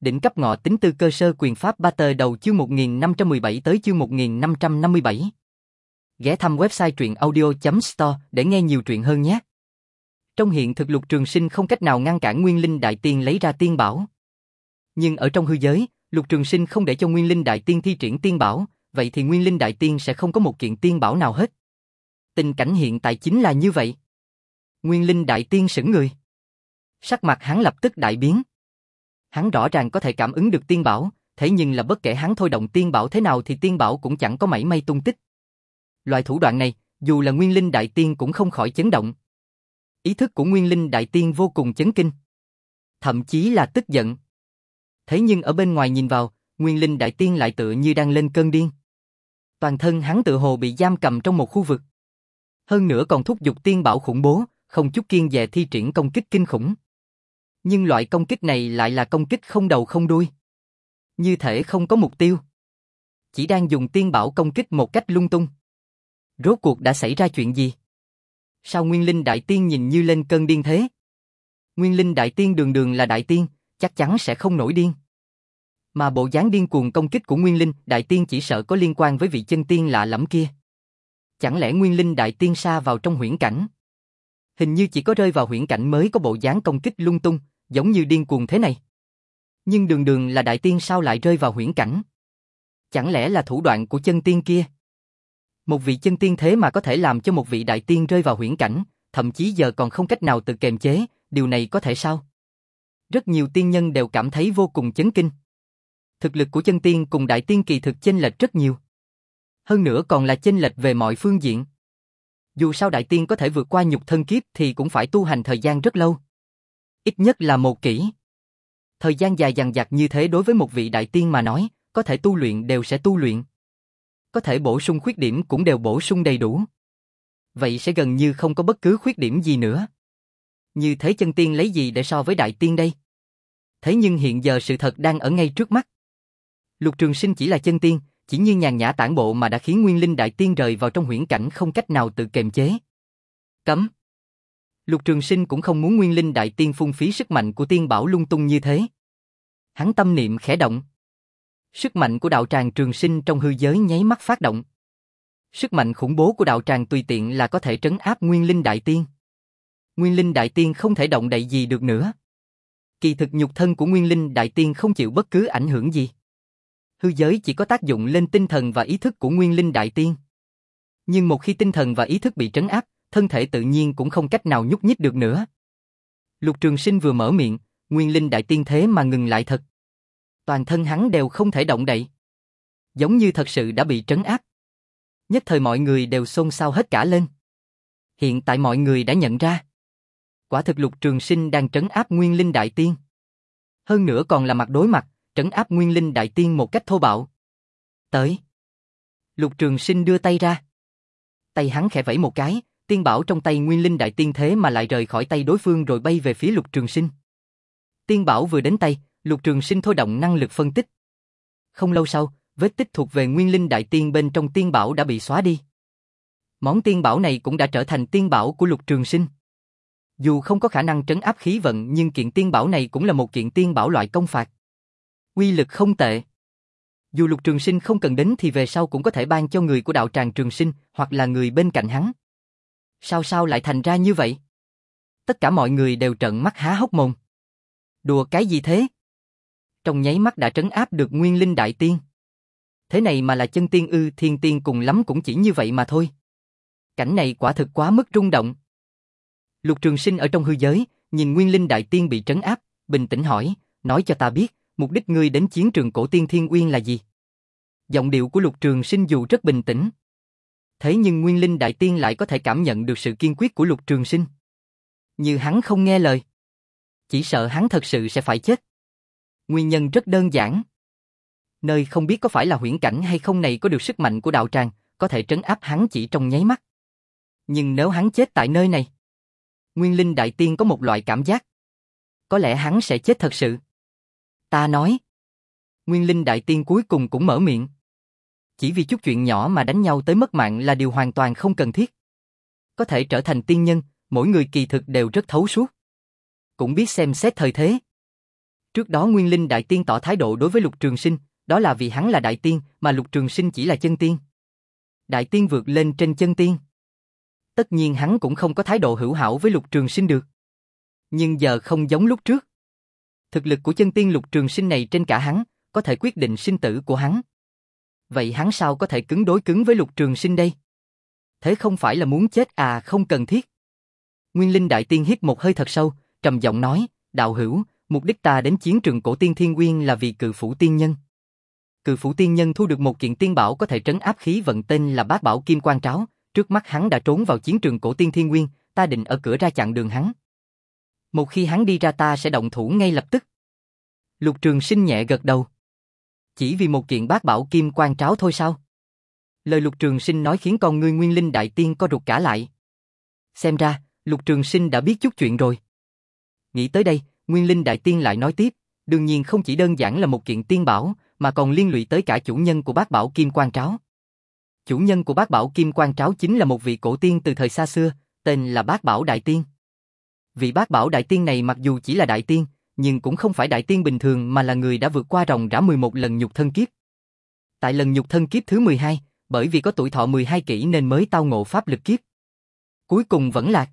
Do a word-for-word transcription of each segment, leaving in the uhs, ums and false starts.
Đỉnh cấp ngọ tính tư cơ sơ quyền pháp ba tờ đầu chương một nghìn năm trăm mười bảy tới chương một nghìn năm trăm năm mươi bảy. Ghé thăm website truyện audio chấm store để nghe nhiều truyện hơn nhé. Trong hiện thực Lục Trường Sinh không cách nào ngăn cản Nguyên Linh Đại Tiên lấy ra tiên bảo. Nhưng ở trong hư giới, Lục Trường Sinh không để cho Nguyên Linh Đại Tiên thi triển tiên bảo, vậy thì Nguyên Linh Đại Tiên sẽ không có một kiện tiên bảo nào hết. Tình cảnh hiện tại chính là như vậy. Nguyên Linh Đại Tiên sững người. Sắc mặt hắn lập tức đại biến. Hắn rõ ràng có thể cảm ứng được tiên bảo, thế nhưng là bất kể hắn thôi động tiên bảo thế nào thì tiên bảo cũng chẳng có mảy may tung tích. Loại thủ đoạn này, dù là Nguyên Linh Đại Tiên cũng không khỏi chấn động. Ý thức của Nguyên Linh Đại Tiên vô cùng chấn kinh. Thậm chí là tức giận. Thế nhưng ở bên ngoài nhìn vào, Nguyên Linh Đại Tiên lại tựa như đang lên cơn điên. Toàn thân hắn tựa hồ bị giam cầm trong một khu vực. Hơn nữa còn thúc giục tiên bảo khủng bố, không chút kiêng dè thi triển công kích kinh khủng. Nhưng loại công kích này lại là công kích không đầu không đuôi. Như thể không có mục tiêu. Chỉ đang dùng tiên bảo công kích một cách lung tung. Rốt cuộc đã xảy ra chuyện gì? Sao Nguyên Linh Đại Tiên nhìn như lên cơn điên thế? Nguyên Linh Đại Tiên đường đường là Đại Tiên, chắc chắn sẽ không nổi điên. Mà bộ dáng điên cuồng công kích của Nguyên Linh Đại Tiên chỉ sợ có liên quan với vị chân tiên lạ lẫm kia. Chẳng lẽ Nguyên Linh Đại Tiên sa vào trong huyễn cảnh? Hình như chỉ có rơi vào huyễn cảnh mới có bộ dáng công kích lung tung, giống như điên cuồng thế này. Nhưng đường đường là Đại Tiên sao lại rơi vào huyễn cảnh? Chẳng lẽ là thủ đoạn của chân tiên kia? Một vị chân tiên thế mà có thể làm cho một vị Đại Tiên rơi vào huyễn cảnh, thậm chí giờ còn không cách nào tự kiềm chế, điều này có thể sao? Rất nhiều tiên nhân đều cảm thấy vô cùng chấn kinh. Thực lực của chân tiên cùng Đại Tiên kỳ thực chênh lệch rất nhiều. Hơn nữa còn là chênh lệch về mọi phương diện. Dù sao Đại Tiên có thể vượt qua nhục thân kiếp thì cũng phải tu hành thời gian rất lâu. Ít nhất là một kỷ. Thời gian dài dằng dặc như thế đối với một vị Đại Tiên mà nói, có thể tu luyện đều sẽ tu luyện. Có thể bổ sung khuyết điểm cũng đều bổ sung đầy đủ. Vậy sẽ gần như không có bất cứ khuyết điểm gì nữa. Như thế chân tiên lấy gì để so với Đại Tiên đây? Thế nhưng hiện giờ sự thật đang ở ngay trước mắt. Lục Trường Sinh chỉ là chân tiên, chỉ như nhàn nhã tản bộ mà đã khiến Nguyên Linh Đại Tiên rời vào trong huyễn cảnh không cách nào tự kiềm chế. Cấm. Lục Trường Sinh cũng không muốn Nguyên Linh Đại Tiên phung phí sức mạnh của tiên bảo lung tung như thế. Hắn tâm niệm khẽ động. Sức mạnh của đạo tràng Trường Sinh trong hư giới nháy mắt phát động. Sức mạnh khủng bố của đạo tràng tùy tiện là có thể trấn áp Nguyên Linh Đại Tiên. Nguyên Linh Đại Tiên không thể động đậy gì được nữa. Kỳ thực nhục thân của Nguyên Linh Đại Tiên không chịu bất cứ ảnh hưởng gì. Hư giới chỉ có tác dụng lên tinh thần và ý thức của Nguyên Linh Đại Tiên. Nhưng một khi tinh thần và ý thức bị trấn áp, thân thể tự nhiên cũng không cách nào nhúc nhích được nữa. Lục Trường Sinh vừa mở miệng, Nguyên Linh Đại Tiên thế mà ngừng lại thật. Toàn thân hắn đều không thể động đậy. Giống như thật sự đã bị trấn áp. Nhất thời mọi người đều xôn xao hết cả lên. Hiện tại mọi người đã nhận ra. Quả thực Lục Trường Sinh đang trấn áp Nguyên Linh Đại Tiên. Hơn nữa còn là mặt đối mặt, trấn áp Nguyên Linh Đại Tiên một cách thô bạo. Tới. Lục Trường Sinh đưa tay ra. Tay hắn khẽ vẫy một cái, tiên bảo trong tay Nguyên Linh Đại Tiên thế mà lại rời khỏi tay đối phương rồi bay về phía Lục Trường Sinh. Tiên bảo vừa đến tay, Lục Trường Sinh thôi động năng lực phân tích. Không lâu sau, vết tích thuộc về Nguyên Linh Đại Tiên bên trong tiên bảo đã bị xóa đi. Món tiên bảo này cũng đã trở thành tiên bảo của Lục Trường Sinh. Dù không có khả năng trấn áp khí vận nhưng kiện tiên bảo này cũng là một kiện tiên bảo loại công phạt. Uy lực không tệ. Dù Lục Trường Sinh không cần đến thì về sau cũng có thể ban cho người của đạo tràng Trường Sinh hoặc là người bên cạnh hắn. Sao sao lại thành ra như vậy? Tất cả mọi người đều trợn mắt há hốc mồm. Đùa cái gì thế? Trong nháy mắt đã trấn áp được Nguyên Linh Đại Tiên. Thế này mà là chân tiên ư? Thiên tiên cùng lắm cũng chỉ như vậy mà thôi. Cảnh này quả thực quá mức rung động. Lục Trường Sinh ở trong hư giới, nhìn Nguyên Linh Đại Tiên bị trấn áp, bình tĩnh hỏi, nói cho ta biết, mục đích ngươi đến chiến trường cổ tiên Thiên Uyên là gì? Giọng điệu của Lục Trường Sinh dù rất bình tĩnh. Thế nhưng Nguyên Linh Đại Tiên lại có thể cảm nhận được sự kiên quyết của Lục Trường Sinh. Như hắn không nghe lời. Chỉ sợ hắn thật sự sẽ phải chết. Nguyên nhân rất đơn giản. Nơi không biết có phải là huyễn cảnh hay không này có được sức mạnh của đạo tràng, có thể trấn áp hắn chỉ trong nháy mắt. Nhưng nếu hắn chết tại nơi này, Nguyên Linh Đại Tiên có một loại cảm giác. Có lẽ hắn sẽ chết thật sự. Ta nói. Nguyên Linh Đại Tiên cuối cùng cũng mở miệng. Chỉ vì chút chuyện nhỏ mà đánh nhau tới mất mạng là điều hoàn toàn không cần thiết. Có thể trở thành tiên nhân, mỗi người kỳ thực đều rất thấu suốt. Cũng biết xem xét thời thế. Trước đó Nguyên Linh Đại Tiên tỏ thái độ đối với Lục Trường Sinh, đó là vì hắn là Đại Tiên, mà Lục Trường Sinh chỉ là chân tiên. Đại Tiên vượt lên trên chân tiên. Tất nhiên hắn cũng không có thái độ hữu hảo với Lục Trường Sinh được. Nhưng giờ không giống lúc trước. Thực lực của chân tiên Lục Trường Sinh này trên cả hắn, có thể quyết định sinh tử của hắn. Vậy hắn sao có thể cứng đối cứng với Lục Trường Sinh đây? Thế không phải là muốn chết à, không cần thiết. Nguyên Linh Đại Tiên hít một hơi thật sâu, trầm giọng nói, đạo hữu, mục đích ta đến chiến trường cổ tiên Thiên Nguyên là vì Cự Phủ Tiên Nhân. Cự Phủ Tiên Nhân thu được một kiện tiên bảo có thể trấn áp khí vận tên là Bát Bảo Kim Quang Tráo, trước mắt hắn đã trốn vào chiến trường cổ tiên Thiên Nguyên, ta định ở cửa ra chặn đường hắn. Một khi hắn đi ra ta sẽ động thủ ngay lập tức. Lục Trường Sinh nhẹ gật đầu. Chỉ vì một kiện Bát Bảo Kim Quang Tráo thôi sao? Lời Lục Trường Sinh nói khiến con ngươi Nguyên Linh Đại Tiên co rụt cả lại. Xem ra, Lục Trường Sinh đã biết chút chuyện rồi. Nghĩ tới đây, Nguyên Linh Đại Tiên lại nói tiếp, đương nhiên không chỉ đơn giản là một kiện tiên bảo, mà còn liên lụy tới cả chủ nhân của Bát Bảo Kim Quang Tráo. Chủ nhân của Bát Bảo Kim Quang Tráo chính là một vị cổ tiên từ thời xa xưa, tên là Bát Bảo Đại Tiên. Vị Bát Bảo Đại Tiên này mặc dù chỉ là Đại Tiên, nhưng cũng không phải Đại Tiên bình thường mà là người đã vượt qua ròng rã mười một lần nhục thân kiếp. Tại lần nhục thân kiếp thứ mười hai, bởi vì có tuổi thọ mười hai kỷ nên mới tao ngộ pháp lực kiếp. Cuối cùng vẫn lạc.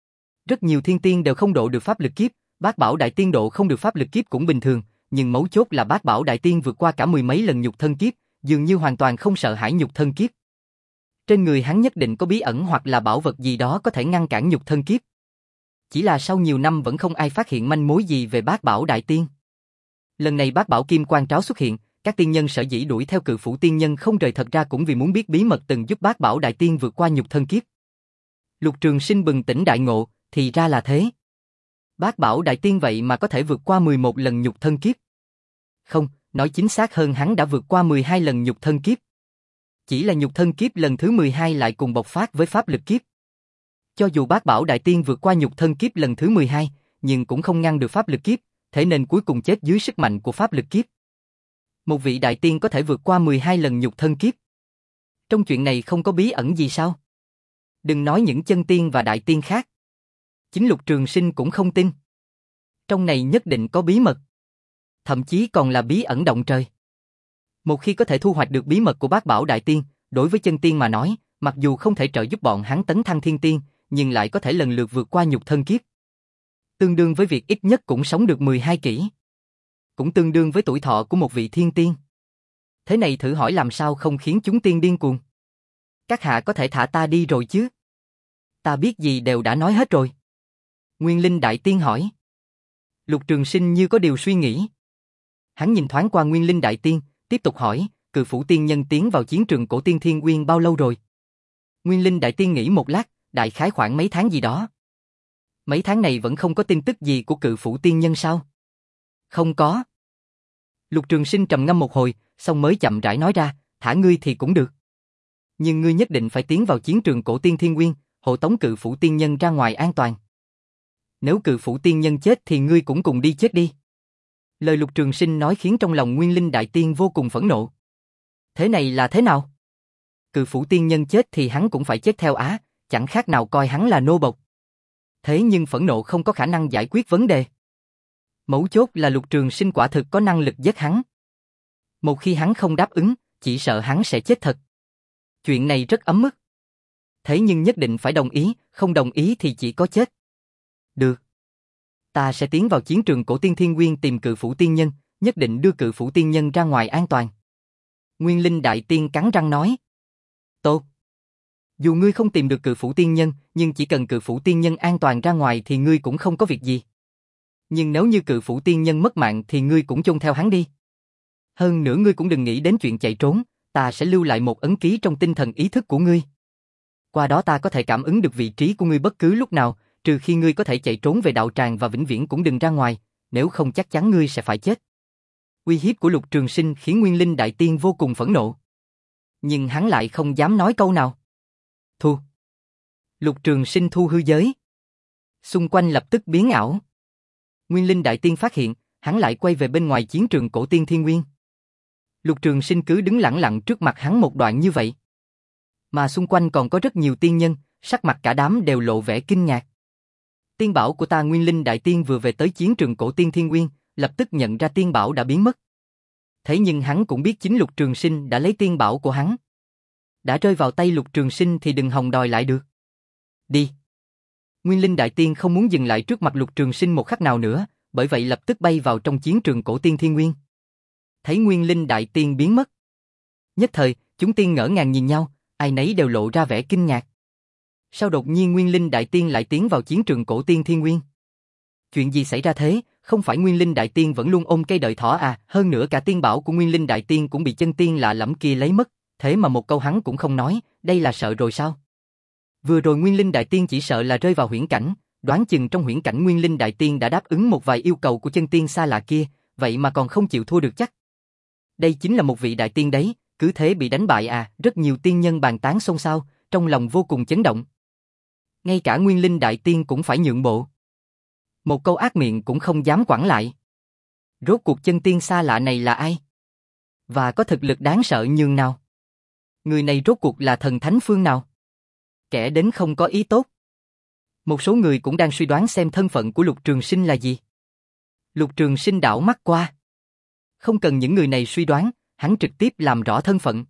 Rất nhiều thiên tiên đều không độ được pháp lực kiếp, Bát Bảo Đại Tiên độ không được pháp lực kiếp cũng bình thường, nhưng mấu chốt là Bát Bảo Đại Tiên vượt qua cả mười mấy lần nhục thân kiếp, dường như hoàn toàn không sợ hãi nhục thân kiếp. Trên người hắn nhất định có bí ẩn hoặc là bảo vật gì đó có thể ngăn cản nhục thân kiếp. Chỉ là sau nhiều năm vẫn không ai phát hiện manh mối gì về Bát Bảo Đại Tiên. Lần này Bát Bảo Kim Quang Tráo xuất hiện, các tiên nhân sở dĩ đuổi theo Cự Phủ Tiên Nhân không rời thật ra cũng vì muốn biết bí mật từng giúp Bát Bảo Đại Tiên vượt qua nhục thân kiếp. Lục Trường Sinh bừng tỉnh đại ngộ, thì ra là thế. Bát Bảo Đại Tiên vậy mà có thể vượt qua mười một lần nhục thân kiếp. Không, nói chính xác hơn hắn đã vượt qua mười hai lần nhục thân kiếp. Chỉ là nhục thân kiếp lần thứ mười hai lại cùng bộc phát với pháp lực kiếp. Cho dù Bát Bảo Đại Tiên vượt qua nhục thân kiếp lần thứ mười hai, nhưng cũng không ngăn được pháp lực kiếp, thế nên cuối cùng chết dưới sức mạnh của pháp lực kiếp. Một vị Đại Tiên có thể vượt qua mười hai lần nhục thân kiếp. Trong chuyện này không có bí ẩn gì sao? Đừng nói những chân tiên và Đại Tiên khác. Chính Lục Trường Sinh cũng không tin. Trong này nhất định có bí mật. Thậm chí còn là bí ẩn động trời. Một khi có thể thu hoạch được bí mật của Bát Bảo Đại Tiên, đối với chân tiên mà nói, mặc dù không thể trợ giúp bọn hắn tấn thăng thiên tiên, nhưng lại có thể lần lượt vượt qua nhục thân kiếp. Tương đương với việc ít nhất cũng sống được mười hai kỷ. Cũng tương đương với tuổi thọ của một vị thiên tiên. Thế này thử hỏi làm sao không khiến chúng tiên điên cuồng. Các hạ có thể thả ta đi rồi chứ? Ta biết gì đều đã nói hết rồi. Nguyên Linh Đại Tiên hỏi. Lục Trường Sinh như có điều suy nghĩ. Hắn nhìn thoáng qua Nguyên Linh Đại Tiên, tiếp tục hỏi, Cự Phủ Tiên Nhân tiến vào chiến trường cổ tiên Thiên Nguyên bao lâu rồi? Nguyên Linh Đại Tiên nghĩ một lát, đại khái khoảng mấy tháng gì đó. Mấy tháng này vẫn không có tin tức gì của Cự Phủ Tiên Nhân sao? Không có. Lục Trường Sinh trầm ngâm một hồi, xong mới chậm rãi nói ra, thả ngươi thì cũng được. Nhưng ngươi nhất định phải tiến vào chiến trường cổ tiên Thiên Nguyên, hộ tống Cự Phủ Tiên Nhân ra ngoài an toàn. Nếu Cự Phủ Tiên Nhân chết thì ngươi cũng cùng đi chết đi. Lời Lục Trường Sinh nói khiến trong lòng Nguyên Linh Đại Tiên vô cùng phẫn nộ. Thế này là thế nào? Cự Phủ Tiên Nhân chết thì hắn cũng phải chết theo á, chẳng khác nào coi hắn là nô bộc. Thế nhưng phẫn nộ không có khả năng giải quyết vấn đề. Mấu chốt là Lục Trường Sinh quả thực có năng lực giết hắn. Một khi hắn không đáp ứng, chỉ sợ hắn sẽ chết thật. Chuyện này rất ấm ức. Thế nhưng nhất định phải đồng ý, không đồng ý thì chỉ có chết. Được. Ta sẽ tiến vào chiến trường cổ tiên Thiên Nguyên tìm Cự Phủ Tiên Nhân, nhất định đưa Cự Phủ Tiên Nhân ra ngoài an toàn. Nguyên Linh Đại Tiên cắn răng nói. Tốt. Dù ngươi không tìm được Cự Phủ Tiên Nhân, nhưng chỉ cần Cự Phủ Tiên Nhân an toàn ra ngoài thì ngươi cũng không có việc gì. Nhưng nếu như Cự Phủ Tiên Nhân mất mạng thì ngươi cũng chôn theo hắn đi. Hơn nữa ngươi cũng đừng nghĩ đến chuyện chạy trốn, ta sẽ lưu lại một ấn ký trong tinh thần ý thức của ngươi. Qua đó ta có thể cảm ứng được vị trí của ngươi bất cứ lúc nào, trừ khi ngươi có thể chạy trốn về đạo tràng và vĩnh viễn cũng đừng ra ngoài, nếu không chắc chắn ngươi sẽ phải chết. Uy hiếp của Lục Trường Sinh khiến Nguyên Linh Đại Tiên vô cùng phẫn nộ. Nhưng hắn lại không dám nói câu nào. Thu. Lục Trường Sinh thu hư giới. Xung quanh lập tức biến ảo. Nguyên Linh Đại Tiên phát hiện, hắn lại quay về bên ngoài chiến trường cổ tiên Thiên Nguyên. Lục Trường Sinh cứ đứng lặng lặng trước mặt hắn một đoạn như vậy. Mà xung quanh còn có rất nhiều tiên nhân, sắc mặt cả đám đều lộ vẻ kinh ngạc. Tiên bảo của ta Nguyên Linh Đại Tiên vừa về tới chiến trường cổ tiên Thiên Nguyên, lập tức nhận ra tiên bảo đã biến mất. Thế nhưng hắn cũng biết chính Lục Trường Sinh đã lấy tiên bảo của hắn. Đã rơi vào tay Lục Trường Sinh thì đừng hòng đòi lại được. Đi. Nguyên Linh Đại Tiên không muốn dừng lại trước mặt Lục Trường Sinh một khắc nào nữa, bởi vậy lập tức bay vào trong chiến trường cổ tiên Thiên Nguyên. Thấy Nguyên Linh Đại Tiên biến mất. Nhất thời, chúng tiên ngỡ ngàng nhìn nhau, ai nấy đều lộ ra vẻ kinh ngạc. Sao đột nhiên Nguyên Linh Đại Tiên lại tiến vào chiến trường cổ tiên Thiên Nguyên? Chuyện gì xảy ra thế? Không phải Nguyên Linh Đại Tiên vẫn luôn ôm cây đợi thỏ à? Hơn nữa cả tiên bảo của Nguyên Linh Đại Tiên cũng bị chân tiên lạ lẫm kia lấy mất, thế mà một câu hắn cũng không nói, đây là sợ rồi sao? Vừa rồi Nguyên Linh Đại Tiên chỉ sợ là rơi vào huyễn cảnh, đoán chừng trong huyễn cảnh Nguyên Linh Đại Tiên đã đáp ứng một vài yêu cầu của chân tiên xa lạ kia, vậy mà còn không chịu thua được chắc. Đây chính là một vị đại tiên đấy, cứ thế bị đánh bại à? Rất nhiều tiên nhân bàn tán xôn xao, trong lòng vô cùng chấn động. Ngay cả Nguyên Linh Đại Tiên cũng phải nhượng bộ. Một câu ác miệng cũng không dám quẳng lại. Rốt cuộc chân tiên xa lạ này là ai? Và có thực lực đáng sợ nhường nào? Người này rốt cuộc là thần thánh phương nào? Kẻ đến không có ý tốt. Một số người cũng đang suy đoán xem thân phận của Lục Trường Sinh là gì. Lục Trường Sinh đảo mắt qua. Không cần những người này suy đoán, hắn trực tiếp làm rõ thân phận.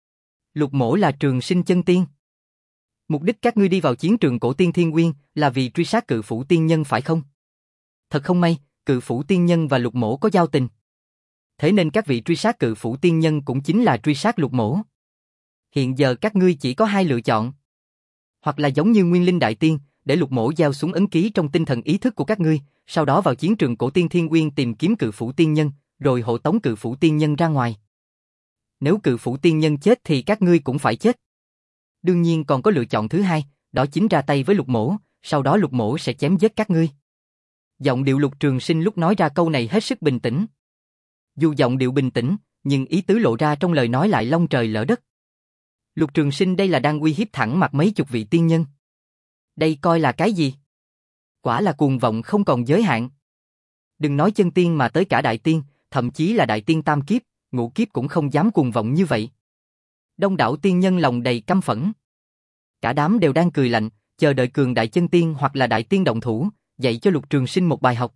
Lục Mỗ là Trường Sinh chân tiên. Mục đích các ngươi đi vào chiến trường cổ tiên Thiên Nguyên là vì truy sát Cự Phủ tiên nhân phải không? Thật không may, Cự Phủ tiên nhân và Lục Mỗ có giao tình. Thế nên các vị truy sát Cự Phủ tiên nhân cũng chính là truy sát Lục Mỗ. Hiện giờ các ngươi chỉ có hai lựa chọn. Hoặc là giống như Nguyên Linh Đại Tiên, để Lục Mỗ gieo xuống ấn ký trong tinh thần ý thức của các ngươi, sau đó vào chiến trường cổ tiên Thiên Nguyên tìm kiếm Cự Phủ tiên nhân, rồi hộ tống Cự Phủ tiên nhân ra ngoài. Nếu Cự Phủ tiên nhân chết thì các ngươi cũng phải chết. Đương nhiên còn có lựa chọn thứ hai, đó chính ra tay với Lục Mỗ, sau đó Lục Mỗ sẽ chém giết các ngươi. Giọng điệu Lục Trường Sinh lúc nói ra câu này hết sức bình tĩnh. Dù giọng điệu bình tĩnh, nhưng ý tứ lộ ra trong lời nói lại long trời lỡ đất. Lục Trường Sinh đây là đang uy hiếp thẳng mặt mấy chục vị tiên nhân. Đây coi là cái gì? Quả là cuồng vọng không còn giới hạn. Đừng nói chân tiên mà tới cả đại tiên, thậm chí là đại tiên tam kiếp, ngũ kiếp cũng không dám cuồng vọng như vậy. Đông đảo tiên nhân lòng đầy căm phẫn. Cả đám đều đang cười lạnh, chờ đợi cường đại chân tiên hoặc là đại tiên động thủ, dạy cho Lục Trường Sinh một bài học.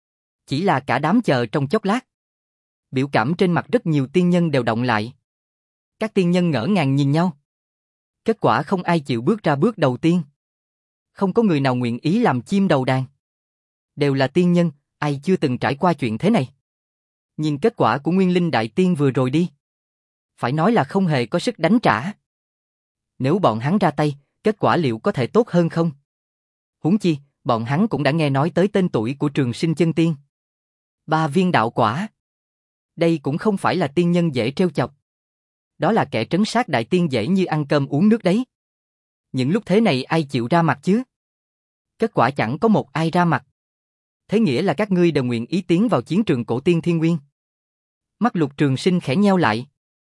Chỉ là cả đám chờ trong chốc lát. Biểu cảm trên mặt rất nhiều tiên nhân đều động lại. Các tiên nhân ngỡ ngàng nhìn nhau. Kết quả không ai chịu bước ra bước đầu tiên. Không có người nào nguyện ý làm chim đầu đàn. Đều là tiên nhân, ai chưa từng trải qua chuyện thế này. Nhìn kết quả của Nguyên Linh Đại Tiên vừa rồi đi. Phải nói là không hề có sức đánh trả. Nếu bọn hắn ra tay, kết quả liệu có thể tốt hơn không? Huống chi, bọn hắn cũng đã nghe nói tới tên tuổi của Trường Sinh chân tiên. Ba viên đạo quả. Đây cũng không phải là tiên nhân dễ trêu chọc. Đó là kẻ trấn sát đại tiên dễ như ăn cơm uống nước đấy. Những lúc thế này ai chịu ra mặt chứ? Kết quả chẳng có một ai ra mặt. Thế nghĩa là các ngươi đều nguyện ý tiến vào chiến trường cổ tiên Thiên Nguyên. Mắt Lục Trường Sinh khẽ nheo lại.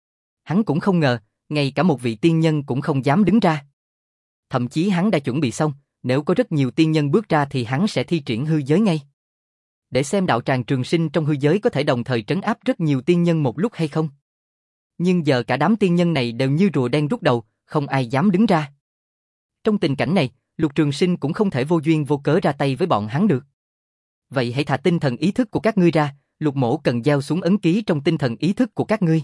Hắn cũng không ngờ, ngay cả một vị tiên nhân cũng không dám đứng ra. Thậm chí hắn đã chuẩn bị xong, nếu có rất nhiều tiên nhân bước ra thì hắn sẽ thi triển hư giới ngay. Để xem đạo tràng Trường Sinh trong hư giới có thể đồng thời trấn áp rất nhiều tiên nhân một lúc hay không. Nhưng giờ cả đám tiên nhân này đều như rùa đen rút đầu, không ai dám đứng ra. Trong tình cảnh này, Lục Trường Sinh cũng không thể vô duyên vô cớ ra tay với bọn hắn được. Vậy hãy thả tinh thần ý thức của các ngươi ra, Lục Mỗ cần gieo xuống ấn ký trong tinh thần ý thức của các ngươi.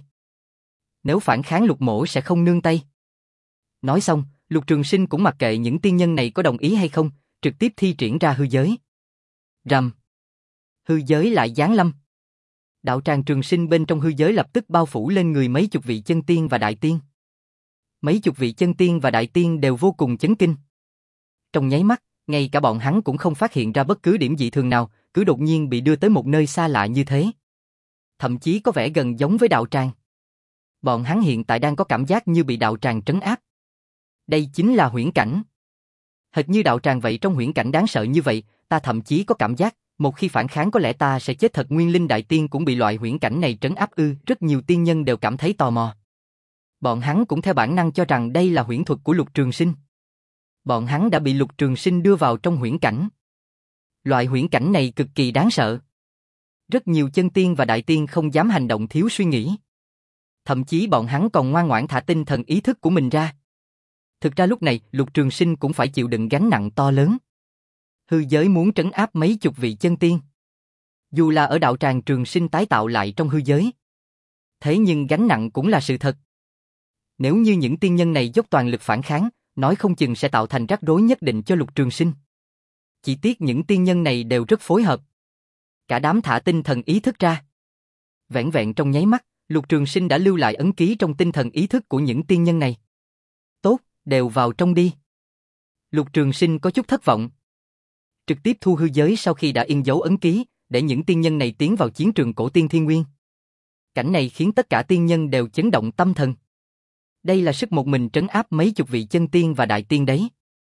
Nếu phản kháng Lục Mỗ sẽ không nương tay. Nói xong, Lục Trường Sinh cũng mặc kệ những tiên nhân này có đồng ý hay không, trực tiếp thi triển ra hư giới. Rầm. Hư giới lại giáng lâm. Đạo tràng Trường Sinh bên trong hư giới lập tức bao phủ lên người mấy chục vị chân tiên và đại tiên. Mấy chục vị chân tiên và đại tiên đều vô cùng chấn kinh. Trong nháy mắt, ngay cả bọn hắn cũng không phát hiện ra bất cứ điểm dị thường nào, cứ đột nhiên bị đưa tới một nơi xa lạ như thế. Thậm chí có vẻ gần giống với đạo tràng. Bọn hắn hiện tại đang có cảm giác như bị đạo tràng trấn áp. Đây chính là huyễn cảnh. Hệt như đạo tràng vậy, trong huyễn cảnh đáng sợ như vậy, ta thậm chí có cảm giác, một khi phản kháng có lẽ ta sẽ chết thật. Nguyên Linh Đại Tiên cũng bị loại huyễn cảnh này trấn áp ư? Rất nhiều tiên nhân đều cảm thấy tò mò. Bọn hắn cũng theo bản năng cho rằng đây là huyễn thuật của Lục Trường Sinh. Bọn hắn đã bị Lục Trường Sinh đưa vào trong huyễn cảnh. Loại huyễn cảnh này cực kỳ đáng sợ. Rất nhiều chân tiên và đại tiên không dám hành động thiếu suy nghĩ. Thậm chí bọn hắn còn ngoan ngoãn thả tinh thần ý thức của mình ra. Thực ra lúc này, Lục Trường Sinh cũng phải chịu đựng gánh nặng to lớn. Hư giới muốn trấn áp mấy chục vị chân tiên. Dù là ở đạo tràng trường sinh tái tạo lại trong hư giới. Thế nhưng gánh nặng cũng là sự thật. Nếu như những tiên nhân này dốc toàn lực phản kháng, nói không chừng sẽ tạo thành rắc rối nhất định cho Lục Trường Sinh. Chỉ tiếc những tiên nhân này đều rất phối hợp. Cả đám thả tinh thần ý thức ra. Vẻn vẹn trong nháy mắt, Lục Trường Sinh đã lưu lại ấn ký trong tinh thần ý thức của những tiên nhân này. Tốt, đều vào trong đi. Lục Trường Sinh có chút thất vọng. Trực tiếp thu hư giới sau khi đã in dấu ấn ký, để những tiên nhân này tiến vào chiến trường cổ tiên Thiên Nguyên. Cảnh này khiến tất cả tiên nhân đều chấn động tâm thần. Đây là sức một mình trấn áp mấy chục vị chân tiên và đại tiên đấy.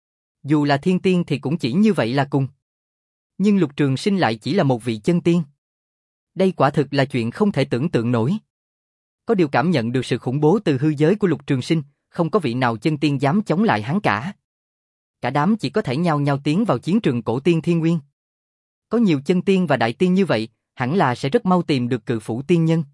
Dù là thiên tiên thì cũng chỉ như vậy là cùng. Nhưng Lục Trường Sinh lại chỉ là một vị chân tiên. Đây quả thực là chuyện không thể tưởng tượng nổi. Có điều cảm nhận được sự khủng bố từ hư giới của Lục Trường Sinh, không có vị nào chân tiên dám chống lại hắn cả. Cả đám chỉ có thể nhao nhao tiến vào chiến trường cổ tiên Thiên Nguyên. Có nhiều chân tiên và đại tiên như vậy, hẳn là sẽ rất mau tìm được cự phủ tiên nhân.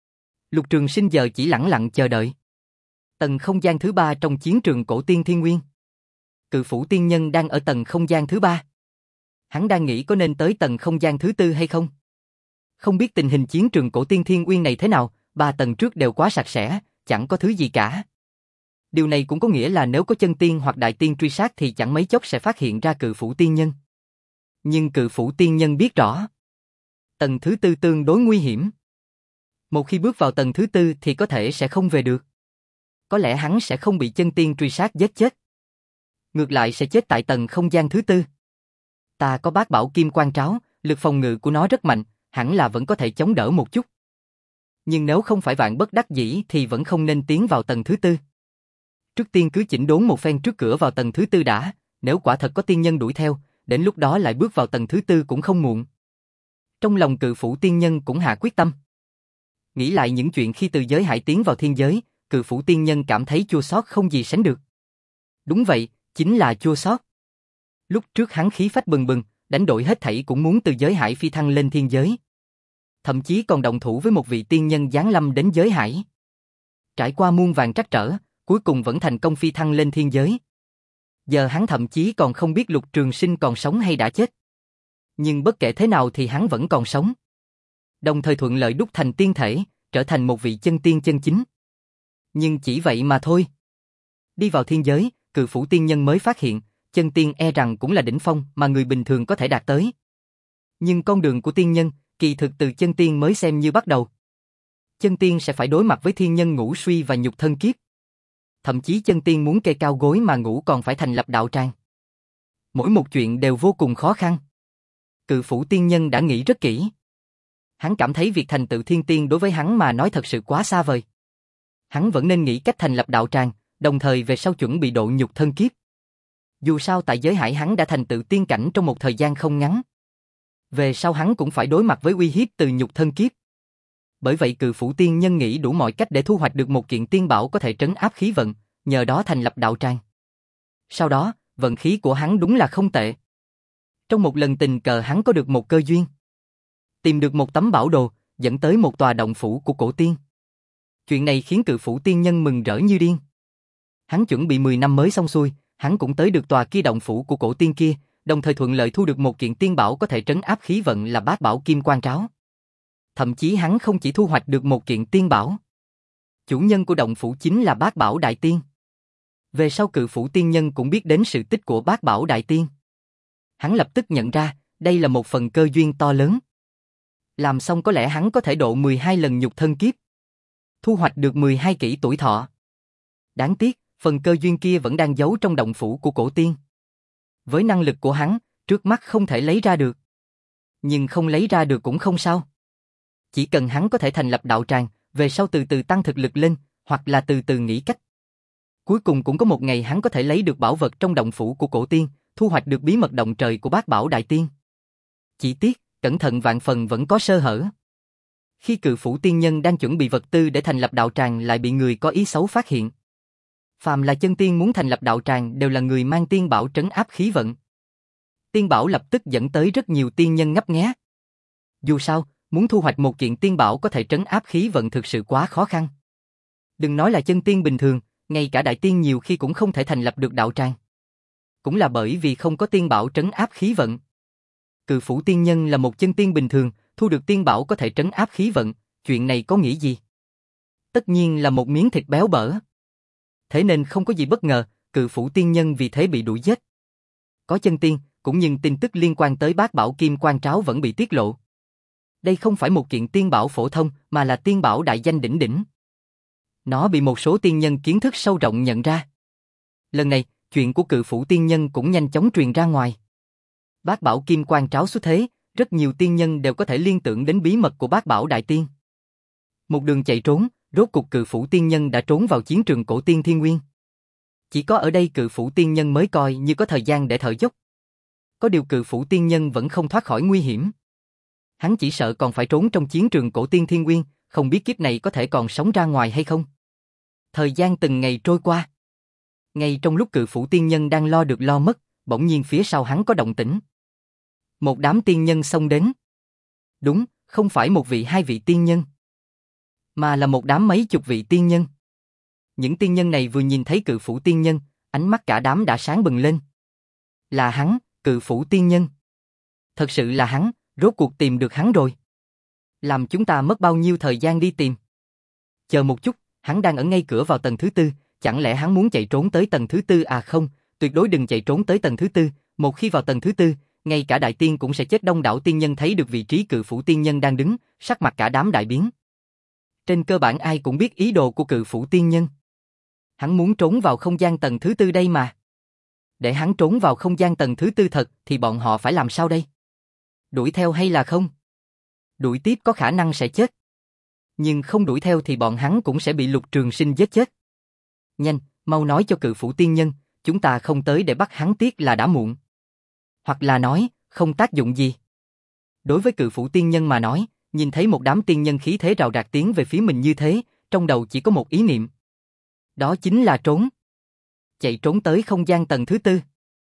Lục Trường Sinh giờ chỉ lẳng lặng chờ đợi. Tầng không gian thứ ba trong chiến trường cổ tiên Thiên Nguyên. Cự phủ tiên nhân đang ở tầng không gian thứ ba. Hắn đang nghĩ có nên tới tầng không gian thứ tư hay không. Không biết tình hình chiến trường cổ tiên Thiên Nguyên này thế nào, ba tầng trước đều quá sạch sẽ, chẳng có thứ gì cả. Điều này cũng có nghĩa là nếu có chân tiên hoặc đại tiên truy sát thì chẳng mấy chốc sẽ phát hiện ra cự phủ tiên nhân. Nhưng cự phủ tiên nhân biết rõ. Tầng thứ tư tương đối nguy hiểm. Một khi bước vào tầng thứ tư thì có thể sẽ không về được. Có lẽ hắn sẽ không bị chân tiên truy sát giết chết. Ngược lại sẽ chết tại tầng không gian thứ tư. Ta có bát bảo kim quan tráo, lực phòng ngự của nó rất mạnh, hẳn là vẫn có thể chống đỡ một chút. Nhưng nếu không phải vạn bất đắc dĩ thì vẫn không nên tiến vào tầng thứ tư. Trước tiên cứ chỉnh đốn một phen trước cửa vào tầng thứ tư đã, nếu quả thật có tiên nhân đuổi theo, đến lúc đó lại bước vào tầng thứ tư cũng không muộn. Trong lòng cự phủ tiên nhân cũng hạ quyết tâm. Nghĩ lại những chuyện khi từ giới hải tiến vào thiên giới, cự phủ tiên nhân cảm thấy chua xót không gì sánh được. Đúng vậy, chính là chua xót. Lúc trước hắn khí phách bừng bừng, đánh đổi hết thảy cũng muốn từ giới hải phi thăng lên thiên giới. Thậm chí còn động thủ với một vị tiên nhân giáng lâm đến giới hải. Trải qua muôn vàn trắc trở, cuối cùng vẫn thành công phi thăng lên thiên giới. Giờ hắn thậm chí còn không biết Lục Trường Sinh còn sống hay đã chết. Nhưng bất kể thế nào thì hắn vẫn còn sống. Đồng thời thuận lợi đúc thành tiên thể, trở thành một vị chân tiên chân chính. Nhưng chỉ vậy mà thôi. Đi vào thiên giới, cự phủ tiên nhân mới phát hiện, chân tiên e rằng cũng là đỉnh phong mà người bình thường có thể đạt tới. Nhưng con đường của tiên nhân, kỳ thực từ chân tiên mới xem như bắt đầu. Chân tiên sẽ phải đối mặt với thiên nhân ngũ suy và nhục thân kiếp. Thậm chí chân tiên muốn kê cao gối mà ngủ còn phải thành lập đạo tràng. Mỗi một chuyện đều vô cùng khó khăn. Cự phủ tiên nhân đã nghĩ rất kỹ. Hắn cảm thấy việc thành tựu thiên tiên đối với hắn mà nói thật sự quá xa vời. Hắn vẫn nên nghĩ cách thành lập đạo tràng, đồng thời về sau chuẩn bị độ nhục thân kiếp. Dù sao tại giới hải hắn đã thành tựu tiên cảnh trong một thời gian không ngắn. Về sau hắn cũng phải đối mặt với uy hiếp từ nhục thân kiếp. Bởi vậy cự phủ tiên nhân nghĩ đủ mọi cách để thu hoạch được một kiện tiên bảo có thể trấn áp khí vận, nhờ đó thành lập đạo tràng. Sau đó, vận khí của hắn đúng là không tệ. Trong một lần tình cờ hắn có được một cơ duyên. Tìm được một tấm bảo đồ, dẫn tới một tòa động phủ của cổ tiên. Chuyện này khiến cự phủ tiên nhân mừng rỡ như điên. Hắn chuẩn bị mười năm mới xong xuôi, hắn cũng tới được tòa kia động phủ của cổ tiên kia, đồng thời thuận lợi thu được một kiện tiên bảo có thể trấn áp khí vận là bát bảo kim quan tráo. Thậm chí hắn không chỉ thu hoạch được một kiện tiên bảo. Chủ nhân của động phủ chính là bát bảo đại tiên. Về sau cự phủ tiên nhân cũng biết đến sự tích của bát bảo đại tiên. Hắn lập tức nhận ra, đây là một phần cơ duyên to lớn. Làm xong có lẽ hắn có thể độ mười hai lần nhục thân kiếp. Thu hoạch được mười hai kỷ tuổi thọ. Đáng tiếc, phần cơ duyên kia vẫn đang giấu trong động phủ của cổ tiên. Với năng lực của hắn, trước mắt không thể lấy ra được. Nhưng không lấy ra được cũng không sao. Chỉ cần hắn có thể thành lập đạo tràng, về sau từ từ tăng thực lực lên, hoặc là từ từ nghĩ cách. Cuối cùng cũng có một ngày hắn có thể lấy được bảo vật trong động phủ của cổ tiên, thu hoạch được bí mật động trời của bát bảo đại tiên. Chỉ tiếc, cẩn thận vạn phần vẫn có sơ hở. Khi cự phủ tiên nhân đang chuẩn bị vật tư để thành lập đạo tràng lại bị người có ý xấu phát hiện. Phàm là chân tiên muốn thành lập đạo tràng đều là người mang tiên bảo trấn áp khí vận. Tiên bảo lập tức dẫn tới rất nhiều tiên nhân ngấp nghé. Dù sao, muốn thu hoạch một kiện tiên bảo có thể trấn áp khí vận thực sự quá khó khăn. Đừng nói là chân tiên bình thường, ngay cả đại tiên nhiều khi cũng không thể thành lập được đạo tràng. Cũng là bởi vì không có tiên bảo trấn áp khí vận. Cự phủ tiên nhân là một chân tiên bình thường, thu được tiên bảo có thể trấn áp khí vận, chuyện này có nghĩa gì? Tất nhiên là một miếng thịt béo bở. Thế nên không có gì bất ngờ, Cự Phủ tiên nhân vì thế bị đuổi giết. Có chân tiên, cũng nhưng tin tức liên quan tới bát bảo kim quan tráo vẫn bị tiết lộ. Đây không phải một kiện tiên bảo phổ thông, mà là tiên bảo đại danh đỉnh đỉnh. Nó bị một số tiên nhân kiến thức sâu rộng nhận ra. Lần này, chuyện của Cự Phủ tiên nhân cũng nhanh chóng truyền ra ngoài. Bát bảo kim quan tráo xuất thế, rất nhiều tiên nhân đều có thể liên tưởng đến bí mật của bát bảo đại tiên. Một đường chạy trốn, rốt cục Cự Phủ tiên nhân đã trốn vào chiến trường cổ tiên Thiên Nguyên. Chỉ có ở đây Cự Phủ tiên nhân mới coi như có thời gian để thở dốc. Có điều Cự Phủ tiên nhân vẫn không thoát khỏi nguy hiểm. Hắn chỉ sợ còn phải trốn trong chiến trường cổ tiên Thiên Nguyên, không biết kiếp này có thể còn sống ra ngoài hay không. Thời gian từng ngày trôi qua. Ngay trong lúc Cự Phủ tiên nhân đang lo được lo mất, bỗng nhiên phía sau hắn có động tĩnh. Một đám tiên nhân xông đến. Đúng, không phải một vị hai vị tiên nhân, mà là một đám mấy chục vị tiên nhân. Những tiên nhân này vừa nhìn thấy Cự Phủ tiên nhân, ánh mắt cả đám đã sáng bừng lên. Là hắn, Cự Phủ tiên nhân. Thật sự là hắn, rốt cuộc tìm được hắn rồi. Làm chúng ta mất bao nhiêu thời gian đi tìm. Chờ một chút, hắn đang ở ngay cửa vào tầng thứ tư, chẳng lẽ hắn muốn chạy trốn tới tầng thứ tư à? Không, tuyệt đối đừng chạy trốn tới tầng thứ tư, một khi vào tầng thứ tư, ngay cả đại tiên cũng sẽ chết. Đông đảo tiên nhân thấy được vị trí Cự Phủ tiên nhân đang đứng, sắc mặt cả đám đại biến. Trên cơ bản ai cũng biết ý đồ của Cự Phủ tiên nhân. Hắn muốn trốn vào không gian tầng thứ tư đây mà. Để hắn trốn vào không gian tầng thứ tư thật thì bọn họ phải làm sao đây? Đuổi theo hay là không? Đuổi tiếp có khả năng sẽ chết. Nhưng không đuổi theo thì bọn hắn cũng sẽ bị Lục Trường Sinh giết chết. Nhanh, mau nói cho Cự Phủ tiên nhân, chúng ta không tới để bắt hắn tiếc là đã muộn. Hoặc là nói, không tác dụng gì. Đối với Cự Phủ tiên nhân mà nói, nhìn thấy một đám tiên nhân khí thế rào rạt tiến về phía mình như thế, trong đầu chỉ có một ý niệm. Đó chính là trốn. Chạy trốn tới không gian tầng thứ tư.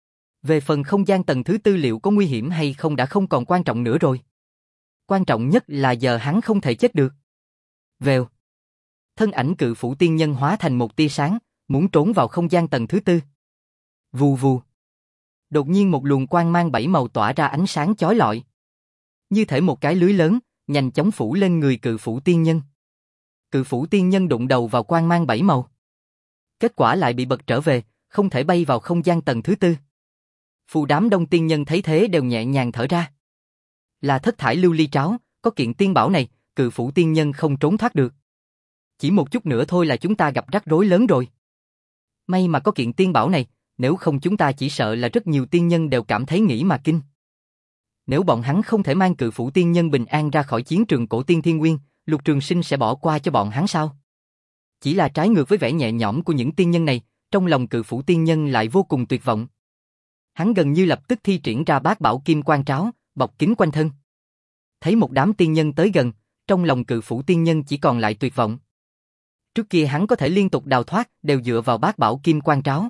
Về phần không gian tầng thứ tư liệu có nguy hiểm hay không đã không còn quan trọng nữa rồi. Quan trọng nhất là giờ hắn không thể chết được. Vèo. Thân ảnh Cự Phủ tiên nhân hóa thành một tia sáng, muốn trốn vào không gian tầng thứ tư. Vù vù. Đột nhiên một luồng quang mang bảy màu tỏa ra ánh sáng chói lọi. Như thể một cái lưới lớn, nhanh chóng phủ lên người Cự Phủ tiên nhân. Cự Phủ tiên nhân đụng đầu vào quang mang bảy màu. Kết quả lại bị bật trở về, không thể bay vào không gian tầng thứ tư. Phù đám đông tiên nhân thấy thế đều nhẹ nhàng thở ra. Là thất thải lưu ly tráo, có kiện tiên bảo này, Cự Phủ tiên nhân không trốn thoát được. Chỉ một chút nữa thôi là chúng ta gặp rắc rối lớn rồi. May mà có kiện tiên bảo này, nếu không chúng ta chỉ sợ là rất nhiều tiên nhân đều cảm thấy nghĩ mà kinh. Nếu bọn hắn không thể mang Cự Phủ tiên nhân bình an ra khỏi chiến trường cổ tiên Thiên Nguyên, Lục Trường Sinh sẽ bỏ qua cho bọn hắn sao? Chỉ là trái ngược với vẻ nhẹ nhõm của những tiên nhân này, trong lòng Cự Phủ tiên nhân lại vô cùng tuyệt vọng. Hắn gần như lập tức thi triển ra bát bảo kim quan tráo, bọc kín quanh thân. Thấy một đám tiên nhân tới gần, trong lòng Cự Phủ tiên nhân chỉ còn lại tuyệt vọng. Trước kia hắn có thể liên tục đào thoát đều dựa vào bát bảo kim quan tráo.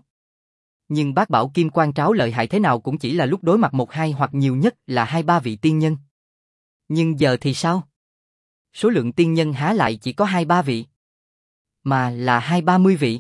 Nhưng bát bảo kim quan tráo lợi hại thế nào cũng chỉ là lúc đối mặt một hai hoặc nhiều nhất là hai ba vị tiên nhân. Nhưng giờ thì sao? Số lượng tiên nhân há lại chỉ có hai ba vị, mà là hai ba mươi vị.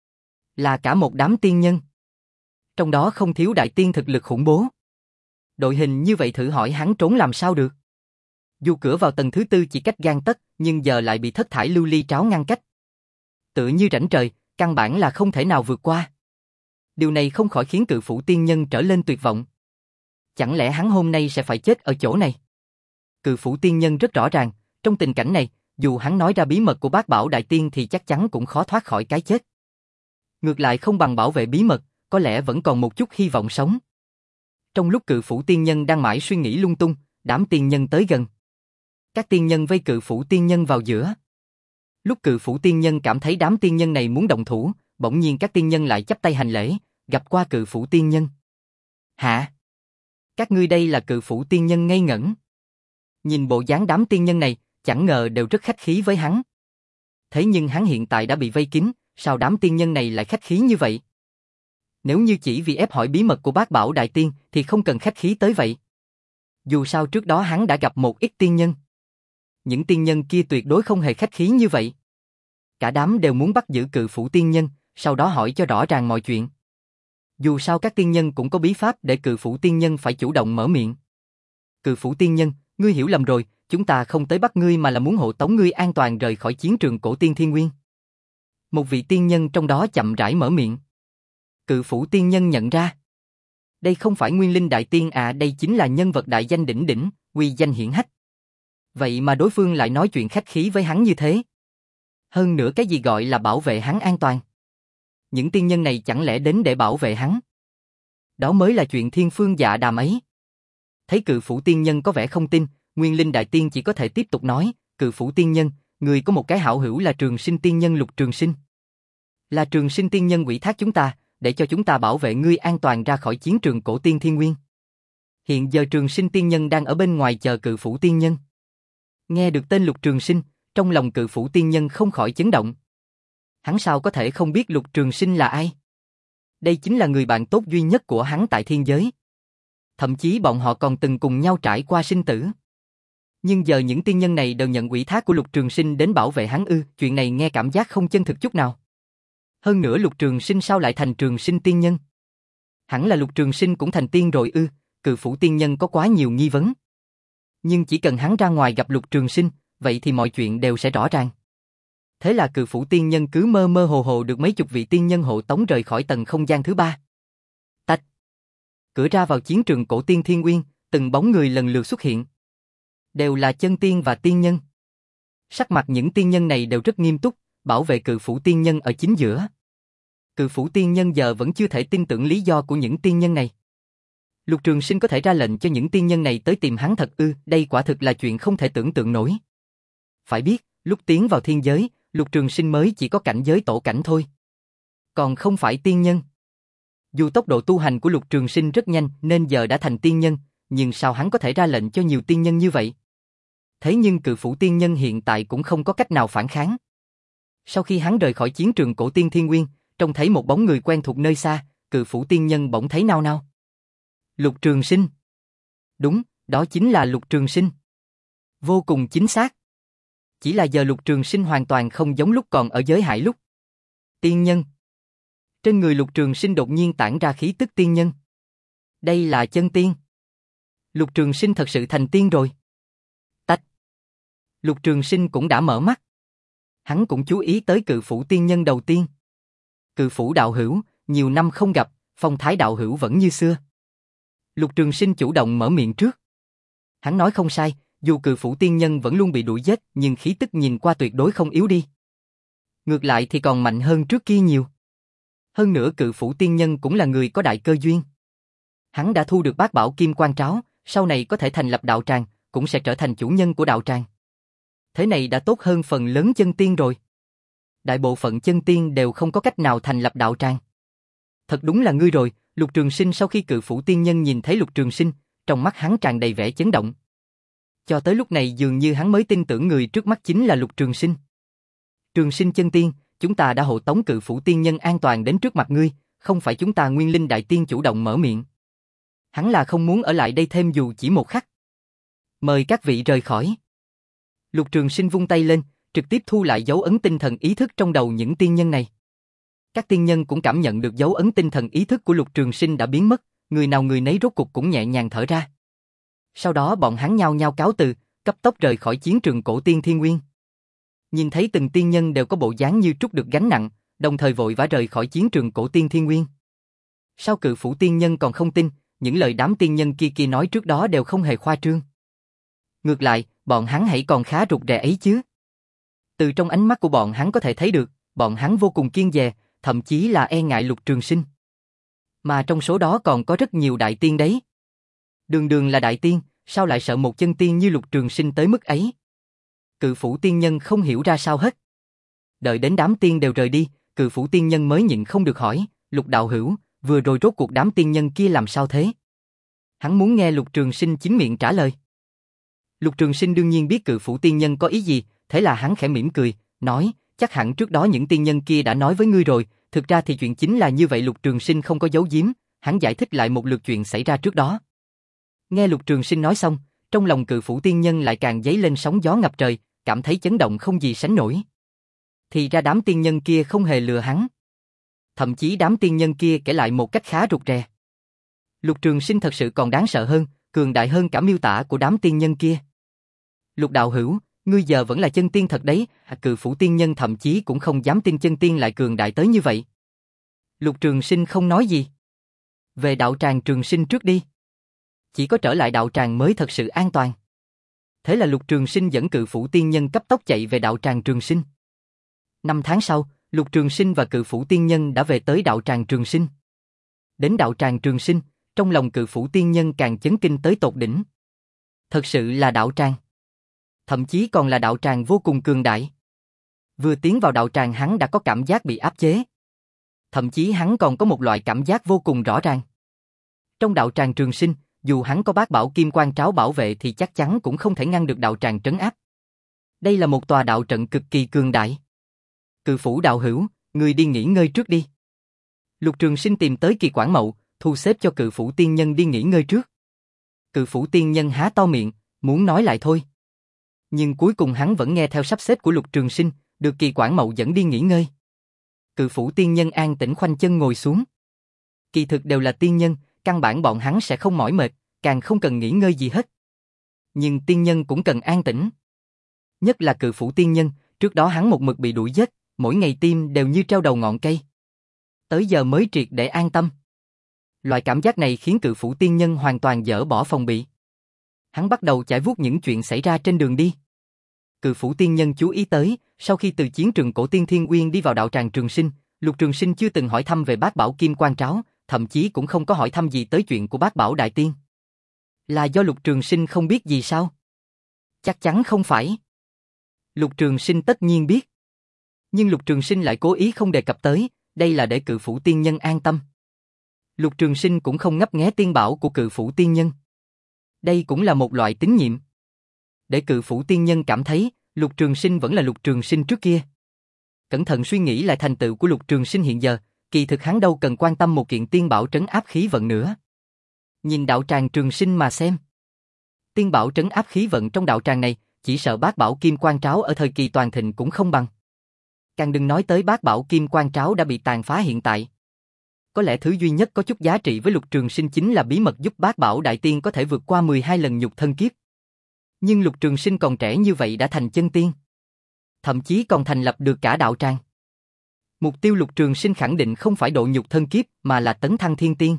Là cả một đám tiên nhân. Trong đó không thiếu đại tiên thực lực khủng bố. Đội hình như vậy thử hỏi hắn trốn làm sao được? Dù cửa vào tầng thứ tư chỉ cách gang tấc, nhưng giờ lại bị thất thải lưu ly tráo ngăn cách. Tựa như rãnh trời, căn bản là không thể nào vượt qua. Điều này không khỏi khiến Cự Phủ tiên nhân trở lên tuyệt vọng. Chẳng lẽ hắn hôm nay sẽ phải chết ở chỗ này? Cự Phủ tiên nhân rất rõ ràng, trong tình cảnh này, dù hắn nói ra bí mật của bát bảo đại tiên thì chắc chắn cũng khó thoát khỏi cái chết. Ngược lại không bằng bảo vệ bí mật, có lẽ vẫn còn một chút hy vọng sống. Trong lúc Cự Phủ tiên nhân đang mãi suy nghĩ lung tung, đám tiên nhân tới gần. Các tiên nhân vây Cự Phủ tiên nhân vào giữa. Lúc Cự Phủ tiên nhân cảm thấy đám tiên nhân này muốn động thủ, bỗng nhiên các tiên nhân lại chắp tay hành lễ, gặp qua Cự Phủ tiên nhân. Hả? Các ngươi đây là Cự Phủ tiên nhân ngây ngẩn. Nhìn bộ dáng đám tiên nhân này, chẳng ngờ đều rất khách khí với hắn. Thế nhưng hắn hiện tại đã bị vây kín, sao đám tiên nhân này lại khách khí như vậy? Nếu như chỉ vì ép hỏi bí mật của bát bảo đại tiên thì không cần khách khí tới vậy. Dù sao trước đó hắn đã gặp một ít tiên nhân. Những tiên nhân kia tuyệt đối không hề khách khí như vậy. Cả đám đều muốn bắt giữ Cự Phủ tiên nhân, sau đó hỏi cho rõ ràng mọi chuyện. Dù sao các tiên nhân cũng có bí pháp để Cự Phủ tiên nhân phải chủ động mở miệng. Cự Phủ tiên nhân, ngươi hiểu lầm rồi, chúng ta không tới bắt ngươi mà là muốn hộ tống ngươi an toàn rời khỏi chiến trường cổ tiên Thiên Nguyên. Một vị tiên nhân trong đó chậm rãi mở miệng. Cự phủ tiên nhân nhận ra. Đây không phải Nguyên Linh Đại Tiên à, đây chính là nhân vật đại danh đỉnh đỉnh, uy danh hiển hách. Vậy mà đối phương lại nói chuyện khách khí với hắn như thế. Hơn nữa cái gì gọi là bảo vệ hắn an toàn? Những tiên nhân này chẳng lẽ đến để bảo vệ hắn? Đó mới là chuyện thiên phương dạ đàm ấy. Thấy cự phủ tiên nhân có vẻ không tin, Nguyên Linh Đại Tiên chỉ có thể tiếp tục nói, cự phủ tiên nhân, người có một cái hảo hữu là Trường Sinh tiên nhân Lục Trường Sinh. Là Trường Sinh tiên nhân ủy thác chúng ta, để cho chúng ta bảo vệ ngươi an toàn ra khỏi chiến trường cổ tiên Thiên Nguyên. Hiện giờ Trường Sinh tiên nhân đang ở bên ngoài chờ cự phủ tiên nhân. Nghe được tên Lục Trường Sinh, trong lòng cự phủ tiên nhân không khỏi chấn động. Hắn sao có thể không biết Lục Trường Sinh là ai? Đây chính là người bạn tốt duy nhất của hắn tại thiên giới. Thậm chí bọn họ còn từng cùng nhau trải qua sinh tử. Nhưng giờ những tiên nhân này đều nhận ủy thác của Lục Trường Sinh đến bảo vệ hắn ư, chuyện này nghe cảm giác không chân thực chút nào. Hơn nữa Lục Trường Sinh sao lại thành Trường Sinh tiên nhân? Hẳn là Lục Trường Sinh cũng thành tiên rồi ư, cự phủ tiên nhân có quá nhiều nghi vấn. Nhưng chỉ cần hắn ra ngoài gặp Lục Trường Sinh, vậy thì mọi chuyện đều sẽ rõ ràng. Thế là cự phủ tiên nhân cứ mơ mơ hồ hồ được mấy chục vị tiên nhân hộ tống rời khỏi tầng không gian thứ ba. Tạch. Cửa ra vào chiến trường cổ tiên Thiên Nguyên, từng bóng người lần lượt xuất hiện. Đều là chân tiên và tiên nhân. Sắc mặt những tiên nhân này đều rất nghiêm túc, bảo vệ cự phủ tiên nhân ở chính giữa. Cự phủ tiên nhân giờ vẫn chưa thể tin tưởng lý do của những tiên nhân này. Lục Trường Sinh có thể ra lệnh cho những tiên nhân này tới tìm hắn thật ư, đây quả thực là chuyện không thể tưởng tượng nổi. Phải biết, lúc tiến vào thiên giới, Lục Trường Sinh mới chỉ có cảnh giới tổ cảnh thôi. Còn không phải tiên nhân. Dù tốc độ tu hành của Lục Trường Sinh rất nhanh nên giờ đã thành tiên nhân, nhưng sao hắn có thể ra lệnh cho nhiều tiên nhân như vậy? Thế nhưng cự phủ tiên nhân hiện tại cũng không có cách nào phản kháng. Sau khi hắn rời khỏi chiến trường cổ tiên Thiên Nguyên, trông thấy một bóng người quen thuộc nơi xa, cự phủ tiên nhân bỗng thấy nao nao. Lục Trường Sinh. Đúng, đó chính là Lục Trường Sinh. Vô cùng chính xác. Chỉ là giờ Lục Trường Sinh hoàn toàn không giống lúc còn ở giới hải lúc. Tiên nhân. Trên người Lục Trường Sinh đột nhiên tản ra khí tức tiên nhân. Đây là chân tiên. Lục Trường Sinh thật sự thành tiên rồi. Tách. Lục Trường Sinh cũng đã mở mắt. Hắn cũng chú ý tới cự phủ tiên nhân đầu tiên. Cự phủ đạo hữu, nhiều năm không gặp, phong thái đạo hữu vẫn như xưa. Lục Trường Sinh chủ động mở miệng trước. Hắn nói không sai, dù cự phủ tiên nhân vẫn luôn bị đuổi giết, nhưng khí tức nhìn qua tuyệt đối không yếu đi. Ngược lại thì còn mạnh hơn trước kia nhiều. Hơn nữa cự phủ tiên nhân cũng là người có đại cơ duyên. Hắn đã thu được bát bảo kim quan tráo, sau này có thể thành lập đạo tràng, cũng sẽ trở thành chủ nhân của đạo tràng. Thế này đã tốt hơn phần lớn chân tiên rồi. Đại bộ phận chân tiên đều không có cách nào thành lập đạo tràng. Thật đúng là ngươi rồi. Lục Trường Sinh sau khi cự phủ tiên nhân nhìn thấy Lục Trường Sinh, trong mắt hắn tràn đầy vẻ chấn động. Cho tới lúc này dường như hắn mới tin tưởng người trước mắt chính là Lục Trường Sinh. Trường Sinh chân tiên, chúng ta đã hộ tống cự phủ tiên nhân an toàn đến trước mặt ngươi, không phải chúng ta Nguyên Linh Đại Tiên chủ động mở miệng. Hắn là không muốn ở lại đây thêm dù chỉ một khắc. Mời các vị rời khỏi. Lục Trường Sinh vung tay lên, trực tiếp thu lại dấu ấn tinh thần ý thức trong đầu những tiên nhân này. Các tiên nhân cũng cảm nhận được dấu ấn tinh thần ý thức của Lục Trường Sinh đã biến mất, người nào người nấy rốt cục cũng nhẹ nhàng thở ra. Sau đó bọn hắn nhao nhao cáo từ, cấp tốc rời khỏi chiến trường cổ tiên Thiên Nguyên. Nhìn thấy từng tiên nhân đều có bộ dáng như trút được gánh nặng, đồng thời vội vã rời khỏi chiến trường cổ tiên Thiên Nguyên. Sao cự phủ tiên nhân còn không tin, những lời đám tiên nhân kia kia nói trước đó đều không hề khoa trương. Ngược lại, bọn hắn hãy còn khá rụt rè ấy chứ. Từ trong ánh mắt của bọn hắn có thể thấy được, bọn hắn vô cùng kiêng dè, thậm chí là e ngại Lục Trường Sinh. Mà trong số đó còn có rất nhiều đại tiên đấy. Đường đường là đại tiên, sao lại sợ một chân tiên như Lục Trường Sinh tới mức ấy? Cự phủ tiên nhân không hiểu ra sao hết. Đợi đến đám tiên đều rời đi, cự phủ tiên nhân mới nhịn không được hỏi, Lục đạo hữu, vừa rồi rốt cuộc đám tiên nhân kia làm sao thế? Hắn muốn nghe Lục Trường Sinh chính miệng trả lời. Lục Trường Sinh đương nhiên biết cự phủ tiên nhân có ý gì, thế là hắn khẽ mỉm cười, nói, chắc hẳn trước đó những tiên nhân kia đã nói với ngươi rồi, thực ra thì chuyện chính là như vậy. Lục Trường Sinh không có giấu giếm, hắn giải thích lại một lượt chuyện xảy ra trước đó. Nghe Lục Trường Sinh nói xong, trong lòng cự phủ tiên nhân lại càng dấy lên sóng gió ngập trời, cảm thấy chấn động không gì sánh nổi. Thì ra đám tiên nhân kia không hề lừa hắn. Thậm chí đám tiên nhân kia kể lại một cách khá rụt rè. Lục Trường Sinh thật sự còn đáng sợ hơn, cường đại hơn cả miêu tả của đám tiên nhân kia. Lục đạo hữu, ngươi giờ vẫn là chân tiên thật đấy, Cự Phủ tiên nhân thậm chí cũng không dám tin chân tiên lại cường đại tới như vậy. Lục Trường Sinh không nói gì. Về đạo tràng Trường Sinh trước đi. Chỉ có trở lại đạo tràng mới thật sự an toàn. Thế là Lục Trường Sinh dẫn Cự Phủ tiên nhân cấp tốc chạy về đạo tràng Trường Sinh. Năm tháng sau, Lục Trường Sinh và Cự Phủ tiên nhân đã về tới đạo tràng Trường Sinh. Đến đạo tràng Trường Sinh, trong lòng Cự Phủ tiên nhân càng chấn kinh tới tột đỉnh. Thật sự là đạo tràng. Thậm chí còn là đạo tràng vô cùng cường đại. Vừa tiến vào đạo tràng hắn đã có cảm giác bị áp chế. Thậm chí hắn còn có một loại cảm giác vô cùng rõ ràng. Trong đạo tràng Trường Sinh, dù hắn có bát bảo kim quan tráo bảo vệ thì chắc chắn cũng không thể ngăn được đạo tràng trấn áp. Đây là một tòa đạo trận cực kỳ cường đại. Cự Phủ đạo hữu, ngươi đi nghỉ ngơi trước đi. Lục Trường Sinh tìm tới Kỳ Quảng Mậu, thu xếp cho Cự Phủ tiên nhân đi nghỉ ngơi trước. Cự Phủ tiên nhân há to miệng, muốn nói lại thôi. Nhưng cuối cùng hắn vẫn nghe theo sắp xếp của Lục Trường Sinh, được Kỳ Quảng Mậu dẫn đi nghỉ ngơi. Cự Phủ tiên nhân an tĩnh khoanh chân ngồi xuống. Kỳ thực đều là tiên nhân, căn bản bọn hắn sẽ không mỏi mệt, càng không cần nghỉ ngơi gì hết. Nhưng tiên nhân cũng cần an tĩnh. Nhất là Cự Phủ tiên nhân, trước đó hắn một mực bị đuổi giết, mỗi ngày tim đều như treo đầu ngọn cây. Tới giờ mới triệt để an tâm. Loại cảm giác này khiến Cự Phủ tiên nhân hoàn toàn dỡ bỏ phòng bị. Hắn bắt đầu chải vuốt những chuyện xảy ra trên đường đi. Cự Phủ tiên nhân chú ý tới, sau khi từ chiến trường cổ tiên Thiên Uyên đi vào đạo tràng Trường Sinh, Lục Trường Sinh chưa từng hỏi thăm về bát bảo kim quan tráo, thậm chí cũng không có hỏi thăm gì tới chuyện của bát bảo đại tiên. Là do Lục Trường Sinh không biết gì sao? Chắc chắn không phải. Lục Trường Sinh tất nhiên biết. Nhưng Lục Trường Sinh lại cố ý không đề cập tới, đây là để Cự Phủ tiên nhân an tâm. Lục Trường Sinh cũng không ngấp nghé tiên bảo của Cự Phủ tiên nhân. Đây cũng là một loại tín nhiệm. Để Cự Phủ tiên nhân cảm thấy, Lục Trường Sinh vẫn là Lục Trường Sinh trước kia. Cẩn thận suy nghĩ lại thành tựu của Lục Trường Sinh hiện giờ, kỳ thực hắn đâu cần quan tâm một kiện tiên bảo trấn áp khí vận nữa. Nhìn đạo tràng Trường Sinh mà xem. Tiên bảo trấn áp khí vận trong đạo tràng này, chỉ sợ bát bảo kim quan tráo ở thời kỳ toàn thịnh cũng không bằng. Càng đừng nói tới bát bảo kim quan tráo đã bị tàn phá hiện tại. Có lẽ thứ duy nhất có chút giá trị với Lục Trường Sinh chính là bí mật giúp bát bảo đại tiên có thể vượt qua mười hai lần nhục thân kiếp. Nhưng Lục Trường Sinh còn trẻ như vậy đã thành chân tiên. Thậm chí còn thành lập được cả đạo tràng. Mục tiêu Lục Trường Sinh khẳng định không phải độ nhục thân kiếp mà là tấn thăng thiên tiên.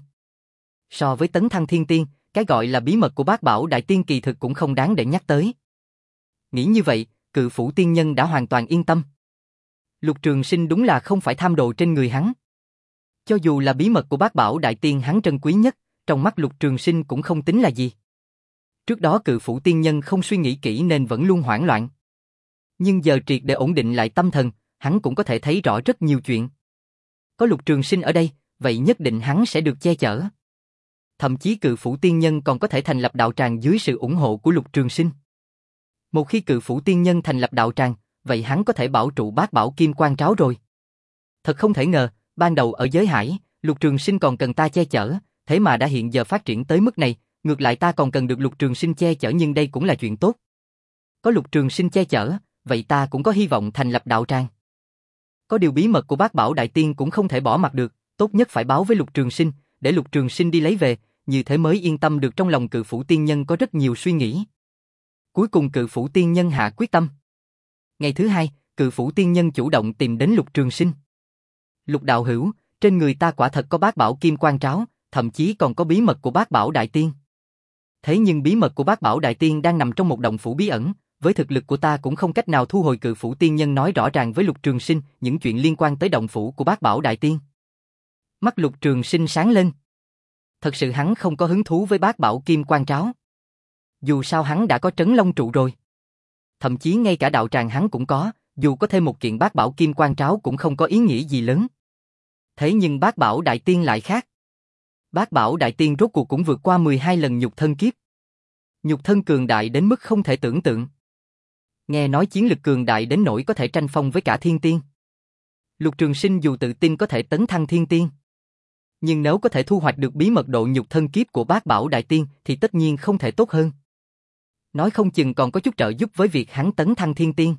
So với tấn thăng thiên tiên, cái gọi là bí mật của bát bảo đại tiên kỳ thực cũng không đáng để nhắc tới. Nghĩ như vậy, Cự Phủ tiên nhân đã hoàn toàn yên tâm. Lục Trường Sinh đúng là không phải tham đồ trên người hắn. Cho dù là bí mật của bát bảo đại tiên hắn trân quý nhất, trong mắt Lục Trường Sinh cũng không tính là gì. Trước đó Cự Phủ tiên nhân không suy nghĩ kỹ nên vẫn luôn hoảng loạn. Nhưng giờ triệt để ổn định lại tâm thần, hắn cũng có thể thấy rõ rất nhiều chuyện. Có Lục Trường Sinh ở đây, vậy nhất định hắn sẽ được che chở. Thậm chí Cự Phủ tiên nhân còn có thể thành lập đạo tràng dưới sự ủng hộ của Lục Trường Sinh. Một khi Cự Phủ tiên nhân thành lập đạo tràng, vậy hắn có thể bảo trụ bát bảo kim quan tráo rồi. Thật không thể ngờ, ban đầu ở giới hải, Lục Trường Sinh còn cần ta che chở, thế mà đã hiện giờ phát triển tới mức này, ngược lại ta còn cần được Lục Trường Sinh che chở, nhưng đây cũng là chuyện tốt. Có Lục Trường Sinh che chở, vậy ta cũng có hy vọng thành lập đạo tràng. Có điều bí mật của bát bảo đại tiên cũng không thể bỏ mặc được, tốt nhất phải báo với Lục Trường Sinh, để Lục Trường Sinh đi lấy về, như thế mới yên tâm được. Trong lòng Cự Phủ tiên nhân có rất nhiều suy nghĩ. Cuối cùng Cự Phủ tiên nhân hạ quyết tâm. Ngày thứ hai, Cự Phủ tiên nhân chủ động tìm đến Lục Trường Sinh. Lục đạo hữu, trên người ta quả thật có bát bảo kim quan tráo, thậm chí còn có bí mật của bát bảo đại tiên. Thế nhưng bí mật của bát bảo đại tiên đang nằm trong một động phủ bí ẩn, với thực lực của ta cũng không cách nào thu hồi. Cự Phủ tiên nhân nói rõ ràng với Lục Trường Sinh những chuyện liên quan tới động phủ của bát bảo đại tiên. Mắt Lục Trường Sinh sáng lên. Thật sự hắn không có hứng thú với bát bảo kim quan tráo. Dù sao hắn đã có Trấn Long trụ rồi. Thậm chí ngay cả đạo tràng hắn cũng có, dù có thêm một kiện bát bảo kim quan tráo cũng không có ý nghĩa gì lớn. Thế nhưng bát bảo đại tiên lại khác. Bát bảo đại tiên rốt cuộc cũng vượt qua mười hai lần nhục thân kiếp. Nhục thân cường đại đến mức không thể tưởng tượng. Nghe nói chiến lực cường đại đến nỗi có thể tranh phong với cả thiên tiên. Lục Trường Sinh dù tự tin có thể tấn thăng thiên tiên, nhưng nếu có thể thu hoạch được bí mật độ nhục thân kiếp của bát bảo đại tiên thì tất nhiên không thể tốt hơn. Nói không chừng còn có chút trợ giúp với việc hắn tấn thăng thiên tiên.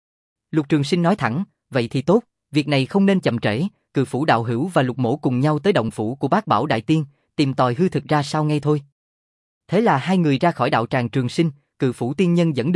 Lục Trường Sinh nói thẳng, vậy thì tốt, việc này không nên chậm trễ. Cự Phủ đạo hữu và Lục mỗ cùng nhau tới động phủ của bát bảo đại tiên, tìm tòi hư thực ra sao ngay thôi. Thế là hai người ra khỏi đạo tràng Trường Sinh, Cự Phủ tiên nhân dẫn đường,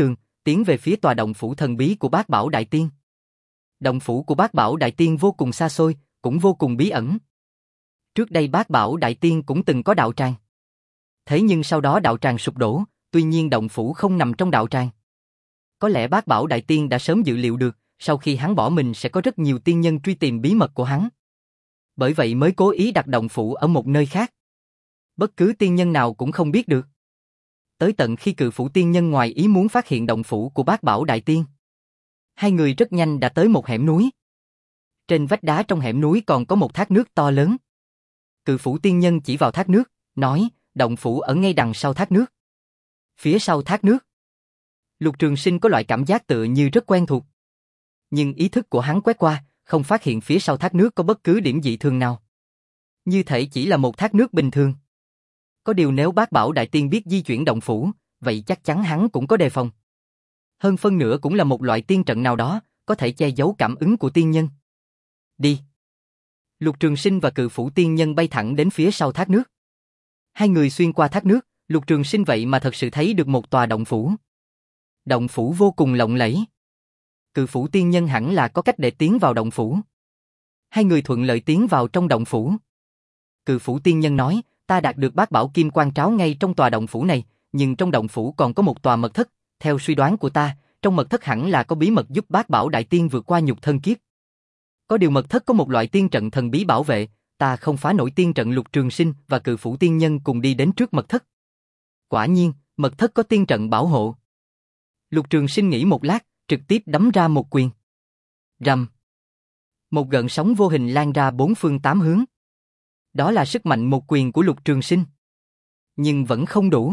tiến về phía tòa động phủ thần bí của Bát Bảo Đại Tiên. Động phủ của Bát Bảo Đại Tiên vô cùng xa xôi, cũng vô cùng bí ẩn. Trước đây Bát Bảo Đại Tiên cũng từng có đạo tràng. Thế nhưng sau đó đạo tràng sụp đổ, tuy nhiên động phủ không nằm trong đạo tràng. Có lẽ Bát Bảo Đại Tiên đã sớm dự liệu được, sau khi hắn bỏ mình sẽ có rất nhiều tiên nhân truy tìm bí mật của hắn. Bởi vậy mới cố ý đặt động phủ ở một nơi khác. Bất cứ tiên nhân nào cũng không biết được. Tới tận khi Cự Phủ tiên nhân ngoài ý muốn phát hiện động phủ của Bát Bảo Đại Tiên. Hai người rất nhanh đã tới một hẻm núi. Trên vách đá trong hẻm núi còn có một thác nước to lớn. Cự Phủ tiên nhân chỉ vào thác nước, nói, động phủ ở ngay đằng sau thác nước. Phía sau thác nước. Lục Trường Sinh có loại cảm giác tựa như rất quen thuộc. Nhưng ý thức của hắn quét qua, không phát hiện phía sau thác nước có bất cứ điểm dị thường nào. Như thể chỉ là một thác nước bình thường. Có điều nếu Bát Bảo Đại Tiên biết di chuyển động phủ, vậy chắc chắn hắn cũng có đề phòng. Hơn phân nửa cũng là một loại tiên trận nào đó, có thể che giấu cảm ứng của tiên nhân. Đi. Lục Trường Sinh và Cự Phủ tiên nhân bay thẳng đến phía sau thác nước. Hai người xuyên qua thác nước, Lục Trường Sinh vậy mà thật sự thấy được một tòa động phủ. Động phủ vô cùng lộng lẫy. Cự Phủ tiên nhân hẳn là có cách để tiến vào động phủ. Hai người thuận lợi tiến vào trong động phủ. Cự Phủ tiên nhân nói, ta đạt được Bát Bảo Kim Quan Tráo ngay trong tòa động phủ này, nhưng trong động phủ còn có một tòa mật thất, theo suy đoán của ta, trong mật thất hẳn là có bí mật giúp Bát Bảo Đại Tiên vượt qua nhục thân kiếp. Có điều mật thất có một loại tiên trận thần bí bảo vệ, ta không phá nổi tiên trận. Lục Trường Sinh và Cự Phủ tiên nhân cùng đi đến trước mật thất. Quả nhiên, mật thất có tiên trận bảo hộ. Lục Trường Sinh nghĩ một lát, trực tiếp đấm ra một quyền. Rầm. Một gợn sóng vô hình lan ra bốn phương tám hướng. Đó là sức mạnh một quyền của Lục Trường Sinh. Nhưng vẫn không đủ.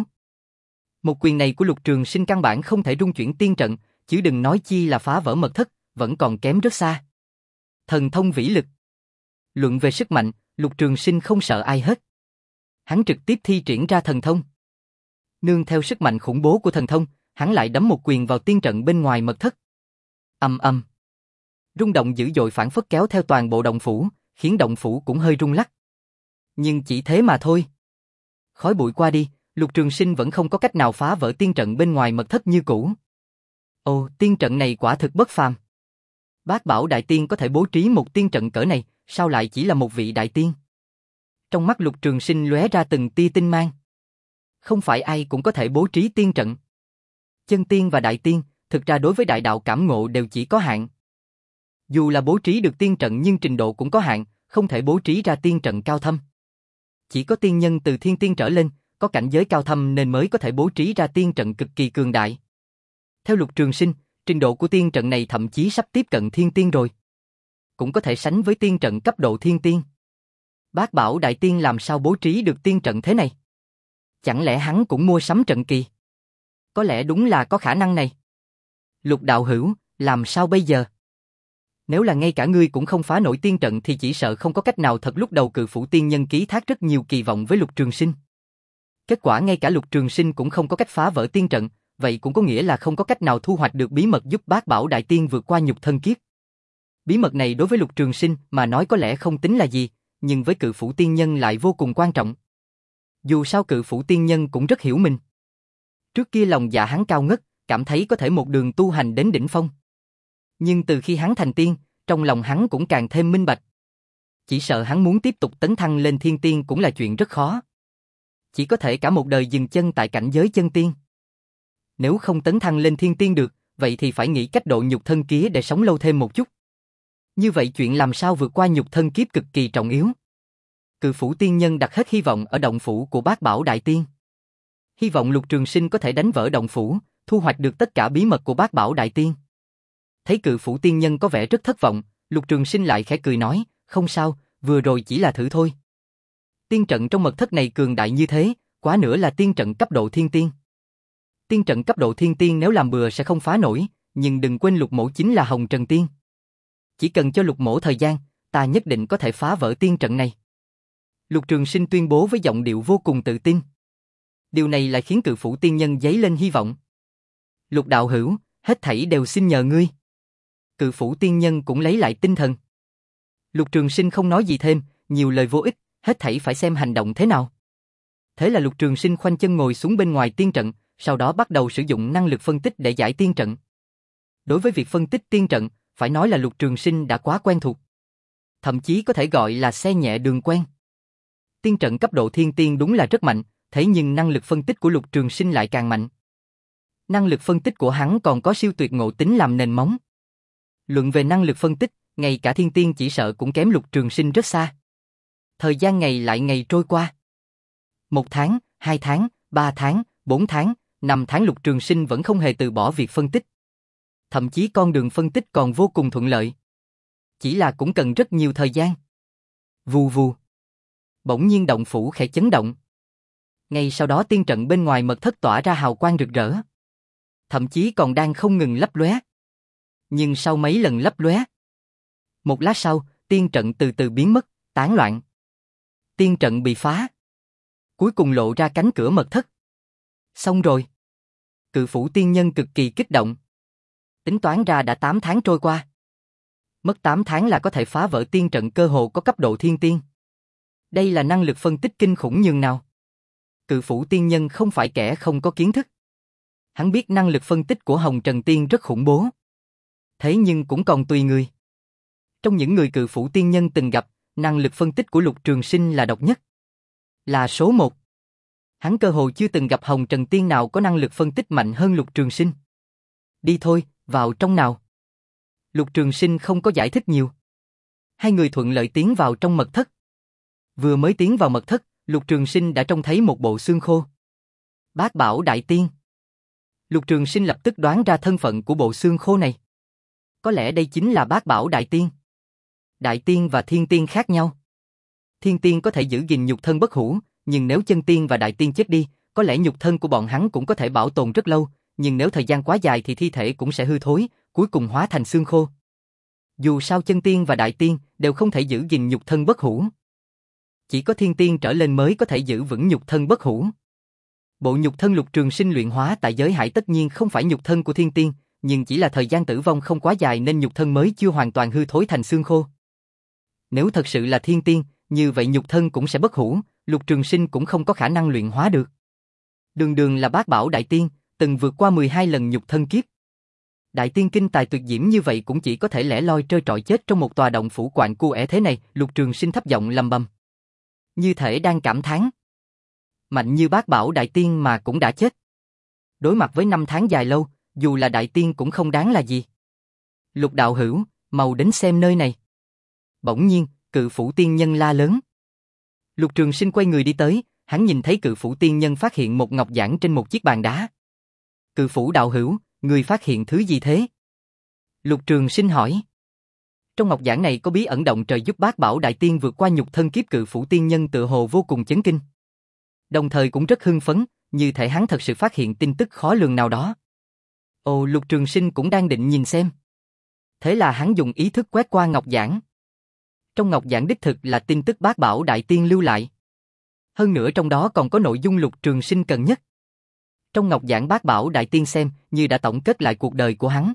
Một quyền này của Lục Trường Sinh căn bản không thể rung chuyển tiên trận, chứ đừng nói chi là phá vỡ mật thất, vẫn còn kém rất xa. Thần thông vĩ lực. Luận về sức mạnh, Lục Trường Sinh không sợ ai hết. Hắn trực tiếp thi triển ra thần thông. Nương theo sức mạnh khủng bố của thần thông, hắn lại đấm một quyền vào tiên trận bên ngoài mật thất. Ầm ầm. Rung động dữ dội phảng phất kéo theo toàn bộ động phủ, khiến động phủ cũng hơi rung lắc. Nhưng chỉ thế mà thôi. Khói bụi qua đi, Lục Trường Sinh vẫn không có cách nào phá vỡ tiên trận bên ngoài mật thất như cũ. Ồ, tiên trận này quả thực bất phàm. Bát Bảo Đại Tiên có thể bố trí một tiên trận cỡ này, sao lại chỉ là một vị đại tiên? Trong mắt Lục Trường Sinh lóe ra từng tia tinh mang. Không phải ai cũng có thể bố trí tiên trận. Chân tiên và đại tiên, thực ra đối với đại đạo cảm ngộ đều chỉ có hạn. Dù là bố trí được tiên trận nhưng trình độ cũng có hạn, không thể bố trí ra tiên trận cao thâm. Chỉ có tiên nhân từ thiên tiên trở lên, có cảnh giới cao thâm nên mới có thể bố trí ra tiên trận cực kỳ cường đại. Theo Lục Trường Sinh, trình độ của tiên trận này thậm chí sắp tiếp cận thiên tiên rồi. Cũng có thể sánh với tiên trận cấp độ thiên tiên. Bát Bảo Đại Tiên làm sao bố trí được tiên trận thế này? Chẳng lẽ hắn cũng mua sắm trận kỳ? Có lẽ đúng là có khả năng này. Lục đạo hữu, làm sao bây giờ? Nếu là ngay cả ngươi cũng không phá nổi tiên trận thì chỉ sợ không có cách nào. Thật lúc đầu Cự Phủ tiên nhân ký thác rất nhiều kỳ vọng với Lục Trường Sinh. Kết quả ngay cả Lục Trường Sinh cũng không có cách phá vỡ tiên trận, vậy cũng có nghĩa là không có cách nào thu hoạch được bí mật giúp Bát Bảo Đại Tiên vượt qua nhục thân kiếp. Bí mật này đối với Lục Trường Sinh mà nói có lẽ không tính là gì, nhưng với Cự Phủ tiên nhân lại vô cùng quan trọng. Dù sao Cự Phủ tiên nhân cũng rất hiểu mình. Trước kia lòng dạ hắn cao ngất, cảm thấy có thể một đường tu hành đến đỉnh phong. Nhưng từ khi hắn thành tiên, trong lòng hắn cũng càng thêm minh bạch. Chỉ sợ hắn muốn tiếp tục tấn thăng lên thiên tiên cũng là chuyện rất khó. Chỉ có thể cả một đời dừng chân tại cảnh giới chân tiên. Nếu không tấn thăng lên thiên tiên được, vậy thì phải nghĩ cách độ nhục thân kia để sống lâu thêm một chút. Như vậy chuyện làm sao vượt qua nhục thân kiếp cực kỳ trọng yếu. Cự Phủ tiên nhân đặt hết hy vọng ở động phủ của Bát Bảo Đại Tiên. Hy vọng Lục Trường Sinh có thể đánh vỡ động phủ, thu hoạch được tất cả bí mật của Bát Bảo Đại Tiên. Thấy Cự Phủ tiên nhân có vẻ rất thất vọng, Lục Trường Sinh lại khẽ cười nói, không sao, vừa rồi chỉ là thử thôi. Tiên trận trong mật thất này cường đại như thế, quá nữa là tiên trận cấp độ thiên tiên. Tiên trận cấp độ thiên tiên nếu làm bừa sẽ không phá nổi, nhưng đừng quên Lục mỗ chính là Hồng Trần Tiên. Chỉ cần cho Lục mỗ thời gian, ta nhất định có thể phá vỡ tiên trận này. Lục Trường Sinh tuyên bố với giọng điệu vô cùng tự tin. Điều này lại khiến Cự Phủ tiên nhân dấy lên hy vọng. Lục đạo hữu, hết thảy đều xin nhờ ngươi. Cự Phủ tiên nhân cũng lấy lại tinh thần. Lục Trường Sinh không nói gì thêm, nhiều lời vô ích, hết thảy phải xem hành động thế nào. Thế là Lục Trường Sinh khoanh chân ngồi xuống bên ngoài tiên trận, sau đó bắt đầu sử dụng năng lực phân tích để giải tiên trận. Đối với việc phân tích tiên trận, phải nói là Lục Trường Sinh đã quá quen thuộc. Thậm chí có thể gọi là xe nhẹ đường quen. Tiên trận cấp độ thiên tiên đúng là rất mạnh, thế nhưng năng lực phân tích của Lục Trường Sinh lại càng mạnh. Năng lực phân tích của hắn còn có siêu tuyệt ngộ tính làm nền móng. Luận về năng lực phân tích, ngay cả thiên tiên chỉ sợ cũng kém Lục Trường Sinh rất xa. Thời gian ngày lại ngày trôi qua. Một tháng, hai tháng, ba tháng, bốn tháng, năm tháng Lục Trường Sinh vẫn không hề từ bỏ việc phân tích. Thậm chí con đường phân tích còn vô cùng thuận lợi. Chỉ là cũng cần rất nhiều thời gian. Vù vù. Bỗng nhiên động phủ khẽ chấn động. Ngay sau đó tiên trận bên ngoài mật thất tỏa ra hào quang rực rỡ. Thậm chí còn đang không ngừng lấp lóe. Nhưng sau mấy lần lấp lóe, một lát sau, tiên trận từ từ biến mất, tán loạn. Tiên trận bị phá. Cuối cùng lộ ra cánh cửa mật thất. Xong rồi. Cự phủ tiên nhân cực kỳ kích động. Tính toán ra đã tám tháng trôi qua. Mất tám tháng là có thể phá vỡ tiên trận cơ hồ có cấp độ thiên tiên. Đây là năng lực phân tích kinh khủng nhường nào. Cự phủ tiên nhân không phải kẻ không có kiến thức. Hắn biết năng lực phân tích của Hồng Trần Tiên rất khủng bố. Thế nhưng cũng còn tùy người. Trong những người cự phủ tiên nhân từng gặp, năng lực phân tích của Lục Trường Sinh là độc nhất. Là số một. Hắn cơ hồ chưa từng gặp Hồng Trần Tiên nào có năng lực phân tích mạnh hơn Lục Trường Sinh. Đi thôi, vào trong nào. Lục Trường Sinh không có giải thích nhiều. Hai người thuận lợi tiến vào trong mật thất. Vừa mới tiến vào mật thất, Lục Trường Sinh đã trông thấy một bộ xương khô. Bát Bảo Đại Tiên. Lục Trường Sinh lập tức đoán ra thân phận của bộ xương khô này. Có lẽ đây chính là Bát Bảo Đại Tiên. Đại Tiên và Thiên Tiên khác nhau. Thiên Tiên có thể giữ gìn nhục thân bất hủ, nhưng nếu chân Tiên và Đại Tiên chết đi, có lẽ nhục thân của bọn hắn cũng có thể bảo tồn rất lâu, nhưng nếu thời gian quá dài thì thi thể cũng sẽ hư thối, cuối cùng hóa thành xương khô. Dù sao chân Tiên và Đại Tiên đều không thể giữ gìn nhục thân bất hủ. Chỉ có Thiên Tiên trở lên mới có thể giữ vững nhục thân bất hủ. Bộ nhục thân Lục Trường Sinh luyện hóa tại giới hải tất nhiên không phải nhục thân của Thiên Tiên, nhưng chỉ là thời gian tử vong không quá dài nên nhục thân mới chưa hoàn toàn hư thối thành xương khô. Nếu thật sự là Thiên Tiên, như vậy nhục thân cũng sẽ bất hủ, Lục Trường Sinh cũng không có khả năng luyện hóa được. Đường đường là Bát Bảo Đại Tiên, từng vượt qua mười hai lần nhục thân kiếp. Đại Tiên kinh tài tuyệt diễm như vậy cũng chỉ có thể lẻ loi trơ trọi chết trong một tòa động phủ quạnh cu é thế này, Lục Trường Sinh thấp giọng lầm bầm. Như thể đang cảm thán. Mạnh như Bát Bảo Đại Tiên mà cũng đã chết. Đối mặt với năm tháng dài lâu, dù là Đại Tiên cũng không đáng là gì. Lục đạo hữu, mau đến xem nơi này. Bỗng nhiên, Cự phủ tiên nhân la lớn. Lục Trường Sinh quay người đi tới, hắn nhìn thấy Cự phủ tiên nhân phát hiện một ngọc giản trên một chiếc bàn đá. Cự phủ đạo hữu, người phát hiện thứ gì thế? Lục Trường Sinh hỏi. Trong ngọc giản này có bí ẩn động trời giúp Bát Bảo Đại Tiên vượt qua nhục thân kiếp. Cự phủ tiên nhân tự hồ vô cùng chấn kinh. Đồng thời cũng rất hưng phấn, như thể hắn thật sự phát hiện tin tức khó lường nào đó. Ồ, Lục Trường Sinh cũng đang định nhìn xem. Thế là hắn dùng ý thức quét qua ngọc giản. Trong ngọc giản đích thực là tin tức Bát Bảo Đại Tiên lưu lại. Hơn nữa trong đó còn có nội dung Lục Trường Sinh cần nhất. Trong ngọc giản Bát Bảo Đại Tiên xem như đã tổng kết lại cuộc đời của hắn.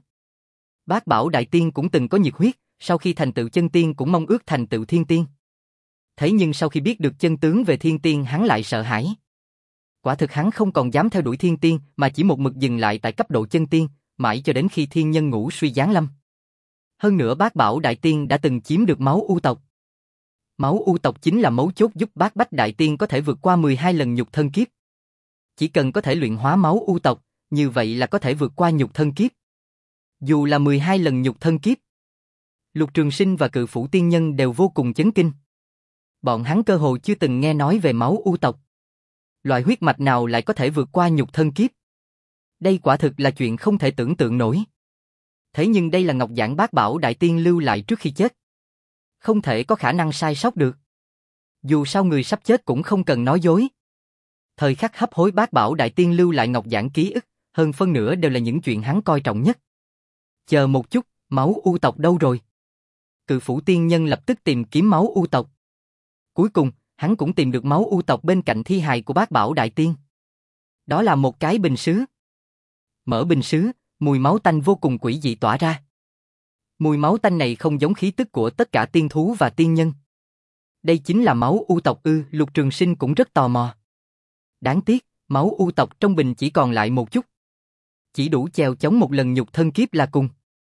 Bát Bảo Đại Tiên cũng từng có nhiệt huyết, sau khi thành tựu chân tiên cũng mong ước thành tựu thiên tiên. Thế nhưng sau khi biết được chân tướng về thiên tiên hắn lại sợ hãi. Quả thực hắn không còn dám theo đuổi thiên tiên mà chỉ một mực dừng lại tại cấp độ chân tiên, mãi cho đến khi thiên nhân ngũ suy giáng lâm. Hơn nữa Bát Bảo Đại Tiên đã từng chiếm được máu u tộc. Máu u tộc chính là mấu chốt giúp Bát Bách Đại Tiên có thể vượt qua mười hai lần nhục thân kiếp. Chỉ cần có thể luyện hóa máu u tộc, như vậy là có thể vượt qua nhục thân kiếp. Dù là mười hai lần nhục thân kiếp. Lục Trường Sinh và Cự phủ tiên nhân đều vô cùng chấn kinh. Bọn hắn cơ hồ chưa từng nghe nói về máu u tộc. Loại huyết mạch nào lại có thể vượt qua nhục thân kiếp? Đây quả thực là chuyện không thể tưởng tượng nổi. Thế nhưng đây là ngọc giản Bát Bảo Đại Tiên lưu lại trước khi chết. Không thể có khả năng sai sót được. Dù sao người sắp chết cũng không cần nói dối. Thời khắc hấp hối Bát Bảo Đại Tiên lưu lại ngọc giản ký ức, hơn phân nửa đều là những chuyện hắn coi trọng nhất. Chờ một chút, máu u tộc đâu rồi? Cự phủ tiên nhân lập tức tìm kiếm máu u tộc. Cuối cùng, hắn cũng tìm được máu u tộc bên cạnh thi hài của Bát Bảo Đại Tiên. Đó là một cái bình sứ. Mở bình sứ, mùi máu tanh vô cùng quỷ dị tỏa ra. Mùi máu tanh này không giống khí tức của tất cả tiên thú và tiên nhân. Đây chính là máu u tộc ư? Lục Trường Sinh cũng rất tò mò. Đáng tiếc, Máu u tộc trong bình chỉ còn lại một chút. Chỉ đủ chèo chống một lần nhục thân kiếp là cùng.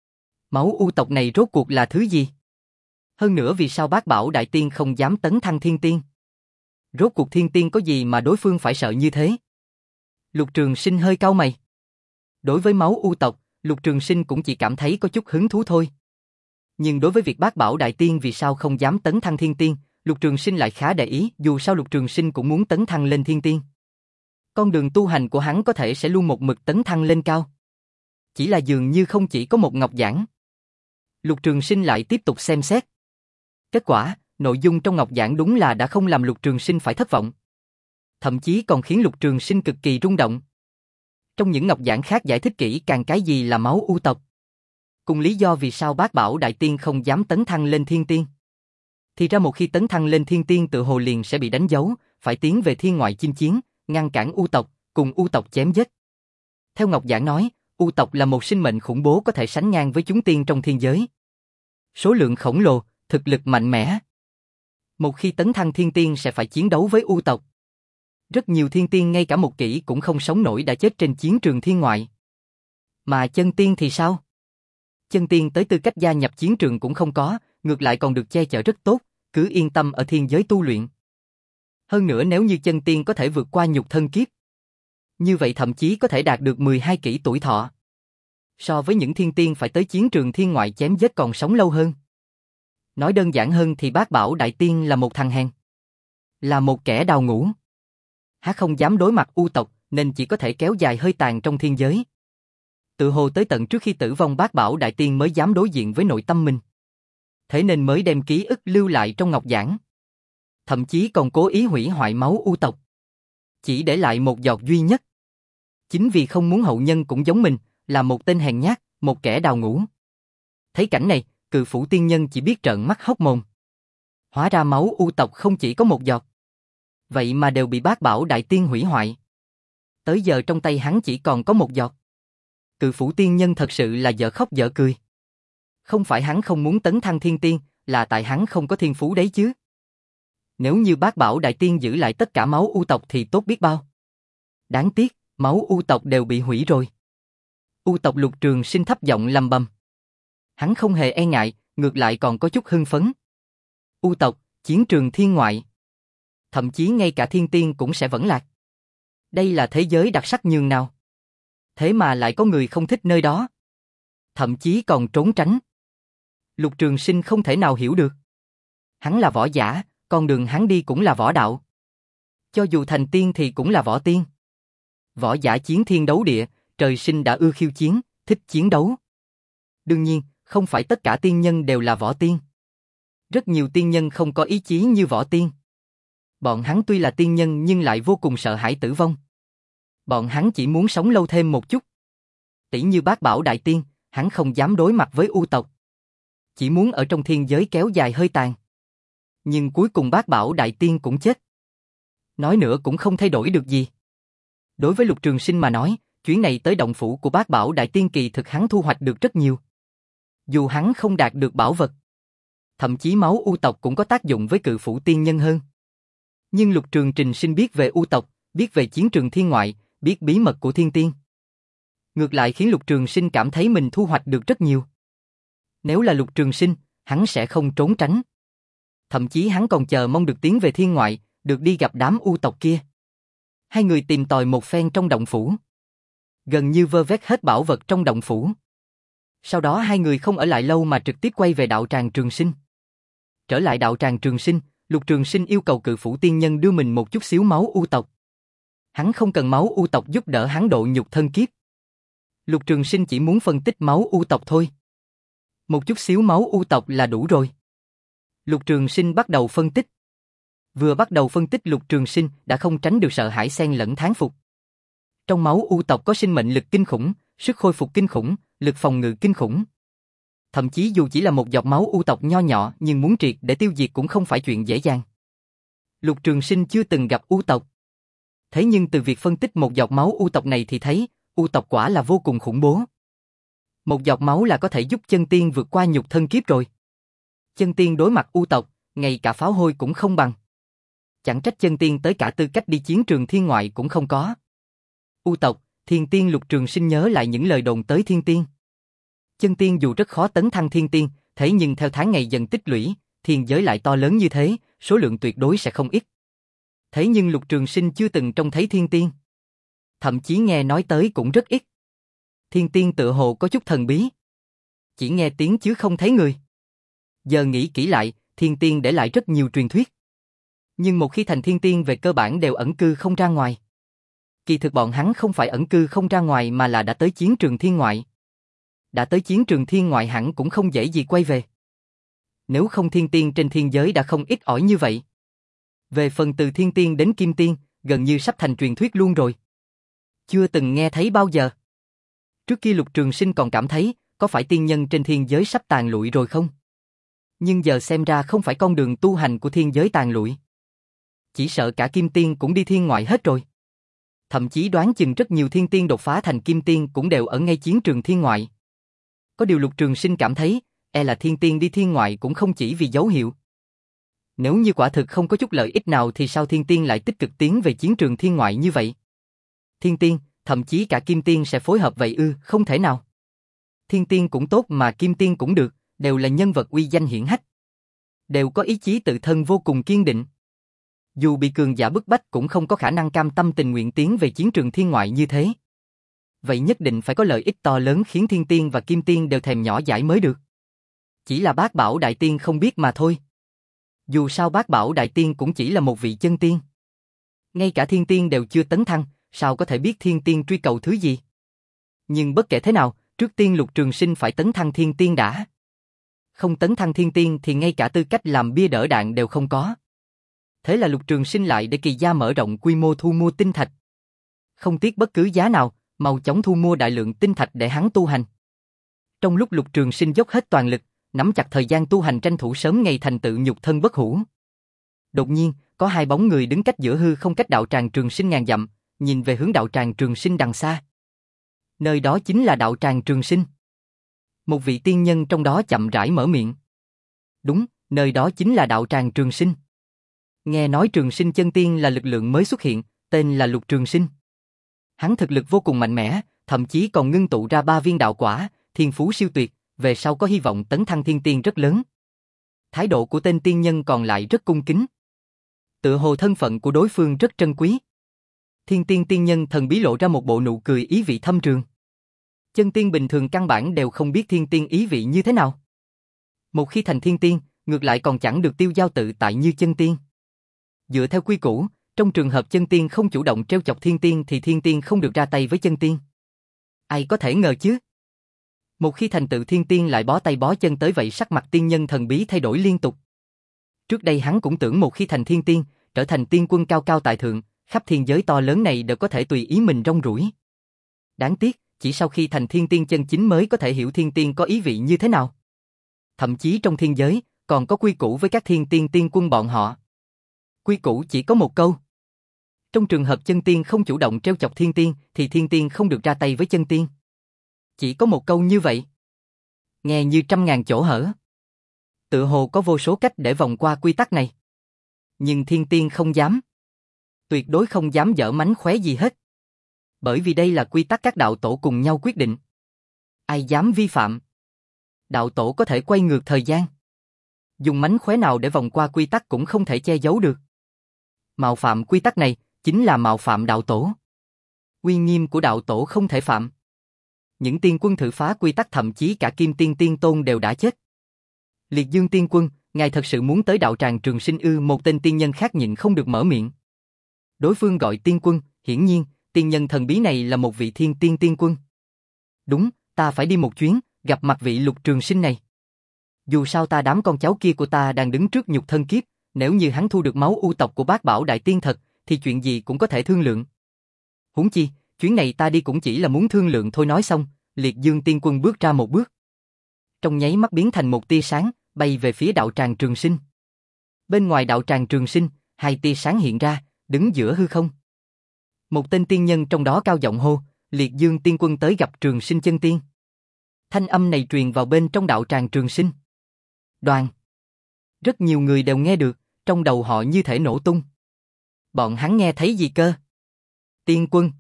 Máu u tộc này rốt cuộc là thứ gì? Hơn nữa vì sao Bát Bảo Đại Tiên không dám tấn thăng thiên tiên? Rốt cuộc thiên tiên có gì mà đối phương phải sợ như thế? Lục Trường Sinh hơi cau mày. Đối với máu u tộc, Lục Trường Sinh cũng chỉ cảm thấy có chút hứng thú thôi. Nhưng đối với việc Bát Bảo Đại Tiên vì sao không dám tấn thăng thiên tiên, Lục Trường Sinh lại khá để ý, dù sao Lục Trường Sinh cũng muốn tấn thăng lên thiên tiên. Con đường tu hành của hắn có thể sẽ luôn một mực tấn thăng lên cao. Chỉ là dường như không chỉ có một ngọc giản. Lục Trường Sinh lại tiếp tục xem xét. Kết quả, nội dung trong ngọc giản đúng là đã không làm Lục Trường Sinh phải thất vọng. Thậm chí còn khiến Lục Trường Sinh cực kỳ rung động. Trong những ngọc giản khác giải thích kỹ càng cái gì là máu u tộc. Cùng lý do vì sao Bát Bảo Đại Tiên không dám tấn thăng lên thiên tiên. Thì ra một khi tấn thăng lên thiên tiên tự hồ liền sẽ bị đánh dấu, phải tiến về thiên ngoại chinh chiến, ngăn cản u tộc, cùng u tộc chém giết. Theo ngọc giản nói, u tộc là một sinh mệnh khủng bố có thể sánh ngang với chúng tiên trong thiên giới. Số lượng khổng lồ, thực lực mạnh mẽ. Một khi tấn thăng thiên tiên sẽ phải chiến đấu với u tộc. Rất nhiều thiên tiên ngay cả một kỷ cũng không sống nổi đã chết trên chiến trường thiên ngoại. Mà chân tiên thì sao? Chân tiên tới tư cách gia nhập chiến trường cũng không có, ngược lại còn được che chở rất tốt, cứ yên tâm ở thiên giới tu luyện. Hơn nữa nếu như chân tiên có thể vượt qua nhục thân kiếp, như vậy thậm chí có thể đạt được mười hai kỷ tuổi thọ. So với những thiên tiên phải tới chiến trường thiên ngoại chém giết còn sống lâu hơn. Nói đơn giản hơn thì Bát Bảo Đại Tiên là một thằng hèn. Là một kẻ đào ngũ. Hắn không dám đối mặt u tộc nên chỉ có thể kéo dài hơi tàn trong thiên giới. Tự hồ tới tận trước khi tử vong Bát Bảo Đại Tiên mới dám đối diện với nội tâm mình. Thế nên mới đem ký ức lưu lại trong ngọc giản. Thậm chí còn cố ý hủy hoại máu u tộc. Chỉ để lại một giọt duy nhất. Chính vì không muốn hậu nhân cũng giống mình, là một tên hèn nhát, một kẻ đào ngũ. Thấy cảnh này, Cự Phủ Tiên Nhân chỉ biết trợn mắt hốc mồm. Hóa ra máu u tộc không chỉ có một giọt. Vậy mà đều bị Bát Bảo Đại Tiên hủy hoại. Tới giờ trong tay hắn chỉ còn có một giọt. Cự Phủ Tiên Nhân thật sự là dở khóc dở cười. Không phải hắn không muốn tấn thăng thiên tiên, là tại hắn không có thiên phú đấy chứ. Nếu như Bát Bảo Đại Tiên giữ lại tất cả máu u tộc thì tốt biết bao. Đáng tiếc, máu u tộc đều bị hủy rồi. U tộc Lục Trường Sinh thấp giọng lầm bầm. Hắn không hề e ngại, ngược lại còn có chút hưng phấn. U tộc, chiến trường thiên ngoại. Thậm chí ngay cả thiên tiên cũng sẽ vẫn lạc. Đây là thế giới đặc sắc nhường nào. Thế mà lại có người không thích nơi đó. Thậm chí còn trốn tránh. Lục Trường Sinh không thể nào hiểu được. Hắn là võ giả, con đường hắn đi cũng là võ đạo. Cho dù thành tiên thì cũng là võ tiên. Võ giả chiến thiên đấu địa, trời sinh đã ưa khiêu chiến, thích chiến đấu. Đương nhiên, không phải tất cả tiên nhân đều là võ tiên. Rất nhiều tiên nhân không có ý chí như võ tiên. Bọn hắn tuy là tiên nhân nhưng lại vô cùng sợ hãi tử vong. Bọn hắn chỉ muốn sống lâu thêm một chút. Tỷ như Bát Bảo Đại Tiên, hắn không dám đối mặt với u tộc. Chỉ muốn ở trong thiên giới kéo dài hơi tàn. Nhưng cuối cùng Bát Bảo Đại Tiên cũng chết. Nói nữa cũng không thay đổi được gì. Đối với Lục Trường Sinh mà nói, chuyến này tới động phủ của Bát Bảo Đại Tiên kỳ thực hắn thu hoạch được rất nhiều. Dù hắn không đạt được bảo vật, thậm chí máu u tộc cũng có tác dụng với Cự Phủ Tiên Nhân hơn. Nhưng Lục Trường Trình Sinh biết về u tộc, biết về chiến trường thiên ngoại, biết bí mật của thiên tiên. Ngược lại khiến Lục Trường Sinh cảm thấy mình thu hoạch được rất nhiều. Nếu là Lục Trường Sinh, hắn sẽ không trốn tránh. Thậm chí hắn còn chờ mong được tiến về thiên ngoại, được đi gặp đám u tộc kia. Hai người tìm tòi một phen trong động phủ. Gần như vơ vét hết bảo vật trong động phủ. Sau đó hai người không ở lại lâu mà trực tiếp quay về đạo tràng Trường Sinh. Trở lại đạo tràng Trường Sinh, Lục Trường Sinh yêu cầu Cự Phủ Tiên Nhân đưa mình một chút xíu máu u tộc. Hắn không cần máu u tộc giúp đỡ hắn độ nhục thân kiếp. Lục Trường Sinh chỉ muốn phân tích máu u tộc thôi. Một chút xíu máu u tộc là đủ rồi. Lục Trường Sinh bắt đầu phân tích. Vừa bắt đầu phân tích Lục Trường Sinh đã không tránh được sợ hãi xen lẫn thán phục. Trong máu u tộc có sinh mệnh lực kinh khủng, sức khôi phục kinh khủng, lực phòng ngự kinh khủng. Thậm chí dù chỉ là một giọt máu u tộc nho nhỏ nhưng muốn triệt để tiêu diệt cũng không phải chuyện dễ dàng. Lục Trường Sinh chưa từng gặp u tộc. Thế nhưng từ việc phân tích một giọt máu u tộc này thì thấy, u tộc quả là vô cùng khủng bố. Một giọt máu là có thể giúp chân tiên vượt qua nhục thân kiếp rồi. Chân tiên đối mặt u tộc, ngay cả pháo hôi cũng không bằng. Chẳng trách chân tiên tới cả tư cách đi chiến trường thiên ngoại cũng không có. U tộc, thiên tiên Lục Trường Sinh nhớ lại những lời đồn tới thiên tiên. Chân tiên dù rất khó tấn thăng thiên tiên, thế nhưng theo tháng ngày dần tích lũy, thiên giới lại to lớn như thế, số lượng tuyệt đối sẽ không ít. Thế nhưng Lục Trường Sinh chưa từng trông thấy thiên tiên. Thậm chí nghe nói tới cũng rất ít. Thiên tiên tựa hồ có chút thần bí. Chỉ nghe tiếng chứ không thấy người. Giờ nghĩ kỹ lại, thiên tiên để lại rất nhiều truyền thuyết. Nhưng một khi thành thiên tiên về cơ bản đều ẩn cư không ra ngoài. Kỳ thực bọn hắn không phải ẩn cư không ra ngoài mà là đã tới chiến trường thiên ngoại. Đã tới chiến trường thiên ngoại hẳn cũng không dễ gì quay về. Nếu không thiên tiên trên thiên giới đã không ít ỏi như vậy. Về phần từ thiên tiên đến kim tiên, gần như sắp thành truyền thuyết luôn rồi. Chưa từng nghe thấy bao giờ. Trước kia Lục Trường Sinh còn cảm thấy, có phải tiên nhân trên thiên giới sắp tàn lụi rồi không? Nhưng giờ xem ra không phải con đường tu hành của thiên giới tàn lụi. Chỉ sợ cả kim tiên cũng đi thiên ngoại hết rồi. Thậm chí đoán chừng rất nhiều thiên tiên đột phá thành kim tiên cũng đều ở ngay chiến trường thiên ngoại. Có điều Lục Trường Sinh cảm thấy, e là thiên tiên đi thiên ngoại cũng không chỉ vì dấu hiệu. Nếu như quả thực không có chút lợi ích nào thì sao thiên tiên lại tích cực tiến về chiến trường thiên ngoại như vậy? Thiên tiên, thậm chí cả kim tiên sẽ phối hợp vậy ư, không thể nào. Thiên tiên cũng tốt mà kim tiên cũng được, đều là nhân vật uy danh hiển hách. Đều có ý chí tự thân vô cùng kiên định. Dù bị cường giả bức bách cũng không có khả năng cam tâm tình nguyện tiến về chiến trường thiên ngoại như thế. Vậy nhất định phải có lợi ích to lớn khiến thiên tiên và kim tiên đều thèm nhỏ dãi mới được. Chỉ là Bát Bảo Đại Tiên không biết mà thôi. Dù sao Bát Bảo Đại Tiên cũng chỉ là một vị chân tiên. Ngay cả thiên tiên đều chưa tấn thăng, sao có thể biết thiên tiên truy cầu thứ gì? Nhưng bất kể thế nào, trước tiên Lục Trường Sinh phải tấn thăng thiên tiên đã. Không tấn thăng thiên tiên thì ngay cả tư cách làm bia đỡ đạn đều không có. Thế là Lục Trường Sinh lại để Kỳ gia mở rộng quy mô thu mua tinh thạch. Không tiếc bất cứ giá nào, mau chóng thu mua đại lượng tinh thạch để hắn tu hành. Trong lúc Lục Trường Sinh dốc hết toàn lực, nắm chặt thời gian tu hành tranh thủ sớm ngày thành tựu nhục thân bất hủ. Đột nhiên, có hai bóng người đứng cách giữa hư không cách đạo tràng Trường Sinh ngàn dặm, nhìn về hướng đạo tràng Trường Sinh đằng xa. Nơi đó chính là đạo tràng Trường Sinh. Một vị tiên nhân trong đó chậm rãi mở miệng. Đúng, nơi đó chính là đạo tràng Trường Sinh. Nghe nói Trường Sinh chân tiên là lực lượng mới xuất hiện, tên là Lục Trường Sinh. Hắn thực lực vô cùng mạnh mẽ, thậm chí còn ngưng tụ ra ba viên đạo quả, thiên phú siêu tuyệt, về sau có hy vọng tấn thăng thiên tiên rất lớn. Thái độ của tên tiên nhân còn lại rất cung kính. Tựa hồ thân phận của đối phương rất trân quý. Thiên tiên tiên nhân thần bí lộ ra một bộ nụ cười ý vị thâm trường. Chân tiên bình thường căn bản đều không biết thiên tiên ý vị như thế nào. Một khi thành thiên tiên, ngược lại còn chẳng được tiêu dao tự tại như chân tiên. Dựa theo quy củ, trong trường hợp chân tiên không chủ động trêu chọc thiên tiên thì thiên tiên không được ra tay với chân tiên. Ai có thể ngờ chứ? Một khi thành tựu thiên tiên lại bó tay bó chân tới vậy, sắc mặt tiên nhân thần bí thay đổi liên tục. Trước đây hắn cũng tưởng một khi thành thiên tiên, trở thành tiên quân cao cao tại thượng, khắp thiên giới to lớn này đều có thể tùy ý mình rong ruổi. Đáng tiếc, chỉ sau khi thành thiên tiên chân chính mới có thể hiểu thiên tiên có ý vị như thế nào. Thậm chí trong thiên giới, còn có quy củ với các thiên tiên tiên quân bọn họ. Quy củ chỉ có một câu. Trong trường hợp chân tiên không chủ động trêu chọc thiên tiên, thì thiên tiên không được ra tay với chân tiên. Chỉ có một câu như vậy. Nghe như trăm ngàn chỗ hở. Tựa hồ có vô số cách để vòng qua quy tắc này. Nhưng thiên tiên không dám. Tuyệt đối không dám giở mánh khóe gì hết. Bởi vì đây là quy tắc các đạo tổ cùng nhau quyết định. Ai dám vi phạm? Đạo tổ có thể quay ngược thời gian. Dùng mánh khóe nào để vòng qua quy tắc cũng không thể che giấu được. Mạo phạm quy tắc này, chính là mạo phạm đạo tổ. Uy nghiêm của đạo tổ không thể phạm. Những tiên quân thử phá quy tắc thậm chí cả kim tiên tiên tôn đều đã chết. Liệt Dương tiên quân, ngài thật sự muốn tới đạo tràng Trường Sinh ư? Một tên tiên nhân khác nhịn không được mở miệng. Đối phương gọi tiên quân, hiển nhiên, tiên nhân thần bí này là một vị thiên tiên tiên quân. Đúng, ta phải đi một chuyến, gặp mặt vị Lục Trường Sinh này. Dù sao ta đám con cháu kia của ta đang đứng trước nhục thân kiếp, nếu như hắn thu được máu u tộc của Bát Bảo Đại Tiên thật, thì chuyện gì cũng có thể thương lượng. Huống chi, chuyến này ta đi cũng chỉ là muốn thương lượng thôi. Nói xong, Liệt Dương tiên quân bước ra một bước. Trong nháy mắt biến thành một tia sáng, bay về phía đạo tràng Trường Sinh. Bên ngoài đạo tràng Trường Sinh, hai tia sáng hiện ra, đứng giữa hư không. Một tên tiên nhân trong đó cao giọng hô, Liệt Dương tiên quân tới gặp Trường Sinh chân tiên. Thanh âm này truyền vào bên trong đạo tràng Trường Sinh. Đoàn. Rất nhiều người đều nghe được, trong đầu họ như thể nổ tung. Bọn hắn nghe thấy gì cơ? Tiên quân.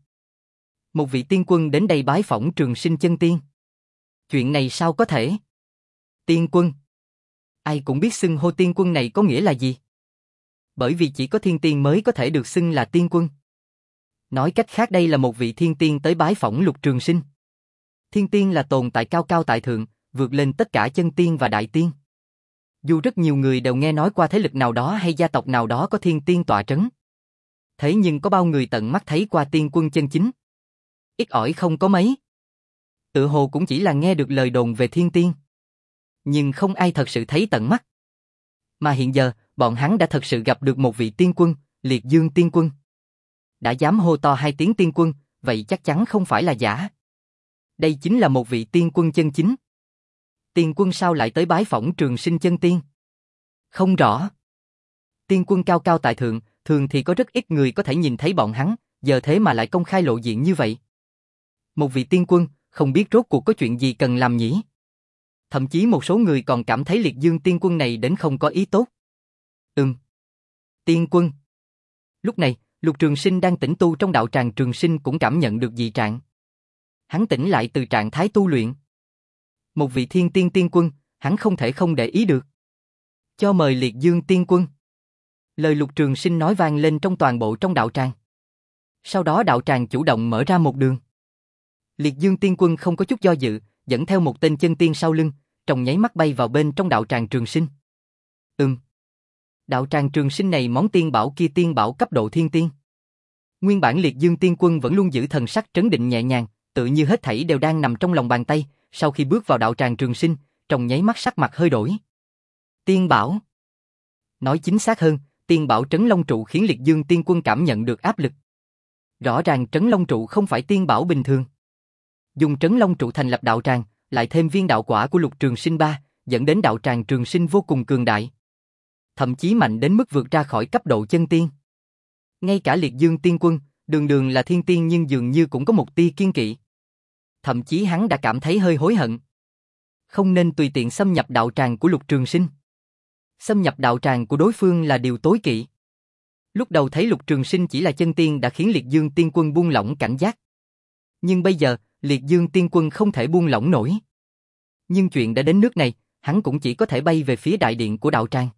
Một vị tiên quân đến đây bái phỏng Trường Sinh chân tiên. Chuyện này sao có thể? Tiên quân. Ai cũng biết xưng hô tiên quân này có nghĩa là gì. Bởi vì chỉ có thiên tiên mới có thể được xưng là tiên quân. Nói cách khác đây là một vị thiên tiên tới bái phỏng Lục Trường Sinh. Thiên tiên là tồn tại cao cao tại thượng, vượt lên tất cả chân tiên và đại tiên. Dù rất nhiều người đều nghe nói qua thế lực nào đó hay gia tộc nào đó có thiên tiên tọa trấn. Thế nhưng có bao người tận mắt thấy qua tiên quân chân chính? Ít ỏi không có mấy. Tự hồ cũng chỉ là nghe được lời đồn về thiên tiên. Nhưng không ai thật sự thấy tận mắt. Mà hiện giờ, bọn hắn đã thật sự gặp được một vị tiên quân, Liệt Dương tiên quân. Đã dám hô to hai tiếng tiên quân, vậy chắc chắn không phải là giả. Đây chính là một vị tiên quân chân chính. Tiên quân sao lại tới bái phỏng Trường Sinh chân tiên? Không rõ. Tiên quân cao cao tại thượng, thường thì có rất ít người có thể nhìn thấy bọn hắn, giờ thế mà lại công khai lộ diện như vậy. Một vị tiên quân, không biết rốt cuộc có chuyện gì cần làm nhỉ? Thậm chí một số người còn cảm thấy Liệt Dương tiên quân này đến không có ý tốt. Ừm. Tiên quân. Lúc này, Lục Trường Sinh đang tĩnh tu trong đạo tràng Trường Sinh cũng cảm nhận được dị trạng. Hắn tỉnh lại từ trạng thái tu luyện. Một vị thiên tiên tiên quân, hắn không thể không để ý được. Cho mời Liệt Dương tiên quân. Lời Lục Trường Sinh nói vang lên trong toàn bộ trong đạo tràng. Sau đó đạo tràng chủ động mở ra một đường. Liệt Dương tiên quân không có chút do dự, dẫn theo một tên chân tiên sau lưng, trong nháy mắt bay vào bên trong đạo tràng Trường Sinh. Ừm. Đạo tràng Trường Sinh này món tiên bảo kia tiên bảo cấp độ thiên tiên. Nguyên bản Liệt Dương tiên quân vẫn luôn giữ thần sắc trấn định nhẹ nhàng, tự như hết thảy đều đang nằm trong lòng bàn tay, sau khi bước vào đạo tràng Trường Sinh, trong nháy mắt sắc mặt hơi đổi. Tiên bảo. Nói chính xác hơn, tiên bảo Trấn Long trụ khiến Liệt Dương tiên quân cảm nhận được áp lực. Rõ ràng Trấn Long trụ không phải tiên bảo bình thường. Dùng Trấn Long trụ thành lập đạo tràng, lại thêm viên đạo quả của Lục Trường Sinh ba, dẫn đến đạo tràng Trường Sinh vô cùng cường đại. Thậm chí mạnh đến mức vượt ra khỏi cấp độ chân tiên. Ngay cả Liệt Dương tiên quân, đường đường là thiên tiên nhưng dường như cũng có một tia kiên kỵ. Thậm chí hắn đã cảm thấy hơi hối hận. Không nên tùy tiện xâm nhập đạo tràng của Lục Trường Sinh. Xâm nhập đạo tràng của đối phương là điều tối kỵ. Lúc đầu thấy Lục Trường Sinh chỉ là chân tiên đã khiến Liệt Dương tiên quân buông lỏng cảnh giác. Nhưng bây giờ, Liệt Dương tiên quân không thể buông lỏng nổi. Nhưng chuyện đã đến nước này, hắn cũng chỉ có thể bay về phía đại điện của đạo tràng.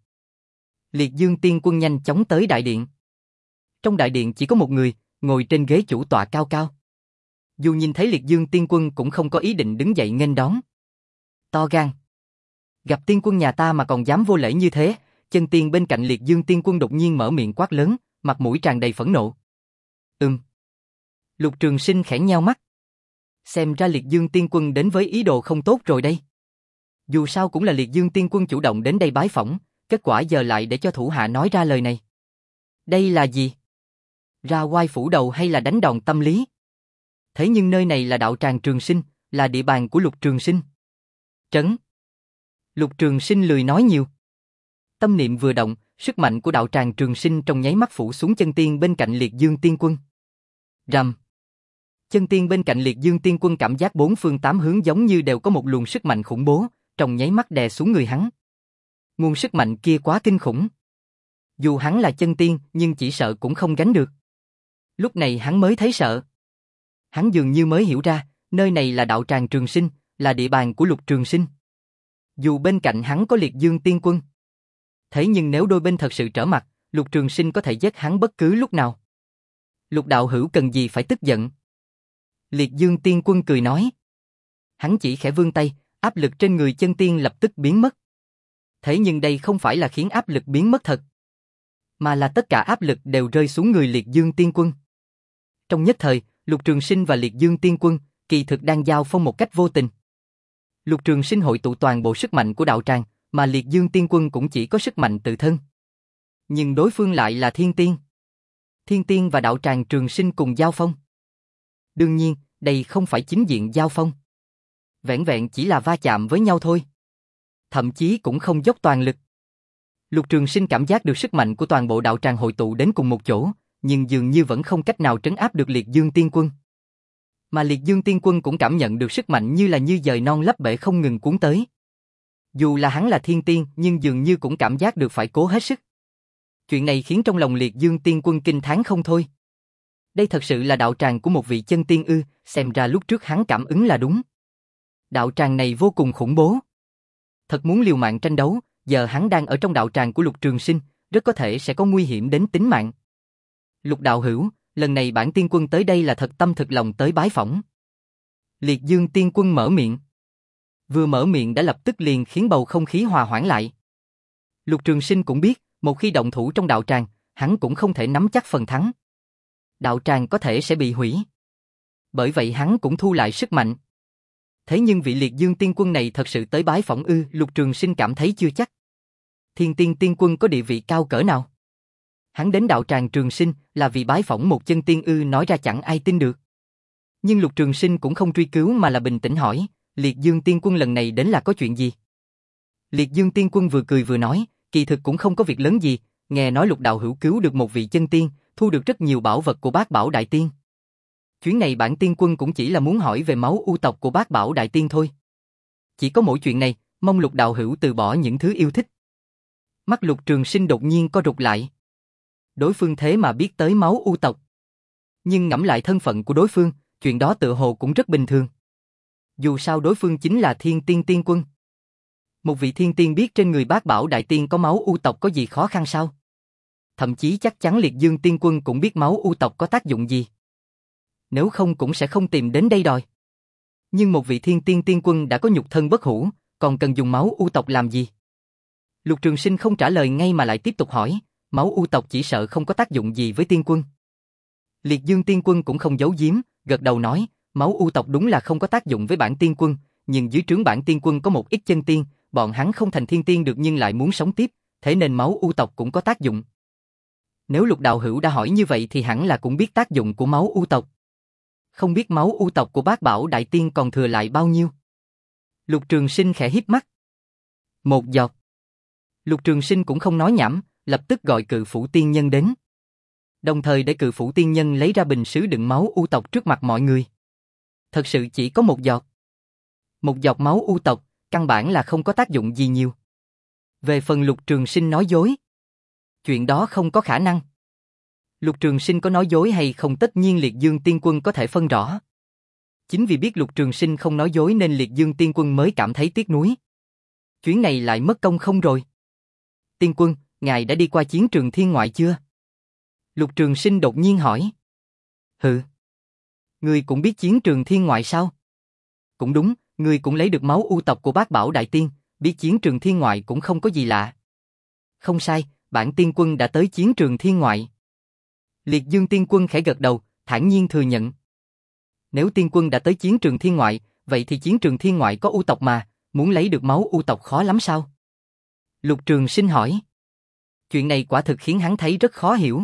Liệt Dương tiên quân nhanh chóng tới đại điện. Trong đại điện chỉ có một người, ngồi trên ghế chủ tọa cao cao. Dù nhìn thấy Liệt Dương tiên quân cũng không có ý định đứng dậy nghênh đón. To gan. Gặp tiên quân nhà ta mà còn dám vô lễ như thế, chân tiên bên cạnh Liệt Dương tiên quân đột nhiên mở miệng quát lớn, mặt mũi tràn đầy phẫn nộ. Ừm. Lục Trường Sinh khẽ nheo mắt. Xem ra Liệt Dương tiên quân đến với ý đồ không tốt rồi đây. Dù sao cũng là Liệt Dương tiên quân chủ động đến đây bái phỏng, kết quả giờ lại để cho thủ hạ nói ra lời này. Đây là gì? Ra oai phủ đầu hay là đánh đòn tâm lý? Thế nhưng nơi này là đạo tràng Trường Sinh, là địa bàn của Lục Trường Sinh. Trấn. Lục Trường Sinh lười nói nhiều. Tâm niệm vừa động, sức mạnh của đạo tràng Trường Sinh trong nháy mắt phủ xuống chân tiên bên cạnh Liệt Dương tiên quân. Rầm. Chân tiên bên cạnh Liệt Dương tiên quân cảm giác bốn phương tám hướng giống như đều có một luồng sức mạnh khủng bố, trong nháy mắt đè xuống người hắn. Nguồn sức mạnh kia quá kinh khủng. Dù hắn là chân tiên, nhưng chỉ sợ cũng không gánh được. Lúc này hắn mới thấy sợ. Hắn dường như mới hiểu ra, nơi này là đạo tràng Trường Sinh, là địa bàn của Lục Trường Sinh. Dù bên cạnh hắn có Liệt Dương tiên quân. Thế nhưng nếu đôi bên thật sự trở mặt, Lục Trường Sinh có thể giết hắn bất cứ lúc nào. Lục đạo hữu cần gì phải tức giận? Liệt Dương tiên quân cười nói. Hắn chỉ khẽ vươn tay, áp lực trên người chân tiên lập tức biến mất. Thế nhưng đây không phải là khiến áp lực biến mất thật, mà là tất cả áp lực đều rơi xuống người Liệt Dương tiên quân. Trong nhất thời, Lục Trường Sinh và Liệt Dương tiên quân kỳ thực đang giao phong một cách vô tình. Lục Trường Sinh hội tụ toàn bộ sức mạnh của đạo tràng, mà Liệt Dương tiên quân cũng chỉ có sức mạnh tự thân. Nhưng đối phương lại là thiên tiên. Thiên tiên và đạo tràng Trường Sinh cùng giao phong. Đương nhiên, đây không phải chính diện giao phong. Vẹn vẹn chỉ là va chạm với nhau thôi. Thậm chí cũng không dốc toàn lực. Lục Trường Sinh cảm giác được sức mạnh của toàn bộ đạo tràng hội tụ đến cùng một chỗ, nhưng dường như vẫn không cách nào trấn áp được Liệt Dương tiên quân. Mà Liệt Dương tiên quân cũng cảm nhận được sức mạnh như là như dời non lấp bể không ngừng cuốn tới. Dù là hắn là thiên tiên, nhưng dường như cũng cảm giác được phải cố hết sức. Chuyện này khiến trong lòng Liệt Dương Tiên Quân kinh thán không thôi. Đây thật sự là đạo tràng của một vị chân tiên ư, xem ra lúc trước hắn cảm ứng là đúng. Đạo tràng này vô cùng khủng bố. Thật muốn liều mạng tranh đấu, giờ hắn đang ở trong đạo tràng của Lục Trường Sinh, rất có thể sẽ có nguy hiểm đến tính mạng. Lục đạo hữu, lần này bản tiên quân tới đây là thật tâm thực lòng tới bái phỏng. Liệt Dương Tiên Quân mở miệng. Vừa mở miệng đã lập tức liền khiến bầu không khí hòa hoãn lại. Lục Trường Sinh cũng biết, một khi động thủ trong đạo tràng, hắn cũng không thể nắm chắc phần thắng. Đạo tràng có thể sẽ bị hủy. Bởi vậy hắn cũng thu lại sức mạnh. Thế nhưng vị Liệt Dương Tiên Quân này thật sự tới bái phỏng ư? Lục Trường Sinh cảm thấy chưa chắc. Thiên Tiên Tiên Quân có địa vị cao cỡ nào? Hắn đến đạo tràng Trường Sinh là vì bái phỏng một chân tiên ư? Nói ra chẳng ai tin được. Nhưng Lục Trường Sinh cũng không truy cứu mà là bình tĩnh hỏi, Liệt Dương Tiên Quân lần này đến là có chuyện gì? Liệt Dương Tiên Quân vừa cười vừa nói, kỳ thực cũng không có việc lớn gì, nghe nói Lục đạo hữu cứu được một vị chân tiên, thu được rất nhiều bảo vật của Bát Bảo Đại Tiên. Chuyến này bản tiên quân cũng chỉ là muốn hỏi về máu u tộc của Bát Bảo Đại Tiên thôi. Chỉ có mỗi chuyện này, mong Lục đạo hữu từ bỏ những thứ yêu thích. Mắt Lục Trường Sinh đột nhiên co rụt lại. Đối phương thế mà biết tới máu u tộc. Nhưng ngẫm lại thân phận của đối phương, chuyện đó tự hồ cũng rất bình thường. Dù sao đối phương chính là Thiên Tiên Tiên Quân. Một vị thiên tiên biết trên người Bát Bảo Đại Tiên có máu u tộc có gì khó khăn sao? Thậm chí chắc chắn Liệt Dương Tiên Quân cũng biết máu u tộc có tác dụng gì. Nếu không cũng sẽ không tìm đến đây đòi. Nhưng một vị Thiên Tiên Tiên Quân đã có nhục thân bất hủ, còn cần dùng máu u tộc làm gì? Lục Trường Sinh không trả lời ngay mà lại tiếp tục hỏi, máu u tộc chỉ sợ không có tác dụng gì với tiên quân. Liệt Dương Tiên Quân cũng không giấu giếm, gật đầu nói, máu u tộc đúng là không có tác dụng với bản tiên quân, nhưng dưới trướng bản tiên quân có một ít chân tiên, bọn hắn không thành thiên tiên được nhưng lại muốn sống tiếp, thế nên máu u tộc cũng có tác dụng. Nếu Lục đạo hữu đã hỏi như vậy thì hẳn là cũng biết tác dụng của máu u tộc. Không biết máu u tộc của Bát Bảo Đại Tiên còn thừa lại bao nhiêu? Lục Trường Sinh khẽ híp mắt. Một giọt. Lục Trường Sinh cũng không nói nhảm, lập tức gọi Cự Phủ Tiên Nhân đến. Đồng thời để Cự Phủ Tiên Nhân lấy ra bình sứ đựng máu u tộc trước mặt mọi người. Thật sự chỉ có một giọt. Một giọt máu u tộc, căn bản là không có tác dụng gì nhiều. Về phần Lục Trường Sinh nói dối, chuyện đó không có khả năng. Lục Trường Sinh có nói dối hay không tất nhiên Liệt Dương Tiên Quân có thể phân rõ. Chính vì biết Lục Trường Sinh không nói dối nên Liệt Dương Tiên Quân mới cảm thấy tiếc nuối. Chuyến này lại mất công không rồi. Tiên Quân, ngài đã đi qua chiến trường thiên ngoại chưa? Lục Trường Sinh đột nhiên hỏi. Hừ. Ngươi cũng biết chiến trường thiên ngoại sao? Cũng đúng, ngươi cũng lấy được máu u tộc của Bát Bảo Đại Tiên, biết chiến trường thiên ngoại cũng không có gì lạ. Không sai, bản tiên quân đã tới chiến trường thiên ngoại. Liệt Dương Tiên Quân khẽ gật đầu, thản nhiên thừa nhận. Nếu tiên quân đã tới chiến trường thiên ngoại, vậy thì chiến trường thiên ngoại có u tộc mà, muốn lấy được máu u tộc khó lắm sao? Lục Trường Sinh hỏi. Chuyện này quả thực khiến hắn thấy rất khó hiểu.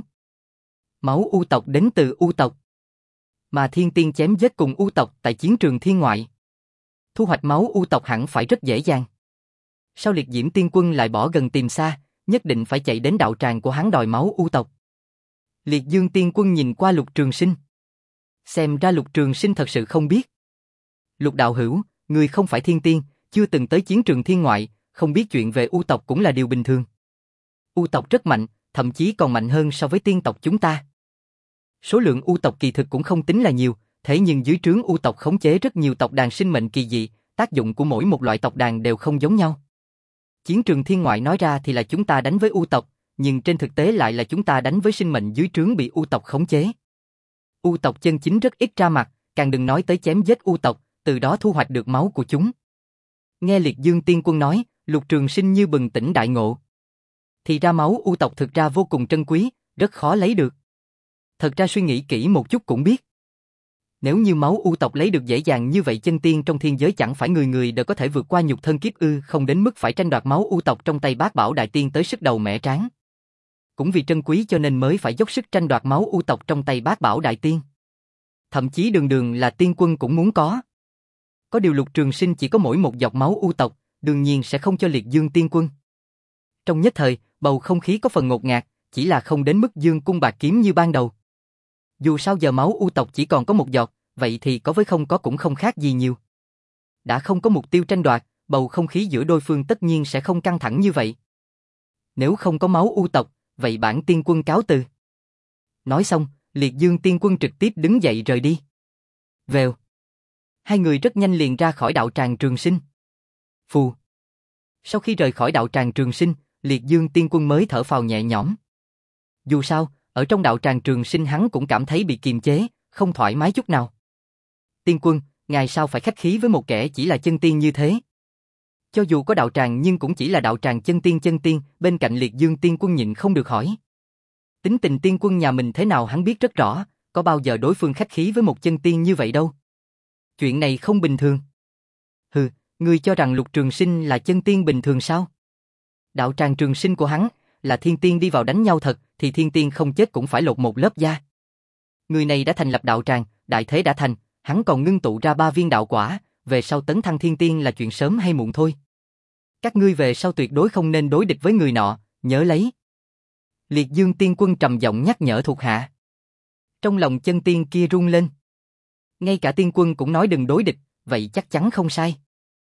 Máu u tộc đến từ u tộc, mà thiên tiên chém giết cùng u tộc tại chiến trường thiên ngoại. Thu hoạch máu u tộc hẳn phải rất dễ dàng. Sao Liệt Diễm Tiên Quân lại bỏ gần tìm xa, nhất định phải chạy đến đạo tràng của hắn đòi máu u tộc? Liệt Dương Tiên Quân nhìn qua Lục Trường Sinh. Xem ra Lục Trường Sinh thật sự không biết. Lục đạo hữu, ngươi không phải thiên tiên, chưa từng tới chiến trường thiên ngoại, không biết chuyện về u tộc cũng là điều bình thường. U tộc rất mạnh, thậm chí còn mạnh hơn so với tiên tộc chúng ta. Số lượng u tộc kỳ thực cũng không tính là nhiều, thế nhưng dưới trướng u tộc khống chế rất nhiều tộc đàn sinh mệnh kỳ dị, tác dụng của mỗi một loại tộc đàn đều không giống nhau. Chiến trường thiên ngoại nói ra thì là chúng ta đánh với u tộc, nhưng trên thực tế lại là chúng ta đánh với sinh mệnh dưới trướng bị u tộc khống chế. U tộc chân chính rất ít ra mặt, càng đừng nói tới chém giết u tộc, từ đó thu hoạch được máu của chúng. Nghe Liệt Dương Tiên Quân nói, Lục Trường Sinh như bừng tỉnh đại ngộ. Thì ra máu u tộc thực ra vô cùng trân quý, rất khó lấy được. Thật ra suy nghĩ kỹ một chút cũng biết. Nếu như máu u tộc lấy được dễ dàng như vậy, chân tiên trong thiên giới chẳng phải người người đều có thể vượt qua nhục thân kiếp ư? Không đến mức phải tranh đoạt máu u tộc trong tay Bát Bảo Đại Tiên tới sức đầu mẻ trán. Cũng vì trân quý cho nên mới phải dốc sức tranh đoạt máu u tộc trong tay Bát Bảo Đại Tiên. Thậm chí đường đường là tiên quân cũng muốn có. Có điều Lục Trường Sinh chỉ có mỗi một giọt máu u tộc, đương nhiên sẽ không cho Liệt Dương Tiên Quân. Trong nhất thời, bầu không khí có phần ngột ngạt, chỉ là không đến mức dương cung bạc kiếm như ban đầu. Dù sao giờ máu u tộc chỉ còn có một giọt, vậy thì có với không có cũng không khác gì nhiều. Đã không có mục tiêu tranh đoạt, bầu không khí giữa đôi phương tất nhiên sẽ không căng thẳng như vậy. Nếu không có máu u tộc, vậy bản tiên quân cáo từ. Nói xong, Liệt Dương tiên quân trực tiếp đứng dậy rời đi. Vèo. Hai người rất nhanh liền ra khỏi đạo tràng Trường Sinh. Phù. Sau khi rời khỏi đạo tràng Trường Sinh, Liệt Dương tiên quân mới thở phào nhẹ nhõm. Dù sao, ở trong đạo tràng Trường Sinh hắn cũng cảm thấy bị kiềm chế, không thoải mái chút nào. Tiên quân, ngài sao phải khách khí với một kẻ chỉ là chân tiên như thế? Cho dù có đạo tràng nhưng cũng chỉ là đạo tràng chân tiên chân tiên, bên cạnh Liệt Dương tiên quân nhịn không được hỏi. Tính tình tiên quân nhà mình thế nào hắn biết rất rõ, có bao giờ đối phương khách khí với một chân tiên như vậy đâu. Chuyện này không bình thường. Hừ, ngươi cho rằng Lục Trường Sinh là chân tiên bình thường sao? Đạo tràng Trường Sinh của hắn là thiên tiên đi vào đánh nhau thật, thì thiên tiên không chết cũng phải lột một lớp da. Người này đã thành lập đạo tràng, đại thế đã thành, hắn còn ngưng tụ ra ba viên đạo quả, về sau tấn thăng thiên tiên là chuyện sớm hay muộn thôi. Các ngươi về sau tuyệt đối không nên đối địch với người nọ, nhớ lấy. Liệt Dương tiên quân trầm giọng nhắc nhở thuộc hạ. Trong lòng chân tiên kia run lên. Ngay cả tiên quân cũng nói đừng đối địch, vậy chắc chắn không sai.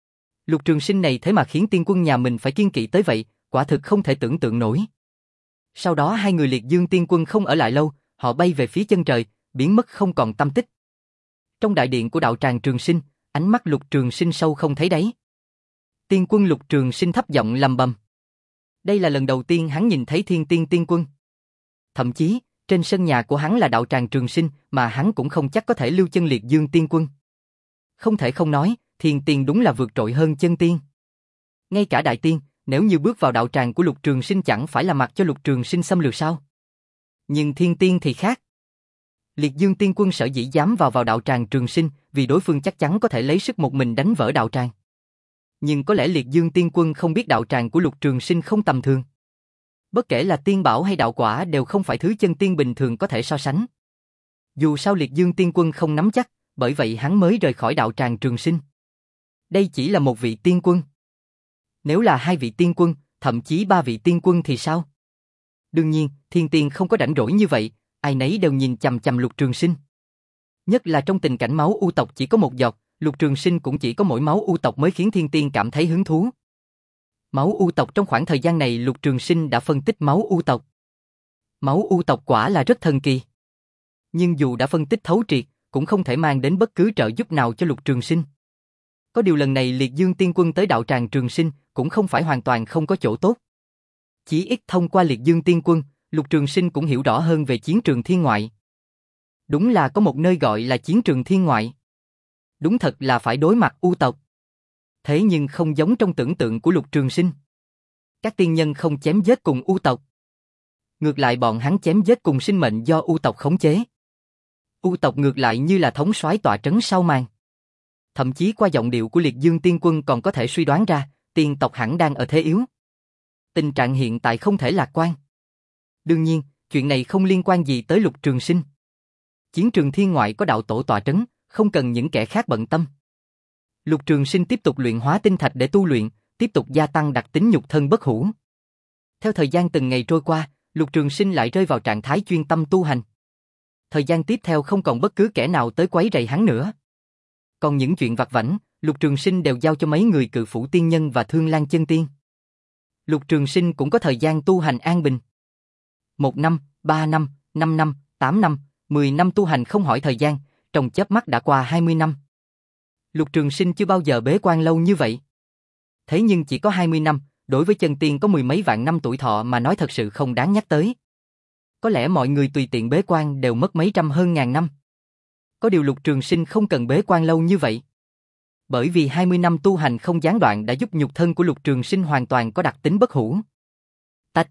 Lục Trường Sinh này thế mà khiến tiên quân nhà mình phải kiêng kỵ tới vậy, quả thực không thể tưởng tượng nổi. Sau đó hai người Liệt Dương tiên quân không ở lại lâu, họ bay về phía chân trời, biến mất không còn tăm tích. Trong đại điện của đạo tràng Trường Sinh, ánh mắt Lục Trường Sinh sâu không thấy đáy. Tiên quân Lục Trường Sinh thấp giọng lầm bầm. Đây là lần đầu tiên hắn nhìn thấy thiên tiên tiên quân. Thậm chí, trên sân nhà của hắn là đạo tràng Trường Sinh mà hắn cũng không chắc có thể lưu chân Liệt Dương tiên quân. Không thể không nói, thiên tiên đúng là vượt trội hơn chân tiên. Ngay cả đại tiên, nếu như bước vào đạo tràng của Lục Trường Sinh chẳng phải là mặc cho Lục Trường Sinh xâm lược sao? Nhưng thiên tiên thì khác. Liệt Dương tiên quân sở dĩ dám vào vào đạo tràng Trường Sinh vì đối phương chắc chắn có thể lấy sức một mình đánh vỡ đạo tràng. Nhưng có lẽ Liệt Dương tiên quân không biết đạo tràng của Lục Trường Sinh không tầm thường. Bất kể là tiên bảo hay đạo quả đều không phải thứ chân tiên bình thường có thể so sánh. Dù sao Liệt Dương tiên quân không nắm chắc, bởi vậy hắn mới rời khỏi đạo tràng Trường Sinh. Đây chỉ là một vị tiên quân. Nếu là hai vị tiên quân, thậm chí ba vị tiên quân thì sao? Đương nhiên, thiên tiên không có rảnh rỗi như vậy, ai nấy đều nhìn chằm chằm Lục Trường Sinh. Nhất là trong tình cảnh máu u tộc chỉ có một giọt, Lục Trường Sinh cũng chỉ có mỗi máu u tộc mới khiến thiên tiên cảm thấy hứng thú. Máu u tộc trong khoảng thời gian này Lục Trường Sinh đã phân tích máu u tộc. Máu u tộc quả là rất thần kỳ. Nhưng dù đã phân tích thấu triệt, cũng không thể mang đến bất cứ trợ giúp nào cho Lục Trường Sinh. Có điều lần này Liệt Dương tiên quân tới đạo tràng Trường Sinh cũng không phải hoàn toàn không có chỗ tốt. Chỉ ít thông qua Liệt Dương tiên quân, Lục Trường Sinh cũng hiểu rõ hơn về chiến trường thiên ngoại. Đúng là có một nơi gọi là chiến trường thiên ngoại. Đúng thật là phải đối mặt u tộc. Thế nhưng không giống trong tưởng tượng của Lục Trường Sinh. Các tiên nhân không chém giết cùng u tộc. Ngược lại bọn hắn chém giết cùng sinh mệnh do u tộc khống chế. U tộc ngược lại như là thống soái tọa trấn sau màn. Thậm chí qua giọng điệu của Liệt Dương tiên quân còn có thể suy đoán ra, tiên tộc hẳn đang ở thế yếu. Tình trạng hiện tại không thể lạc quan. Đương nhiên, chuyện này không liên quan gì tới Lục Trường Sinh. Chiến trường thiên ngoại có đạo tổ tọa trấn, không cần những kẻ khác bận tâm. Lục Trường Sinh tiếp tục luyện hóa tinh thạch để tu luyện, tiếp tục gia tăng đặc tính nhục thân bất hủ. Theo thời gian từng ngày trôi qua, Lục Trường Sinh lại rơi vào trạng thái chuyên tâm tu hành. Thời gian tiếp theo không còn bất cứ kẻ nào tới quấy rầy hắn nữa. Còn những chuyện vặt vãnh, Lục Trường Sinh đều giao cho mấy người Cự Phủ tiên nhân và Thương Lan chân tiên. Lục Trường Sinh cũng có thời gian tu hành an bình. Một năm, ba năm, năm năm, tám năm, mười năm tu hành không hỏi thời gian, trong chớp mắt đã qua hai mươi năm. Lục Trường Sinh chưa bao giờ bế quan lâu như vậy. Thế nhưng chỉ có hai mươi năm, đối với chân tiên có mười mấy vạn năm tuổi thọ mà nói thật sự không đáng nhắc tới. Có lẽ mọi người tùy tiện bế quan đều mất mấy trăm hơn ngàn năm. Có điều Lục Trường Sinh không cần bế quan lâu như vậy. Bởi vì hai mươi năm tu hành không gián đoạn đã giúp nhục thân của Lục Trường Sinh hoàn toàn có đặc tính bất hủ. Tách.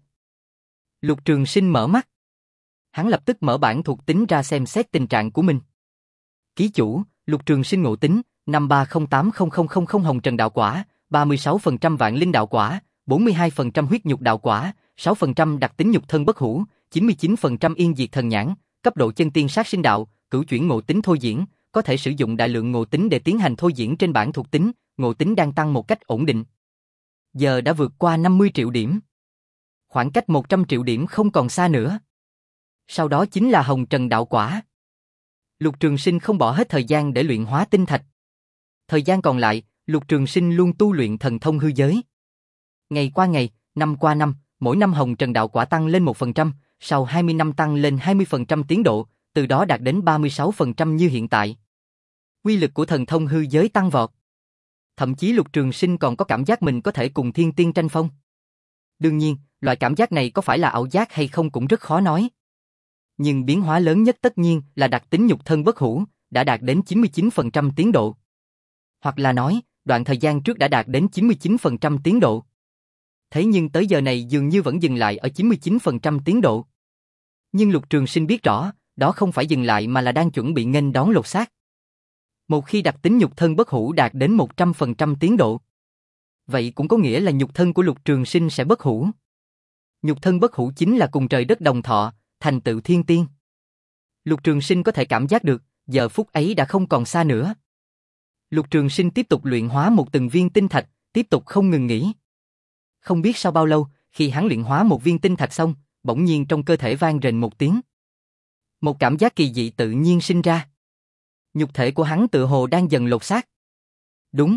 Lục Trường Sinh mở mắt. Hắn lập tức mở bản thuộc tính ra xem xét tình trạng của mình. Ký chủ, Lục Trường Sinh ngộ tính, năm ba không tám không không không không hồng trần đạo quả, ba mươi sáu phần trăm vạn linh đạo quả, bốn mươi hai phần trăm huyết nhục đạo quả, sáu phần trăm đặc tính nhục thân bất hủ, chín mươi chín phần trăm yên diệt thần nhãn, cấp độ chân tiên sát sinh đạo, cửu chuyển ngộ tính thôi diễn, có thể sử dụng đại lượng ngộ tính để tiến hành thôi diễn trên bản thuộc tính, ngộ tính đang tăng một cách ổn định. Giờ đã vượt qua năm mươi triệu điểm. Khoảng cách một trăm triệu điểm không còn xa nữa. Sau đó chính là hồng trần đạo quả. Lục Trường Sinh không bỏ hết thời gian để luyện hóa tinh thạch. Thời gian còn lại, Lục Trường Sinh luôn tu luyện thần thông hư giới. Ngày qua ngày, năm qua năm, mỗi năm hồng trần đạo quả tăng lên một phần trăm, sau hai mươi năm tăng lên hai mươi phần trăm tiến độ, từ đó đạt đến ba mươi sáu phần trăm như hiện tại. Quy lực của thần thông hư giới tăng vọt. Thậm chí Lục Trường Sinh còn có cảm giác mình có thể cùng thiên tiên tranh phong. Đương nhiên, loại cảm giác này có phải là ảo giác hay không cũng rất khó nói. Nhưng biến hóa lớn nhất tất nhiên là đặc tính nhục thân bất hủ, đã đạt đến chín mươi chín phần trăm tiến độ. Hoặc là nói, đoạn thời gian trước đã đạt đến chín mươi chín phần trăm tiến độ. Thế nhưng tới giờ này dường như vẫn dừng lại ở chín mươi chín phần trăm tiến độ. Nhưng Lục Trường Sinh biết rõ, đó không phải dừng lại mà là đang chuẩn bị nghênh đón lột xác. Một khi đặc tính nhục thân bất hủ đạt đến một trăm phần trăm tiến độ, vậy cũng có nghĩa là nhục thân của Lục Trường Sinh sẽ bất hủ. Nhục thân bất hủ chính là cùng trời đất đồng thọ, thành tựu thiên tiên. Lục Trường Sinh có thể cảm giác được, giờ phút ấy đã không còn xa nữa. Lục Trường Sinh tiếp tục luyện hóa một từng viên tinh thạch, tiếp tục không ngừng nghỉ. Không biết sau bao lâu, khi hắn luyện hóa một viên tinh thạch xong, bỗng nhiên trong cơ thể vang rền một tiếng. Một cảm giác kỳ dị tự nhiên sinh ra. Nhục thể của hắn tự hồ đang dần lột xác. Đúng,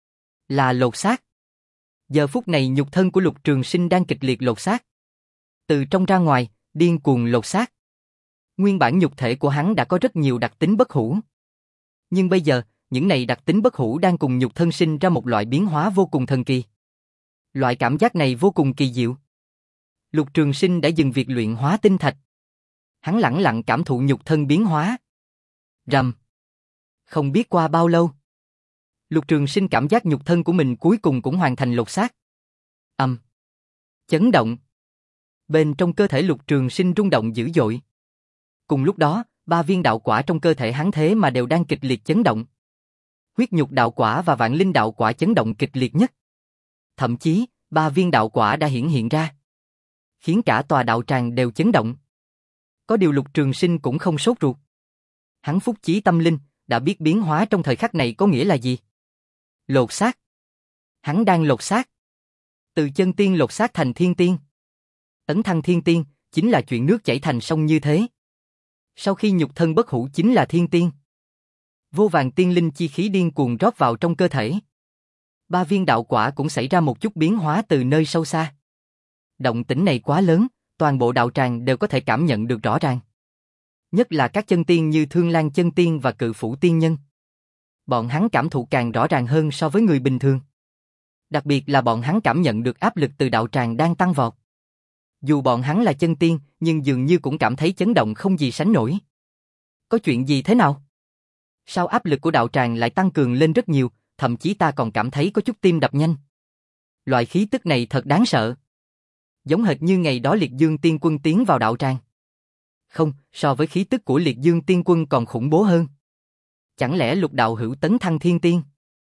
là lột xác. Giờ phút này nhục thân của Lục Trường Sinh đang kịch liệt lột xác. Từ trong ra ngoài, điên cuồng lột xác. Nguyên bản nhục thể của hắn đã có rất nhiều đặc tính bất hủ. Nhưng bây giờ, những này đặc tính bất hủ đang cùng nhục thân sinh ra một loại biến hóa vô cùng thần kỳ. Loại cảm giác này vô cùng kỳ diệu. Lục Trường Sinh đã dừng việc luyện hóa tinh thạch. Hắn lẳng lặng cảm thụ nhục thân biến hóa. Rầm. Không biết qua bao lâu, Lục Trường Sinh cảm giác nhục thân của mình cuối cùng cũng hoàn thành lột xác. Ầm. Chấn động. Bên trong cơ thể Lục Trường Sinh rung động dữ dội. Cùng lúc đó, ba viên đạo quả trong cơ thể hắn thế mà đều đang kịch liệt chấn động. Huyết nhục đạo quả và vạn linh đạo quả chấn động kịch liệt nhất. Thậm chí, ba viên đạo quả đã hiển hiện ra, khiến cả tòa đạo tràng đều chấn động. Có điều Lục Trường Sinh cũng không sốt ruột. Hắn phúc chí tâm linh, đã biết biến hóa trong thời khắc này có nghĩa là gì. Lột xác. Hắn đang lột xác. Từ chân tiên lột xác thành thiên tiên. Tấn thăng thiên tiên, chính là chuyện nước chảy thành sông như thế. Sau khi nhục thân bất hủ chính là thiên tiên. Vô vàn tiên linh chi khí điên cuồng rót vào trong cơ thể. Ba viên đạo quả cũng xảy ra một chút biến hóa từ nơi sâu xa. Động tĩnh này quá lớn, toàn bộ đạo tràng đều có thể cảm nhận được rõ ràng. Nhất là các chân tiên như Thương Lan chân tiên và Cự Phủ tiên nhân. Bọn hắn cảm thụ càng rõ ràng hơn so với người bình thường. Đặc biệt là bọn hắn cảm nhận được áp lực từ đạo tràng đang tăng vọt. Dù bọn hắn là chân tiên, nhưng dường như cũng cảm thấy chấn động không gì sánh nổi. Có chuyện gì thế nào? Sao áp lực của đạo tràng lại tăng cường lên rất nhiều, thậm chí ta còn cảm thấy có chút tim đập nhanh. Loại khí tức này thật đáng sợ. Giống hệt như ngày đó Liệt Dương Tiên Quân tiến vào đạo tràng. Không, so với khí tức của Liệt Dương Tiên Quân còn khủng bố hơn. Chẳng lẽ Lục đạo hữu tấn thăng thiên tiên?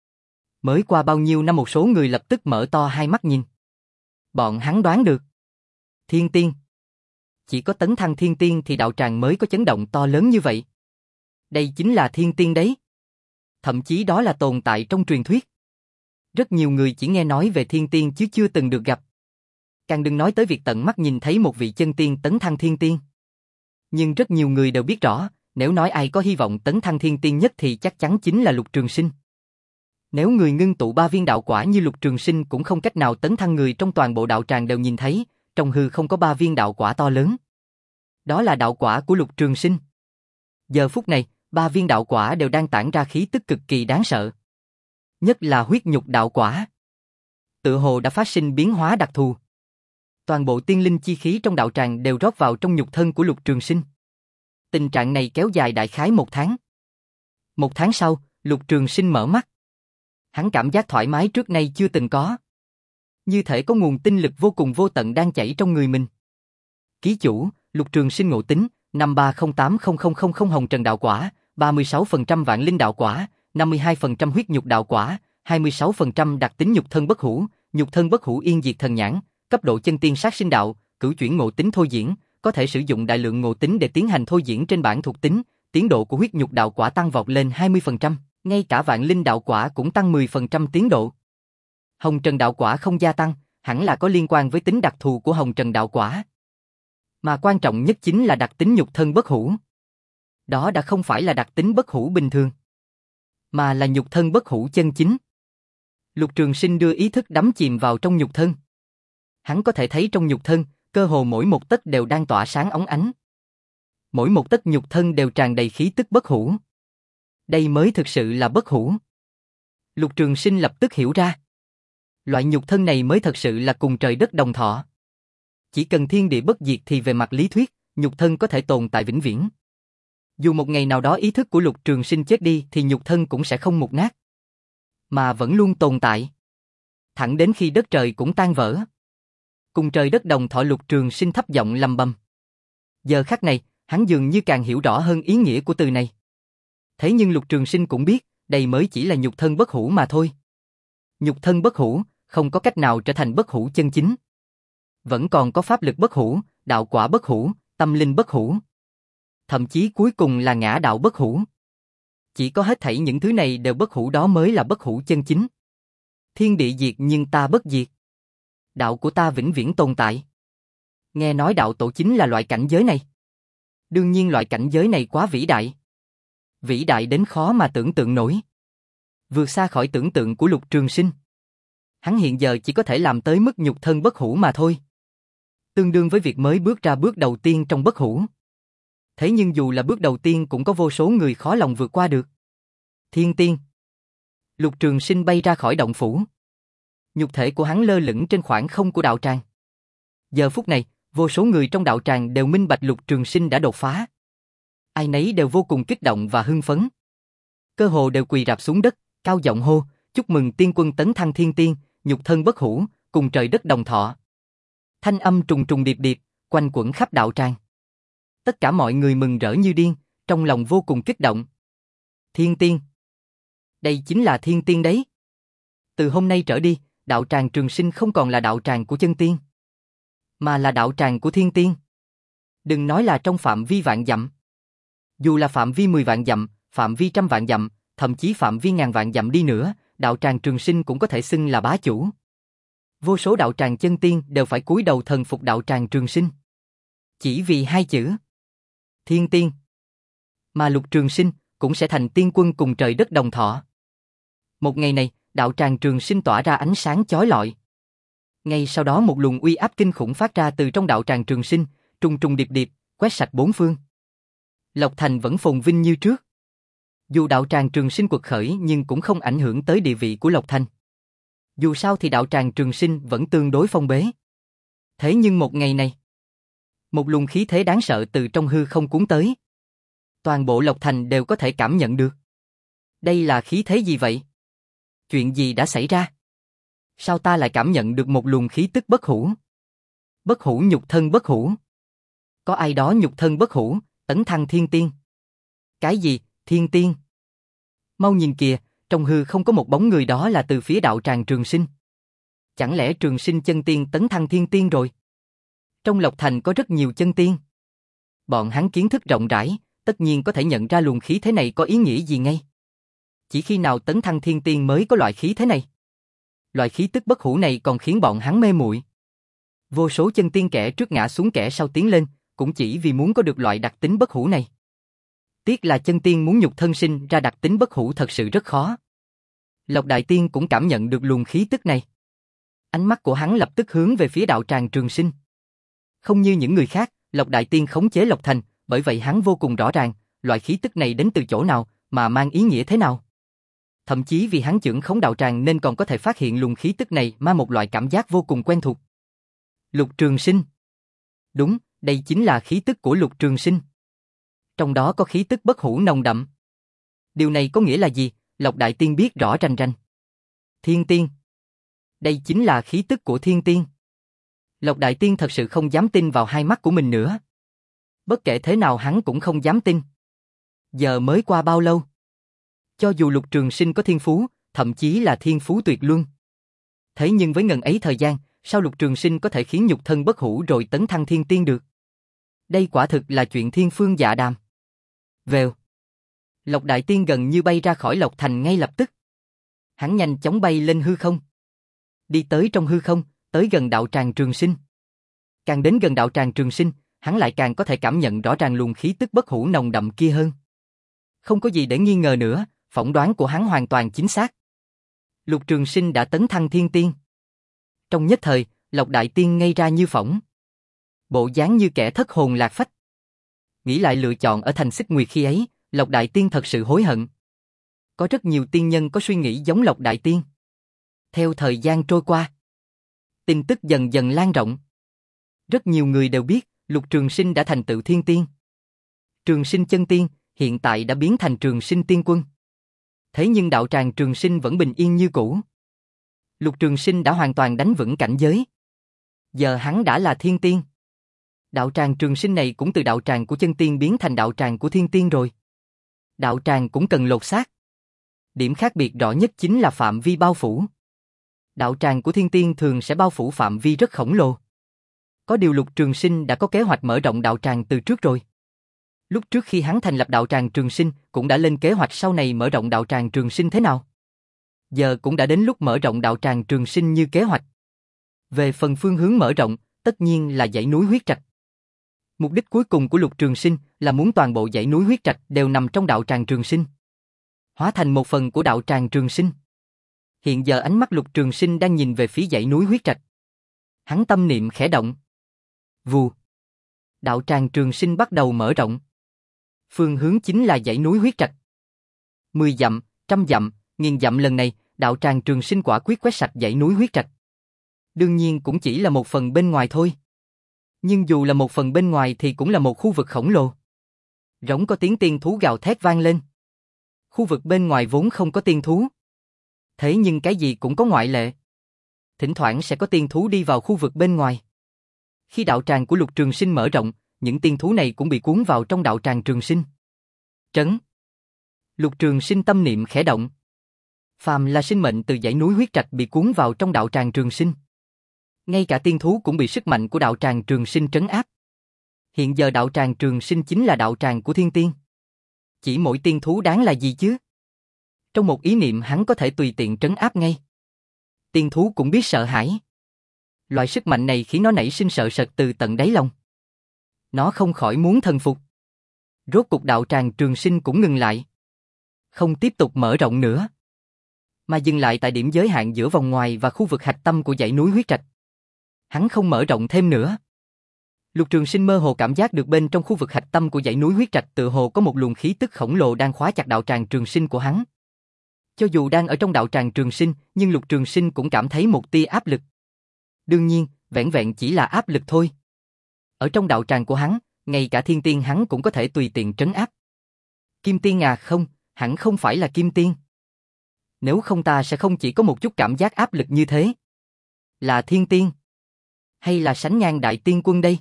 Mới qua bao nhiêu năm một số người lập tức mở to hai mắt nhìn. Bọn hắn đoán được. Thiên tiên. Chỉ có tấn thăng thiên tiên thì đạo tràng mới có chấn động to lớn như vậy. Đây chính là thiên tiên đấy. Thậm chí đó là tồn tại trong truyền thuyết. Rất nhiều người chỉ nghe nói về thiên tiên chứ chưa từng được gặp. Càng đừng nói tới việc tận mắt nhìn thấy một vị chân tiên tấn thăng thiên tiên. Nhưng rất nhiều người đều biết rõ, nếu nói ai có hy vọng tấn thăng thiên tiên nhất thì chắc chắn chính là Lục Trường Sinh. Nếu người ngưng tụ ba viên đạo quả như Lục Trường Sinh cũng không cách nào tấn thăng, người trong toàn bộ đạo tràng đều nhìn thấy, trong hư không có ba viên đạo quả to lớn. Đó là đạo quả của Lục Trường Sinh. Giờ phút này, ba viên đạo quả đều đang tản ra khí tức cực kỳ đáng sợ. Nhất là huyết nhục đạo quả. Tự hồ đã phát sinh biến hóa đặc thù. Toàn bộ tiên linh chi khí trong đạo tràng đều rót vào trong nhục thân của Lục Trường Sinh. Tình trạng này kéo dài đại khái một tháng. Một tháng sau, Lục Trường Sinh mở mắt. Hắn cảm giác thoải mái trước nay chưa từng có. Như thể có nguồn tinh lực vô cùng vô tận đang chảy trong người mình. Ký chủ, Lục Trường Sinh ngộ tính, năm ba không tám không không không không hồng trần đạo quả, ba mươi sáu phần trăm vạn linh đạo quả, năm mươi hai phần trăm huyết nhục đạo quả, hai mươi sáu phần trăm đặc tính nhục thân bất hủ, nhục thân bất hủ yên diệt thần nhãn, cấp độ chân tiên sát sinh đạo, cửu chuyển ngộ tính thôi diễn, có thể sử dụng đại lượng ngộ tính để tiến hành thôi diễn trên bảng thuộc tính, tiến độ của huyết nhục đạo quả tăng vọt lên hai mươi phần trăm, ngay cả vạn linh đạo quả cũng tăng mười phần trăm tiến độ. Hồng trần đạo quả không gia tăng, hẳn là có liên quan với tính đặc thù của hồng trần đạo quả. Mà quan trọng nhất chính là đặc tính nhục thân bất hủ. Đó đã không phải là đặc tính bất hủ bình thường, mà là nhục thân bất hủ chân chính. Lục Trường Sinh đưa ý thức đắm chìm vào trong nhục thân. Hắn có thể thấy trong nhục thân, cơ hồ mỗi một tấc đều đang tỏa sáng óng ánh. Mỗi một tấc nhục thân đều tràn đầy khí tức bất hủ. Đây mới thực sự là bất hủ. Lục Trường Sinh lập tức hiểu ra. Loại nhục thân này mới thật sự là cùng trời đất đồng thọ. Chỉ cần thiên địa bất diệt thì về mặt lý thuyết, nhục thân có thể tồn tại vĩnh viễn. Dù một ngày nào đó ý thức của Lục Trường Sinh chết đi thì nhục thân cũng sẽ không mục nát, mà vẫn luôn tồn tại. Thẳng đến khi đất trời cũng tan vỡ. Cùng trời đất đồng thọ, Lục Trường Sinh thấp giọng lầm bầm. Giờ khắc này, hắn dường như càng hiểu rõ hơn ý nghĩa của từ này. Thế nhưng Lục Trường Sinh cũng biết, đây mới chỉ là nhục thân bất hủ mà thôi. Nhục thân bất hủ, không có cách nào trở thành bất hủ chân chính. Vẫn còn có pháp lực bất hủ, đạo quả bất hủ, tâm linh bất hủ. Thậm chí cuối cùng là ngã đạo bất hủ. Chỉ có hết thảy những thứ này đều bất hủ đó mới là bất hủ chân chính. Thiên địa diệt nhưng ta bất diệt. Đạo của ta vĩnh viễn tồn tại. Nghe nói đạo tổ chính là loại cảnh giới này. Đương nhiên loại cảnh giới này quá vĩ đại. Vĩ đại đến khó mà tưởng tượng nổi. Vượt xa khỏi tưởng tượng của Lục Trường Sinh. Hắn hiện giờ chỉ có thể làm tới mức nhục thân bất hủ mà thôi. Tương đương với việc mới bước ra bước đầu tiên trong bất hủ. Thế nhưng dù là bước đầu tiên cũng có vô số người khó lòng vượt qua được. Thiên tiên. Lục Trường Sinh bay ra khỏi động phủ. Nhục thể của hắn lơ lửng trên khoảng không của đạo tràng. Giờ phút này, vô số người trong đạo tràng đều minh bạch Lục Trường Sinh đã đột phá. Ai nấy đều vô cùng kích động và hưng phấn. Cơ hồ đều quỳ rạp xuống đất, cao giọng hô, chúc mừng tiên quân tấn thăng thiên tiên, nhục thân bất hủ, cùng trời đất đồng thọ. Thanh âm trùng trùng điệp điệp, quanh quẩn khắp đạo tràng. Tất cả mọi người mừng rỡ như điên, trong lòng vô cùng kích động. Thiên tiên. Đây chính là thiên tiên đấy. Từ hôm nay trở đi, đạo tràng Trường Sinh không còn là đạo tràng của chân tiên, mà là đạo tràng của thiên tiên. Đừng nói là trong phạm vi vạn dặm. Dù là phạm vi mười vạn dặm, phạm vi trăm vạn dặm, thậm chí phạm vi ngàn vạn dặm đi nữa, đạo tràng Trường Sinh cũng có thể xưng là bá chủ. Vô số đạo tràng chân tiên đều phải cúi đầu thần phục đạo tràng Trường Sinh. Chỉ vì hai chữ thiên tiên. Mà Lục Trường Sinh cũng sẽ thành tiên quân cùng trời đất đồng thọ. Một ngày này, đạo tràng Trường Sinh tỏa ra ánh sáng chói lọi. Ngay sau đó một luồng uy áp kinh khủng phát ra từ trong đạo tràng Trường Sinh, trùng trùng điệp điệp, quét sạch bốn phương. Lộc Thành vẫn phồn vinh như trước. Dù đạo tràng Trường Sinh quật khởi nhưng cũng không ảnh hưởng tới địa vị của Lộc Thành. Dù sao thì đạo tràng Trường Sinh vẫn tương đối phong bế. Thế nhưng một ngày này, một luồng khí thế đáng sợ từ trong hư không cuốn tới. Toàn bộ Lộc Thành đều có thể cảm nhận được. Đây là khí thế gì vậy? Chuyện gì đã xảy ra? Sao ta lại cảm nhận được một luồng khí tức bất hủ? Bất hủ nhục thân bất hủ. Có ai đó nhục thân bất hủ, tấn thăng thiên tiên. Cái gì, thiên tiên? Mau nhìn kìa, trong hư không có một bóng người, đó là từ phía đạo tràng Trường Sinh. Chẳng lẽ Trường Sinh chân tiên tấn thăng thiên tiên rồi? Trong Lộc Thành có rất nhiều chân tiên. Bọn hắn kiến thức rộng rãi, tất nhiên có thể nhận ra luồng khí thế này có ý nghĩa gì ngay. Chỉ khi nào tấn thăng thiên tiên mới có loại khí thế này. Loại khí tức bất hủ này còn khiến bọn hắn mê muội. Vô số chân tiên kẻ trước ngã xuống kẻ sau tiến lên, cũng chỉ vì muốn có được loại đặc tính bất hủ này. Tiếc là chân tiên muốn nhục thân sinh ra đặc tính bất hủ thật sự rất khó. Lộc Đại Tiên cũng cảm nhận được luồng khí tức này. Ánh mắt của hắn lập tức hướng về phía đạo tràng Trường Sinh. Không như những người khác, Lộc Đại Tiên khống chế Lộc Thành, bởi vậy hắn vô cùng rõ ràng, loại khí tức này đến từ chỗ nào, mà mang ý nghĩa thế nào. Thậm chí vì hắn chưởng khống đạo tràng nên còn có thể phát hiện luồng khí tức này mang một loại cảm giác vô cùng quen thuộc. Lục Trường Sinh. Đúng, đây chính là khí tức của Lục Trường Sinh. Trong đó có khí tức bất hủ nồng đậm. Điều này có nghĩa là gì? Lộc Đại Tiên biết rõ rành rành. Thiên tiên. Đây chính là khí tức của thiên tiên. Lộc Đại Tiên thật sự không dám tin vào hai mắt của mình nữa. Bất kể thế nào hắn cũng không dám tin. Giờ mới qua bao lâu? Cho dù Lục Trường Sinh có thiên phú, thậm chí là thiên phú tuyệt luân. Thế nhưng với ngần ấy thời gian, sao Lục Trường Sinh có thể khiến nhục thân bất hủ rồi tấn thăng thiên tiên được? Đây quả thực là chuyện thiên phương dạ đàm. Vèo. Lộc Đại Tiên gần như bay ra khỏi Lộc Thành ngay lập tức. Hắn nhanh chóng bay lên hư không. Đi tới trong hư không, tới gần đạo tràng Trường Sinh. Càng đến gần đạo tràng Trường Sinh, hắn lại càng có thể cảm nhận rõ ràng luồng khí tức bất hủ nồng đậm kia hơn. Không có gì để nghi ngờ nữa, phỏng đoán của hắn hoàn toàn chính xác. Lục Trường Sinh đã tấn thăng thiên tiên. Trong nhất thời, Lộc Đại Tiên ngây ra như phỏng. Bộ dáng như kẻ thất hồn lạc phách. Nghĩ lại lựa chọn ở thành Xích Nguyệt khi ấy, Lộc Đại Tiên thật sự hối hận. Có rất nhiều tiên nhân có suy nghĩ giống Lộc Đại Tiên. Theo thời gian trôi qua, tin tức dần dần lan rộng. Rất nhiều người đều biết, Lục Trường Sinh đã thành tựu thiên tiên. Trường Sinh chân tiên, hiện tại đã biến thành Trường Sinh tiên quân. Thế nhưng đạo tràng Trường Sinh vẫn bình yên như cũ. Lục Trường Sinh đã hoàn toàn đánh vững cảnh giới. Giờ hắn đã là thiên tiên. Đạo tràng Trường Sinh này cũng từ đạo tràng của chân tiên biến thành đạo tràng của thiên tiên rồi. Đạo tràng cũng cần lột xác. Điểm khác biệt rõ nhất chính là phạm vi bao phủ. Đạo tràng của thiên tiên thường sẽ bao phủ phạm vi rất khổng lồ. Có điều Lục Trường Sinh đã có kế hoạch mở rộng đạo tràng từ trước rồi. Lúc trước khi hắn thành lập đạo tràng Trường Sinh, cũng đã lên kế hoạch sau này mở rộng đạo tràng Trường Sinh thế nào. Giờ cũng đã đến lúc mở rộng đạo tràng Trường Sinh như kế hoạch. Về phần phương hướng mở rộng, tất nhiên là dãy núi huyết trạch. Mục đích cuối cùng của Lục Trường Sinh là muốn toàn bộ dãy núi huyết trạch đều nằm trong đạo tràng Trường Sinh, hóa thành một phần của đạo tràng Trường Sinh. Hiện giờ ánh mắt Lục Trường Sinh đang nhìn về phía dãy núi huyết trạch. Hắn tâm niệm khẽ động. Vù. Đạo tràng Trường Sinh bắt đầu mở rộng. Phương hướng chính là dãy núi huyết trạch. Mười dặm, trăm dặm, nghìn dặm lần này, đạo tràng Trường Sinh quả quyết quét sạch dãy núi huyết trạch. Đương nhiên cũng chỉ là một phần bên ngoài thôi. Nhưng dù là một phần bên ngoài thì cũng là một khu vực khổng lồ. Rống có tiếng tiên thú gào thét vang lên. Khu vực bên ngoài vốn không có tiên thú. Thế nhưng cái gì cũng có ngoại lệ. Thỉnh thoảng sẽ có tiên thú đi vào khu vực bên ngoài. Khi đạo tràng của Lục Trường Sinh mở rộng, những tiên thú này cũng bị cuốn vào trong đạo tràng Trường Sinh. Trấn. Lục Trường Sinh tâm niệm khẽ động. Phàm là sinh mệnh từ dãy núi huyết trạch bị cuốn vào trong đạo tràng Trường Sinh. Ngay cả tiên thú cũng bị sức mạnh của đạo tràng Trường Sinh trấn áp. Hiện giờ đạo tràng Trường Sinh chính là đạo tràng của thiên tiên. Chỉ mỗi tiên thú đáng là gì chứ? Trong một ý niệm hắn có thể tùy tiện trấn áp ngay. Tiên thú cũng biết sợ hãi. Loại sức mạnh này khiến nó nảy sinh sợ sệt từ tận đáy lòng. Nó không khỏi muốn thần phục. Rốt cục đạo tràng Trường Sinh cũng ngừng lại. Không tiếp tục mở rộng nữa. Mà dừng lại tại điểm giới hạn giữa vòng ngoài và khu vực hạch tâm của dãy núi huyết trạch. Hắn không mở rộng thêm nữa. Lục Trường Sinh mơ hồ cảm giác được bên trong khu vực hạch tâm của dãy núi huyết trạch tựa hồ có một luồng khí tức khổng lồ đang khóa chặt đạo tràng Trường Sinh của hắn. Cho dù đang ở trong đạo tràng Trường Sinh, nhưng Lục Trường Sinh cũng cảm thấy một tia áp lực. Đương nhiên, vẻn vẹn chỉ là áp lực thôi. Ở trong đạo tràng của hắn, ngay cả thiên tiên hắn cũng có thể tùy tiện trấn áp. Kim tiên à không, hẳn không phải là kim tiên. Nếu không ta sẽ không chỉ có một chút cảm giác áp lực như thế. Là thiên tiên? Hay là sánh ngang đại tiên quân đây?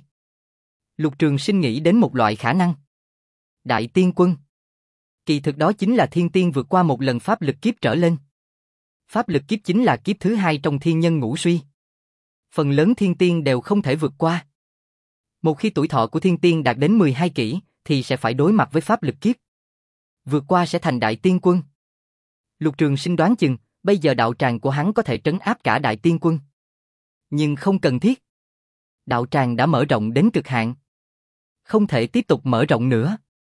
Lục Trường Sinh nghĩ đến một loại khả năng. Đại tiên quân. Kỳ thực đó chính là thiên tiên vượt qua một lần pháp lực kiếp trở lên. Pháp lực kiếp chính là kiếp thứ hai trong thiên nhân ngũ suy. Phần lớn thiên tiên đều không thể vượt qua. Một khi tuổi thọ của thiên tiên đạt đến mười hai kỷ, thì sẽ phải đối mặt với pháp lực kiếp. Vượt qua sẽ thành đại tiên quân. Lục Trường Sinh đoán chừng, bây giờ đạo tràng của hắn có thể trấn áp cả đại tiên quân. Nhưng không cần thiết. Đạo tràng đã mở rộng đến cực hạn. Không thể tiếp tục mở rộng nữa.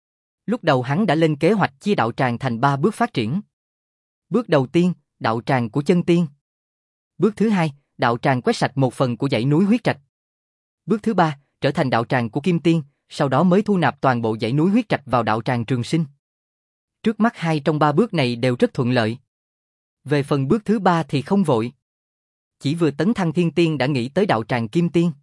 Lúc đầu hắn đã lên kế hoạch chia đạo tràng thành ba bước phát triển. Bước đầu tiên, đạo tràng của chân tiên. Bước thứ hai, đạo tràng quét sạch một phần của dãy núi huyết trạch. Bước thứ ba, trở thành đạo tràng của kim tiên, sau đó mới thu nạp toàn bộ dãy núi huyết trạch vào đạo tràng Trường Sinh. Trước mắt hai trong ba bước này đều rất thuận lợi. Về phần bước thứ ba thì không vội. Chỉ vừa tấn thăng thiên tiên đã nghĩ tới đạo tràng kim tiên.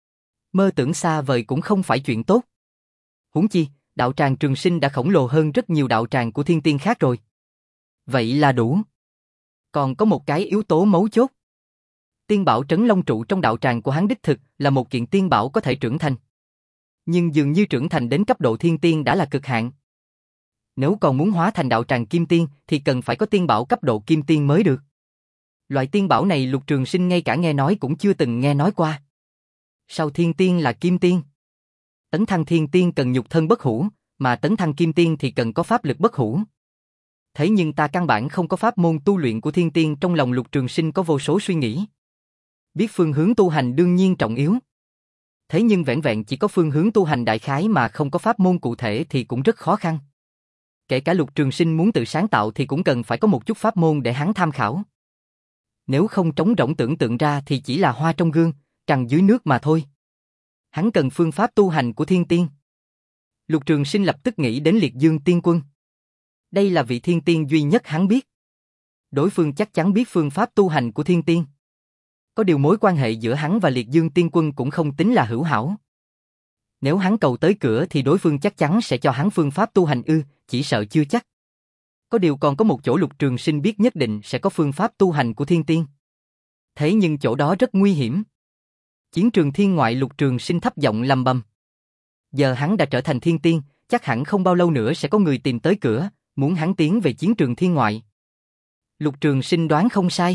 Mơ tưởng xa vời cũng không phải chuyện tốt. Huống chi, đạo tràng Trường Sinh đã khổng lồ hơn rất nhiều đạo tràng của thiên tiên khác rồi. Vậy là đủ. Còn có một cái yếu tố mấu chốt. Tiên bảo Trấn Long trụ trong đạo tràng của hắn đích thực là một kiện tiên bảo có thể trưởng thành. Nhưng dường như trưởng thành đến cấp độ thiên tiên đã là cực hạn. Nếu còn muốn hóa thành đạo tràng kim tiên thì cần phải có tiên bảo cấp độ kim tiên mới được. Loại tiên bảo này Lục Trường Sinh ngay cả nghe nói cũng chưa từng nghe nói qua. Sau thiên tiên là kim tiên. Tấn thăng thiên tiên cần nhục thân bất hủ, mà tấn thăng kim tiên thì cần có pháp lực bất hủ. Thế nhưng ta căn bản không có pháp môn tu luyện của thiên tiên, trong lòng Lục Trường Sinh có vô số suy nghĩ. Biết phương hướng tu hành đương nhiên trọng yếu. Thế nhưng vẹn vẹn chỉ có phương hướng tu hành đại khái mà không có pháp môn cụ thể thì cũng rất khó khăn. Kể cả Lục Trường Sinh muốn tự sáng tạo thì cũng cần phải có một chút pháp môn để hắn tham khảo. Nếu không trống rỗng tưởng tượng ra thì chỉ là hoa trong gương, trăng dưới nước mà thôi. Hắn cần phương pháp tu hành của thiên tiên. Lục Trường Sinh lập tức nghĩ đến Liệt Dương Tiên Quân. Đây là vị thiên tiên duy nhất hắn biết. Đối phương chắc chắn biết phương pháp tu hành của thiên tiên. Có điều mối quan hệ giữa hắn và Liệt Dương Tiên Quân cũng không tính là hữu hảo. Nếu hắn cầu tới cửa thì đối phương chắc chắn sẽ cho hắn phương pháp tu hành ư, chỉ sợ chưa chắc. Có điều còn có một chỗ Lục Trường Sinh biết nhất định sẽ có phương pháp tu hành của thiên tiên. Thế nhưng chỗ đó rất nguy hiểm. Chiến trường thiên ngoại. Lục Trường Sinh thấp giọng lầm bầm. Giờ hắn đã trở thành thiên tiên, chắc hẳn không bao lâu nữa sẽ có người tìm tới cửa, muốn hắn tiến về chiến trường thiên ngoại. Lục Trường Sinh đoán không sai.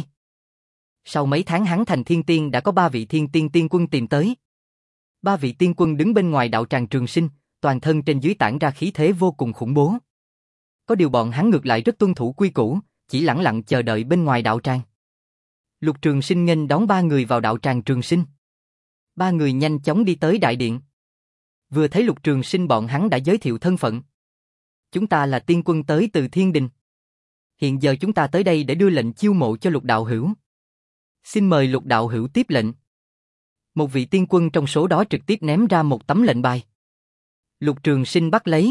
Sau mấy tháng hắn thành thiên tiên đã có ba vị thiên tiên tiên quân tìm tới. Ba vị tiên quân đứng bên ngoài đạo tràng Trường Sinh, toàn thân trên dưới tản ra khí thế vô cùng khủng bố. Có điều bọn hắn ngược lại rất tuân thủ quy củ, chỉ lẳng lặng chờ đợi bên ngoài đạo tràng. Lục Trường Sinh nghênh đón ba người vào đạo tràng Trường Sinh. Ba người nhanh chóng đi tới đại điện. Vừa thấy Lục Trường Sinh bọn hắn đã giới thiệu thân phận. Chúng ta là tiên quân tới từ Thiên Đình. Hiện giờ chúng ta tới đây để đưa lệnh chiêu mộ cho Lục đạo hữu. Xin mời Lục đạo hữu tiếp lệnh. Một vị tiên quân trong số đó trực tiếp ném ra một tấm lệnh bài. Lục Trường Sinh bắt lấy.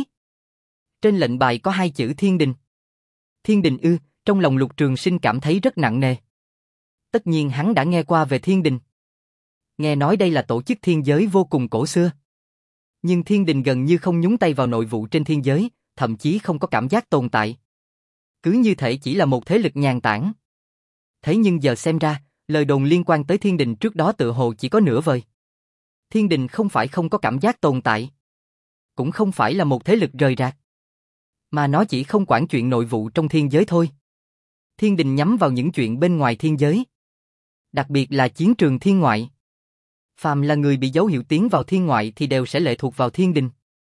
Trên lệnh bài có hai chữ Thiên Đình. Thiên Đình ư? Trong lòng Lục Trường Sinh cảm thấy rất nặng nề. Tất nhiên hắn đã nghe qua về Thiên Đình. Nghe nói đây là tổ chức thiên giới vô cùng cổ xưa. Nhưng Thiên Đình gần như không nhúng tay vào nội vụ trên thiên giới, thậm chí không có cảm giác tồn tại. Cứ như thể chỉ là một thế lực nhàn tản. Thế nhưng giờ xem ra, lời đồn liên quan tới Thiên Đình trước đó tựa hồ chỉ có nửa vời. Thiên Đình không phải không có cảm giác tồn tại. Cũng không phải là một thế lực rời rạc. Mà nó chỉ không quản chuyện nội vụ trong thiên giới thôi. Thiên Đình nhắm vào những chuyện bên ngoài thiên giới. Đặc biệt là chiến trường thiên ngoại. Phàm là người bị dấu hiệu tiến vào thiên ngoại thì đều sẽ lệ thuộc vào Thiên Đình.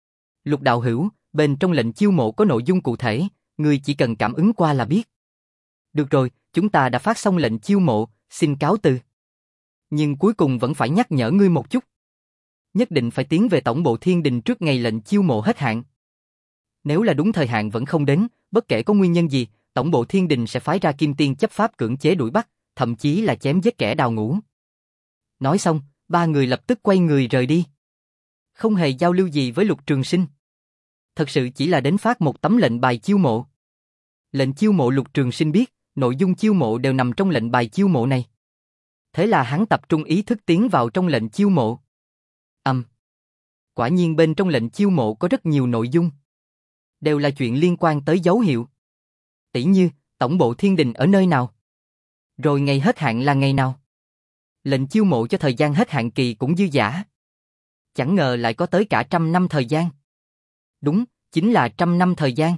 Lục đạo hữu, bên trong lệnh chiêu mộ có nội dung cụ thể, người chỉ cần cảm ứng qua là biết. Được rồi, chúng ta đã phát xong lệnh chiêu mộ, xin cáo từ. Nhưng cuối cùng vẫn phải nhắc nhở ngươi một chút. Nhất định phải tiến về tổng bộ Thiên Đình trước ngày lệnh chiêu mộ hết hạn. Nếu là đúng thời hạn vẫn không đến, bất kể có nguyên nhân gì, tổng bộ Thiên Đình sẽ phái ra kim tiên chấp pháp cưỡng chế đuổi bắt, thậm chí là chém giết kẻ đào ngũ. Nói xong, ba người lập tức quay người rời đi. Không hề giao lưu gì với Lục Trường Sinh. Thật sự chỉ là đến phát một tấm lệnh bài chiêu mộ. Lệnh chiêu mộ Lục Trường Sinh biết, nội dung chiêu mộ đều nằm trong lệnh bài chiêu mộ này. Thế là hắn tập trung ý thức tiến vào trong lệnh chiêu mộ. Ầm. Um. Quả nhiên bên trong lệnh chiêu mộ có rất nhiều nội dung. Đều là chuyện liên quan tới dấu hiệu. Tỉ như, tổng bộ Thiên Đình ở nơi nào? Rồi ngày hết hạn là ngày nào? Lệnh chiêu mộ cho thời gian hết hạn kỳ cũng dư dả. Chẳng ngờ lại có tới cả trăm năm thời gian. Đúng, chính là trăm năm thời gian.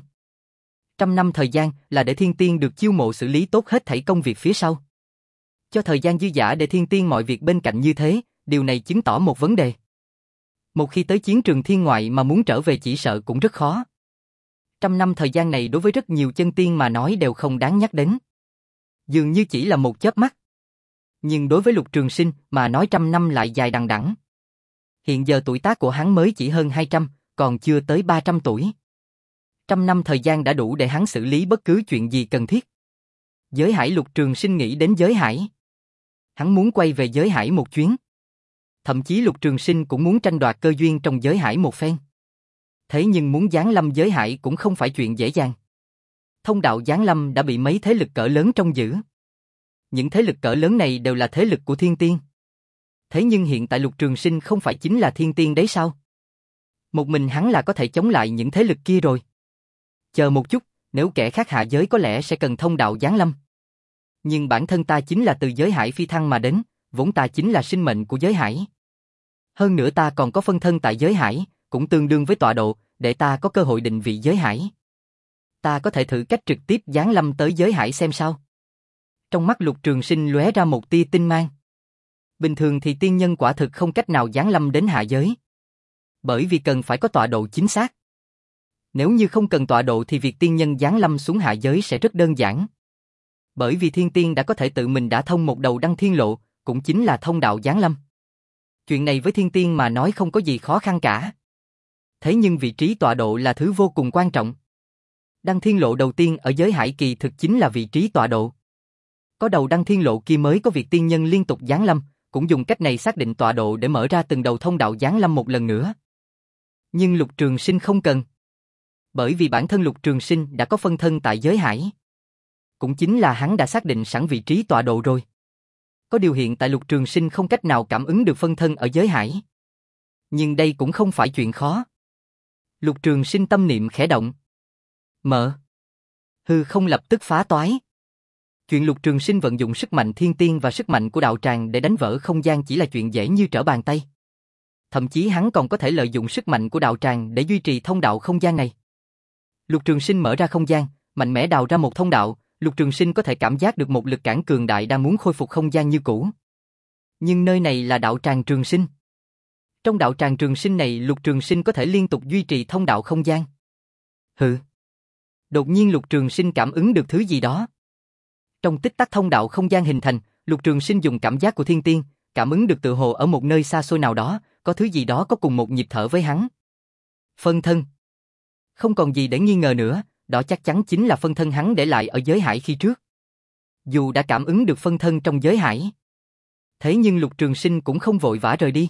Trăm năm thời gian là để thiên tiên được chiêu mộ xử lý tốt hết thảy công việc phía sau. Cho thời gian dư dả để thiên tiên mọi việc bên cạnh như thế, điều này chứng tỏ một vấn đề. Một khi tới chiến trường thiên ngoại mà muốn trở về chỉ sợ cũng rất khó. Trăm năm thời gian này đối với rất nhiều chân tiên mà nói đều không đáng nhắc đến. Dường như chỉ là một chớp mắt. Nhưng đối với Lục Trường Sinh mà nói trăm năm lại dài đằng đẵng. Hiện giờ tuổi tác của hắn mới chỉ hơn hai trăm, còn chưa tới ba trăm tuổi. Trăm năm thời gian đã đủ để hắn xử lý bất cứ chuyện gì cần thiết. Giới hải. Lục Trường Sinh nghĩ đến giới hải. Hắn muốn quay về giới hải một chuyến. Thậm chí Lục Trường Sinh cũng muốn tranh đoạt cơ duyên trong giới hải một phen. Thế nhưng muốn giáng lâm giới hải cũng không phải chuyện dễ dàng. Thông đạo giáng lâm đã bị mấy thế lực cỡ lớn trông giữ. Những thế lực cỡ lớn này đều là thế lực của thiên tiên. Thế nhưng hiện tại Lục Trường Sinh không phải chính là thiên tiên đấy sao? Một mình hắn là có thể chống lại những thế lực kia rồi. Chờ một chút, nếu kẻ khác hạ giới có lẽ sẽ cần thông đạo giáng lâm. Nhưng bản thân ta chính là từ giới hải phi thăng mà đến, vốn ta chính là sinh mệnh của giới hải. Hơn nữa ta còn có phân thân tại giới hải, cũng tương đương với tọa độ, để ta có cơ hội định vị giới hải. Ta có thể thử cách trực tiếp giáng lâm tới giới hải xem sao. Trong mắt Lục Trường Sinh lóe ra một tia tinh mang. Bình thường thì tiên nhân quả thực không cách nào giáng lâm đến hạ giới. Bởi vì cần phải có tọa độ chính xác. Nếu như không cần tọa độ thì việc tiên nhân giáng lâm xuống hạ giới sẽ rất đơn giản. Bởi vì thiên tiên đã có thể tự mình đã thông một đầu đăng thiên lộ, cũng chính là thông đạo giáng lâm. Chuyện này với thiên tiên mà nói không có gì khó khăn cả. Thế nhưng vị trí tọa độ là thứ vô cùng quan trọng. Đăng thiên lộ đầu tiên ở giới hải kỳ thực chính là vị trí tọa độ. Có đầu đăng thiên lộ kia mới có việc tiên nhân liên tục giáng lâm, cũng dùng cách này xác định tọa độ để mở ra từng đầu thông đạo giáng lâm một lần nữa. Nhưng Lục Trường Sinh không cần. Bởi vì bản thân Lục Trường Sinh đã có phân thân tại giới hải. Cũng chính là hắn đã xác định sẵn vị trí tọa độ rồi. Có điều hiện tại Lục Trường Sinh không cách nào cảm ứng được phân thân ở giới hải. Nhưng đây cũng không phải chuyện khó. Lục Trường Sinh tâm niệm khẽ động. Mở. Hư không lập tức phá toái. Chuyện Lục Trường Sinh vận dụng sức mạnh thiên tiên và sức mạnh của đạo tràng để đánh vỡ không gian chỉ là chuyện dễ như trở bàn tay. Thậm chí hắn còn có thể lợi dụng sức mạnh của đạo tràng để duy trì thông đạo không gian này. Lục Trường Sinh mở ra không gian, mạnh mẽ đào ra một thông đạo, Lục Trường Sinh có thể cảm giác được một lực cản cường đại đang muốn khôi phục không gian như cũ. Nhưng nơi này là đạo tràng Trường Sinh. Trong đạo tràng Trường Sinh này Lục Trường Sinh có thể liên tục duy trì thông đạo không gian. Hừ. Đột nhiên Lục Trường Sinh cảm ứng được thứ gì đó. Trong tích tắc thông đạo không gian hình thành, Lục Trường Sinh dùng cảm giác của thiên tiên, cảm ứng được tự hồ ở một nơi xa xôi nào đó, có thứ gì đó có cùng một nhịp thở với hắn. Phân thân. Không còn gì để nghi ngờ nữa, đó chắc chắn chính là phân thân hắn để lại ở giới hải khi trước. Dù đã cảm ứng được phân thân trong giới hải, thế nhưng Lục Trường Sinh cũng không vội vã rời đi.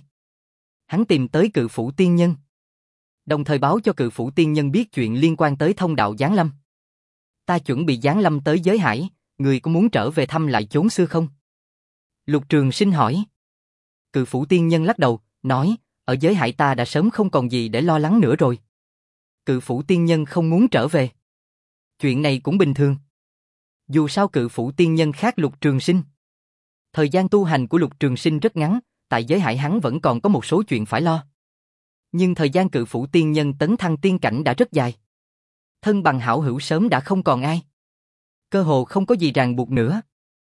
Hắn tìm tới Cự Phủ Tiên Nhân, đồng thời báo cho Cự Phủ Tiên Nhân biết chuyện liên quan tới thông đạo giáng lâm. Ta chuẩn bị giáng lâm tới giới hải, người có muốn trở về thăm lại chốn xưa không? Lục Trường Sinh hỏi. Cự Phủ Tiên Nhân lắc đầu, nói, ở giới hải ta đã sớm không còn gì để lo lắng nữa rồi. Cự Phủ Tiên Nhân không muốn trở về. Chuyện này cũng bình thường. Dù sao Cự Phủ Tiên Nhân khác Lục Trường Sinh. Thời gian tu hành của Lục Trường Sinh rất ngắn, tại giới hải hắn vẫn còn có một số chuyện phải lo. Nhưng thời gian Cự Phủ Tiên Nhân tấn thăng tiên cảnh đã rất dài. Thân bằng hảo hữu sớm đã không còn ai. Cơ hồ không có gì ràng buộc nữa.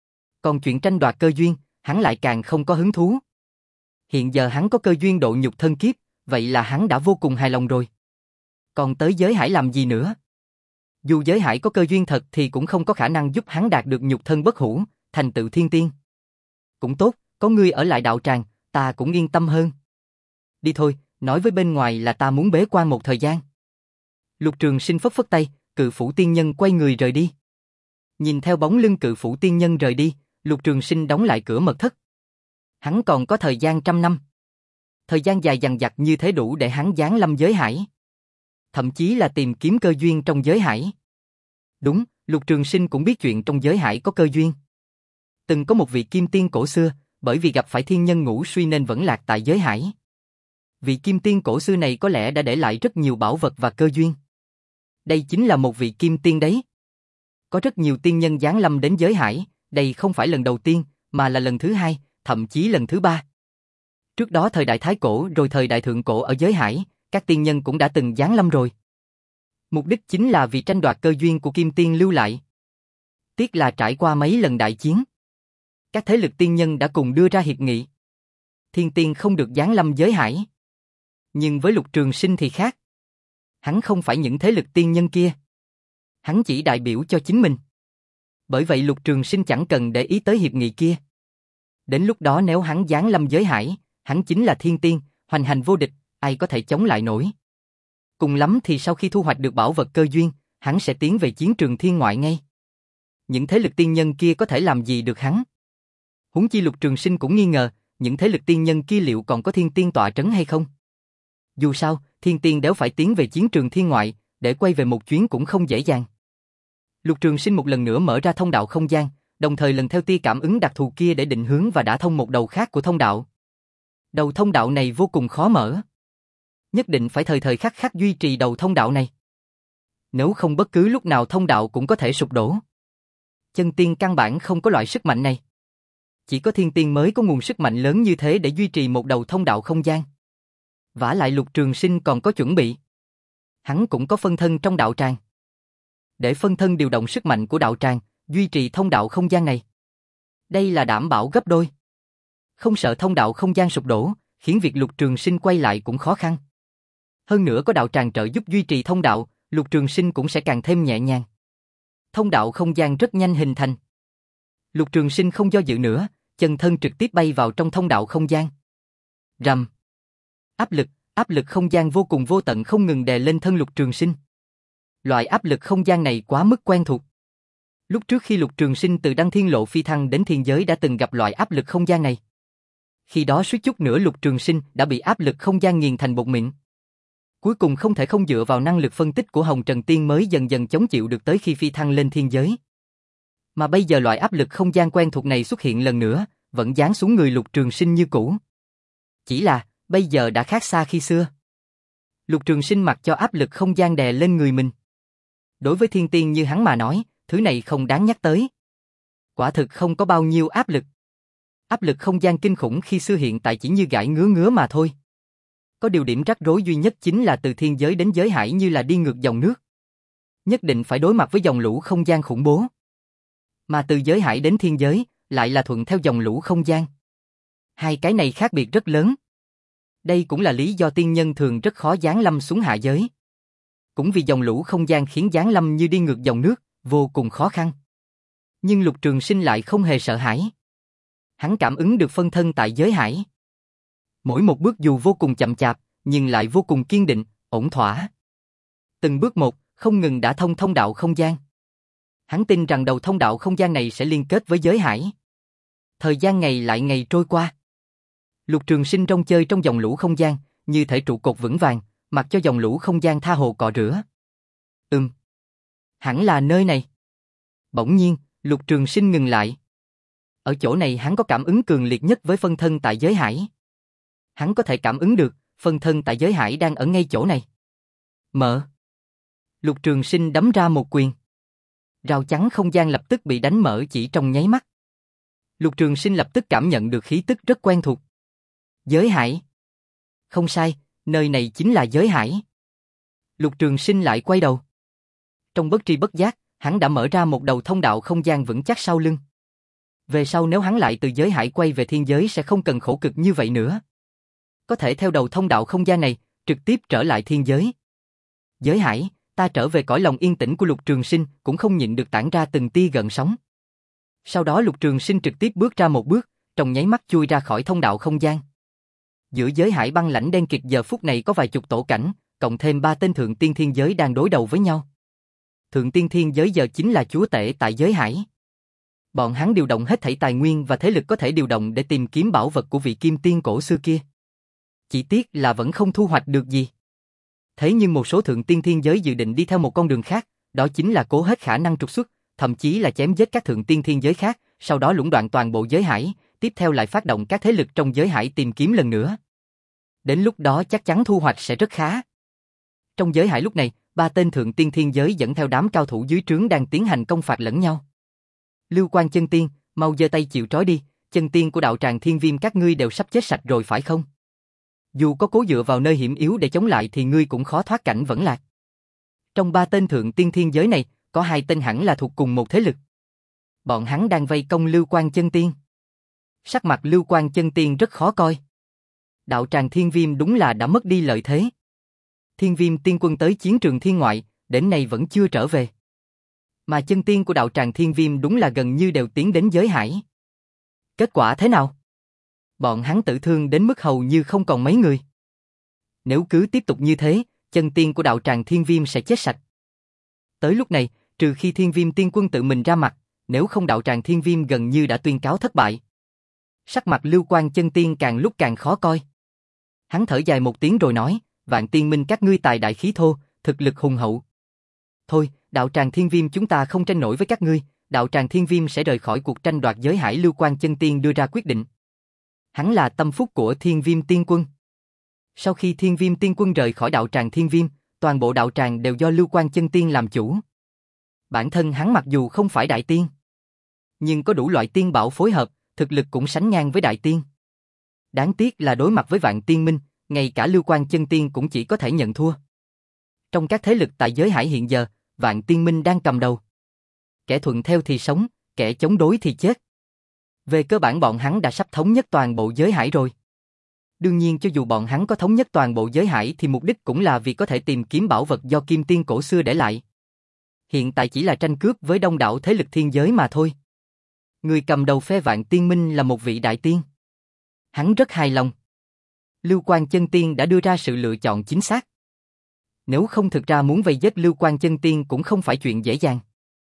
Còn chuyện tranh đoạt cơ duyên, hắn lại càng không có hứng thú. Hiện giờ hắn có cơ duyên độ nhục thân kiếp, vậy là hắn đã vô cùng hài lòng rồi. Còn tới giới hải làm gì nữa? Dù giới hải có cơ duyên thật thì cũng không có khả năng giúp hắn đạt được nhục thân bất hủ, thành tựu thiên tiên. Cũng tốt, có ngươi ở lại đạo tràng, ta cũng yên tâm hơn. Đi thôi, nói với bên ngoài là ta muốn bế quan một thời gian. Lục Trường Sinh phất phất tay, Cự Phủ Tiên Nhân quay người rời đi. Nhìn theo bóng lưng Cự Phủ Tiên Nhân rời đi, Lục Trường Sinh đóng lại cửa mật thất. Hắn còn có thời gian trăm năm. Thời gian dài dằng dặc như thế đủ để hắn giáng lâm giới hải. Thậm chí là tìm kiếm cơ duyên trong giới hải. Đúng, Lục Trường Sinh cũng biết chuyện trong giới hải có cơ duyên. Từng có một vị kim tiên cổ xưa, bởi vì gặp phải thiên nhân ngũ suy nên vẫn lạc tại giới hải. Vị kim tiên cổ xưa này có lẽ đã để lại rất nhiều bảo vật và cơ duyên. Đây chính là một vị kim tiên đấy. Có rất nhiều tiên nhân giáng lâm đến giới hải, đây không phải lần đầu tiên, mà là lần thứ hai, thậm chí lần thứ ba. Trước đó thời đại Thái Cổ rồi thời đại Thượng Cổ ở giới hải, các tiên nhân cũng đã từng giáng lâm rồi. Mục đích chính là vì tranh đoạt cơ duyên của kim tiên lưu lại. Tiếc là trải qua mấy lần đại chiến, các thế lực tiên nhân đã cùng đưa ra hiệp nghị. Thiên tiên không được giáng lâm giới hải. Nhưng với Lục Trường Sinh thì khác. Hắn không phải những thế lực tiên nhân kia. Hắn chỉ đại biểu cho chính mình. Bởi vậy Lục Trường Sinh chẳng cần để ý tới hiệp nghị kia. Đến lúc đó nếu hắn giáng lâm giới hải, hắn chính là thiên tiên, hoành hành vô địch, ai có thể chống lại nổi. Cùng lắm thì sau khi thu hoạch được bảo vật cơ duyên, hắn sẽ tiến về chiến trường thiên ngoại ngay. Những thế lực tiên nhân kia có thể làm gì được hắn? Huống chi Lục Trường Sinh cũng nghi ngờ, những thế lực tiên nhân kia liệu còn có thiên tiên tọa trấn hay không? Dù sao, thiên tiên đều phải tiến về chiến trường thiên ngoại, để quay về một chuyến cũng không dễ dàng. Lục Trường Sinh một lần nữa mở ra thông đạo không gian, đồng thời lần theo tia cảm ứng đặc thù kia để định hướng và đả thông một đầu khác của thông đạo. Đầu thông đạo này vô cùng khó mở. Nhất định phải thời thời khắc khắc duy trì đầu thông đạo này. Nếu không bất cứ lúc nào thông đạo cũng có thể sụp đổ. Chân tiên căn bản không có loại sức mạnh này. Chỉ có thiên tiên mới có nguồn sức mạnh lớn như thế để duy trì một đầu thông đạo không gian. Vả lại Lục Trường Sinh còn có chuẩn bị. Hắn cũng có phân thân trong đạo tràng. Để phân thân điều động sức mạnh của đạo tràng, duy trì thông đạo không gian này. Đây là đảm bảo gấp đôi. Không sợ thông đạo không gian sụp đổ, khiến việc Lục Trường Sinh quay lại cũng khó khăn. Hơn nữa có đạo tràng trợ giúp duy trì thông đạo, Lục Trường Sinh cũng sẽ càng thêm nhẹ nhàng. Thông đạo không gian rất nhanh hình thành. Lục Trường Sinh không do dự nữa, chân thân trực tiếp bay vào trong thông đạo không gian. Rầm. Áp lực, áp lực không gian vô cùng vô tận không ngừng đè lên thân Lục Trường Sinh. Loại áp lực không gian này quá mức quen thuộc. Lúc trước khi Lục Trường Sinh từ Đăng Thiên Lộ phi thăng đến thiên giới đã từng gặp loại áp lực không gian này. Khi đó suýt chút nữa Lục Trường Sinh đã bị áp lực không gian nghiền thành bột mịn. Cuối cùng không thể không dựa vào năng lực phân tích của Hồng Trần Tiên mới dần dần chống chịu được tới khi phi thăng lên thiên giới. Mà bây giờ loại áp lực không gian quen thuộc này xuất hiện lần nữa, vẫn giáng xuống người Lục Trường Sinh như cũ. Chỉ là, bây giờ đã khác xa khi xưa. Lục Trường Sinh mặc cho áp lực không gian đè lên người mình. Đối với thiên tiên như hắn mà nói, thứ này không đáng nhắc tới. Quả thực không có bao nhiêu áp lực. Áp lực không gian kinh khủng khi xưa hiện tại chỉ như gãi ngứa ngứa mà thôi. Có điều điểm rắc rối duy nhất chính là từ thiên giới đến giới hải như là đi ngược dòng nước. Nhất định phải đối mặt với dòng lũ không gian khủng bố. Mà từ giới hải đến thiên giới, lại là thuận theo dòng lũ không gian. Hai cái này khác biệt rất lớn. Đây cũng là lý do tiên nhân thường rất khó giáng lâm xuống hạ giới. Cũng vì dòng lũ không gian khiến giáng lâm như đi ngược dòng nước, vô cùng khó khăn. Nhưng Lục Trường Sinh lại không hề sợ hãi. Hắn cảm ứng được phân thân tại giới hải. Mỗi một bước dù vô cùng chậm chạp, nhưng lại vô cùng kiên định, ổn thỏa. Từng bước một, không ngừng đã thông thông đạo không gian. Hắn tin rằng đầu thông đạo không gian này sẽ liên kết với giới hải. Thời gian ngày lại ngày trôi qua. Lục Trường Sinh rong chơi trong dòng lũ không gian, như thể trụ cột vững vàng, mặc cho dòng lũ không gian tha hồ cọ rửa. Ừm, hẳn là nơi này. Bỗng nhiên, Lục Trường Sinh ngừng lại. Ở chỗ này hắn có cảm ứng cường liệt nhất với phân thân tại giới hải. Hắn có thể cảm ứng được, phân thân tại giới hải đang ở ngay chỗ này. Mở. Lục Trường Sinh đấm ra một quyền. Rào chắn không gian lập tức bị đánh mở chỉ trong nháy mắt. Lục Trường Sinh lập tức cảm nhận được khí tức rất quen thuộc. Giới hải. Không sai, nơi này chính là giới hải. Lục Trường Sinh lại quay đầu. Trong bất tri bất giác, hắn đã mở ra một đầu thông đạo không gian vững chắc sau lưng. Về sau nếu hắn lại từ giới hải quay về thiên giới sẽ không cần khổ cực như vậy nữa. Có thể theo đầu thông đạo không gian này, trực tiếp trở lại thiên giới. Giới hải, ta trở về cõi lòng yên tĩnh của Lục Trường Sinh, cũng không nhịn được tản ra từng tia gợn sóng. Sau đó Lục Trường Sinh trực tiếp bước ra một bước, trong nháy mắt chui ra khỏi thông đạo không gian. Giữa giới hải băng lãnh đen kịt giờ phút này có vài chục tổ cảnh, cộng thêm ba tên thượng tiên thiên giới đang đối đầu với nhau. Thượng tiên thiên giới giờ chính là chúa tể tại giới hải. Bọn hắn điều động hết thảy tài nguyên và thế lực có thể điều động để tìm kiếm bảo vật của vị kim tiên cổ xưa kia. Chỉ tiếc là vẫn không thu hoạch được gì. Thế nhưng một số thượng tiên thiên giới dự định đi theo một con đường khác, đó chính là cố hết khả năng trục xuất, thậm chí là chém giết các thượng tiên thiên giới khác, sau đó lũng đoạn toàn bộ giới hải, tiếp theo lại phát động các thế lực trong giới hải tìm kiếm lần nữa. Đến lúc đó chắc chắn thu hoạch sẽ rất khá. Trong giới hải lúc này, ba tên thượng tiên thiên giới dẫn theo đám cao thủ dưới trướng đang tiến hành công phạt lẫn nhau. Lưu Quan chân tiên, mau giơ tay chịu trói đi, chân tiên của đạo tràng Thiên Viêm các ngươi đều sắp chết sạch rồi phải không? Dù có cố dựa vào nơi hiểm yếu để chống lại thì ngươi cũng khó thoát cảnh vẫn lạc. Trong ba tên thượng tiên thiên giới này, có hai tên hẳn là thuộc cùng một thế lực. Bọn hắn đang vây công Lưu Quan chân tiên. Sắc mặt Lưu Quan chân tiên rất khó coi. Đạo tràng Thiên Viêm đúng là đã mất đi lợi thế. Thiên Viêm tiên quân tới chiến trường thiên ngoại, đến nay vẫn chưa trở về. Mà chân tiên của đạo tràng Thiên Viêm đúng là gần như đều tiến đến giới hải. Kết quả thế nào? Bọn hắn tử thương đến mức hầu như không còn mấy người. Nếu cứ tiếp tục như thế, chân tiên của đạo tràng Thiên Viêm sẽ chết sạch. Tới lúc này, trừ khi Thiên Viêm tiên quân tự mình ra mặt, nếu không đạo tràng Thiên Viêm gần như đã tuyên cáo thất bại. Sắc mặt Lưu Quan chân tiên càng lúc càng khó coi. Hắn thở dài một tiếng rồi nói, Vạn tiên minh các ngươi tài đại khí thô, thực lực hùng hậu. Thôi, đạo tràng Thiên Viêm chúng ta không tranh nổi với các ngươi, đạo tràng Thiên Viêm sẽ rời khỏi cuộc tranh đoạt giới hải. Lưu Quan chân tiên đưa ra quyết định. Hắn là tâm phúc của Thiên Viêm tiên quân. Sau khi Thiên Viêm tiên quân rời khỏi đạo tràng Thiên Viêm, toàn bộ đạo tràng đều do Lưu Quan chân tiên làm chủ. Bản thân hắn mặc dù không phải đại tiên, nhưng có đủ loại tiên bảo phối hợp, thực lực cũng sánh ngang với đại tiên. Đáng tiếc là đối mặt với Vạn tiên minh, ngay cả Lưu Quan chân tiên cũng chỉ có thể nhận thua. Trong các thế lực tại giới hải hiện giờ, Vạn tiên minh đang cầm đầu. Kẻ thuận theo thì sống, kẻ chống đối thì chết. Về cơ bản bọn hắn đã sắp thống nhất toàn bộ giới hải rồi. Đương nhiên cho dù bọn hắn có thống nhất toàn bộ giới hải thì mục đích cũng là vì có thể tìm kiếm bảo vật do kim tiên cổ xưa để lại. Hiện tại chỉ là tranh cướp với đông đảo thế lực thiên giới mà thôi. Người cầm đầu phe Vạn tiên minh là một vị đại tiên. Hắn rất hài lòng. Lưu Quan chân tiên đã đưa ra sự lựa chọn chính xác. Nếu không thực ra muốn vây giết Lưu Quan chân tiên cũng không phải chuyện dễ dàng.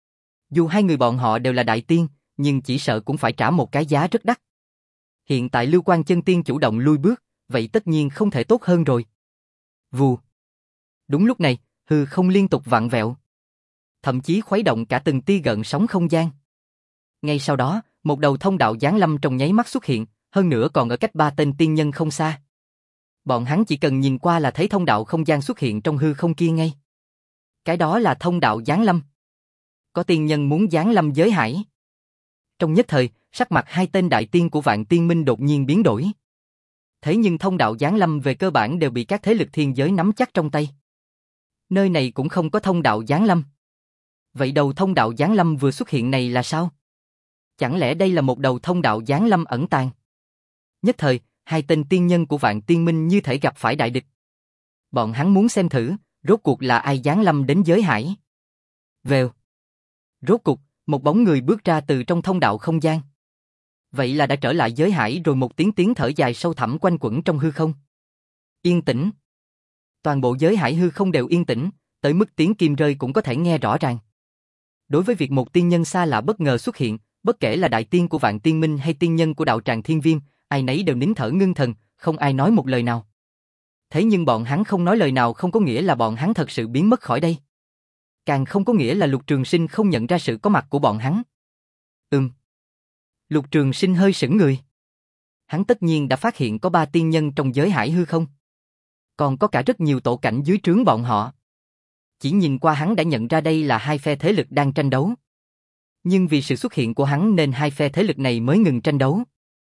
Dù hai người bọn họ đều là đại tiên, nhưng chỉ sợ cũng phải trả một cái giá rất đắt. Hiện tại Lưu Quan Chân Tiên chủ động lui bước, vậy tất nhiên không thể tốt hơn rồi. Vù. Đúng lúc này, hư không liên tục vặn vẹo, thậm chí khuấy động cả từng tia gợn sóng không gian. Ngay sau đó, một đầu thông đạo giáng lâm trong nháy mắt xuất hiện, hơn nữa còn ở cách ba tên tiên nhân không xa. Bọn hắn chỉ cần nhìn qua là thấy thông đạo không gian xuất hiện trong hư không kia ngay. Cái đó là thông đạo giáng lâm. Có tiên nhân muốn giáng lâm giới hải. Trong nhất thời, sắc mặt hai tên đại tiên của Vạn Tiên Minh đột nhiên biến đổi. Thế nhưng thông đạo giáng lâm về cơ bản đều bị các thế lực thiên giới nắm chắc trong tay. Nơi này cũng không có thông đạo giáng lâm. Vậy đầu thông đạo giáng lâm vừa xuất hiện này là sao? Chẳng lẽ đây là một đầu thông đạo giáng lâm ẩn tàng? Nhất thời, hai tên tiên nhân của Vạn Tiên Minh như thể gặp phải đại địch. Bọn hắn muốn xem thử, rốt cuộc là ai giáng lâm đến giới hải. Vèo. Rốt cuộc, một bóng người bước ra từ trong thông đạo không gian. Vậy là đã trở lại giới hải rồi, một tiếng tiếng thở dài sâu thẳm quanh quẩn trong hư không. Yên tĩnh. Toàn bộ giới hải hư không đều yên tĩnh, tới mức tiếng kim rơi cũng có thể nghe rõ ràng. Đối với việc một tiên nhân xa lạ bất ngờ xuất hiện, bất kể là đại tiên của Vạn Tiên Minh hay tiên nhân của đạo tràng Thiên Viêm, ai nấy đều nín thở ngưng thần, không ai nói một lời nào. Thế nhưng bọn hắn không nói lời nào không có nghĩa là bọn hắn thật sự biến mất khỏi đây. Càng không có nghĩa là Lục Trường Sinh không nhận ra sự có mặt của bọn hắn. Ừm. Lục Trường Sinh hơi sững người. Hắn tất nhiên đã phát hiện có ba tiên nhân trong giới hải hư không. Còn có cả rất nhiều tổ cảnh dưới trướng bọn họ. Chỉ nhìn qua hắn đã nhận ra đây là hai phe thế lực đang tranh đấu. Nhưng vì sự xuất hiện của hắn nên hai phe thế lực này mới ngừng tranh đấu.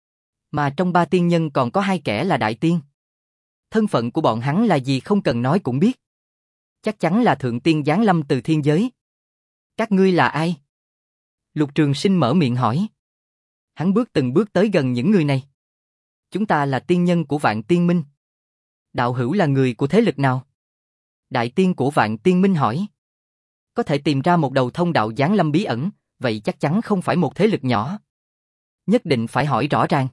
Mà trong ba tiên nhân còn có hai kẻ là đại tiên. Thân phận của bọn hắn là gì không cần nói cũng biết. Chắc chắn là thượng tiên giáng lâm từ thiên giới. Các ngươi là ai? Lục Trường Sinh mở miệng hỏi. Hắn bước từng bước tới gần những người này. Chúng ta là tiên nhân của Vạn Tiên Minh. Đạo hữu là người của thế lực nào? Đại tiên của Vạn Tiên Minh hỏi. Có thể tìm ra một đầu thông đạo giáng lâm bí ẩn, vậy chắc chắn không phải một thế lực nhỏ. Nhất định phải hỏi rõ ràng.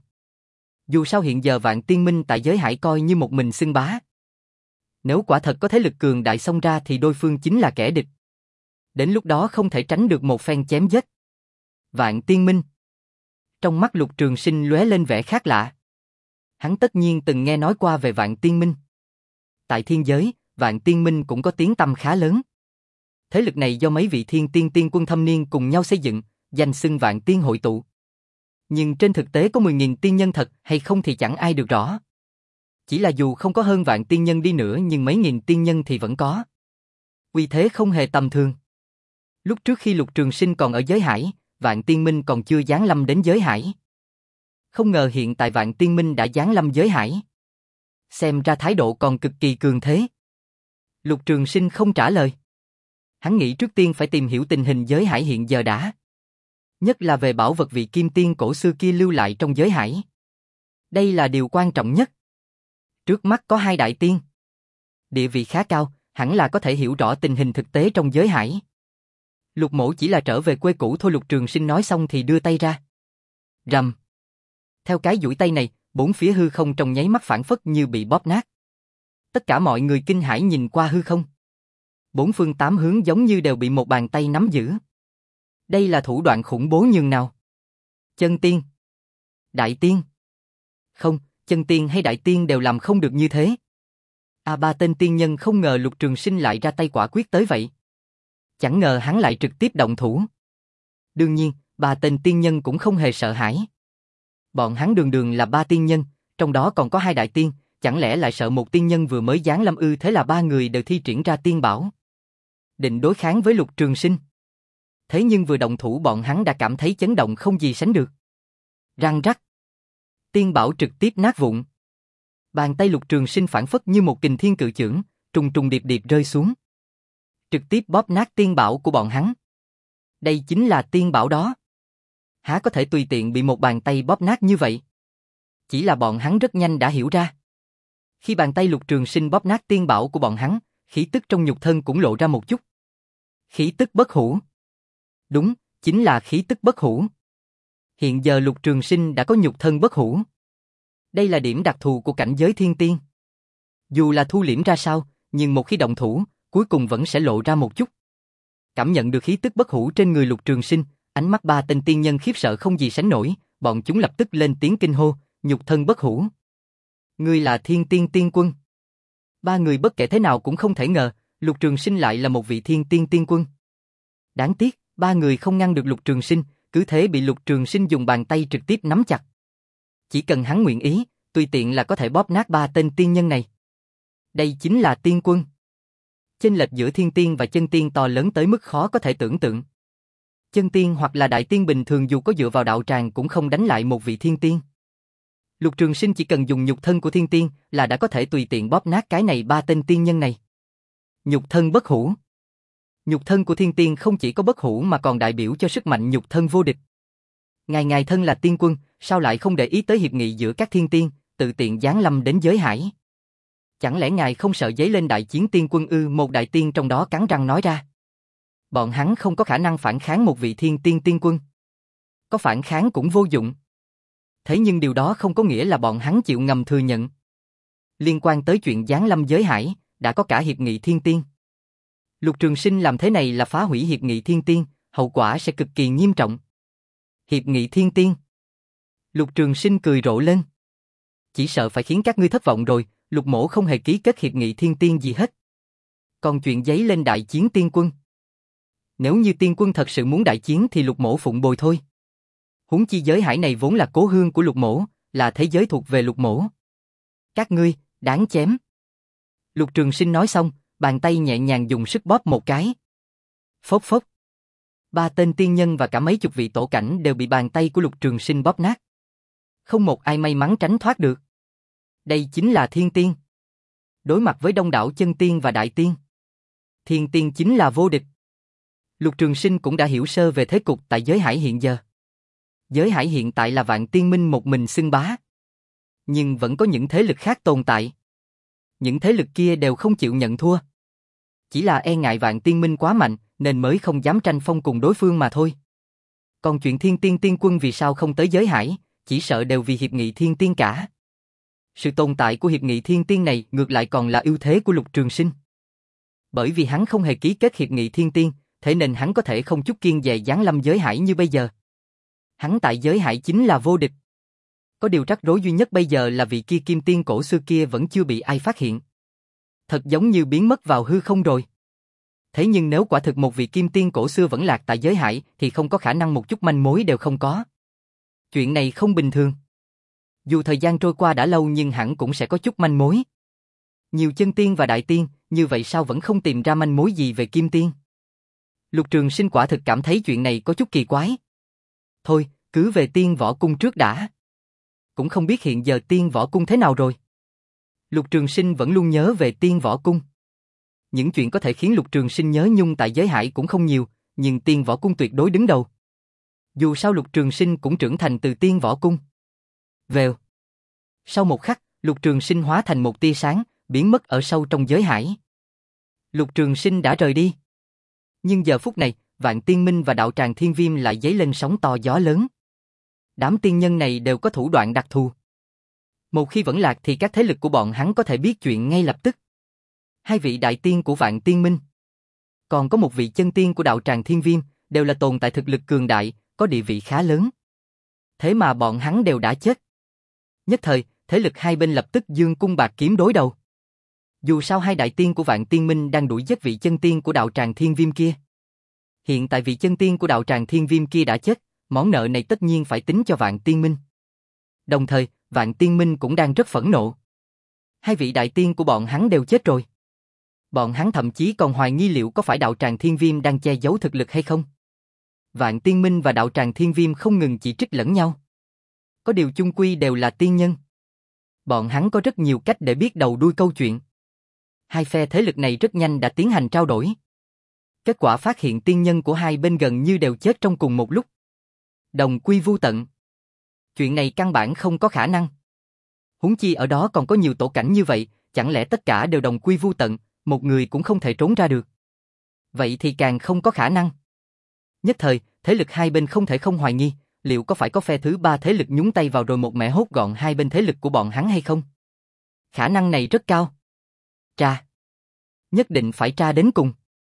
Dù sao hiện giờ Vạn Tiên Minh tại giới hải coi như một mình xưng bá. Nếu quả thật có thế lực cường đại xông ra thì đối phương chính là kẻ địch. Đến lúc đó không thể tránh được một phen chém giết. Vạn Tiên Minh. Trong mắt Lục Trường Sinh lóe lên vẻ khác lạ. Hắn tất nhiên từng nghe nói qua về Vạn Tiên Minh. Tại thiên giới, Vạn Tiên Minh cũng có tiếng tăm khá lớn. Thế lực này do mấy vị thiên tiên tiên quân thâm niên cùng nhau xây dựng, danh xưng Vạn Tiên hội tụ. Nhưng trên thực tế có mười nghìn tiên nhân thật hay không thì chẳng ai được rõ. Chỉ là dù không có hơn vạn tiên nhân đi nữa nhưng mấy nghìn tiên nhân thì vẫn có. Uy thế không hề tầm thường. Lúc trước khi Lục Trường Sinh còn ở giới hải, Vạn Tiên Minh còn chưa giáng lâm đến giới hải. Không ngờ hiện tại Vạn Tiên Minh đã giáng lâm giới hải. Xem ra thái độ còn cực kỳ cường thế. Lục Trường Sinh không trả lời. Hắn nghĩ trước tiên phải tìm hiểu tình hình giới hải hiện giờ đã. Nhất là về bảo vật vị kim tiên cổ xưa kia lưu lại trong giới hải. Đây là điều quan trọng nhất. Trước mắt có hai đại tiên. Địa vị khá cao, hẳn là có thể hiểu rõ tình hình thực tế trong giới hải. Lục Mỗ chỉ là trở về quê cũ thôi. Lục Trường Sinh nói xong thì đưa tay ra. Rầm. Theo cái duỗi tay này, bốn phía hư không trong nháy mắt phản phất như bị bóp nát. Tất cả mọi người kinh hãi nhìn qua hư không. Bốn phương tám hướng giống như đều bị một bàn tay nắm giữ. Đây là thủ đoạn khủng bố nhường nào? Chân tiên? Đại tiên? Không, chân tiên hay đại tiên đều làm không được như thế. À, ba tên tiên nhân không ngờ Lục Trường Sinh lại ra tay quả quyết tới vậy. Chẳng ngờ hắn lại trực tiếp động thủ. Đương nhiên, ba tên tiên nhân cũng không hề sợ hãi. Bọn hắn đường đường là ba tiên nhân, trong đó còn có hai đại tiên, chẳng lẽ lại sợ một tiên nhân vừa mới giáng lâm ư? Thế là ba người đều thi triển ra tiên bảo, định đối kháng với Lục Trường Sinh. Thế nhưng vừa động thủ bọn hắn đã cảm thấy chấn động không gì sánh được. Răng rắc. Tiên bảo trực tiếp nát vụn. Bàn tay Lục Trường Sinh phản phất như một kình thiên cự chưởng, trùng trùng điệp điệp rơi xuống. Trực tiếp bóp nát tiên bảo của bọn hắn. Đây chính là tiên bảo đó. Há có thể tùy tiện bị một bàn tay bóp nát như vậy? Chỉ là bọn hắn rất nhanh đã hiểu ra. Khi bàn tay Lục Trường Sinh bóp nát tiên bảo của bọn hắn, khí tức trong nhục thân cũng lộ ra một chút. Khí tức bất hủ. Đúng, chính là khí tức bất hủ. Hiện giờ Lục Trường Sinh đã có nhục thân bất hủ. Đây là điểm đặc thù của cảnh giới thiên tiên. Dù là thu liễm ra sao, nhưng một khi động thủ, cuối cùng vẫn sẽ lộ ra một chút. Cảm nhận được khí tức bất hủ trên người Lục Trường Sinh, ánh mắt ba tên tiên nhân khiếp sợ không gì sánh nổi, bọn chúng lập tức lên tiếng kinh hô, nhục thân bất hủ. Ngươi là Thiên Tiên Tiên Quân. Ba người bất kể thế nào cũng không thể ngờ, Lục Trường Sinh lại là một vị Thiên Tiên Tiên Quân. Đáng tiếc, ba người không ngăn được Lục Trường Sinh, cứ thế bị Lục Trường Sinh dùng bàn tay trực tiếp nắm chặt. Chỉ cần hắn nguyện ý, tùy tiện là có thể bóp nát ba tên tiên nhân này. Đây chính là tiên quân. Chênh lệch giữa thiên tiên và chân tiên to lớn tới mức khó có thể tưởng tượng. Chân tiên hoặc là đại tiên bình thường dù có dựa vào đạo tràng cũng không đánh lại một vị thiên tiên. Lục Trường Sinh chỉ cần dùng nhục thân của thiên tiên là đã có thể tùy tiện bóp nát cái này ba tên tiên nhân này. Nhục thân bất hủ. Nhục thân của thiên tiên không chỉ có bất hủ mà còn đại biểu cho sức mạnh nhục thân vô địch. Ngài ngài thân là tiên quân, sao lại không để ý tới hiệp nghị giữa các thiên tiên, tự tiện giáng lâm đến giới hải? Chẳng lẽ ngài không sợ giấy lên đại chiến tiên quân ư? Một đại tiên trong đó cắn răng nói ra. Bọn hắn không có khả năng phản kháng một vị thiên tiên tiên quân. Có phản kháng cũng vô dụng. Thế nhưng điều đó không có nghĩa là bọn hắn chịu ngầm thừa nhận. Liên quan tới chuyện giáng lâm giới hải, đã có cả hiệp nghị thiên tiên. Lục Trường Sinh làm thế này là phá hủy hiệp nghị thiên tiên, hậu quả sẽ cực kỳ nghiêm trọng. Hiệp nghị thiên tiên. Lục Trường Sinh cười rộ lên. Chỉ sợ phải khiến các ngươi thất vọng rồi, Lục mỗ không hề ký kết hiệp nghị thiên tiên gì hết. Còn chuyện giấy lên đại chiến tiên quân. Nếu như tiên quân thật sự muốn đại chiến thì Lục mỗ phụng bồi thôi. Huống chi giới hải này vốn là cố hương của Lục mỗ, là thế giới thuộc về Lục mỗ. Các ngươi, đáng chém. Lục Trường Sinh nói xong, bàn tay nhẹ nhàng dùng sức bóp một cái. Phốc phốc. Ba tên tiên nhân và cả mấy chục vị tổ cảnh đều bị bàn tay của Lục Trường Sinh bóp nát. Không một ai may mắn tránh thoát được. Đây chính là thiên tiên. Đối mặt với đông đảo chân tiên và đại tiên, thiên tiên chính là vô địch. Lục Trường Sinh cũng đã hiểu sơ về thế cục tại giới hải hiện giờ. Giới hải hiện tại là Vạn Tiên Minh một mình xưng bá. Nhưng vẫn có những thế lực khác tồn tại. Những thế lực kia đều không chịu nhận thua. Chỉ là e ngại Vạn Tiên Minh quá mạnh, nên mới không dám tranh phong cùng đối phương mà thôi. Còn chuyện Thiên Tiên Tiên Quân vì sao không tới giới hải, chỉ sợ đều vì hiệp nghị thiên tiên cả. Sự tồn tại của hiệp nghị thiên tiên này ngược lại còn là ưu thế của Lục Trường Sinh. Bởi vì hắn không hề ký kết hiệp nghị thiên tiên, thế nên hắn có thể không chút kiêng dè giáng lâm giới hải như bây giờ. Hắn tại giới hải chính là vô địch. Có điều rắc rối duy nhất bây giờ là vị kia kim tiên cổ xưa kia vẫn chưa bị ai phát hiện. Thật giống như biến mất vào hư không rồi. Thế nhưng nếu quả thực một vị kim tiên cổ xưa vẫn lạc tại giới hải thì không có khả năng một chút manh mối đều không có. Chuyện này không bình thường. Dù thời gian trôi qua đã lâu nhưng hẳn cũng sẽ có chút manh mối. Nhiều chân tiên và đại tiên, như vậy sao vẫn không tìm ra manh mối gì về kim tiên? Lục Trường Sinh quả thực cảm thấy chuyện này có chút kỳ quái. Thôi, cứ về tiên võ cung trước đã. Cũng không biết hiện giờ tiên võ cung thế nào rồi. Lục Trường Sinh vẫn luôn nhớ về tiên võ cung. Những chuyện có thể khiến Lục Trường Sinh nhớ nhung tại giới hải cũng không nhiều, nhưng tiên võ cung tuyệt đối đứng đầu. Dù sao Lục Trường Sinh cũng trưởng thành từ tiên võ cung. Vèo. Sau một khắc, Lục Trường Sinh hóa thành một tia sáng, biến mất ở sâu trong giới hải. Lục Trường Sinh đã rời đi. Nhưng giờ phút này, Vạn Tiên Minh và đạo tràng Thiên Viêm lại dấy lên sóng to gió lớn. Đám tiên nhân này đều có thủ đoạn đặc thù. Một khi vẫn lạc thì các thế lực của bọn hắn có thể biết chuyện ngay lập tức. Hai vị đại tiên của Vạn Tiên Minh, còn có một vị chân tiên của đạo tràng Thiên Viêm, đều là tồn tại thực lực cường đại, có địa vị khá lớn. Thế mà bọn hắn đều đã chết. Nhất thời, thế lực hai bên lập tức dương cung bạc kiếm đối đầu. Dù sao hai đại tiên của Vạn Tiên Minh đang đuổi giết vị chân tiên của đạo tràng Thiên Viêm kia. Hiện tại vị chân tiên của đạo tràng Thiên Viêm kia đã chết, món nợ này tất nhiên phải tính cho Vạn Tiên Minh. Đồng thời, Vạn Tiên Minh cũng đang rất phẫn nộ. Hai vị đại tiên của bọn hắn đều chết rồi. Bọn hắn thậm chí còn hoài nghi liệu có phải đạo tràng Thiên Viêm đang che giấu thực lực hay không. Vạn Tiên Minh và đạo tràng Thiên Viêm không ngừng chỉ trích lẫn nhau. Có điều chung quy đều là tiên nhân. Bọn hắn có rất nhiều cách để biết đầu đuôi câu chuyện. Hai phe thế lực này rất nhanh đã tiến hành trao đổi. Kết quả phát hiện tiên nhân của hai bên gần như đều chết trong cùng một lúc. Đồng quy vu tận. Chuyện này căn bản không có khả năng. Huống chi ở đó còn có nhiều tổ cảnh như vậy, chẳng lẽ tất cả đều đồng quy vu tận, một người cũng không thể trốn ra được. Vậy thì càng không có khả năng. Nhất thời, thế lực hai bên không thể không hoài nghi, liệu có phải có phe thứ ba thế lực nhúng tay vào rồi một mẻ hốt gọn hai bên thế lực của bọn hắn hay không? Khả năng này rất cao. Tra. Nhất định phải tra đến cùng.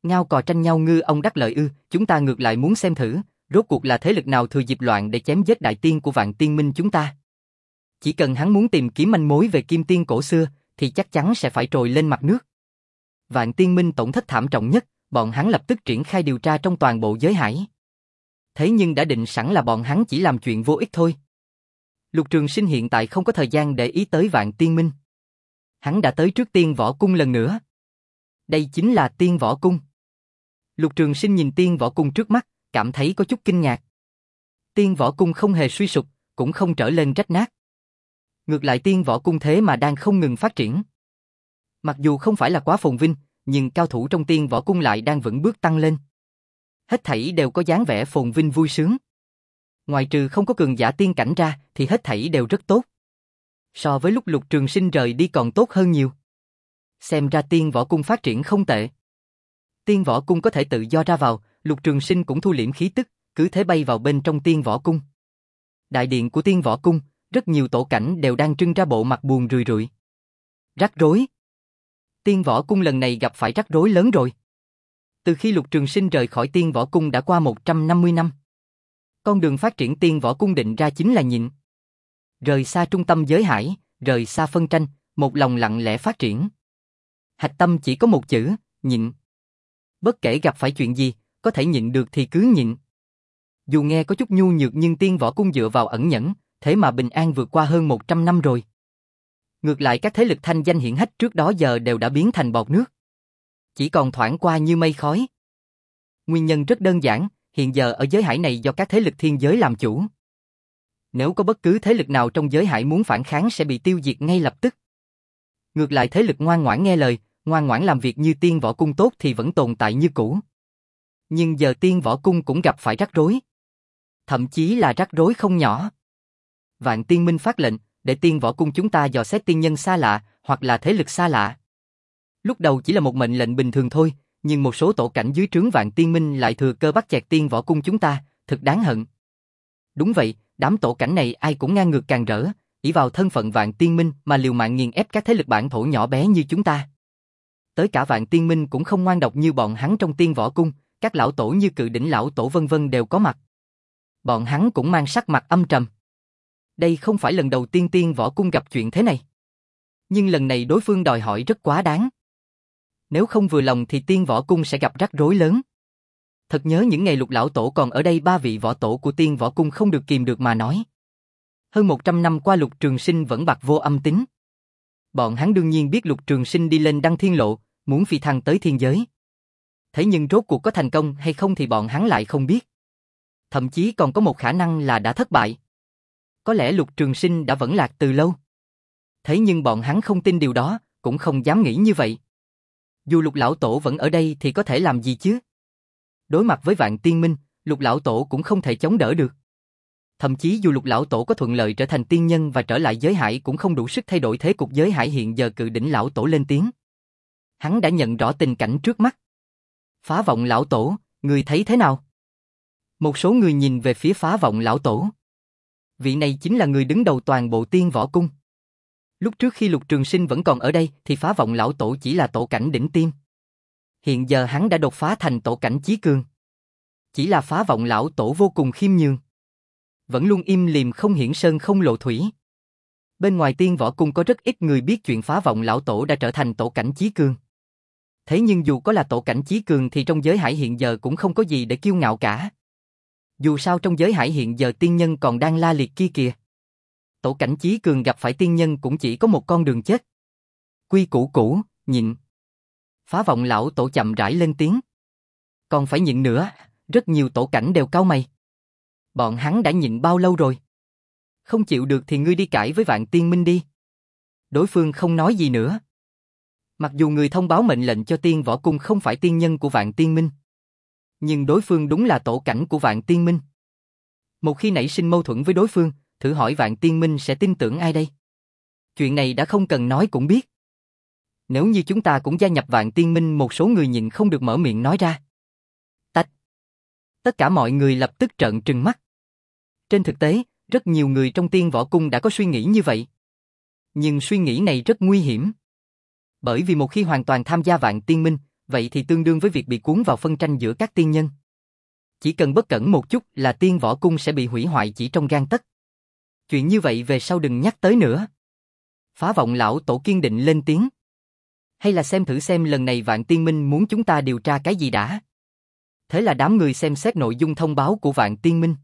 Ngao cò tranh nhau ngư ông đắc lợi ư, chúng ta ngược lại muốn xem thử, rốt cuộc là thế lực nào thừa dịp loạn để chém giết đại tiên của Vạn Tiên Minh chúng ta. Chỉ cần hắn muốn tìm kiếm manh mối về kim tiên cổ xưa, thì chắc chắn sẽ phải trồi lên mặt nước. Vạn Tiên Minh tổn thất thảm trọng nhất, bọn hắn lập tức triển khai điều tra trong toàn bộ giới hải. Thế nhưng đã định sẵn là bọn hắn chỉ làm chuyện vô ích thôi. Lục Trường Sinh hiện tại không có thời gian để ý tới Vạn Tiên Minh. Hắn đã tới trước Tiên Võ Cung lần nữa. Đây chính là Tiên Võ Cung. Lục Trường Sinh nhìn Tiên Võ Cung trước mắt, cảm thấy có chút kinh ngạc. Tiên Võ Cung không hề suy sụp, cũng không trở lên rách nát. Ngược lại Tiên Võ Cung thế mà đang không ngừng phát triển. Mặc dù không phải là quá phồn vinh, nhưng cao thủ trong Tiên Võ Cung lại đang vững bước tăng lên. Hết thảy đều có dáng vẻ phồn vinh vui sướng. Ngoài trừ không có cường giả tiên cảnh ra, thì hết thảy đều rất tốt. So với lúc Lục Trường Sinh rời đi còn tốt hơn nhiều. Xem ra Tiên Võ Cung phát triển không tệ. Tiên Võ Cung có thể tự do ra vào, Lục Trường Sinh cũng thu liễm khí tức, cứ thế bay vào bên trong Tiên Võ Cung. Đại điện của Tiên Võ Cung, rất nhiều tổ cảnh đều đang trưng ra bộ mặt buồn rười rượi. Rắc rối. Tiên Võ Cung lần này gặp phải rắc rối lớn rồi. Từ khi Lục Trường Sinh rời khỏi Tiên Võ Cung đã qua một trăm năm mươi năm. Con đường phát triển Tiên Võ Cung định ra chính là nhịn. Rời xa trung tâm giới hải, rời xa phân tranh, một lòng lặng lẽ phát triển. Hạch tâm chỉ có một chữ, nhịn. Bất kể gặp phải chuyện gì, có thể nhịn được thì cứ nhịn. Dù nghe có chút nhu nhược nhưng Tiên Võ Cung dựa vào ẩn nhẫn, thế mà bình an vượt qua hơn một trăm năm rồi. Ngược lại các thế lực thanh danh hiển hách trước đó giờ đều đã biến thành bọt nước. Chỉ còn thoảng qua như mây khói. Nguyên nhân rất đơn giản, hiện giờ ở giới hải này do các thế lực thiên giới làm chủ. Nếu có bất cứ thế lực nào trong giới hải muốn phản kháng sẽ bị tiêu diệt ngay lập tức. Ngược lại thế lực ngoan ngoãn nghe lời, ngoan ngoãn làm việc như Tiên Võ Cung tốt thì vẫn tồn tại như cũ. Nhưng giờ Tiên Võ Cung cũng gặp phải rắc rối. Thậm chí là rắc rối không nhỏ. Vạn Tiên Minh phát lệnh, để Tiên Võ Cung chúng ta dò xét tiên nhân xa lạ, hoặc là thế lực xa lạ. Lúc đầu chỉ là một mệnh lệnh bình thường thôi, nhưng một số tổ cảnh dưới trướng Vạn Tiên Minh lại thừa cơ bắt chẹt Tiên Võ Cung chúng ta, thật đáng hận. Đúng vậy, đám tổ cảnh này ai cũng ngang ngược càng rỡ, ỷ vào thân phận Vạn Tiên Minh mà liều mạng nghiền ép các thế lực bản thổ nhỏ bé như chúng ta. Tới cả Vạn Tiên Minh cũng không ngoan độc như bọn hắn trong Tiên Võ Cung, các lão tổ như Cự Đỉnh lão tổ vân vân đều có mặt. Bọn hắn cũng mang sắc mặt âm trầm. Đây không phải lần đầu tiên Tiên Võ Cung gặp chuyện thế này. Nhưng lần này đối phương đòi hỏi rất quá đáng. Nếu không vừa lòng thì Tiên Võ Cung sẽ gặp rắc rối lớn. Thật nhớ những ngày Lục lão tổ còn ở đây ba vị võ tổ của Tiên Võ Cung không được kìm được mà nói. Hơn một trăm năm qua Lục Trường Sinh vẫn bạc vô âm tín. Bọn hắn đương nhiên biết Lục Trường Sinh đi lên Đăng Thiên Lộ, muốn phi thăng tới thiên giới. Thế nhưng rốt cuộc có thành công hay không thì bọn hắn lại không biết. Thậm chí còn có một khả năng là đã thất bại. Có lẽ Lục Trường Sinh đã vẫn lạc từ lâu. Thế nhưng bọn hắn không tin điều đó, cũng không dám nghĩ như vậy. Dù Lục lão tổ vẫn ở đây thì có thể làm gì chứ? Đối mặt với Vạn Tiên Minh, Lục lão tổ cũng không thể chống đỡ được. Thậm chí dù Lục lão tổ có thuận lợi trở thành tiên nhân và trở lại giới hải cũng không đủ sức thay đổi thế cục giới hải hiện giờ. Cự Đỉnh lão tổ lên tiếng. Hắn đã nhận rõ tình cảnh trước mắt. Phá Vọng lão tổ, người thấy thế nào? Một số người nhìn về phía Phá Vọng lão tổ. Vị này chính là người đứng đầu toàn bộ Tiên Võ Cung. Lúc trước khi Lục Trường Sinh vẫn còn ở đây thì Phá Vọng lão tổ chỉ là tổ cảnh đỉnh tiêm. Hiện giờ hắn đã đột phá thành tổ cảnh chí cường. Chỉ là Phá Vọng lão tổ vô cùng khiêm nhường. Vẫn luôn im lìm không hiển sơn không lộ thủy. Bên ngoài Tiên Võ Cung có rất ít người biết chuyện Phá Vọng lão tổ đã trở thành tổ cảnh chí cường. Thế nhưng dù có là tổ cảnh chí cường thì trong giới hải hiện giờ cũng không có gì để kiêu ngạo cả. Dù sao trong giới hải hiện giờ tiên nhân còn đang la liệt kia kìa. Tổ cảnh chí cường gặp phải tiên nhân cũng chỉ có một con đường chết. Quy củ cũ, nhịn. Phá Vọng lão tổ chậm rãi lên tiếng. Còn phải nhịn nữa, rất nhiều tổ cảnh đều cau mày. Bọn hắn đã nhịn bao lâu rồi? Không chịu được thì ngươi đi cãi với Vạn Tiên Minh đi. Đối phương không nói gì nữa. Mặc dù người thông báo mệnh lệnh cho Tiên Võ Cung không phải tiên nhân của Vạn Tiên Minh, nhưng đối phương đúng là tổ cảnh của Vạn Tiên Minh. Một khi nảy sinh mâu thuẫn với đối phương, thử hỏi Vạn Tiên Minh sẽ tin tưởng ai đây? Chuyện này đã không cần nói cũng biết. Nếu như chúng ta cũng gia nhập Vạn Tiên Minh, một số người nhịn không được mở miệng nói ra. Tách. Tất cả mọi người lập tức trợn trừng mắt. Trên thực tế, rất nhiều người trong Tiên Võ Cung đã có suy nghĩ như vậy. Nhưng suy nghĩ này rất nguy hiểm. Bởi vì một khi hoàn toàn tham gia Vạn Tiên Minh, vậy thì tương đương với việc bị cuốn vào phân tranh giữa các tiên nhân. Chỉ cần bất cẩn một chút là tiên võ cung sẽ bị hủy hoại chỉ trong gang tấc. Chuyện như vậy về sau đừng nhắc tới nữa. Phá vọng lão tổ kiên định lên tiếng. Hay là xem thử xem lần này Vạn Tiên Minh muốn chúng ta điều tra cái gì đã. Thế là đám người xem xét nội dung thông báo của Vạn Tiên Minh.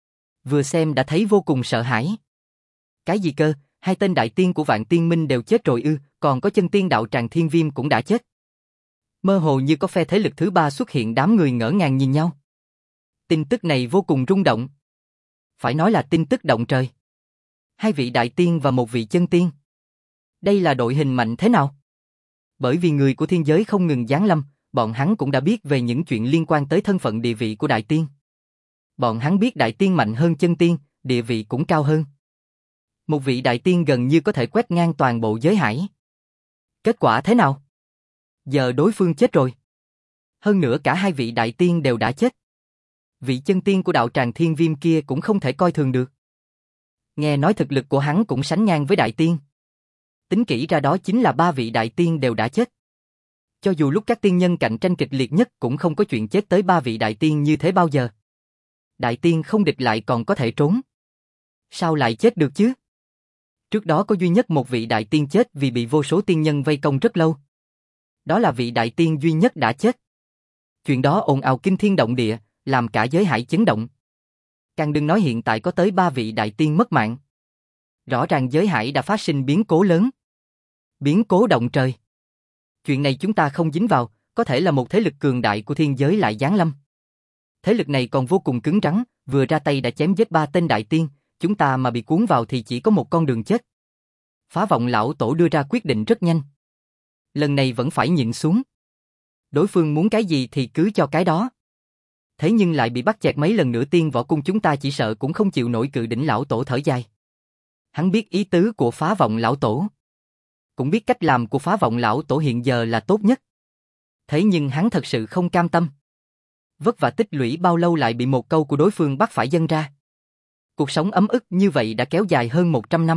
Vừa xem đã thấy vô cùng sợ hãi. Cái gì cơ, hai tên đại tiên của Vạn Tiên Minh đều chết rồi ư, còn có chân tiên đạo tràng Thiên Viêm cũng đã chết. Mơ hồ như có phe thế lực thứ ba xuất hiện, đám người ngỡ ngàng nhìn nhau. Tin tức này vô cùng rung động. Phải nói là tin tức động trời. Hai vị đại tiên và một vị chân tiên. Đây là đội hình mạnh thế nào? Bởi vì người của thiên giới không ngừng giáng lâm, bọn hắn cũng đã biết về những chuyện liên quan tới thân phận địa vị của đại tiên. Bọn hắn biết đại tiên mạnh hơn chân tiên, địa vị cũng cao hơn. Một vị đại tiên gần như có thể quét ngang toàn bộ giới hải. Kết quả thế nào? Giờ đối phương chết rồi. Hơn nữa cả hai vị đại tiên đều đã chết. Vị chân tiên của đạo tràng Thiên Viêm kia cũng không thể coi thường được. Nghe nói thực lực của hắn cũng sánh ngang với đại tiên. Tính kỹ ra đó chính là ba vị đại tiên đều đã chết. Cho dù lúc các tiên nhân cạnh tranh kịch liệt nhất cũng không có chuyện chết tới ba vị đại tiên như thế bao giờ. Đại tiên không địch lại còn có thể trốn. Sao lại chết được chứ? Trước đó có duy nhất một vị đại tiên chết vì bị vô số tiên nhân vây công rất lâu. Đó là vị đại tiên duy nhất đã chết. Chuyện đó ồn ào kinh thiên động địa, làm cả giới hải chấn động. Càng đừng nói hiện tại có tới ba vị đại tiên mất mạng. Rõ ràng giới hải đã phát sinh biến cố lớn. Biến cố động trời. Chuyện này chúng ta không dính vào, có thể là một thế lực cường đại của thiên giới lại giáng lâm. Thế lực này còn vô cùng cứng rắn, vừa ra tay đã chém giết ba tên đại tiên, chúng ta mà bị cuốn vào thì chỉ có một con đường chết. Phá vọng lão tổ đưa ra quyết định rất nhanh. Lần này vẫn phải nhịn xuống. Đối phương muốn cái gì thì cứ cho cái đó. Thế nhưng lại bị bắt chẹt mấy lần nữa, tiên võ cung chúng ta chỉ sợ cũng không chịu nổi. Cự đỉnh lão tổ thở dài. Hắn biết ý tứ của phá vọng lão tổ. Cũng biết cách làm của phá vọng lão tổ hiện giờ là tốt nhất. Thế nhưng hắn thật sự không cam tâm. Vất vả tích lũy bao lâu lại bị một câu của đối phương bắt phải dâng ra. Cuộc sống ấm ức như vậy đã kéo dài hơn một trăm năm.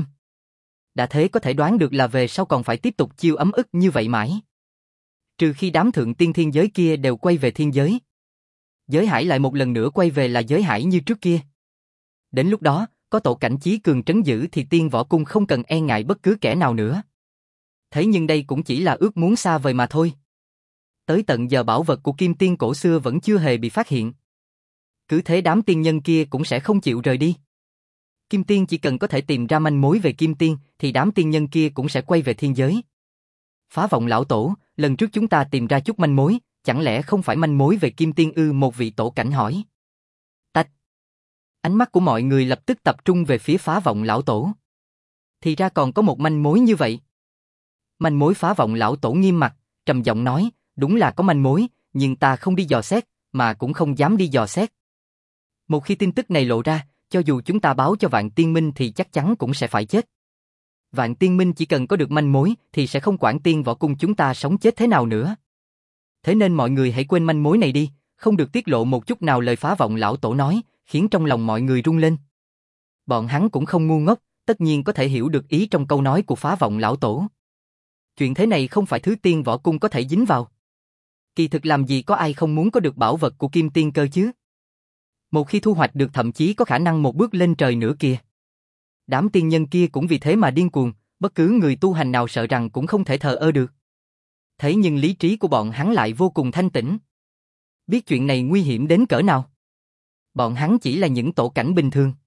Đã thế có thể đoán được là về sau còn phải tiếp tục chiêu ấm ức như vậy mãi. Trừ khi đám thượng tiên thiên giới kia đều quay về thiên giới. Giới hải lại một lần nữa quay về là giới hải như trước kia. Đến lúc đó, có tổ cảnh chí cường trấn giữ thì tiên võ cung không cần e ngại bất cứ kẻ nào nữa. Thế nhưng đây cũng chỉ là ước muốn xa vời mà thôi. Tới tận giờ bảo vật của kim tiên cổ xưa vẫn chưa hề bị phát hiện. Cứ thế đám tiên nhân kia cũng sẽ không chịu rời đi. Kim tiên chỉ cần có thể tìm ra manh mối về kim tiên thì đám tiên nhân kia cũng sẽ quay về thiên giới. Phá vọng lão tổ, lần trước chúng ta tìm ra chút manh mối, chẳng lẽ không phải manh mối về kim tiên ư? Một vị tổ cảnh hỏi. Tạch. Ánh mắt của mọi người lập tức tập trung về phía phá vọng lão tổ. Thì ra còn có một manh mối như vậy. Manh mối? Phá vọng lão tổ nghiêm mặt, trầm giọng nói, đúng là có manh mối, nhưng ta không đi dò xét, mà cũng không dám đi dò xét. Một khi tin tức này lộ ra, cho dù chúng ta báo cho Vạn Tiên Minh thì chắc chắn cũng sẽ phải chết. Vạn Tiên Minh chỉ cần có được manh mối thì sẽ không quản tiên võ cung chúng ta sống chết thế nào nữa. Thế nên mọi người hãy quên manh mối này đi, không được tiết lộ một chút nào. Lời phá vọng lão tổ nói, khiến trong lòng mọi người rung lên. Bọn hắn cũng không ngu ngốc, tất nhiên có thể hiểu được ý trong câu nói của phá vọng lão tổ. Chuyện thế này không phải thứ tiên võ cung có thể dính vào. Kỳ thực làm gì có ai không muốn có được bảo vật của kim tiên cơ chứ. Một khi thu hoạch được thậm chí có khả năng một bước lên trời nữa kìa. Đám tiên nhân kia cũng vì thế mà điên cuồng, bất cứ người tu hành nào sợ rằng cũng không thể thờ ơ được. Thế nhưng lý trí của bọn hắn lại vô cùng thanh tĩnh. Biết chuyện này nguy hiểm đến cỡ nào. Bọn hắn chỉ là những tổ cảnh bình thường.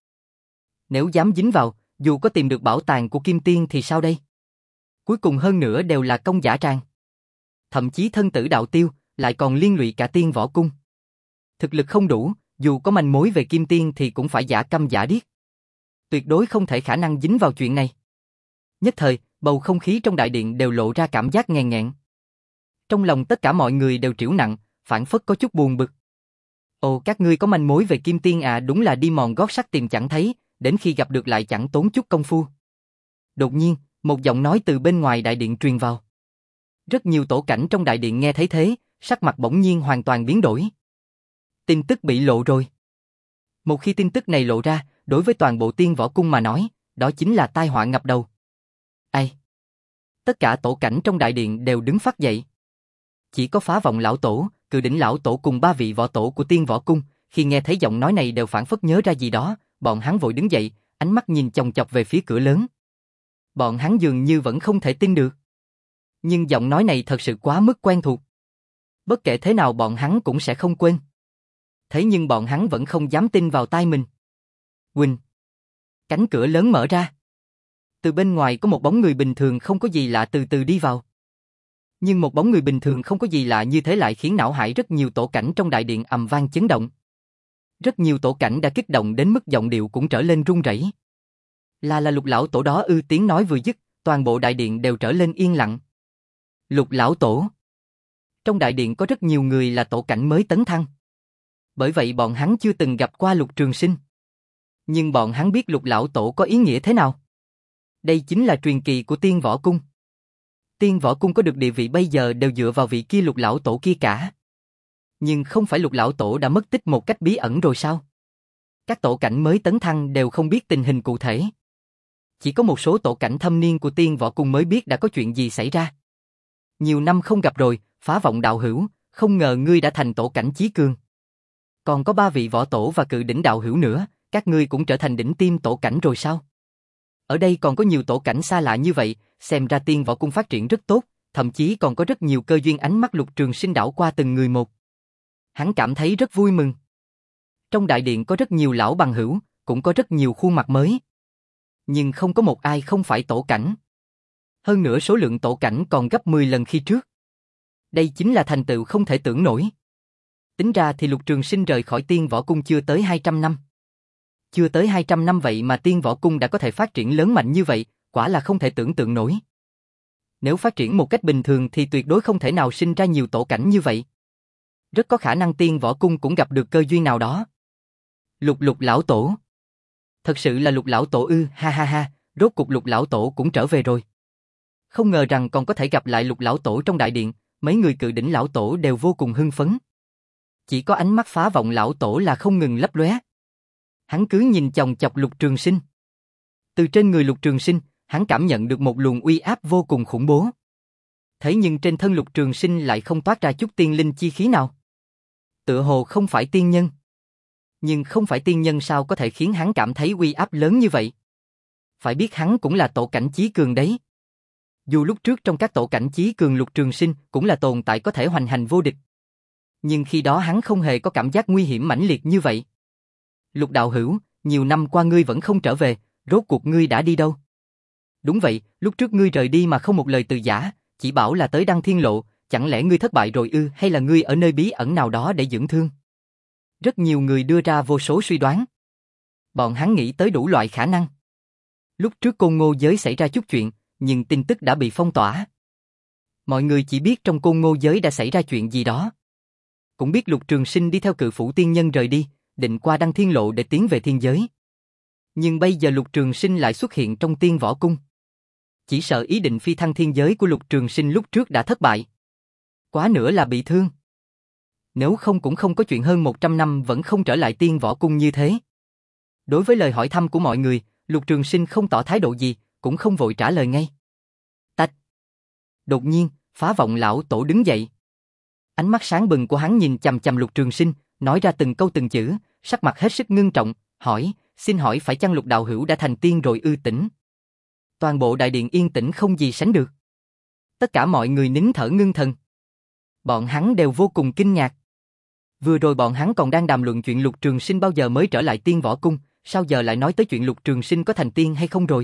Nếu dám dính vào, dù có tìm được bảo tàng của kim tiên thì sao đây? Cuối cùng hơn nữa đều là công giả tràng. Thậm chí thân tử đạo tiêu, lại còn liên lụy cả tiên võ cung. Thực lực không đủ, dù có manh mối về kim tiên thì cũng phải giả câm giả điếc. Tuyệt đối không thể khả năng dính vào chuyện này. Nhất thời, bầu không khí trong đại điện đều lộ ra cảm giác nghèn nghẹn. Trong lòng tất cả mọi người đều trĩu nặng, phảng phất có chút buồn bực. Ồ, các ngươi có manh mối về kim tiên à? Đúng là đi mòn gót sắt tìm chẳng thấy, đến khi gặp được lại chẳng tốn chút công phu. Đột nhiên, một giọng nói từ bên ngoài đại điện truyền vào. Rất nhiều tổ cảnh trong đại điện nghe thấy thế, sắc mặt bỗng nhiên hoàn toàn biến đổi. Tin tức bị lộ rồi. Một khi tin tức này lộ ra, đối với toàn bộ tiên võ cung mà nói, đó chính là tai họa ngập đầu. Ai? Tất cả tổ cảnh trong đại điện đều đứng phắt dậy. Chỉ có Phá Vọng lão tổ, Cự Đỉnh lão tổ cùng ba vị võ tổ của Tiên Võ Cung, khi nghe thấy giọng nói này đều phảng phất nhớ ra gì đó, bọn hắn vội đứng dậy, ánh mắt nhìn chòng chọc về phía cửa lớn. Bọn hắn dường như vẫn không thể tin được. Nhưng giọng nói này thật sự quá mức quen thuộc. Bất kể thế nào bọn hắn cũng sẽ không quên. Thế nhưng bọn hắn vẫn không dám tin vào tai mình. Quỳnh. Cánh cửa lớn mở ra. Từ bên ngoài có một bóng người bình thường không có gì lạ từ từ đi vào. Nhưng một bóng người bình thường không có gì lạ như thế lại khiến não hải rất nhiều tổ cảnh trong đại điện ầm vang chấn động. Rất nhiều tổ cảnh đã kích động đến mức giọng điệu cũng trở lên run rẩy. Là là Lục lão tổ đó ư? Tiếng nói vừa dứt, toàn bộ đại điện đều trở lên yên lặng. Lục lão tổ. Trong đại điện có rất nhiều người là tổ cảnh mới tấn thăng. Bởi vậy bọn hắn chưa từng gặp qua Lục Trường Sinh. Nhưng bọn hắn biết Lục lão tổ có ý nghĩa thế nào. Đây chính là truyền kỳ của Tiên Võ Cung. Tiên Võ Cung có được địa vị bây giờ đều dựa vào vị kia Lục lão tổ kia cả. Nhưng không phải Lục lão tổ đã mất tích một cách bí ẩn rồi sao? Các tổ cảnh mới tấn thăng đều không biết tình hình cụ thể. Chỉ có một số tổ cảnh thâm niên của Tiên Võ Cung mới biết đã có chuyện gì xảy ra. Nhiều năm không gặp rồi, Phá Vọng đạo hữu, không ngờ ngươi đã thành tổ cảnh chí cường. Còn có ba vị võ tổ và Cự Đỉnh đạo hữu nữa, các ngươi cũng trở thành đỉnh tiêm tổ cảnh rồi sao? Ở đây còn có nhiều tổ cảnh xa lạ như vậy, xem ra Tiên Võ Cung phát triển rất tốt, thậm chí còn có rất nhiều cơ duyên. Ánh mắt Lục Trường Sinh đảo qua từng người một. Hắn cảm thấy rất vui mừng. Trong đại điện có rất nhiều lão bằng hữu, cũng có rất nhiều khuôn mặt mới. Nhưng không có một ai không phải tổ cảnh. Hơn nữa số lượng tổ cảnh còn gấp mười lần khi trước. Đây chính là thành tựu không thể tưởng nổi. Tính ra thì Lục Trường Sinh rời khỏi Tiên Võ Cung chưa tới hai trăm năm. Chưa tới hai trăm năm vậy mà Tiên Võ Cung đã có thể phát triển lớn mạnh như vậy, quả là không thể tưởng tượng nổi. Nếu phát triển một cách bình thường thì tuyệt đối không thể nào sinh ra nhiều tổ cảnh như vậy. Rất có khả năng Tiên Võ Cung cũng gặp được cơ duyên nào đó. Lục Lục lão tổ. Thật sự là Lục lão tổ ư? Ha ha ha, rốt cục Lục lão tổ cũng trở về rồi. Không ngờ rằng còn có thể gặp lại Lục lão tổ trong đại điện, mấy người Cự Đỉnh lão tổ đều vô cùng hưng phấn. Chỉ có ánh mắt Phá Vọng lão tổ là không ngừng lấp lóe. Hắn cứ nhìn chòng chọc Lục Trường Sinh. Từ trên người Lục Trường Sinh, hắn cảm nhận được một luồng uy áp vô cùng khủng bố. Thế nhưng trên thân Lục Trường Sinh lại không toát ra chút tiên linh chi khí nào. Tựa hồ không phải tiên nhân. Nhưng không phải tiên nhân sao có thể khiến hắn cảm thấy uy áp lớn như vậy? Phải biết hắn cũng là tổ cảnh chí cường đấy. Dù lúc trước trong các tổ cảnh chí cường Lục Trường Sinh cũng là tồn tại có thể hoành hành vô địch. Nhưng khi đó hắn không hề có cảm giác nguy hiểm mãnh liệt như vậy. Lục đạo hữu, nhiều năm qua ngươi vẫn không trở về, rốt cuộc ngươi đã đi đâu? Đúng vậy, lúc trước ngươi rời đi mà không một lời từ giã, chỉ bảo là tới Đăng Thiên Lộ, chẳng lẽ ngươi thất bại rồi ư, hay là ngươi ở nơi bí ẩn nào đó để dưỡng thương? Rất nhiều người đưa ra vô số suy đoán. Bọn hắn nghĩ tới đủ loại khả năng. Lúc trước Côn Ngô giới xảy ra chút chuyện, nhưng tin tức đã bị phong tỏa. Mọi người chỉ biết trong Côn Ngô giới đã xảy ra chuyện gì đó. Cũng biết Lục Trường Sinh đi theo Cự Phủ tiên nhân rời đi, định qua Đăng Thiên Lộ để tiến về thiên giới. Nhưng bây giờ Lục Trường Sinh lại xuất hiện trong Tiên Võ Cung. Chỉ sợ ý định phi thăng thiên giới của Lục Trường Sinh lúc trước đã thất bại. Quá nữa là bị thương. Nếu không cũng không có chuyện hơn một trăm năm vẫn không trở lại Tiên Võ Cung như thế. Đối với lời hỏi thăm của mọi người, Lục Trường Sinh không tỏ thái độ gì, cũng không vội trả lời ngay. Tạch. Đột nhiên, Phá Vọng lão tổ đứng dậy. Ánh mắt sáng bừng của hắn nhìn chằm chằm Lục Trường Sinh, nói ra từng câu từng chữ, sắc mặt hết sức ngưng trọng, hỏi, xin hỏi phải chăng Lục đạo hữu đã thành tiên rồi ư? Tỉnh. Toàn bộ đại điện yên tĩnh không gì sánh được. Tất cả mọi người nín thở ngưng thần. Bọn hắn đều vô cùng kinh ngạc. Vừa rồi bọn hắn còn đang đàm luận chuyện Lục Trường Sinh bao giờ mới trở lại Tiên Võ Cung, sao giờ lại nói tới chuyện Lục Trường Sinh có thành tiên hay không rồi?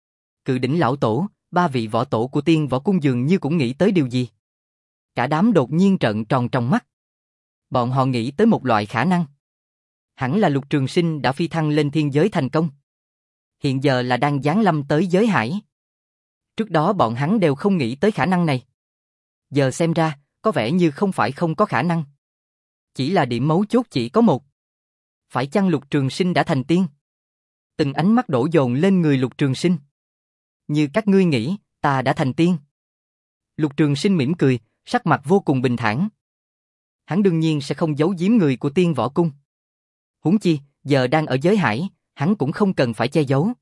Cự Đỉnh lão tổ, ba vị võ tổ của Tiên Võ Cung dường như cũng nghĩ tới điều gì. Cả đám đột nhiên trợn tròn trong mắt. Bọn họ nghĩ tới một loại khả năng. Hẳn là Lục Trường Sinh đã phi thăng lên thiên giới thành công. Hiện giờ là đang giáng lâm tới giới hải. Trước đó bọn hắn đều không nghĩ tới khả năng này. Giờ xem ra, có vẻ như không phải không có khả năng. Chỉ là điểm mấu chốt chỉ có một. Phải chăng Lục Trường Sinh đã thành tiên? Từng ánh mắt đổ dồn lên người Lục Trường Sinh. Như các ngươi nghĩ, ta đã thành tiên. Lục Trường Sinh mỉm cười, sắc mặt vô cùng bình thản. Hắn đương nhiên sẽ không giấu giếm người của Tiên Võ Cung. Huống chi, giờ đang ở giới hải, hắn cũng không cần phải che giấu.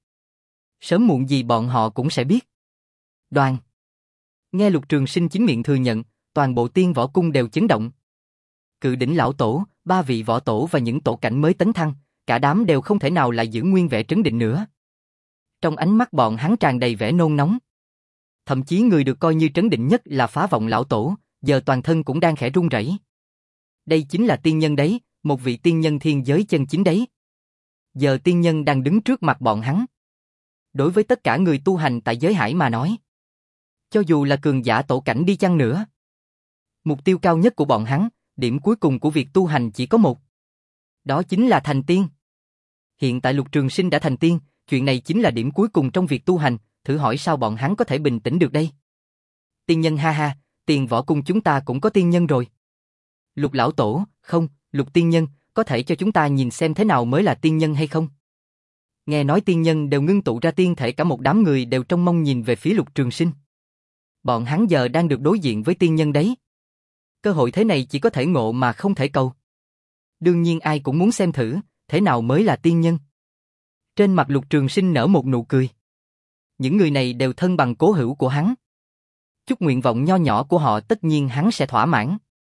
Sớm muộn gì bọn họ cũng sẽ biết. Đoàn. Nghe Lục Trường Sinh chính miệng thừa nhận, toàn bộ Tiên Võ Cung đều chấn động. Cự đỉnh lão tổ, ba vị võ tổ và những tổ cảnh mới tấn thăng, cả đám đều không thể nào lại giữ nguyên vẻ trấn định nữa. Trong ánh mắt bọn hắn tràn đầy vẻ nôn nóng. Thậm chí người được coi như trấn định nhất là Phá Vọng lão tổ, giờ toàn thân cũng đang khẽ run rẩy. Đây chính là tiên nhân đấy, một vị tiên nhân thiên giới chân chính đấy. Giờ tiên nhân đang đứng trước mặt bọn hắn. Đối với tất cả người tu hành tại giới hải mà nói, cho dù là cường giả tổ cảnh đi chăng nữa, mục tiêu cao nhất của bọn hắn, điểm cuối cùng của việc tu hành chỉ có một. Đó chính là thành tiên. Hiện tại Lục Trường Sinh đã thành tiên, chuyện này chính là điểm cuối cùng trong việc tu hành, thử hỏi sao bọn hắn có thể bình tĩnh được đây? Tiên nhân ha ha, Tiền Võ Cung chúng ta cũng có tiên nhân rồi. Lục lão tổ, không, Lục tiên nhân, có thể cho chúng ta nhìn xem thế nào mới là tiên nhân hay không? Nghe nói tiên nhân đều ngưng tụ ra tiên thể, cả một đám người đều trông mong nhìn về phía Lục Trường Sinh. Bọn hắn giờ đang được đối diện với tiên nhân đấy. Cơ hội thế này chỉ có thể ngộ mà không thể cầu. Đương nhiên ai cũng muốn xem thử, thế nào mới là tiên nhân. Trên mặt Lục Trường Sinh nở một nụ cười. Những người này đều thân bằng cố hữu của hắn. Chút nguyện vọng nho nhỏ của họ tất nhiên hắn sẽ thỏa mãn.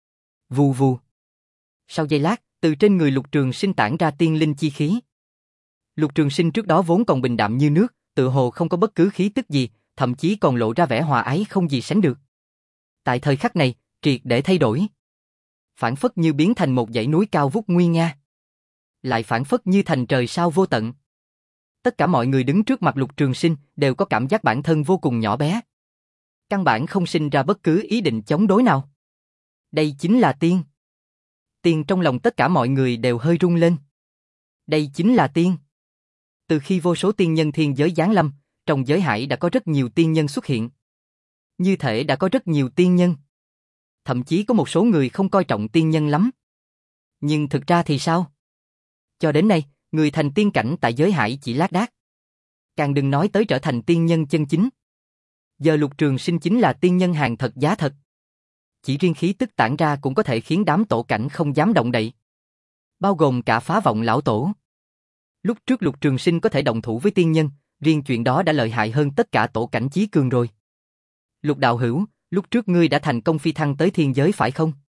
Vù vù. Sau giây lát, từ trên người Lục Trường Sinh tản ra tiên linh chi khí. Lục Trường Sinh trước đó vốn còn bình đạm như nước, tự hồ không có bất cứ khí tức gì, thậm chí còn lộ ra vẻ hòa ái không gì sánh được. Tại thời khắc này, triệt để thay đổi. Phản phất như biến thành một dãy núi cao vút nguy nga. Lại phản phất như thành trời sao vô tận. Tất cả mọi người đứng trước mặt Lục Trường Sinh đều có cảm giác bản thân vô cùng nhỏ bé. Căn bản không sinh ra bất cứ ý định chống đối nào. Đây chính là tiên. Tiên trong lòng tất cả mọi người đều hơi rung lên. Đây chính là tiên. Từ khi vô số tiên nhân thiên giới giáng lâm, trong giới hải đã có rất nhiều tiên nhân xuất hiện. Như thể đã có rất nhiều tiên nhân. Thậm chí có một số người không coi trọng tiên nhân lắm. Nhưng thực ra thì sao? Cho đến nay, người thành tiên cảnh tại giới hải chỉ lác đác. Càng đừng nói tới trở thành tiên nhân chân chính. Giờ Lục Trường Sinh chính là tiên nhân hàng thật giá thật. Chỉ riêng khí tức tản ra cũng có thể khiến đám tổ cảnh không dám động đậy. Bao gồm cả Phá Vọng lão tổ. Lúc trước Lục Trường Sinh có thể động thủ với tiên nhân, riêng chuyện đó đã lợi hại hơn tất cả tổ cảnh chí cường rồi. Lục đạo hữu, lúc trước ngươi đã thành công phi thăng tới thiên giới phải không?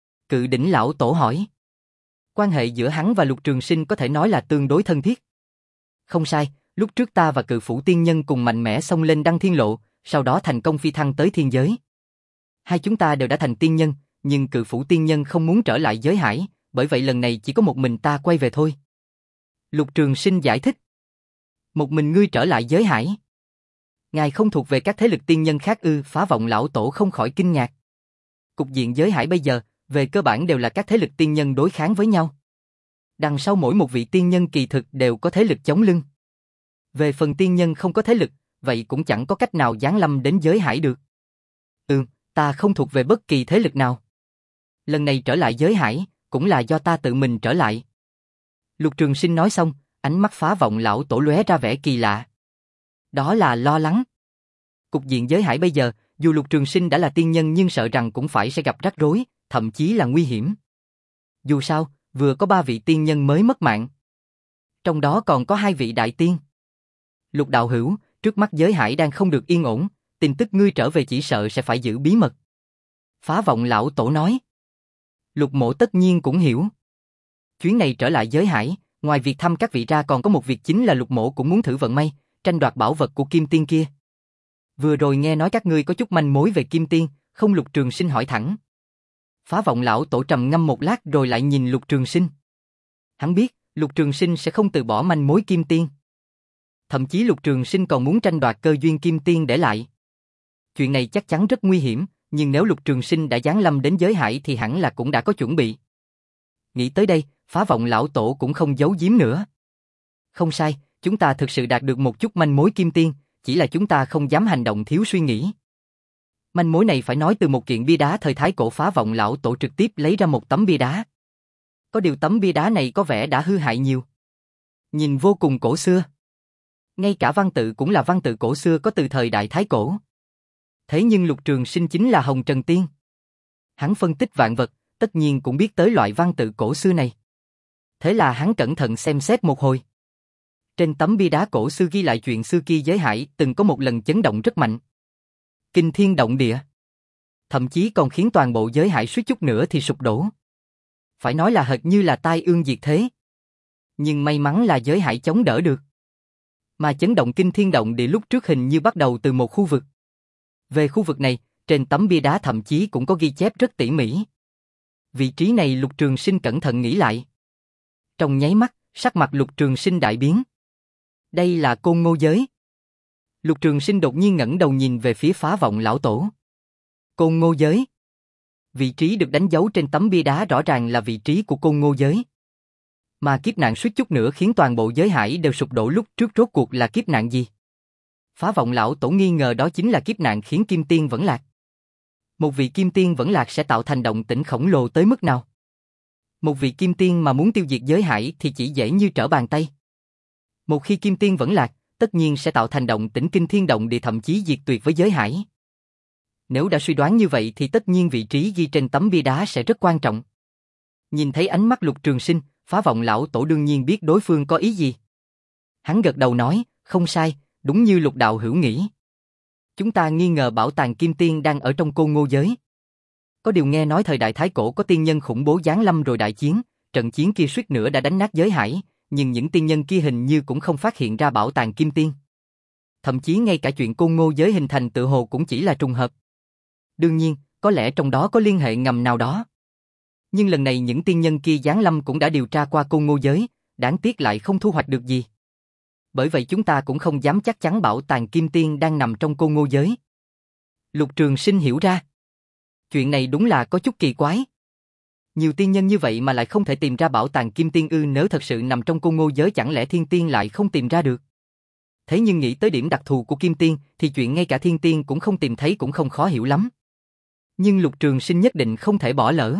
Cự đỉnh lão tổ hỏi. Quan hệ giữa hắn và Lục Trường Sinh có thể nói là tương đối thân thiết. Không sai, lúc trước ta và Cự Phủ tiên nhân cùng mạnh mẽ xông lên Đăng Thiên Lộ, sau đó thành công phi thăng tới thiên giới. Hai chúng ta đều đã thành tiên nhân, nhưng Cự Phủ tiên nhân không muốn trở lại giới hải, bởi vậy lần này chỉ có một mình ta quay về thôi. Lục Trường Sinh giải thích. Một mình ngươi trở lại giới hải? Ngài không thuộc về các thế lực tiên nhân khác ư? Phá Vọng lão tổ không khỏi kinh ngạc. Cục diện giới hải bây giờ, về cơ bản đều là các thế lực tiên nhân đối kháng với nhau. Đằng sau mỗi một vị tiên nhân kỳ thực đều có thế lực chống lưng. Về phần tiên nhân không có thế lực, vậy cũng chẳng có cách nào giáng lâm đến giới hải được. Ừ, ta không thuộc về bất kỳ thế lực nào. Lần này trở lại giới hải, cũng là do ta tự mình trở lại. Lục Trường Sinh nói xong, ánh mắt Phá Vọng lão tổ lóe ra vẻ kỳ lạ. Đó là lo lắng. Cục diện giới hải bây giờ, dù Lục Trường Sinh đã là tiên nhân nhưng sợ rằng cũng phải sẽ gặp rắc rối, thậm chí là nguy hiểm. Dù sao, vừa có ba vị tiên nhân mới mất mạng. Trong đó còn có hai vị đại tiên. Lục đạo hữu, trước mắt giới hải đang không được yên ổn, tin tức ngươi trở về chỉ sợ sẽ phải giữ bí mật. Phá Vọng lão tổ nói. Lục mộ tất nhiên cũng hiểu. Chuyến này trở lại giới hải, ngoài việc thăm các vị ra còn có một việc chính là Lục mộ cũng muốn thử vận may, tranh đoạt bảo vật của Kim Tiên kia. Vừa rồi nghe nói các ngươi có chút manh mối về Kim Tiên, không? Lục Trường Sinh hỏi thẳng. Phá Vọng lão tổ trầm ngâm một lát rồi lại nhìn Lục Trường Sinh. Hắn biết, Lục Trường Sinh sẽ không từ bỏ manh mối Kim Tiên. Thậm chí Lục Trường Sinh còn muốn tranh đoạt cơ duyên Kim Tiên để lại. Chuyện này chắc chắn rất nguy hiểm, nhưng nếu Lục Trường Sinh đã giáng lâm đến giới hải thì hẳn là cũng đã có chuẩn bị. Nghĩ tới đây, Phá Vọng lão tổ cũng không giấu giếm nữa. Không sai, chúng ta thực sự đạt được một chút manh mối Kim Tiên, chỉ là chúng ta không dám hành động thiếu suy nghĩ. Manh mối này phải nói từ một kiện bia đá thời Thái Cổ. Phá Vọng lão tổ trực tiếp lấy ra một tấm bia đá. Có điều tấm bia đá này có vẻ đã hư hại nhiều. Nhìn vô cùng cổ xưa. Ngay cả văn tự cũng là văn tự cổ xưa có từ thời Đại Thái Cổ. Thế nhưng Lục Trường Sinh chính là Hồng Trần Tiên. Hắn phân tích vạn vật, tất nhiên cũng biết tới loại văn tự cổ xưa này. Thế là hắn cẩn thận xem xét một hồi. Trên tấm bia đá cổ xưa ghi lại chuyện xưa kia giới hải từng có một lần chấn động rất mạnh. Kinh thiên động địa. Thậm chí còn khiến toàn bộ giới hải suýt chút nữa thì sụp đổ. Phải nói là hệt như là tai ương diệt thế. Nhưng may mắn là giới hải chống đỡ được. Mà chấn động kinh thiên động địa lúc trước hình như bắt đầu từ một khu vực. Về khu vực này, trên tấm bia đá thậm chí cũng có ghi chép rất tỉ mỉ. Vị trí này Lục Trường Sinh cẩn thận nghĩ lại. Trong nháy mắt, sắc mặt Lục Trường Sinh đại biến. Đây là Côn Ngô giới. Lục Trường Sinh đột nhiên ngẩng đầu nhìn về phía Phá Vọng lão tổ. Côn Ngô giới. Vị trí được đánh dấu trên tấm bia đá rõ ràng là vị trí của Côn Ngô giới. Mà kiếp nạn suýt chút nữa khiến toàn bộ giới hải đều sụp đổ lúc trước rốt cuộc là kiếp nạn gì? Phá Vọng lão tổ nghi ngờ đó chính là kiếp nạn khiến Kim Tiên vẫn lạc. Một vị Kim Tiên vẫn lạc sẽ tạo thành động tĩnh khổng lồ tới mức nào? Một vị Kim Tiên mà muốn tiêu diệt giới hải thì chỉ dễ như trở bàn tay. Một khi Kim Tiên vẫn lạc, tất nhiên sẽ tạo thành động tĩnh kinh thiên động địa, thậm chí diệt tuyệt với giới hải. Nếu đã suy đoán như vậy thì tất nhiên vị trí ghi trên tấm bia đá sẽ rất quan trọng. Nhìn thấy ánh mắt Lục Trường Sinh, Phá Vọng lão tổ đương nhiên biết đối phương có ý gì. Hắn gật đầu nói, không sai, đúng như Lục đạo hữu nghĩ. Chúng ta nghi ngờ bảo tàng Kim Tiên đang ở trong Côn Ngô giới. Có điều nghe nói thời đại Thái Cổ có tiên nhân khủng bố giáng lâm rồi đại chiến, trận chiến kia suýt nữa đã đánh nát giới hải, nhưng những tiên nhân kia hình như cũng không phát hiện ra bảo tàng Kim Tiên. Thậm chí ngay cả chuyện Côn Ngô giới hình thành tự hồ cũng chỉ là trùng hợp. Đương nhiên, có lẽ trong đó có liên hệ ngầm nào đó. Nhưng lần này những tiên nhân kia giáng lâm cũng đã điều tra qua Côn Ngô giới, đáng tiếc lại không thu hoạch được gì. Bởi vậy chúng ta cũng không dám chắc chắn bảo tàng Kim Tiên đang nằm trong Côn Ngô giới. Lục Trường Sinh hiểu ra. Chuyện này đúng là có chút kỳ quái. Nhiều tiên nhân như vậy mà lại không thể tìm ra bảo tàng Kim Tiên ư? Nếu thật sự nằm trong Côn Ngô giới chẳng lẽ Thiên Tiên lại không tìm ra được? Thế nhưng nghĩ tới điểm đặc thù của Kim Tiên thì chuyện ngay cả Thiên Tiên cũng không tìm thấy cũng không khó hiểu lắm. Nhưng Lục Trường Sinh nhất định không thể bỏ lỡ.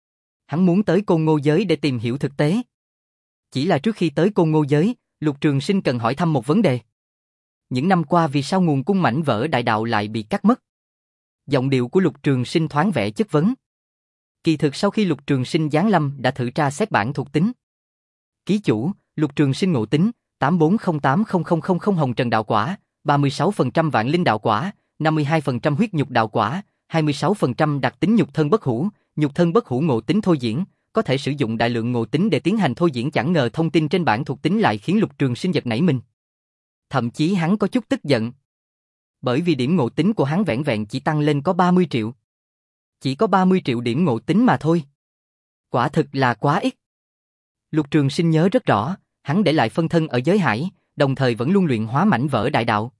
Hắn muốn tới Côn Ngô giới để tìm hiểu thực tế. Chỉ là trước khi tới Côn Ngô giới, Lục Trường Sinh cần hỏi thăm một vấn đề. Những năm qua vì sao nguồn cung mảnh vỡ đại đạo lại bị cắt mất? Giọng điệu của Lục Trường Sinh thoáng vẻ chất vấn. Kỳ thực sau khi Lục Trường Sinh giáng lâm đã thử tra xét bản thuộc tính. Ký chủ, Lục Trường Sinh ngộ tính, tám bốn không tám không không không không hồng trần đạo quả, ba mươi sáu phần trăm vạn linh đạo quả, năm mươi hai phần trăm huyết nhục đạo quả, hai mươi sáu phần trăm đặc tính nhục thân bất hủ, nhục thân bất hủ ngộ tính thôi diễn, có thể sử dụng đại lượng ngộ tính để tiến hành thôi diễn. Chẳng ngờ thông tin trên bản thuộc tính lại khiến Lục Trường Sinh giật nảy mình. Thậm chí hắn có chút tức giận. Bởi vì điểm ngộ tính của hắn vẹn vẹn chỉ tăng lên có ba mươi triệu. Chỉ có ba mươi triệu điểm ngộ tính mà thôi. Quả thực là quá ít. Lục Trường Sinh nhớ rất rõ, hắn để lại phân thân ở giới hải, đồng thời vẫn luôn luyện hóa mảnh vỡ đại đạo.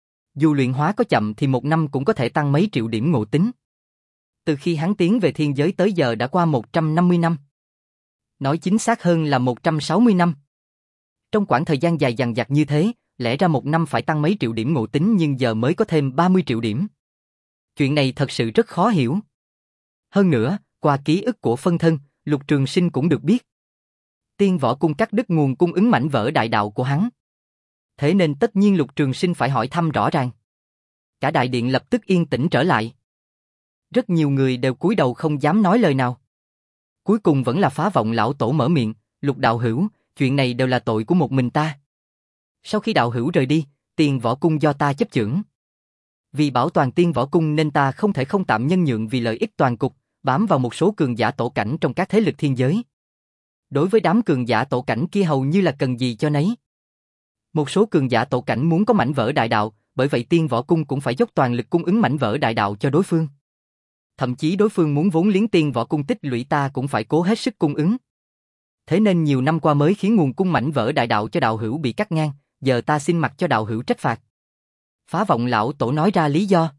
Dù luyện hóa có chậm thì một năm cũng có thể tăng mấy triệu điểm ngộ tính. Từ khi hắn tiến về thiên giới tới giờ đã qua một trăm năm mươi năm. Nói chính xác hơn là một trăm sáu mươi năm. Trong khoảng thời gian dài dằng dặc như thế, lẽ ra một năm phải tăng mấy triệu điểm ngộ tính nhưng giờ mới có thêm ba mươi triệu điểm. Chuyện này thật sự rất khó hiểu. Hơn nữa, qua ký ức của phân thân, Lục Trường Sinh cũng được biết. Tiên Võ Cung cắt đứt nguồn cung ứng mảnh vỡ đại đạo của hắn. Thế nên tất nhiên Lục Trường Sinh phải hỏi thăm rõ ràng. Cả đại điện lập tức yên tĩnh trở lại. Rất nhiều người đều cúi đầu không dám nói lời nào. Cuối cùng vẫn là Phá Vọng lão tổ mở miệng, Lục đạo hữu, chuyện này đều là tội của một mình ta. Sau khi đạo hữu rời đi, Tiên Võ Cung do ta chấp chưởng. Vì bảo toàn Tiên Võ Cung nên ta không thể không tạm nhân nhượng vì lợi ích toàn cục, bám vào một số cường giả tổ cảnh trong các thế lực thiên giới. Đối với đám cường giả tổ cảnh kia hầu như là cần gì cho nấy. Một số cường giả tổ cảnh muốn có mảnh vỡ đại đạo, bởi vậy Tiên Võ Cung cũng phải dốc toàn lực cung ứng mảnh vỡ đại đạo cho đối phương. Thậm chí đối phương muốn vốn liếng Tiên Võ Cung tích lũy ta cũng phải cố hết sức cung ứng. Thế nên nhiều năm qua mới khiến nguồn cung mảnh vỡ đại đạo cho đạo hữu bị cắt ngang, giờ ta xin mặc cho đạo hữu trách phạt. Phá Vọng lão tổ nói ra lý do.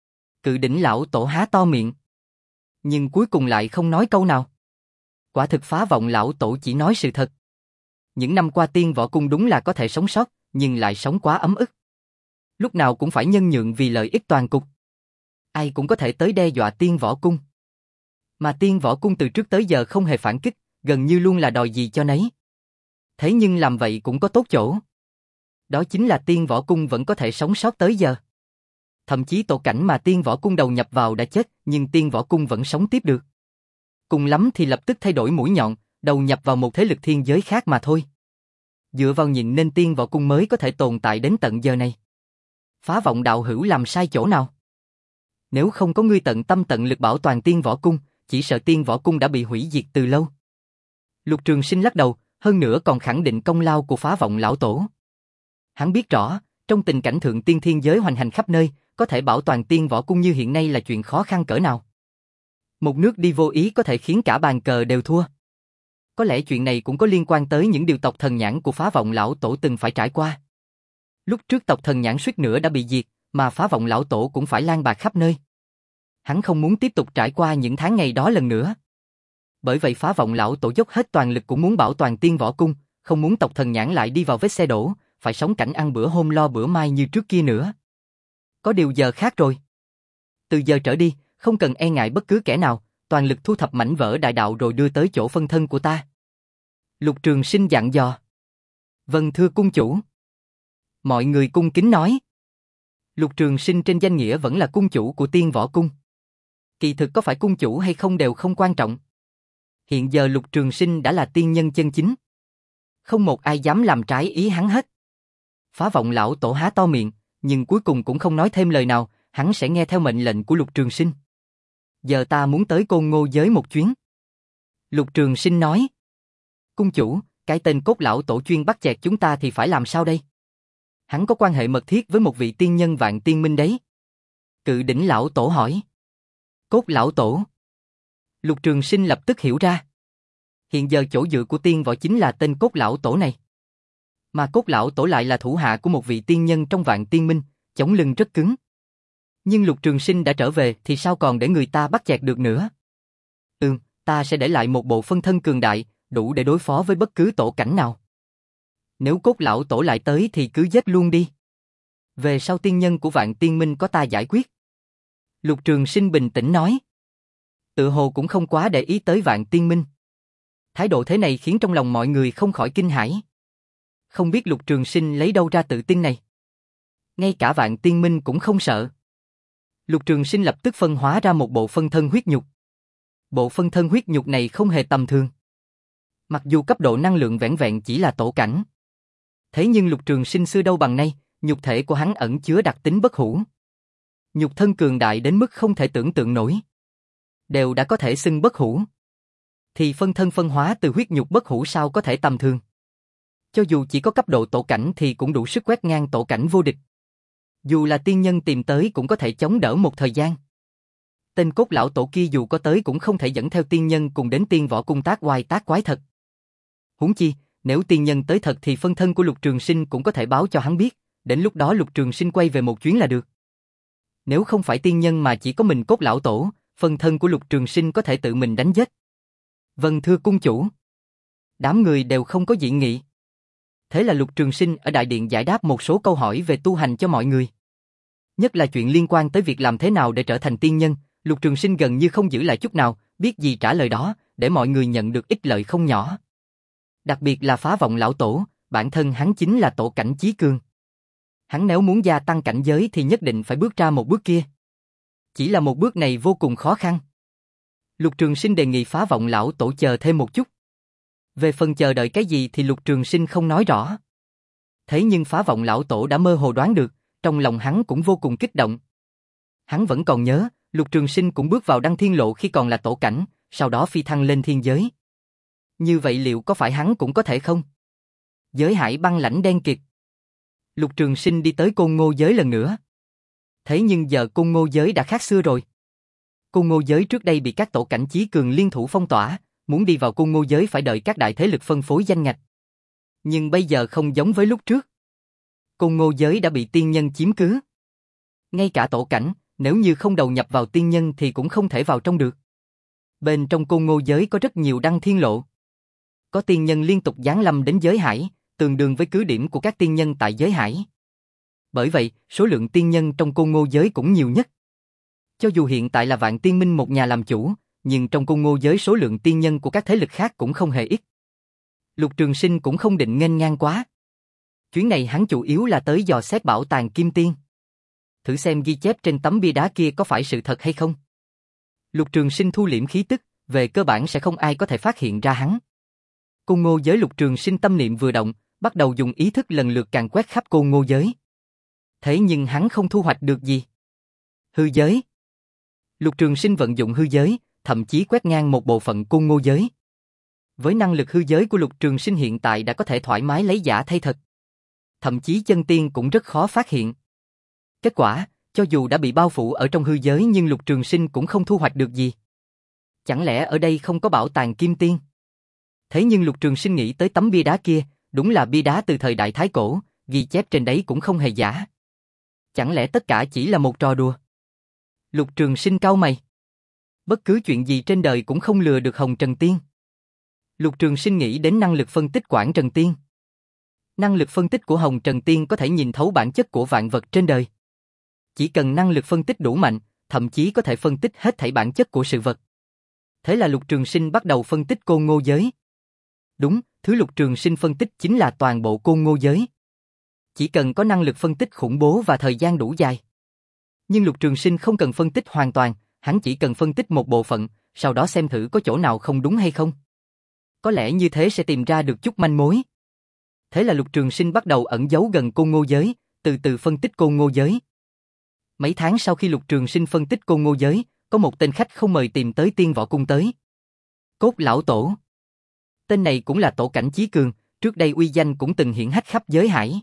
Cự Đỉnh lão tổ há to miệng. Nhưng cuối cùng lại không nói câu nào. Quả thực Phá Vọng lão tổ chỉ nói sự thật. Những năm qua Tiên Võ Cung đúng là có thể sống sót, nhưng lại sống quá ấm ức. Lúc nào cũng phải nhân nhượng vì lợi ích toàn cục. Ai cũng có thể tới đe dọa Tiên Võ Cung. Mà Tiên Võ Cung từ trước tới giờ không hề phản kích, gần như luôn là đòi gì cho nấy. Thế nhưng làm vậy cũng có tốt chỗ. Đó chính là Tiên Võ Cung vẫn có thể sống sót tới giờ. Thậm chí tổ cảnh mà Tiên Võ Cung đầu nhập vào đã chết, nhưng Tiên Võ Cung vẫn sống tiếp được. Cùng lắm thì lập tức thay đổi mũi nhọn, đầu nhập vào một thế lực thiên giới khác mà thôi. Dựa vào nhịn nên Tiên Võ Cung mới có thể tồn tại đến tận giờ này. Phá Vọng đạo hữu làm sai chỗ nào? Nếu không có ngươi tận tâm tận lực bảo toàn Tiên Võ Cung, chỉ sợ Tiên Võ Cung đã bị hủy diệt từ lâu. Lục Trường Sinh lắc đầu, hơn nữa còn khẳng định công lao của Phá Vọng lão tổ. Hắn biết rõ, trong tình cảnh thượng tiên thiên giới hoành hành khắp nơi, có thể bảo toàn Tiên Võ Cung như hiện nay là chuyện khó khăn cỡ nào. Một nước đi vô ý có thể khiến cả bàn cờ đều thua. Có lẽ chuyện này cũng có liên quan tới những điều tộc Thần Nhãn của Phá Vọng lão tổ từng phải trải qua. Lúc trước tộc Thần Nhãn suýt nữa đã bị diệt, mà Phá Vọng lão tổ cũng phải lang bạc khắp nơi. Hắn không muốn tiếp tục trải qua những tháng ngày đó lần nữa. Bởi vậy Phá Vọng lão tổ dốc hết toàn lực cũng muốn bảo toàn Tiên Võ Cung, không muốn tộc Thần Nhãn lại đi vào vết xe đổ, phải sống cảnh ăn bữa hôm lo bữa mai như trước kia nữa. Có điều giờ khác rồi. Từ giờ trở đi, không cần e ngại bất cứ kẻ nào, toàn lực thu thập mảnh vỡ đại đạo rồi đưa tới chỗ phân thân của ta. Lục Trường Sinh dặn dò. Vâng thưa cung chủ. Mọi người cung kính nói. Lục Trường Sinh trên danh nghĩa vẫn là cung chủ của Tiên Võ Cung. Kỳ thực có phải cung chủ hay không đều không quan trọng. Hiện giờ Lục Trường Sinh đã là tiên nhân chân chính. Không một ai dám làm trái ý hắn hết. Phá Vọng lão tổ há to miệng, nhưng cuối cùng cũng không nói thêm lời nào, hắn sẽ nghe theo mệnh lệnh của Lục Trường Sinh. Giờ ta muốn tới Côn Ngô giới một chuyến. Lục Trường Sinh nói. Cung chủ, cái tên Cốt lão tổ chuyên bắt chẹt chúng ta thì phải làm sao đây? Hắn có quan hệ mật thiết với một vị tiên nhân Vạn Tiên Minh đấy. Cự Đỉnh lão tổ hỏi. Cốt lão tổ. Lục Trường Sinh lập tức hiểu ra. Hiện giờ chỗ dựa của tiên võ chính là tên Cốt lão tổ này. Mà Cốt lão tổ lại là thủ hạ của một vị tiên nhân trong Vạn Tiên Minh, chống lưng rất cứng. Nhưng Lục Trường Sinh đã trở về thì sao còn để người ta bắt chẹt được nữa? Ừm, ta sẽ để lại một bộ phân thân cường đại, đủ để đối phó với bất cứ tổ cảnh nào. Nếu Cốt lão tổ lại tới thì cứ giết luôn đi. Về sau tiên nhân của Vạn Tiên Minh có ta giải quyết. Lục Trường Sinh bình tĩnh nói. Tự hồ cũng không quá để ý tới Vạn Tiên Minh. Thái độ thế này khiến trong lòng mọi người không khỏi kinh hãi. Không biết Lục Trường Sinh lấy đâu ra tự tin này. Ngay cả Vạn Tiên Minh cũng không sợ. Lục Trường Sinh lập tức phân hóa ra một bộ phân thân huyết nhục. Bộ phân thân huyết nhục này không hề tầm thường. Mặc dù cấp độ năng lượng vẻn vẹn chỉ là tổ cảnh. Thế nhưng Lục Trường Sinh xưa đâu bằng nay, nhục thể của hắn ẩn chứa đặc tính bất hủ. Nhục thân cường đại đến mức không thể tưởng tượng nổi. Đều đã có thể xưng bất hủ. Thì phân thân phân hóa từ huyết nhục bất hủ sao có thể tầm thường. Cho dù chỉ có cấp độ tổ cảnh thì cũng đủ sức quét ngang tổ cảnh vô địch. Dù là tiên nhân tìm tới cũng có thể chống đỡ một thời gian. Tên Cốt lão tổ kia dù có tới cũng không thể dẫn theo tiên nhân cùng đến Tiên Võ Cung tác oai tác quái thật. Huống chi, nếu tiên nhân tới thật thì phân thân của Lục Trường Sinh cũng có thể báo cho hắn biết, đến lúc đó Lục Trường Sinh quay về một chuyến là được. Nếu không phải tiên nhân mà chỉ có mình Cốt lão tổ, phân thân của Lục Trường Sinh có thể tự mình đánh giết. Vâng thưa cung chủ. Đám người đều không có dị nghị. Thế là Lục Trường Sinh ở đại điện giải đáp một số câu hỏi về tu hành cho mọi người. Nhất là chuyện liên quan tới việc làm thế nào để trở thành tiên nhân, Lục Trường Sinh gần như không giữ lại chút nào, biết gì trả lời đó, để mọi người nhận được ích lợi không nhỏ. Đặc biệt là Phá Vọng lão tổ, bản thân hắn chính là tổ cảnh chí cường. Hắn nếu muốn gia tăng cảnh giới thì nhất định phải bước ra một bước kia. Chỉ là một bước này vô cùng khó khăn. Lục Trường Sinh đề nghị Phá Vọng lão tổ chờ thêm một chút. Về phần chờ đợi cái gì thì Lục Trường Sinh không nói rõ. Thế nhưng Phá Vọng lão tổ đã mơ hồ đoán được, trong lòng hắn cũng vô cùng kích động. Hắn vẫn còn nhớ, Lục Trường Sinh cũng bước vào Đăng Thiên Lộ khi còn là tổ cảnh, sau đó phi thăng lên thiên giới. Như vậy liệu có phải hắn cũng có thể không? Giới hải băng lãnh đen kịt. Lục Trường Sinh đi tới Côn Ngô giới lần nữa. Thế nhưng giờ Côn Ngô giới đã khác xưa rồi. Côn Ngô giới trước đây bị các tổ cảnh chí cường liên thủ phong tỏa, muốn đi vào Côn Ngô giới phải đợi các đại thế lực phân phối danh ngạch. Nhưng bây giờ không giống với lúc trước. Côn Ngô giới đã bị tiên nhân chiếm cứ. Ngay cả tổ cảnh, nếu như không đầu nhập vào tiên nhân thì cũng không thể vào trong được. Bên trong Côn Ngô giới có rất nhiều Đăng Thiên Lộ. Có tiên nhân liên tục giáng lâm đến giới hải, tương đương với cứ điểm của các tiên nhân tại giới hải. Bởi vậy, số lượng tiên nhân trong Côn Ngô giới cũng nhiều nhất. Cho dù hiện tại là Vạn Tiên Minh một nhà làm chủ, nhưng trong Côn Ngô giới số lượng tiên nhân của các thế lực khác cũng không hề ít. Lục Trường Sinh cũng không định nghênh ngang quá. Chuyến này hắn chủ yếu là tới dò xét bảo tàng Kim Tiên. Thử xem ghi chép trên tấm bia đá kia có phải sự thật hay không. Lục Trường Sinh thu liễm khí tức, về cơ bản sẽ không ai có thể phát hiện ra hắn. Côn Ngô giới Lục Trường Sinh tâm niệm vừa động, bắt đầu dùng ý thức lần lượt càn quét khắp Côn Ngô giới. Thế nhưng hắn không thu hoạch được gì. Hư giới. Lục Trường Sinh vận dụng hư giới, thậm chí quét ngang một bộ phận côn ngô giới. Với năng lực hư giới của Lục Trường Sinh hiện tại đã có thể thoải mái lấy giả thay thật. Thậm chí chân tiên cũng rất khó phát hiện. Kết quả, cho dù đã bị bao phủ ở trong hư giới nhưng Lục Trường Sinh cũng không thu hoạch được gì. Chẳng lẽ ở đây không có bảo tàng kim tiên? Thế nhưng Lục Trường Sinh nghĩ tới tấm bia đá kia, đúng là bia đá từ thời Đại Thái Cổ, ghi chép trên đấy cũng không hề giả. Chẳng lẽ tất cả chỉ là một trò đùa? Lục Trường Sinh cau mày. Bất cứ chuyện gì trên đời cũng không lừa được Hồng Trần Tiên. Lục Trường Sinh nghĩ đến năng lực phân tích Quảng Trần Tiên. Năng lực phân tích của Hồng Trần Tiên có thể nhìn thấu bản chất của vạn vật trên đời. Chỉ cần năng lực phân tích đủ mạnh, thậm chí có thể phân tích hết thảy bản chất của sự vật. Thế là Lục Trường Sinh bắt đầu phân tích côn ngô giới. Đúng, thứ Lục Trường Sinh phân tích chính là toàn bộ côn ngô giới. Chỉ cần có năng lực phân tích khủng bố và thời gian đủ dài. Nhưng Lục Trường Sinh không cần phân tích hoàn toàn, hắn chỉ cần phân tích một bộ phận, sau đó xem thử có chỗ nào không đúng hay không. Có lẽ như thế sẽ tìm ra được chút manh mối. Thế là Lục Trường Sinh bắt đầu ẩn giấu gần côn ngô giới, từ từ phân tích côn ngô giới. Mấy tháng sau khi Lục Trường Sinh phân tích côn ngô giới, có một tên khách không mời tìm tới Tiên Võ Cung tới. Cốt Lão Tổ. Tên này cũng là tổ cảnh chí cường, trước đây uy danh cũng từng hiển hách khắp giới hải.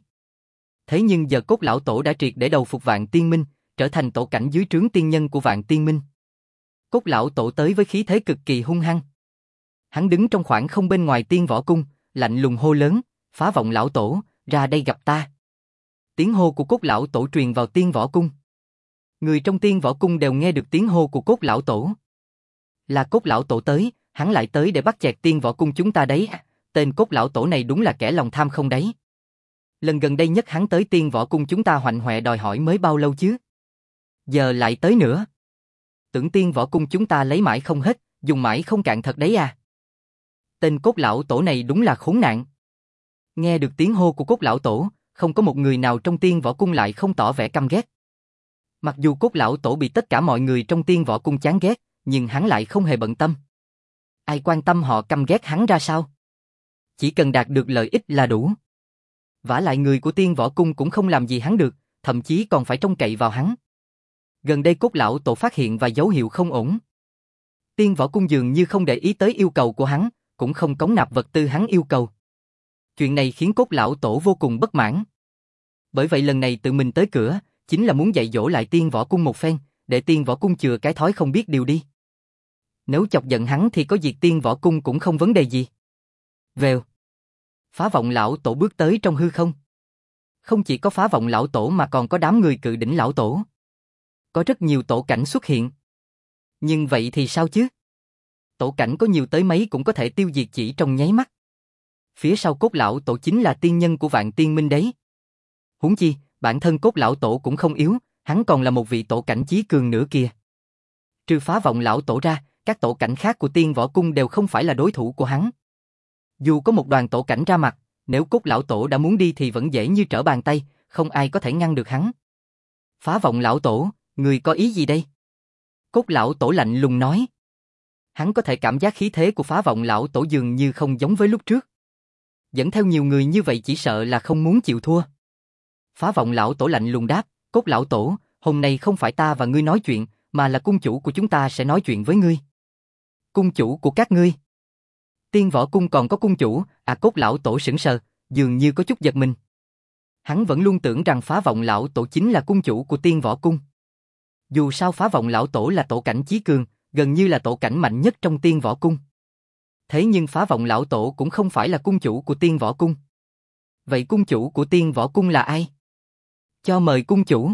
Thế nhưng giờ Cốt Lão Tổ đã triệt để đầu phục Vạn Tiên Minh, trở thành tổ cảnh dưới trướng tiên nhân của Vạn Tiên Minh. Cốt Lão Tổ tới với khí thế cực kỳ hung hăng. Hắn đứng trong khoảng không bên ngoài Tiên Võ Cung, lạnh lùng hô lớn, Phá Vọng Lão Tổ, ra đây gặp ta. Tiếng hô của Cốt Lão Tổ truyền vào Tiên Võ Cung. Người trong Tiên Võ Cung đều nghe được tiếng hô của Cốt Lão Tổ. Là Cốt Lão Tổ tới, hắn lại tới để bắt chẹt Tiên Võ Cung chúng ta đấy. Tên Cốt Lão Tổ này đúng là kẻ lòng tham không đấy. Lần gần đây nhất hắn tới Tiên Võ Cung chúng ta hoạnh hoẹ đòi hỏi mới bao lâu chứ? Giờ lại tới nữa. Tưởng Tiên Võ Cung chúng ta lấy mãi không hết, dùng mãi không cạn thật đấy à. Tên Cốt Lão Tổ này đúng là khốn nạn. Nghe được tiếng hô của Cốt Lão Tổ, không có một người nào trong Tiên Võ Cung lại không tỏ vẻ căm ghét. Mặc dù Cốt Lão Tổ bị tất cả mọi người trong Tiên Võ Cung chán ghét, nhưng hắn lại không hề bận tâm. Ai quan tâm họ căm ghét hắn ra sao? Chỉ cần đạt được lợi ích là đủ. Vả lại người của Tiên Võ Cung cũng không làm gì hắn được, thậm chí còn phải trông cậy vào hắn. Gần đây Cốt Lão Tổ phát hiện vài dấu hiệu không ổn. Tiên Võ Cung dường như không để ý tới yêu cầu của hắn, cũng không cống nạp vật tư hắn yêu cầu. Chuyện này khiến Cốt Lão Tổ vô cùng bất mãn. Bởi vậy lần này tự mình tới cửa, chính là muốn dạy dỗ lại Tiên Võ Cung một phen, để Tiên Võ Cung chừa cái thói không biết điều đi. Nếu chọc giận hắn thì có diệt Tiên Võ Cung cũng không vấn đề gì. Vèo. Phá Vọng Lão Tổ bước tới trong hư không. Không chỉ có Phá Vọng Lão Tổ mà còn có đám người Cự Đỉnh Lão Tổ. Có rất nhiều tổ cảnh xuất hiện. Nhưng vậy thì sao chứ? Tổ cảnh có nhiều tới mấy cũng có thể tiêu diệt chỉ trong nháy mắt. Phía sau Cốt Lão Tổ chính là tiên nhân của Vạn Tiên Minh đấy. Huống chi, bản thân Cốt Lão Tổ cũng không yếu, hắn còn là một vị tổ cảnh chí cường nữa kìa. Trừ Phá Vọng Lão Tổ ra, các tổ cảnh khác của Tiên Võ Cung đều không phải là đối thủ của hắn. Dù có một đoàn tổ cảnh ra mặt, nếu Cốt Lão Tổ đã muốn đi thì vẫn dễ như trở bàn tay, không ai có thể ngăn được hắn. Phá Vọng Lão Tổ, người có ý gì đây? Cốt Lão Tổ lạnh lùng nói. Hắn có thể cảm giác khí thế của Phá Vọng Lão Tổ dường như không giống với lúc trước. Dẫn theo nhiều người như vậy chỉ sợ là không muốn chịu thua. Phá Vọng Lão Tổ lạnh lùng đáp, Cốt Lão Tổ, hôm nay không phải ta và ngươi nói chuyện, mà là cung chủ của chúng ta sẽ nói chuyện với ngươi. Cung chủ của các ngươi? Tiên Võ Cung còn có cung chủ? À, Cốt Lão Tổ sững sờ, dường như có chút giật mình. Hắn vẫn luôn tưởng rằng Phá Vọng Lão Tổ chính là cung chủ của Tiên Võ Cung. Dù sao Phá Vọng Lão Tổ là tổ cảnh chí cường, gần như là tổ cảnh mạnh nhất trong Tiên Võ Cung. Thế nhưng Phá Vọng Lão Tổ cũng không phải là cung chủ của Tiên Võ Cung. Vậy cung chủ của Tiên Võ Cung là ai? Cho mời cung chủ.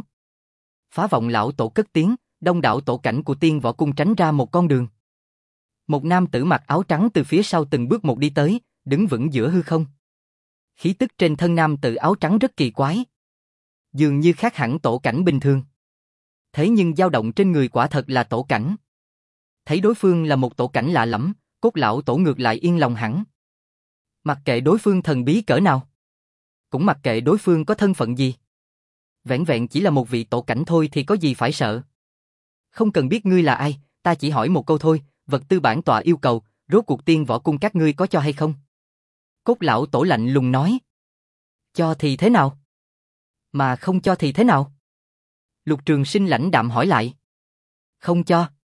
Phá Vọng Lão Tổ cất tiếng, đông đảo tổ cảnh của Tiên Võ Cung tránh ra một con đường. Một nam tử mặc áo trắng từ phía sau từng bước một đi tới, đứng vững giữa hư không. Khí tức trên thân nam tử áo trắng rất kỳ quái. Dường như khác hẳn tổ cảnh bình thường. Thế nhưng dao động trên người quả thật là tổ cảnh. Thấy đối phương là một tổ cảnh lạ lẫm, Cốt Lão Tổ ngược lại yên lòng hẳn. Mặc kệ đối phương thần bí cỡ nào. Cũng mặc kệ đối phương có thân phận gì. Vẻn vẹn chỉ là một vị tổ cảnh thôi thì có gì phải sợ. Không cần biết ngươi là ai, ta chỉ hỏi một câu thôi, vật tư bản tọa yêu cầu, rốt cuộc Tiên Võ Cung các ngươi có cho hay không? Cốt Lão Tổ lạnh lùng nói. Cho thì thế nào? Mà không cho thì thế nào? Lục Trường Sinh lãnh đạm hỏi lại. Không cho.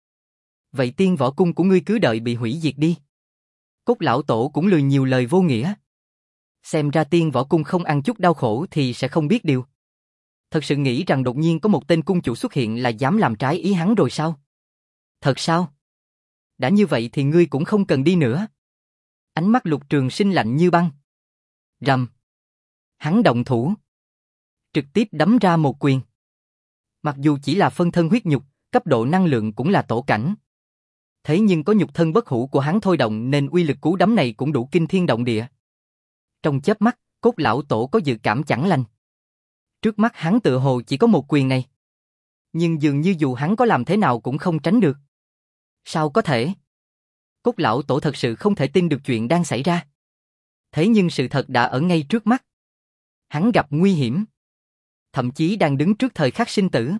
Vậy tiên võ cung của ngươi cứ đợi bị hủy diệt đi. Cốt lão tổ cũng lười nhiều lời vô nghĩa. Xem ra tiên võ cung không ăn chút đau khổ thì sẽ không biết điều. Thật sự nghĩ rằng đột nhiên có một tên cung chủ xuất hiện là dám làm trái ý hắn rồi sao? Thật sao? Đã như vậy thì ngươi cũng không cần đi nữa. Ánh mắt Lục Trường Sinh lạnh như băng. Rầm. Hắn động thủ. Trực tiếp đấm ra một quyền. Mặc dù chỉ là phân thân huyết nhục, cấp độ năng lượng cũng là tổ cảnh. Thế nhưng có nhục thân bất hủ của hắn thôi động nên uy lực cú đấm này cũng đủ kinh thiên động địa. Trong chớp mắt, Cốt lão tổ có dự cảm chẳng lành. Trước mắt hắn tựa hồ chỉ có một quyền này. Nhưng dường như dù hắn có làm thế nào cũng không tránh được. Sao có thể? Cốt lão tổ thật sự không thể tin được chuyện đang xảy ra. Thế nhưng sự thật đã ở ngay trước mắt. Hắn gặp nguy hiểm. Thậm chí đang đứng trước thời khắc sinh tử.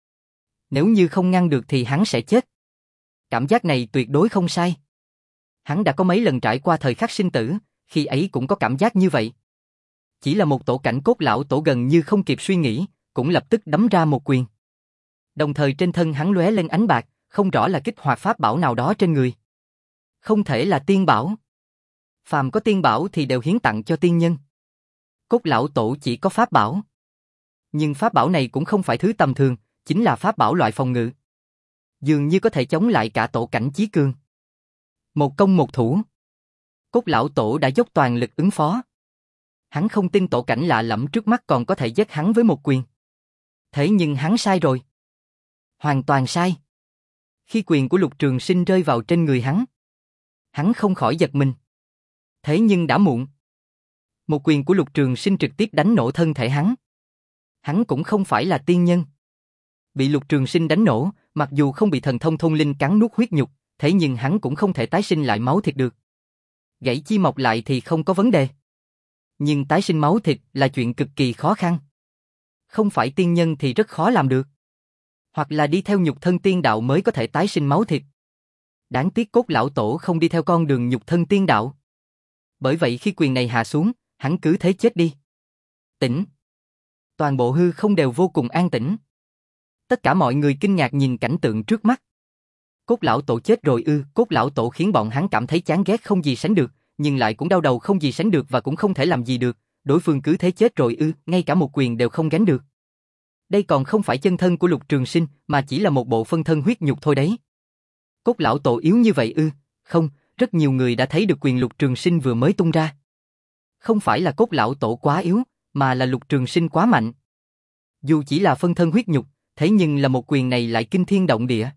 Nếu như không ngăn được thì hắn sẽ chết. Cảm giác này tuyệt đối không sai. Hắn đã có mấy lần trải qua thời khắc sinh tử, khi ấy cũng có cảm giác như vậy. Chỉ là một tổ cảnh Cốt lão tổ gần như không kịp suy nghĩ, cũng lập tức đấm ra một quyền. Đồng thời trên thân hắn lóe lên ánh bạc, không rõ là kích hoạt pháp bảo nào đó trên người. Không thể là tiên bảo. Phàm có tiên bảo thì đều hiến tặng cho tiên nhân. Cốt lão tổ chỉ có pháp bảo. Nhưng pháp bảo này cũng không phải thứ tầm thường, chính là pháp bảo loại phòng ngự. Dường như có thể chống lại cả tổ cảnh chí cường. Một công một thủ. Cốt lão tổ đã dốc toàn lực ứng phó. Hắn không tin tổ cảnh lạ lẫm trước mắt còn có thể giết hắn với một quyền. Thế nhưng hắn sai rồi. Hoàn toàn sai. Khi quyền của Lục Trường Sinh rơi vào trên người hắn, hắn không khỏi giật mình. Thế nhưng đã muộn. Một quyền của Lục Trường Sinh trực tiếp đánh nổ thân thể hắn. Hắn cũng không phải là tiên nhân. Bị Lục Trường Sinh đánh nổ, mặc dù không bị thần thông thôn linh cắn nuốt huyết nhục, thế nhưng hắn cũng không thể tái sinh lại máu thịt được. Gãy chi mọc lại thì không có vấn đề. Nhưng tái sinh máu thịt là chuyện cực kỳ khó khăn. Không phải tiên nhân thì rất khó làm được. Hoặc là đi theo nhục thân tiên đạo mới có thể tái sinh máu thịt. Đáng tiếc Cốt lão tổ không đi theo con đường nhục thân tiên đạo. Bởi vậy khi quyền này hạ xuống, hắn cứ thế chết đi. Tỉnh. Toàn bộ hư không đều vô cùng an tĩnh. Tất cả mọi người kinh ngạc nhìn cảnh tượng trước mắt. Cốt lão tổ chết rồi ư? Cốt lão tổ khiến bọn hắn cảm thấy chán ghét không gì sánh được, nhưng lại cũng đau đầu không gì sánh được và cũng không thể làm gì được. Đối phương cứ thế chết rồi ư? Ngay cả một quyền đều không gánh được. Đây còn không phải chân thân của Lục Trường Sinh, mà chỉ là một bộ phân thân huyết nhục thôi đấy. Cốt lão tổ yếu như vậy ư? Không, rất nhiều người đã thấy được quyền Lục Trường Sinh vừa mới tung ra. Không phải là Cốt lão tổ quá yếu, mà là Lục Trường Sinh quá mạnh. Dù chỉ là phân thân huyết nhục, thế nhưng là một quyền này lại kinh thiên động địa.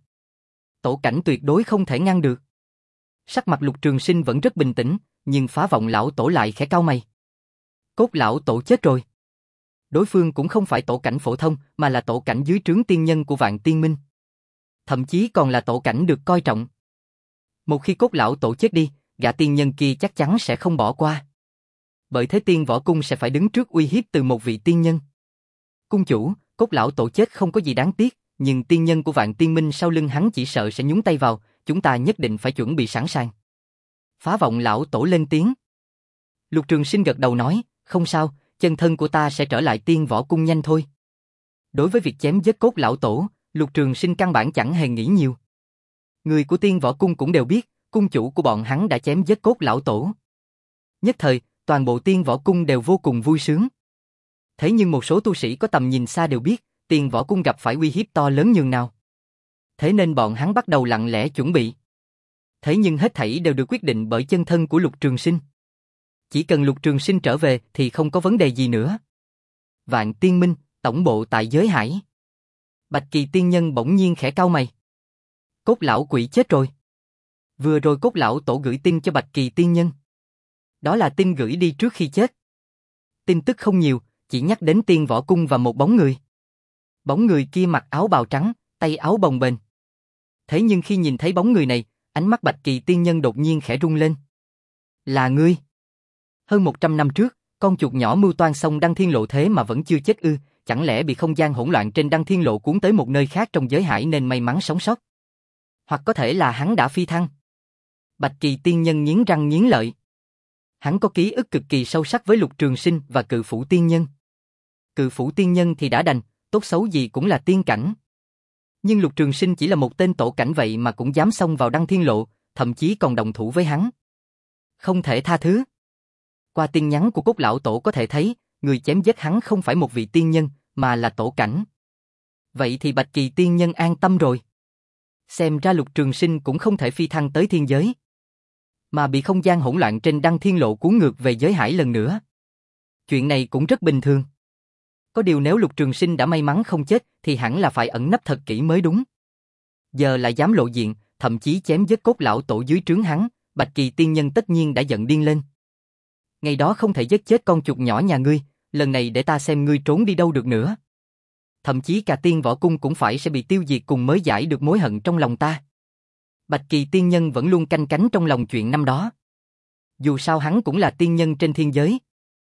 Tổ cảnh tuyệt đối không thể ngăn được. Sắc mặt Lục Trường Sinh vẫn rất bình tĩnh, nhưng Phá Vọng lão tổ lại khẽ cau mày. Cốt lão tổ chết rồi. Đối phương cũng không phải tổ cảnh phổ thông, mà là tổ cảnh dưới trướng tiên nhân của Vạn Tiên Minh. Thậm chí còn là tổ cảnh được coi trọng. Một khi Cốt lão tổ chết đi, gã tiên nhân kia chắc chắn sẽ không bỏ qua. Bởi thế tiên võ cung sẽ phải đứng trước uy hiếp từ một vị tiên nhân. Cung chủ, Cốt lão tổ chết không có gì đáng tiếc, nhưng tiên nhân của Vạn Tiên Minh sau lưng hắn chỉ sợ sẽ nhúng tay vào, chúng ta nhất định phải chuẩn bị sẵn sàng. Phá Vọng lão tổ lên tiếng. Lục Trường Sinh gật đầu nói, không sao, chân thân của ta sẽ trở lại tiên võ cung nhanh thôi. Đối với việc chém giết Cốt lão tổ, Lục Trường Sinh căn bản chẳng hề nghĩ nhiều. Người của tiên võ cung cũng đều biết, cung chủ của bọn hắn đã chém giết Cốt lão tổ. Nhất thời, toàn bộ tiên võ cung đều vô cùng vui sướng. Thế nhưng một số tu sĩ có tầm nhìn xa đều biết, tiên võ cung gặp phải uy hiếp to lớn nhường nào. Thế nên bọn hắn bắt đầu lặng lẽ chuẩn bị. Thế nhưng hết thảy đều được quyết định bởi chân thân của Lục Trường Sinh. Chỉ cần Lục Trường Sinh trở về thì không có vấn đề gì nữa. Vạn Tiên Minh, tổng bộ tại giới hải. Bạch Kỳ tiên nhân bỗng nhiên khẽ cau mày. Cốt lão quỷ chết rồi. Vừa rồi Cốt lão tổ gửi tin cho Bạch Kỳ tiên nhân. Đó là tin gửi đi trước khi chết. Tin tức không nhiều, chỉ nhắc đến tiên võ cung và một bóng người. Bóng người kia mặc áo bào trắng, tay áo bồng bềnh. Thế nhưng khi nhìn thấy bóng người này, ánh mắt Bạch Kỳ tiên nhân đột nhiên khẽ rung lên. Là ngươi? Hơn một trăm năm trước, con chuột nhỏ mưu toan xông Đăng Thiên Lộ thế mà vẫn chưa chết ư? Chẳng lẽ bị không gian hỗn loạn trên Đăng Thiên Lộ cuốn tới một nơi khác trong giới hải nên may mắn sống sót? Hoặc có thể là hắn đã phi thăng? Bạch Kỳ tiên nhân nghiến răng nghiến lợi. Hắn có ký ức cực kỳ sâu sắc với Lục Trường Sinh và Cự Phủ tiên nhân. Cự Phủ tiên nhân thì đã đành, tốt xấu gì cũng là tiên cảnh. Nhưng Lục Trường Sinh chỉ là một tên tổ cảnh vậy mà cũng dám xông vào Đăng Thiên Lộ, thậm chí còn đồng thủ với hắn. Không thể tha thứ. Qua tin nhắn của Cốt lão tổ có thể thấy, người chém giết hắn không phải một vị tiên nhân, mà là tổ cảnh. Vậy thì Bạch Kỳ tiên nhân an tâm rồi. Xem ra Lục Trường Sinh cũng không thể phi thăng tới thiên giới, mà bị không gian hỗn loạn trên Đăng Thiên Lộ cuốn ngược về giới hải lần nữa. Chuyện này cũng rất bình thường. Có điều nếu Lục Trường Sinh đã may mắn không chết thì hẳn là phải ẩn nấp thật kỹ mới đúng. Giờ lại dám lộ diện, thậm chí chém giết Cốt lão tổ dưới trướng hắn, Bạch Kỳ tiên nhân tất nhiên đã giận điên lên. Ngày đó không thể giết chết con chuột nhỏ nhà ngươi, lần này để ta xem ngươi trốn đi đâu được nữa. Thậm chí cả Tiên Võ Cung cũng phải sẽ bị tiêu diệt cùng mới giải được mối hận trong lòng ta. Bạch Kỳ tiên nhân vẫn luôn canh cánh trong lòng chuyện năm đó. Dù sao hắn cũng là tiên nhân trên thiên giới.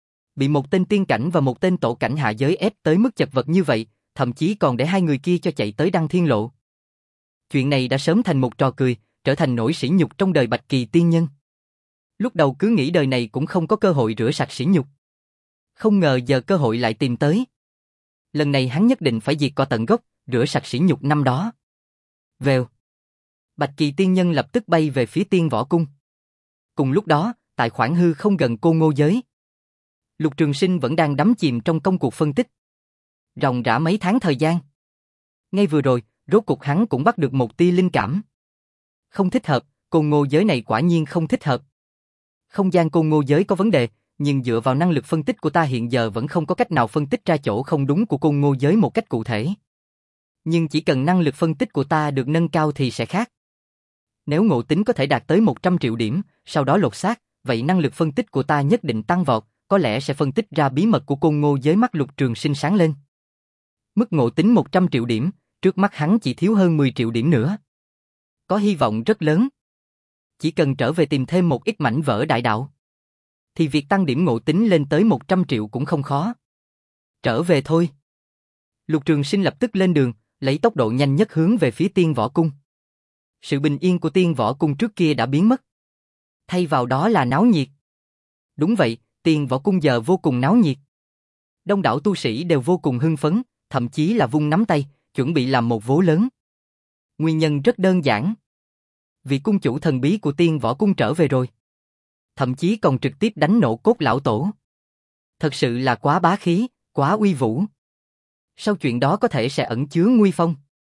Bị một tên tiên cảnh và một tên tổ cảnh hạ giới ép tới mức chật vật như vậy, thậm chí còn để hai người kia cho chạy tới Đăng Thiên Lộ. Chuyện này đã sớm thành một trò cười, trở thành nỗi sỉ nhục trong đời Bạch Kỳ tiên nhân. Lúc đầu cứ nghĩ đời này cũng không có cơ hội rửa sạch sỉ nhục. Không ngờ giờ cơ hội lại tìm tới. Lần này hắn nhất định phải diệt cỏ tận gốc, rửa sạch sỉ nhục năm đó. Vèo. Bạch Kỳ tiên nhân lập tức bay về phía Tiên Võ Cung. Cùng lúc đó, tại khoảng hư không gần Côn Ngô giới, Lục Trường Sinh vẫn đang đắm chìm trong công cuộc phân tích. Ròng rã mấy tháng thời gian. Ngay vừa rồi, rốt cuộc hắn cũng bắt được một tia linh cảm. Không thích hợp, Côn Ngô giới này quả nhiên không thích hợp. Không gian Côn Ngô giới có vấn đề, nhưng dựa vào năng lực phân tích của ta hiện giờ vẫn không có cách nào phân tích ra chỗ không đúng của Côn Ngô giới một cách cụ thể. Nhưng chỉ cần năng lực phân tích của ta được nâng cao thì sẽ khác. Nếu ngộ tính có thể đạt tới một trăm triệu điểm, sau đó lột xác, vậy năng lực phân tích của ta nhất định tăng vọt, có lẽ sẽ phân tích ra bí mật của Côn Ngô giới. Mắt Lục Trường Sinh sáng lên. Mức ngộ tính một trăm triệu điểm, trước mắt hắn chỉ thiếu hơn mười triệu điểm nữa. Có hy vọng rất lớn. Chỉ cần trở về tìm thêm một ít mảnh vỡ đại đạo, thì việc tăng điểm ngộ tính lên tới một trăm triệu cũng không khó. Trở về thôi. Lục Trường Sinh lập tức lên đường, lấy tốc độ nhanh nhất hướng về phía Tiên Võ Cung. Sự bình yên của Tiên Võ Cung trước kia đã biến mất. Thay vào đó là náo nhiệt. Đúng vậy, Tiên Võ Cung giờ vô cùng náo nhiệt. Đông đảo tu sĩ đều vô cùng hưng phấn, thậm chí là vung nắm tay, chuẩn bị làm một vố lớn. Nguyên nhân rất đơn giản. Vị cung chủ thần bí của Tiên Võ Cung trở về rồi. Thậm chí còn trực tiếp đánh nổ Cốt lão tổ. Thật sự là quá bá khí, quá uy vũ. Sau chuyện đó có thể sẽ ẩn chứa nguy phong.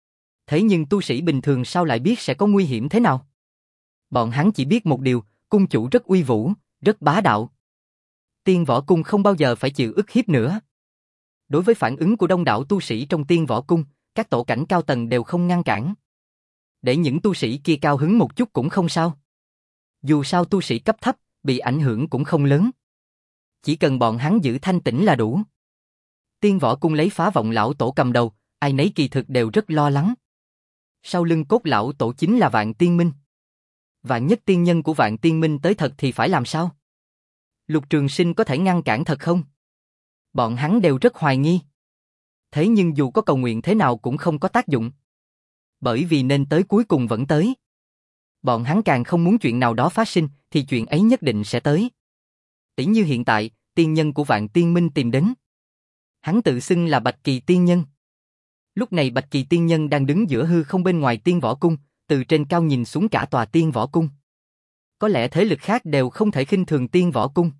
Thế nhưng tu sĩ bình thường sao lại biết sẽ có nguy hiểm thế nào? Bọn hắn chỉ biết một điều, cung chủ rất uy vũ, rất bá đạo. Tiên Võ Cung không bao giờ phải chịu ức hiếp nữa. Đối với phản ứng của đông đảo tu sĩ trong Tiên Võ Cung, các tổ cảnh cao tầng đều không ngăn cản. Để những tu sĩ kia cao hứng một chút cũng không sao. Dù sao tu sĩ cấp thấp, bị ảnh hưởng cũng không lớn. Chỉ cần bọn hắn giữ thanh tĩnh là đủ. Tiên Võ Cung lấy Phá Vọng lão tổ cầm đầu, ai nấy kỳ thực đều rất lo lắng. Sau lưng Cốt lão tổ chính là Vạn Tiên Minh. Vạn nhất tiên nhân của Vạn Tiên Minh tới thật thì phải làm sao? Lục Trường Sinh có thể ngăn cản thật không? Bọn hắn đều rất hoài nghi. Thế nhưng dù có cầu nguyện thế nào cũng không có tác dụng. Bởi vì nên tới cuối cùng vẫn tới. Bọn hắn càng không muốn chuyện nào đó phát sinh thì chuyện ấy nhất định sẽ tới. Tỷ như hiện tại, tiên nhân của Vạn Tiên Minh tìm đến. Hắn tự xưng là Bạch Kỳ tiên nhân. Lúc này Bạch Kỳ tiên nhân đang đứng giữa hư không bên ngoài Tiên Võ Cung, từ trên cao nhìn xuống cả tòa Tiên Võ Cung. Có lẽ thế lực khác đều không thể khinh thường Tiên Võ Cung.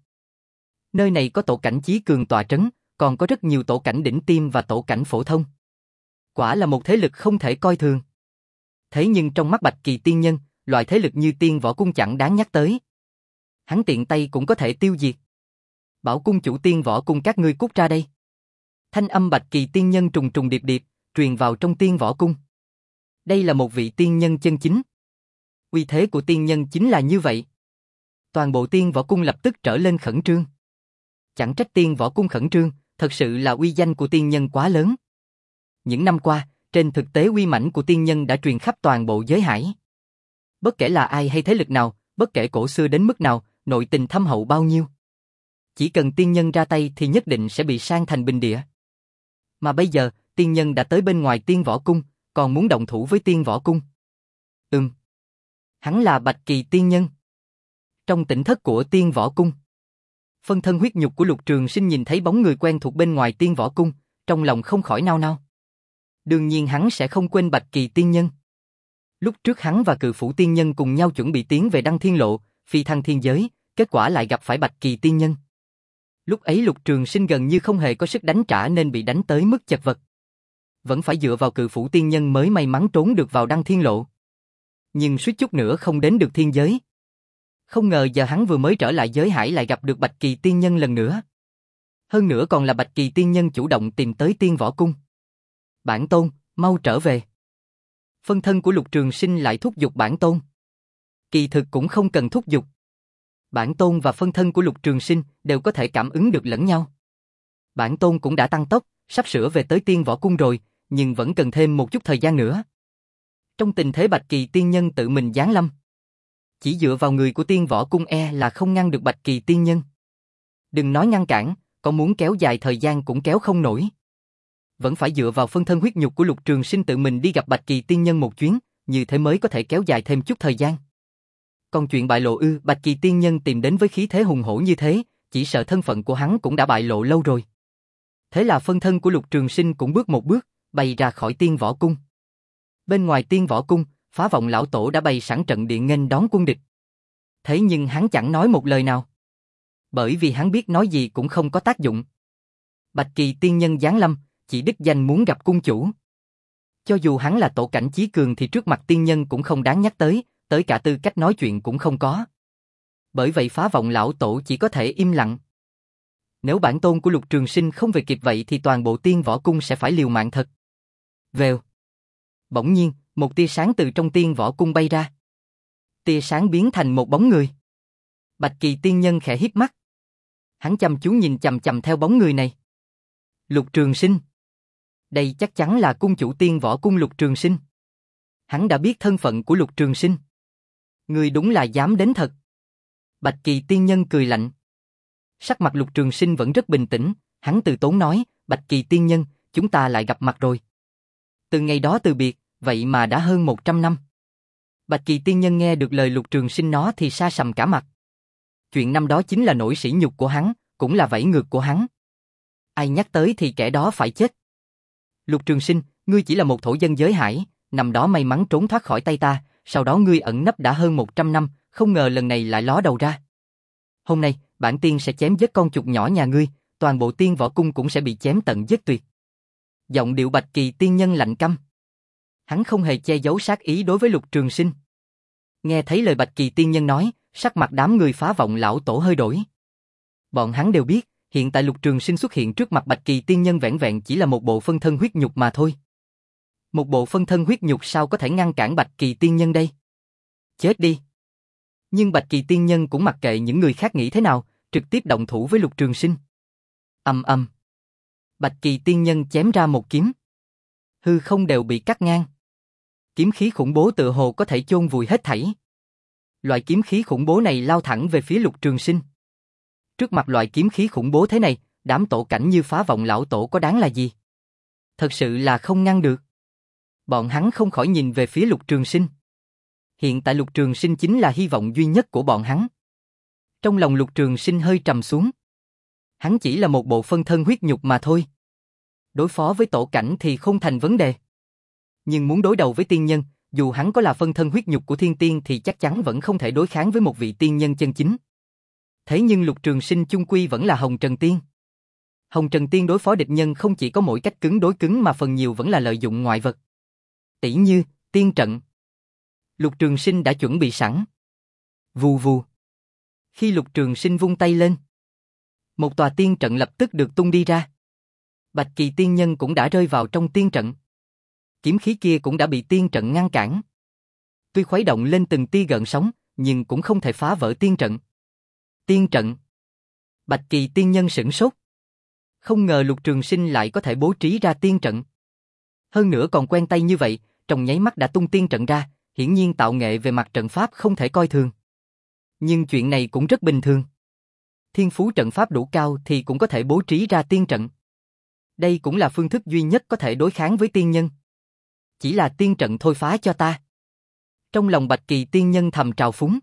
Nơi này có tổ cảnh chí cường tọa trấn, còn có rất nhiều tổ cảnh đỉnh tiêm và tổ cảnh phổ thông. Quả là một thế lực không thể coi thường. Thế nhưng trong mắt Bạch Kỳ tiên nhân, loại thế lực như Tiên Võ Cung chẳng đáng nhắc tới. Hắn tiện tay cũng có thể tiêu diệt. Bảo cung chủ Tiên Võ Cung các ngươi cút ra đây. Thanh âm Bạch Kỳ tiên nhân trùng trùng điệp điệp, truyền vào trong Tiên Võ Cung. Đây là một vị tiên nhân chân chính. Uy thế của tiên nhân chính là như vậy. Toàn bộ Tiên Võ Cung lập tức trở lên khẩn trương. Chẳng trách Tiên Võ Cung khẩn trương, thật sự là uy danh của tiên nhân quá lớn. Những năm qua, trên thực tế uy mãnh của tiên nhân đã truyền khắp toàn bộ giới hải. Bất kể là ai hay thế lực nào, bất kể cổ xưa đến mức nào, nội tình thâm hậu bao nhiêu. Chỉ cần tiên nhân ra tay thì nhất định sẽ bị san thành bình địa. Mà bây giờ, tiên nhân đã tới bên ngoài Tiên Võ Cung, còn muốn động thủ với Tiên Võ Cung. Ừm. Hắn là Bạch Kỳ tiên nhân. Trong tỉnh thất của Tiên Võ Cung, phân thân huyết nhục của Lục Trường Sinh nhìn thấy bóng người quen thuộc bên ngoài Tiên Võ Cung, trong lòng không khỏi nao nao. Đương nhiên hắn sẽ không quên Bạch Kỳ tiên nhân. Lúc trước hắn và Cự Phủ tiên nhân cùng nhau chuẩn bị tiến về Đăng Thiên Lộ, phi thăng thiên giới, kết quả lại gặp phải Bạch Kỳ tiên nhân. Lúc ấy Lục Trường Sinh gần như không hề có sức đánh trả nên bị đánh tới mức chật vật. Vẫn phải dựa vào Cự Phủ tiên nhân mới may mắn trốn được vào Đăng Thiên Lộ. Nhưng suýt chút nữa không đến được thiên giới. Không ngờ giờ hắn vừa mới trở lại giới hải lại gặp được Bạch Kỳ tiên nhân lần nữa. Hơn nữa còn là Bạch Kỳ tiên nhân chủ động tìm tới Tiên Võ Cung. Bản tôn, mau trở về. Phân thân của Lục Trường Sinh lại thúc giục bản tôn. Kỳ thực cũng không cần thúc giục. Bản tôn và phân thân của Lục Trường Sinh đều có thể cảm ứng được lẫn nhau. Bản tôn cũng đã tăng tốc, sắp sửa về tới Tiên Võ Cung rồi, nhưng vẫn cần thêm một chút thời gian nữa. Trong tình thế Bạch Kỳ tiên nhân tự mình giáng lâm, chỉ dựa vào người của Tiên Võ Cung e là không ngăn được Bạch Kỳ tiên nhân. Đừng nói ngăn cản, có muốn kéo dài thời gian cũng kéo không nổi. Vẫn phải dựa vào phân thân huyết nhục của Lục Trường Sinh tự mình đi gặp Bạch Kỳ tiên nhân một chuyến, như thế mới có thể kéo dài thêm chút thời gian. Còn chuyện bại lộ ư, Bạch Kỳ tiên nhân tìm đến với khí thế hùng hổ như thế, chỉ sợ thân phận của hắn cũng đã bại lộ lâu rồi. Thế là phân thân của Lục Trường Sinh cũng bước một bước, bay ra khỏi Tiên Võ Cung. Bên ngoài Tiên Võ Cung, Phá Vọng lão tổ đã bày sẵn trận điện nghênh đón quân địch. Thế nhưng hắn chẳng nói một lời nào. Bởi vì hắn biết nói gì cũng không có tác dụng. Bạch Kỳ tiên nhân giáng lâm, chỉ đích danh muốn gặp cung chủ. Cho dù hắn là tổ cảnh chí cường thì trước mặt tiên nhân cũng không đáng nhắc tới, tới cả tư cách nói chuyện cũng không có. Bởi vậy Phá Vọng lão tổ chỉ có thể im lặng. Nếu bản tôn của Lục Trường Sinh không về kịp vậy thì toàn bộ Tiên Võ Cung sẽ phải liều mạng thật. Vèo. Bỗng nhiên, một tia sáng từ trong Tiên Võ Cung bay ra. Tia sáng biến thành một bóng người. Bạch Kỳ tiên nhân khẽ híp mắt. Hắn chăm chú nhìn chằm chằm theo bóng người này. Lục Trường Sinh. Đây chắc chắn là cung chủ Tiên Võ Cung Lục Trường Sinh. Hắn đã biết thân phận của Lục Trường Sinh. Người đúng là dám đến thật. Bạch Kỳ tiên nhân cười lạnh. Sắc mặt Lục Trường Sinh vẫn rất bình tĩnh, hắn từ tốn nói, Bạch Kỳ tiên nhân, chúng ta lại gặp mặt rồi. Từ ngày đó từ biệt, vậy mà đã hơn một trăm năm. Bạch Kỳ tiên nhân nghe được lời Lục Trường Sinh nói thì sa sầm cả mặt. Chuyện năm đó chính là nỗi sỉ nhục của hắn, cũng là vảy ngược của hắn. Ai nhắc tới thì kẻ đó phải chết. Lục Trường Sinh, ngươi chỉ là một thổ dân giới hải, năm đó may mắn trốn thoát khỏi tay ta, sau đó ngươi ẩn nấp đã hơn một trăm năm, không ngờ lần này lại ló đầu ra. Hôm nay, bản tiên sẽ chém giết con chuột nhỏ nhà ngươi, toàn bộ Tiên Võ Cung cũng sẽ bị chém tận giết tuyệt. Giọng điệu Bạch Kỳ tiên nhân lạnh căm. Hắn không hề che giấu sát ý đối với Lục Trường Sinh. Nghe thấy lời Bạch Kỳ tiên nhân nói, sắc mặt đám người Phá Vọng lão tổ hơi đổi. Bọn hắn đều biết, hiện tại Lục Trường Sinh xuất hiện trước mặt Bạch Kỳ tiên nhân vẻn vẹn chỉ là một bộ phân thân huyết nhục mà thôi. Một bộ phân thân huyết nhục sao có thể ngăn cản Bạch Kỳ tiên nhân đây? Chết đi! Nhưng Bạch Kỳ tiên nhân cũng mặc kệ những người khác nghĩ thế nào, trực tiếp động thủ với Lục Trường Sinh. Ầm ầm. Bạch Kỳ tiên nhân chém ra một kiếm. Hư không đều bị cắt ngang. Kiếm khí khủng bố tựa hồ có thể chôn vùi hết thảy. Loại kiếm khí khủng bố này lao thẳng về phía Lục Trường Sinh. Trước mặt loại kiếm khí khủng bố thế này, đám tổ cảnh như Phá Vọng lão tổ có đáng là gì? Thật sự là không ngăn được. Bọn hắn không khỏi nhìn về phía Lục Trường Sinh. Hiện tại Lục Trường Sinh chính là hy vọng duy nhất của bọn hắn. Trong lòng Lục Trường Sinh hơi trầm xuống. Hắn chỉ là một bộ phân thân huyết nhục mà thôi. Đối phó với tổ cảnh thì không thành vấn đề. Nhưng muốn đối đầu với tiên nhân, dù hắn có là phân thân huyết nhục của thiên tiên thì chắc chắn vẫn không thể đối kháng với một vị tiên nhân chân chính. Thế nhưng Lục Trường Sinh chung quy vẫn là Hồng Trần Tiên. Hồng Trần Tiên đối phó địch nhân không chỉ có mỗi cách cứng đối cứng mà phần nhiều vẫn là lợi dụng ngoại vật. Tỷ như, tiên trận. Lục Trường Sinh đã chuẩn bị sẵn. Vù vù. Khi Lục Trường Sinh vung tay lên, một tòa tiên trận lập tức được tung đi ra. Bạch Kỳ tiên nhân cũng đã rơi vào trong tiên trận. Kiếm khí kia cũng đã bị tiên trận ngăn cản. Tuy khuấy động lên từng tia gợn sóng, nhưng cũng không thể phá vỡ tiên trận. Tiên trận. Bạch Kỳ tiên nhân sửng sốt. Không ngờ Lục Trường Sinh lại có thể bố trí ra tiên trận. Hơn nữa còn quen tay như vậy, trong nháy mắt đã tung tiên trận ra, hiển nhiên tạo nghệ về mặt trận pháp không thể coi thường. Nhưng chuyện này cũng rất bình thường. Thiên phú trận pháp đủ cao thì cũng có thể bố trí ra tiên trận. Đây cũng là phương thức duy nhất có thể đối kháng với tiên nhân. Chỉ là tiên trận thôi phá cho ta. Trong lòng Bạch Kỳ tiên nhân thầm trào phúng.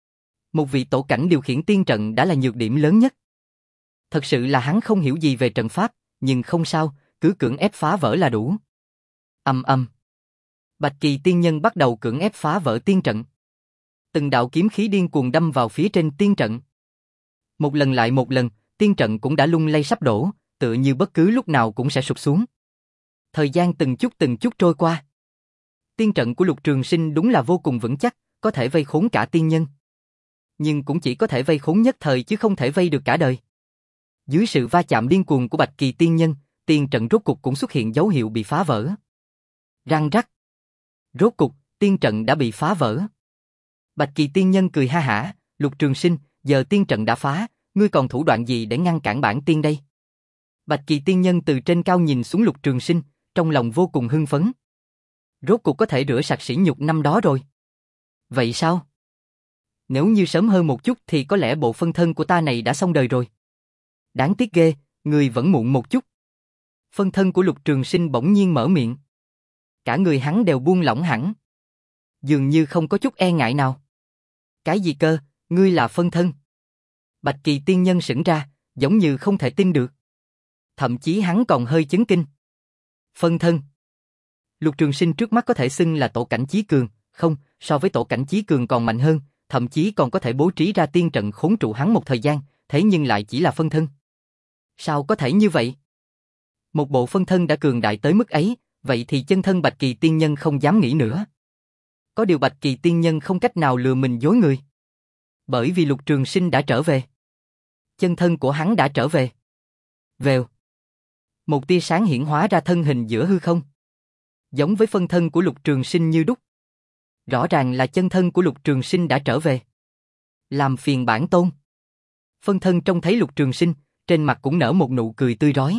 Một vị tổ cảnh điều khiển tiên trận đã là nhược điểm lớn nhất. Thật sự là hắn không hiểu gì về trận pháp, nhưng không sao, cứ cưỡng ép phá vỡ là đủ. Ầm ầm. Bạch Kỳ tiên nhân bắt đầu cưỡng ép phá vỡ tiên trận. Từng đạo kiếm khí điên cuồng đâm vào phía trên tiên trận. Một lần lại một lần, tiên trận cũng đã lung lay sắp đổ, tựa như bất cứ lúc nào cũng sẽ sụp xuống. Thời gian từng chút từng chút trôi qua. Tiên trận của Lục Trường Sinh đúng là vô cùng vững chắc, có thể vây khốn cả tiên nhân. Nhưng cũng chỉ có thể vây khốn nhất thời chứ không thể vây được cả đời. Dưới sự va chạm điên cuồng của Bạch Kỳ tiên nhân, tiên trận rốt cục cũng xuất hiện dấu hiệu bị phá vỡ. Răng rắc. Rốt cục, tiên trận đã bị phá vỡ. Bạch Kỳ tiên nhân cười ha hả, Lục Trường Sinh, giờ tiên trận đã phá, ngươi còn thủ đoạn gì để ngăn cản bản tiên đây? Bạch Kỳ tiên nhân từ trên cao nhìn xuống Lục Trường Sinh, trong lòng vô cùng hưng phấn. Rốt cuộc có thể rửa sạch sỉ nhục năm đó rồi. Vậy sao? Nếu như sớm hơn một chút thì có lẽ bộ phân thân của ta này đã xong đời rồi. Đáng tiếc ghê, người vẫn muộn một chút. Phân thân của Lục Trường Sinh bỗng nhiên mở miệng. Cả người hắn đều buông lỏng hẳn. Dường như không có chút e ngại nào. Cái gì cơ, ngươi là phân thân? Bạch Kỳ tiên nhân sững ra, giống như không thể tin được. Thậm chí hắn còn hơi chấn kinh. Phân thân. Lục Trường Sinh trước mắt có thể xưng là tổ cảnh chí cường, không, so với tổ cảnh chí cường còn mạnh hơn, thậm chí còn có thể bố trí ra tiên trận khốn trụ hắn một thời gian, thế nhưng lại chỉ là phân thân. Sao có thể như vậy? Một bộ phân thân đã cường đại tới mức ấy, vậy thì chân thân Bạch Kỳ tiên nhân không dám nghĩ nữa. Có điều Bạch Kỳ tiên nhân không cách nào lừa mình dối người. Bởi vì Lục Trường Sinh đã trở về. Chân thân của hắn đã trở về. Vèo. Một tia sáng hiển hóa ra thân hình giữa hư không. Giống với phân thân của Lục Trường Sinh như đúc. Rõ ràng là chân thân của Lục Trường Sinh đã trở về. Làm phiền bản tôn. Phân thân trông thấy Lục Trường Sinh, trên mặt cũng nở một nụ cười tươi rói.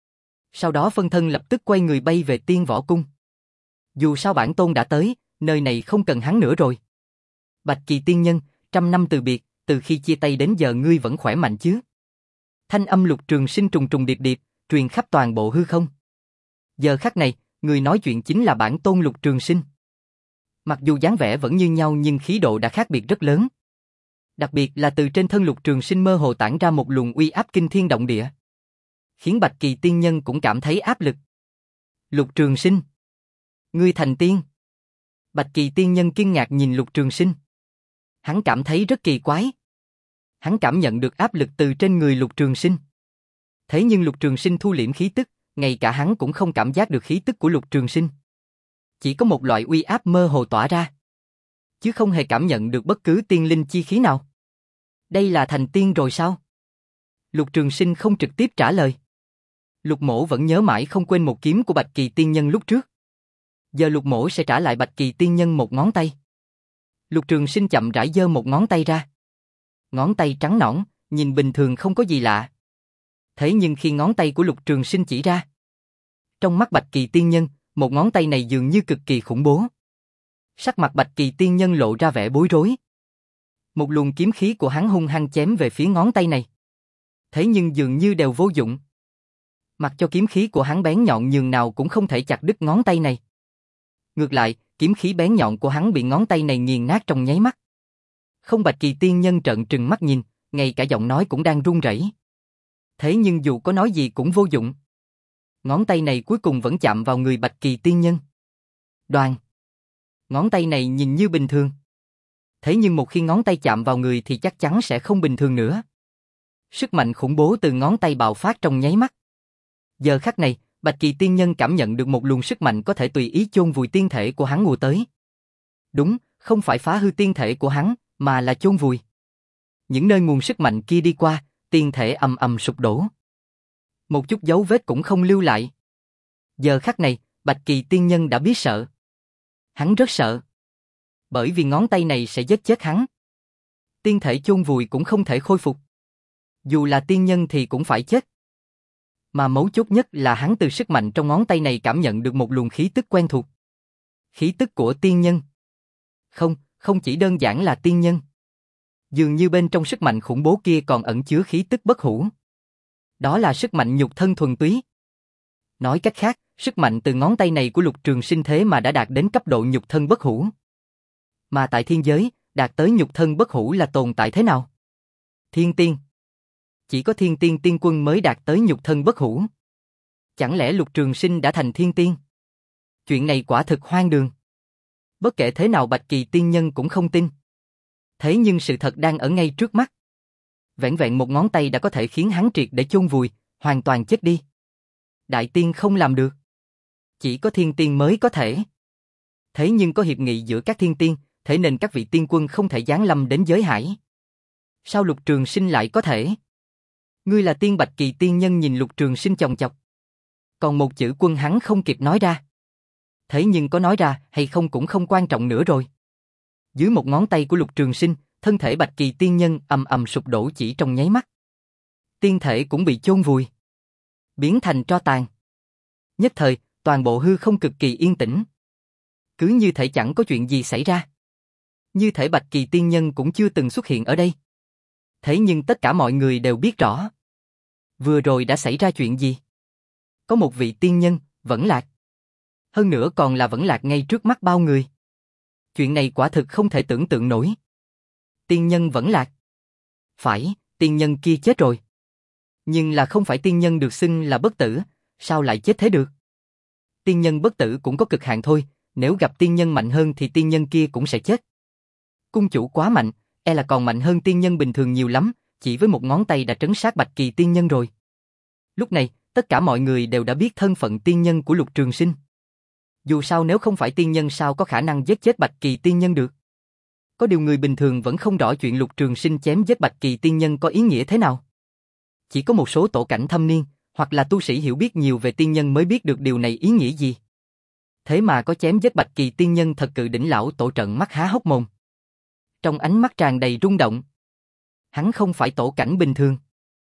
Sau đó phân thân lập tức quay người bay về Tiên Võ Cung. Dù sao bản tôn đã tới, nơi này không cần hắn nữa rồi. Bạch Kỳ tiên nhân, trăm năm từ biệt, từ khi chia tay đến giờ ngươi vẫn khỏe mạnh chứ? Thanh âm Lục Trường Sinh trùng trùng điệp điệp, truyền khắp toàn bộ hư không. Giờ khắc này, người nói chuyện chính là bản tôn Lục Trường Sinh. Mặc dù dáng vẻ vẫn như nhau nhưng khí độ đã khác biệt rất lớn. Đặc biệt là từ trên thân Lục Trường Sinh mơ hồ tản ra một luồng uy áp kinh thiên động địa. Khiến Bạch Kỳ tiên nhân cũng cảm thấy áp lực. Lục Trường Sinh. Ngươi thành tiên. Bạch Kỳ tiên nhân kinh ngạc nhìn Lục Trường Sinh. Hắn cảm thấy rất kỳ quái. Hắn cảm nhận được áp lực từ trên người Lục Trường Sinh. Thế nhưng Lục Trường Sinh thu liễm khí tức, ngay cả hắn cũng không cảm giác được khí tức của Lục Trường Sinh. Chỉ có một loại uy áp mơ hồ tỏa ra, chứ không hề cảm nhận được bất cứ tiên linh chi khí nào. Đây là thành tiên rồi sao? Lục Trường Sinh không trực tiếp trả lời. Lục Mỗ vẫn nhớ mãi không quên một kiếm của Bạch Kỳ tiên nhân lúc trước. Giờ Lục Mỗ sẽ trả lại Bạch Kỳ tiên nhân một ngón tay. Lục Trường Sinh chậm rãi giơ một ngón tay ra. Ngón tay trắng nõn, nhìn bình thường không có gì lạ. Thế nhưng khi ngón tay của Lục Trường Sinh chỉ ra, trong mắt Bạch Kỳ tiên nhân, một ngón tay này dường như cực kỳ khủng bố. Sắc mặt Bạch Kỳ tiên nhân lộ ra vẻ bối rối. Một luồng kiếm khí của hắn hung hăng chém về phía ngón tay này. Thế nhưng dường như đều vô dụng. Mặc cho kiếm khí của hắn bén nhọn nhường nào cũng không thể chặt đứt ngón tay này. Ngược lại, kiếm khí bén nhọn của hắn bị ngón tay này nghiền nát trong nháy mắt. Không, Bạch Kỳ tiên nhân trợn trừng mắt nhìn, ngay cả giọng nói cũng đang run rẩy. Thế nhưng dù có nói gì cũng vô dụng. Ngón tay này cuối cùng vẫn chạm vào người Bạch Kỳ tiên nhân. Đoàn. Ngón tay này nhìn như bình thường. Thế nhưng một khi ngón tay chạm vào người thì chắc chắn sẽ không bình thường nữa. Sức mạnh khủng bố từ ngón tay bạo phát trong nháy mắt. Giờ khắc này, Bạch Kỳ tiên nhân cảm nhận được một luồng sức mạnh có thể tùy ý chôn vùi tiên thể của hắn ùa tới. Đúng, không phải phá hư tiên thể của hắn, mà là chôn vùi. Những nơi nguồn sức mạnh kia đi qua, tiên thể ầm ầm sụp đổ. Một chút dấu vết cũng không lưu lại. Giờ khắc này, Bạch Kỳ tiên nhân đã biết sợ. Hắn rất sợ. Bởi vì ngón tay này sẽ giết chết hắn. Tiên thể chôn vùi cũng không thể khôi phục. Dù là tiên nhân thì cũng phải chết. Mà mấu chốt nhất là hắn từ sức mạnh trong ngón tay này cảm nhận được một luồng khí tức quen thuộc. Khí tức của tiên nhân. Không, không chỉ đơn giản là tiên nhân. Dường như bên trong sức mạnh khủng bố kia còn ẩn chứa khí tức bất hủ. Đó là sức mạnh nhục thân thuần túy. Nói cách khác, sức mạnh từ ngón tay này của Lục Trường Sinh thế mà đã đạt đến cấp độ nhục thân bất hủ. Mà tại thiên giới, đạt tới nhục thân bất hủ là tồn tại thế nào? Thiên tiên. Chỉ có thiên tiên tiên quân mới đạt tới nhục thân bất hủ. Chẳng lẽ Lục Trường Sinh đã thành thiên tiên? Chuyện này quả thực hoang đường. Bất kể thế nào Bạch Kỳ tiên nhân cũng không tin. Thế nhưng sự thật đang ở ngay trước mắt. Vẻn vẹn một ngón tay đã có thể khiến hắn triệt để chôn vùi, hoàn toàn chết đi. Đại tiên không làm được. Chỉ có thiên tiên mới có thể. Thế nhưng có hiệp nghị giữa các thiên tiên, thế nên các vị tiên quân không thể giáng lâm đến giới hải. Sao Lục Trường Sinh lại có thể? Ngươi là tiên Bạch Kỳ tiên nhân nhìn Lục Trường Sinh chòng chọc. Còn một chữ quân hắn không kịp nói ra. Thế nhưng có nói ra hay không cũng không quan trọng nữa rồi. Dưới một ngón tay của Lục Trường Sinh, thân thể Bạch Kỳ tiên nhân ầm ầm sụp đổ chỉ trong nháy mắt. Tiên thể cũng bị chôn vùi, biến thành tro tàn. Nhất thời, toàn bộ hư không cực kỳ yên tĩnh. Cứ như thể chẳng có chuyện gì xảy ra. Như thể Bạch Kỳ tiên nhân cũng chưa từng xuất hiện ở đây. Thế nhưng tất cả mọi người đều biết rõ. Vừa rồi đã xảy ra chuyện gì? Có một vị tiên nhân, vẫn lạc. Hơn nữa còn là vẫn lạc ngay trước mắt bao người. Chuyện này quả thực không thể tưởng tượng nổi. Tiên nhân vẫn lạc. Phải, tiên nhân kia chết rồi. Nhưng là không phải tiên nhân được xưng là bất tử, sao lại chết thế được? Tiên nhân bất tử cũng có cực hạn thôi, nếu gặp tiên nhân mạnh hơn thì tiên nhân kia cũng sẽ chết. Cung chủ quá mạnh, e là còn mạnh hơn tiên nhân bình thường nhiều lắm, chỉ với một ngón tay đã trấn sát Bạch Kỳ tiên nhân rồi. Lúc này, tất cả mọi người đều đã biết thân phận tiên nhân của Lục Trường Sinh. Dù sao nếu không phải tiên nhân sao có khả năng giết chết Bạch Kỳ tiên nhân được. Có điều người bình thường vẫn không rõ chuyện Lục Trường Sinh chém giết Bạch Kỳ tiên nhân có ý nghĩa thế nào. Chỉ có một số tổ cảnh thâm niên, hoặc là tu sĩ hiểu biết nhiều về tiên nhân mới biết được điều này ý nghĩa gì. Thế mà có chém giết Bạch Kỳ tiên nhân thật Cự Đỉnh lão tổ trợn mắt há hốc mồm. Trong ánh mắt tràn đầy rung động. Hắn không phải tổ cảnh bình thường.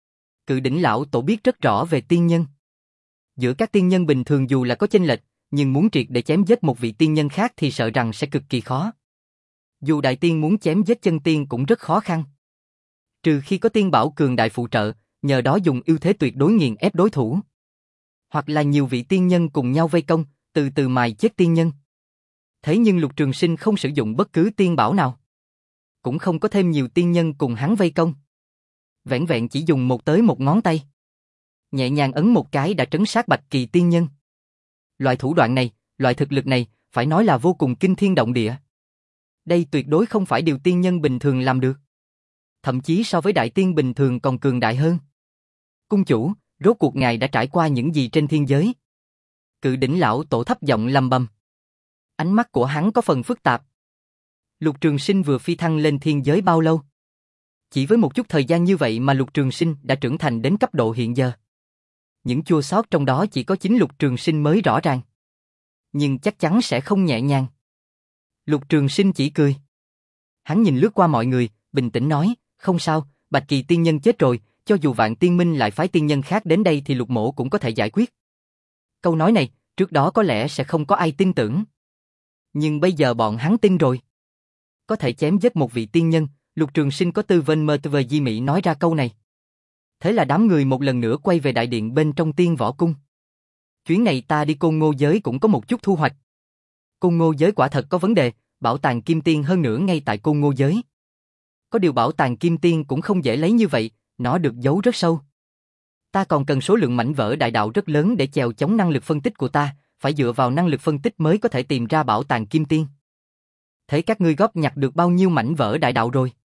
Cự Đỉnh lão tổ biết rất rõ về tiên nhân. Giữa các tiên nhân bình thường dù là có chênh lệch, nhưng muốn triệt để chém giết một vị tiên nhân khác thì sợ rằng sẽ cực kỳ khó. Dù đại tiên muốn chém giết chân tiên cũng rất khó khăn. Trừ khi có tiên bảo cường đại phụ trợ, nhờ đó dùng ưu thế tuyệt đối nghiền ép đối thủ. Hoặc là nhiều vị tiên nhân cùng nhau vây công, từ từ mài chết tiên nhân. Thế nhưng Lục Trường Sinh không sử dụng bất cứ tiên bảo nào. Cũng không có thêm nhiều tiên nhân cùng hắn vây công. Vẻn vẹn chỉ dùng một tới một ngón tay. Nhẹ nhàng ấn một cái đã trấn sát Bạch Kỳ tiên nhân. Loại thủ đoạn này, loại thực lực này, phải nói là vô cùng kinh thiên động địa. Đây tuyệt đối không phải điều tiên nhân bình thường làm được. Thậm chí so với đại tiên bình thường còn cường đại hơn. Cung chủ, rốt cuộc ngài đã trải qua những gì trên thiên giới? Cự Đỉnh lão tổ thấp giọng lầm bầm. Ánh mắt của hắn có phần phức tạp. Lục Trường Sinh vừa phi thăng lên thiên giới bao lâu? Chỉ với một chút thời gian như vậy mà Lục Trường Sinh đã trưởng thành đến cấp độ hiện giờ. Những chua xót trong đó chỉ có chính Lục Trường Sinh mới rõ ràng. Nhưng chắc chắn sẽ không nhẹ nhàng. Lục Trường Sinh chỉ cười. Hắn nhìn lướt qua mọi người, bình tĩnh nói, không sao, Bạch Kỳ tiên nhân chết rồi, cho dù Vạn Tiên Minh lại phái tiên nhân khác đến đây thì Lục mỗ cũng có thể giải quyết. Câu nói này, trước đó có lẽ sẽ không có ai tin tưởng. Nhưng bây giờ bọn hắn tin rồi. Có thể chém giết một vị tiên nhân, Lục Trường Sinh có tư vên mơ tơ di mỹ nói ra câu này. Thế là đám người một lần nữa quay về đại điện bên trong Tiên Võ Cung. Chuyến này ta đi Côn Ngô giới cũng có một chút thu hoạch. Côn Ngô giới quả thật có vấn đề, bảo tàng Kim Tiên hơn nữa ngay tại Côn Ngô giới. Có điều bảo tàng Kim Tiên cũng không dễ lấy như vậy, nó được giấu rất sâu. Ta còn cần số lượng mảnh vỡ đại đạo rất lớn để chèo chống năng lực phân tích của ta, phải dựa vào năng lực phân tích mới có thể tìm ra bảo tàng Kim Tiên. Thế các ngươi góp nhặt được bao nhiêu mảnh vỡ đại đạo rồi?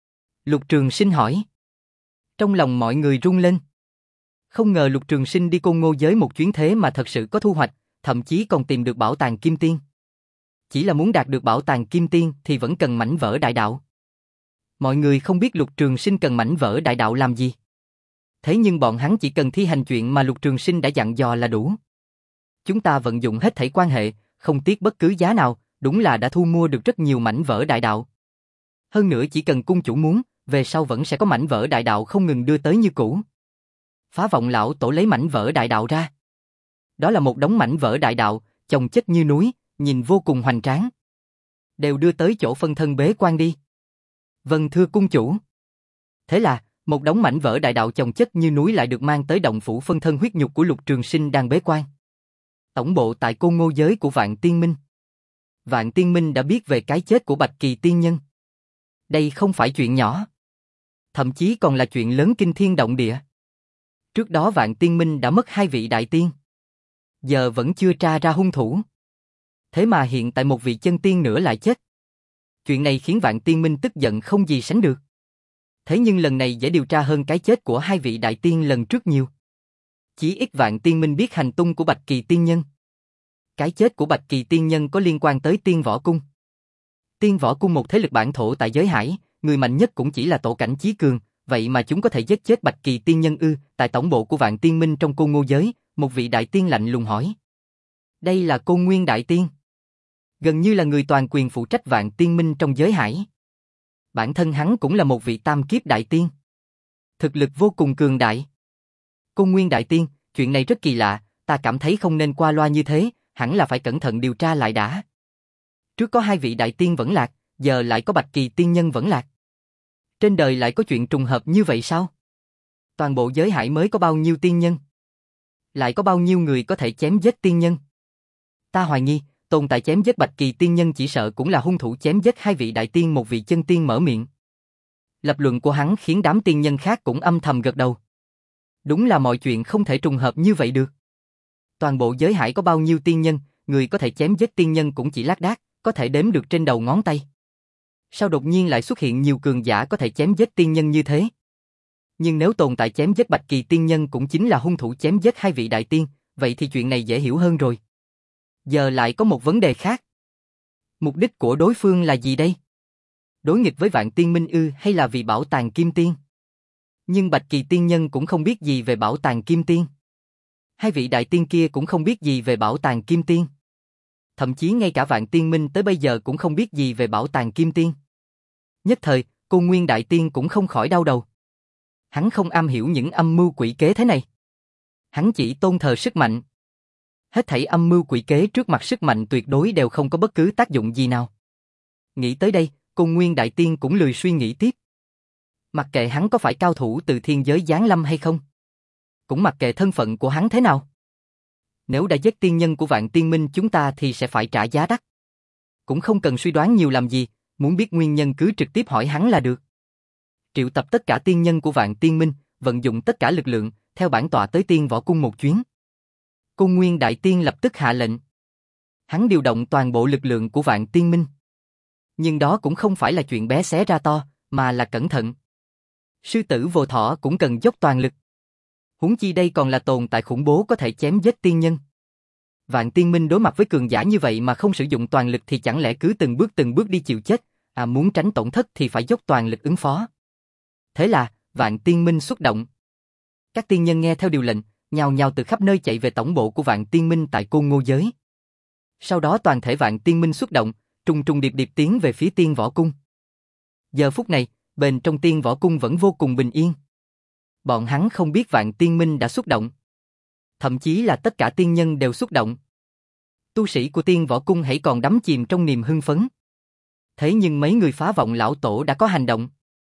Lục Trường Sinh hỏi. Trong lòng mọi người rung lên. Không ngờ Lục Trường Sinh đi Côn Ngô giới một chuyến thế mà thật sự có thu hoạch, thậm chí còn tìm được bảo tàng Kim Tiên. Chỉ là muốn đạt được bảo tàng Kim Tiên thì vẫn cần mảnh vỡ đại đạo. Mọi người không biết Lục Trường Sinh cần mảnh vỡ đại đạo làm gì. Thế nhưng bọn hắn chỉ cần thi hành chuyện mà Lục Trường Sinh đã dặn dò là đủ. Chúng ta vận dụng hết thảy quan hệ, không tiếc bất cứ giá nào, đúng là đã thu mua được rất nhiều mảnh vỡ đại đạo. Hơn nữa chỉ cần cung chủ muốn, về sau vẫn sẽ có mảnh vỡ đại đạo không ngừng đưa tới như cũ. Phá Vọng lão tổ lấy mảnh vỡ đại đạo ra. Đó là một đống mảnh vỡ đại đạo, chồng chất như núi, nhìn vô cùng hoành tráng. Đều đưa tới chỗ phân thân bế quan đi. Vâng thưa cung chủ. Thế là, một đống mảnh vỡ đại đạo chồng chất như núi lại được mang tới động phủ phân thân huyết nhục của Lục Trường Sinh đang bế quan. Tổng bộ tại Côn Ngô giới của Vạn Tiên Minh. Vạn Tiên Minh đã biết về cái chết của Bạch Kỳ tiên nhân. Đây không phải chuyện nhỏ. Thậm chí còn là chuyện lớn kinh thiên động địa. Trước đó Vạn Tiên Minh đã mất hai vị đại tiên. Giờ vẫn chưa tra ra hung thủ. Thế mà hiện tại một vị chân tiên nữa lại chết. Chuyện này khiến Vạn Tiên Minh tức giận không gì sánh được. Thế nhưng lần này dễ điều tra hơn cái chết của hai vị đại tiên lần trước nhiều. Chí ít Vạn Tiên Minh biết hành tung của Bạch Kỳ Tiên Nhân. Cái chết của Bạch Kỳ Tiên Nhân có liên quan tới Tiên Võ Cung. Tiên Võ Cung một thế lực bản thổ tại giới hải, người mạnh nhất cũng chỉ là Tổ Cảnh Chí Cường, vậy mà chúng có thể giết chết Bạch Kỳ Tiên Nhân ư? Tại tổng bộ của Vạn Tiên Minh trong Côn Ngô giới, một vị đại tiên lạnh lùng hỏi. Đây là Côn Nguyên Đại Tiên. Gần như là người toàn quyền phụ trách Vạn Tiên Minh trong giới hải. Bản thân hắn cũng là một vị tam kiếp đại tiên. Thực lực vô cùng cường đại. Côn Nguyên Đại Tiên, chuyện này rất kỳ lạ, ta cảm thấy không nên qua loa như thế, hẳn là phải cẩn thận điều tra lại đã. Trước có hai vị đại tiên vẫn lạc, giờ lại có Bạch Kỳ Tiên Nhân vẫn lạc. Trên đời lại có chuyện trùng hợp như vậy sao? Toàn bộ giới hải mới có bao nhiêu tiên nhân? Lại có bao nhiêu người có thể chém giết tiên nhân? Ta hoài nghi, tồn tại chém giết Bạch Kỳ Tiên Nhân chỉ sợ cũng là hung thủ chém giết hai vị đại tiên. Một vị chân tiên mở miệng. Lập luận của hắn khiến đám tiên nhân khác cũng âm thầm gật đầu. Đúng là mọi chuyện không thể trùng hợp như vậy được. Toàn bộ giới hải có bao nhiêu tiên nhân, người có thể chém giết tiên nhân cũng chỉ lác đác, có thể đếm được trên đầu ngón tay. Sao đột nhiên lại xuất hiện nhiều cường giả có thể chém giết tiên nhân như thế? Nhưng nếu tồn tại chém giết Bạch Kỳ Tiên Nhân cũng chính là hung thủ chém giết hai vị đại tiên, vậy thì chuyện này dễ hiểu hơn rồi. Giờ lại có một vấn đề khác. Mục đích của đối phương là gì đây? Đối nghịch với Vạn Tiên Minh ư hay là vì bảo tàng Kim Tiên? Nhưng Bạch Kỳ Tiên Nhân cũng không biết gì về bảo tàng Kim Tiên. Hai vị đại tiên kia cũng không biết gì về bảo tàng Kim Tiên. Thậm chí ngay cả Vạn Tiên Minh tới bây giờ cũng không biết gì về bảo tàng Kim Tiên. Nhất thời, Côn Nguyên Đại Tiên cũng không khỏi đau đầu. Hắn không am hiểu những âm mưu quỷ kế thế này. Hắn chỉ tôn thờ sức mạnh. Hết thảy âm mưu quỷ kế trước mặt sức mạnh tuyệt đối đều không có bất cứ tác dụng gì nào. Nghĩ tới đây, Côn Nguyên Đại Tiên cũng lười suy nghĩ tiếp. Mặc kệ hắn có phải cao thủ từ thiên giới giáng lâm hay không. Cũng mặc kệ thân phận của hắn thế nào. Nếu đã giết tiên nhân của Vạn Tiên Minh chúng ta thì sẽ phải trả giá đắt. Cũng không cần suy đoán nhiều làm gì, muốn biết nguyên nhân cứ trực tiếp hỏi hắn là được. Triệu tập tất cả tiên nhân của Vạn Tiên Minh, vận dụng tất cả lực lượng, theo bản tọa tới Tiên Võ Cung một chuyến. Côn Nguyên Đại Tiên lập tức hạ lệnh. Hắn điều động toàn bộ lực lượng của Vạn Tiên Minh. Nhưng đó cũng không phải là chuyện bé xé ra to, mà là cẩn thận. Sư tử vô thọ cũng cần dốc toàn lực. Huống chi đây còn là tồn tại khủng bố có thể chém giết tiên nhân. Vạn Tiên Minh đối mặt với cường giả như vậy mà không sử dụng toàn lực thì chẳng lẽ cứ từng bước từng bước đi chịu chết, à muốn tránh tổn thất thì phải dốc toàn lực ứng phó. Thế là, Vạn Tiên Minh xuất động. Các tiên nhân nghe theo điều lệnh, nhào nhào từ khắp nơi chạy về tổng bộ của Vạn Tiên Minh tại Côn Ngô giới. Sau đó toàn thể Vạn Tiên Minh xuất động, trùng trùng điệp điệp tiến về phía Tiên Võ Cung. Giờ phút này, bên trong Tiên Võ Cung vẫn vô cùng bình yên. Bọn hắn không biết Vạn Tiên Minh đã xuất động. Thậm chí là tất cả tiên nhân đều xuất động. Tu sĩ của Tiên Võ Cung hãy còn đắm chìm trong niềm hưng phấn. Thế nhưng mấy người phá vọng lão tổ đã có hành động.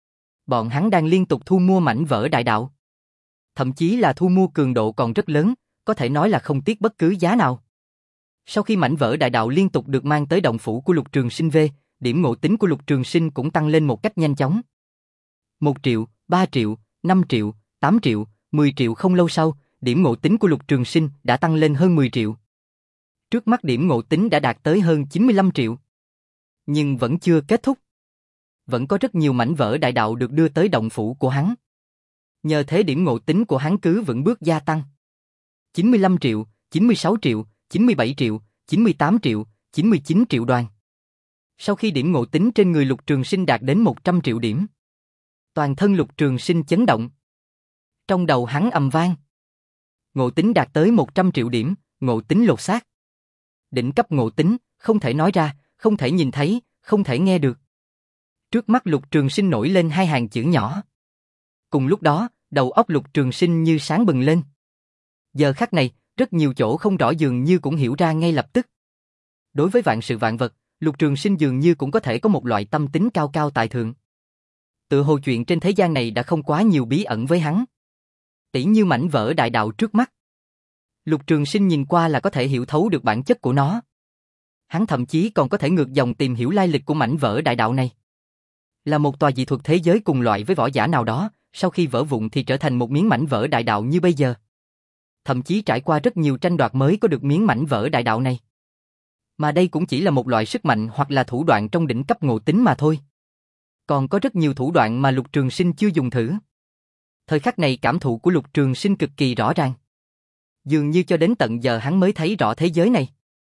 Bọn hắn đang liên tục thu mua mảnh vỡ đại đạo. Thậm chí là thu mua cường độ còn rất lớn, có thể nói là không tiếc bất cứ giá nào. Sau khi mảnh vỡ đại đạo liên tục được mang tới động phủ của Lục Trường Sinh về, điểm ngộ tính của Lục Trường Sinh cũng tăng lên một cách nhanh chóng. Một triệu, ba triệu, năm triệu, tám triệu, mười triệu không lâu sau, điểm ngộ tính của Lục Trường Sinh đã tăng lên hơn mười triệu. Trước mắt điểm ngộ tính đã đạt tới hơn chín mươi lăm triệu. Nhưng vẫn chưa kết thúc. Vẫn có rất nhiều mảnh vỡ đại đạo được đưa tới động phủ của hắn. Nhờ thế điểm ngộ tính của hắn cứ vững bước gia tăng. chín mươi lăm triệu, chín mươi sáu triệu, chín mươi bảy triệu, chín mươi tám triệu, chín mươi chín triệu đoàn. Sau khi điểm ngộ tính trên người Lục Trường Sinh đạt đến một trăm triệu điểm, toàn thân Lục Trường Sinh chấn động. Trong đầu hắn ầm vang. Ngộ tính đạt tới một trăm triệu điểm, ngộ tính lột xác. Đỉnh cấp ngộ tính, không thể nói ra, không thể nhìn thấy, không thể nghe được. Trước mắt Lục Trường Sinh nổi lên hai hàng chữ nhỏ. Cùng lúc đó, đầu óc Lục Trường Sinh như sáng bừng lên. Giờ khắc này, rất nhiều chỗ không rõ dường như cũng hiểu ra ngay lập tức. Đối với vạn sự vạn vật, Lục Trường Sinh dường như cũng có thể có một loại tâm tính cao cao tại thượng. Tự hồ chuyện trên thế gian này đã không quá nhiều bí ẩn với hắn. Tỉ như mảnh vỡ đại đạo trước mắt. Lục Trường Sinh nhìn qua là có thể hiểu thấu được bản chất của nó. Hắn thậm chí còn có thể ngược dòng tìm hiểu lai lịch của mảnh vỡ đại đạo này. Là một tòa dị thuật thế giới cùng loại với võ giả nào đó, sau khi vỡ vụn thì trở thành một miếng mảnh vỡ đại đạo như bây giờ. Thậm chí trải qua rất nhiều tranh đoạt mới có được miếng mảnh vỡ đại đạo này. Mà đây cũng chỉ là một loại sức mạnh hoặc là thủ đoạn trong đỉnh cấp ngộ tính mà thôi. Còn có rất nhiều thủ đoạn mà Lục Trường Sinh chưa dùng thử. Thời khắc này cảm thụ của Lục Trường Sinh cực kỳ rõ ràng. Dường như cho đến tận giờ hắn mới thấy rõ thế giới này.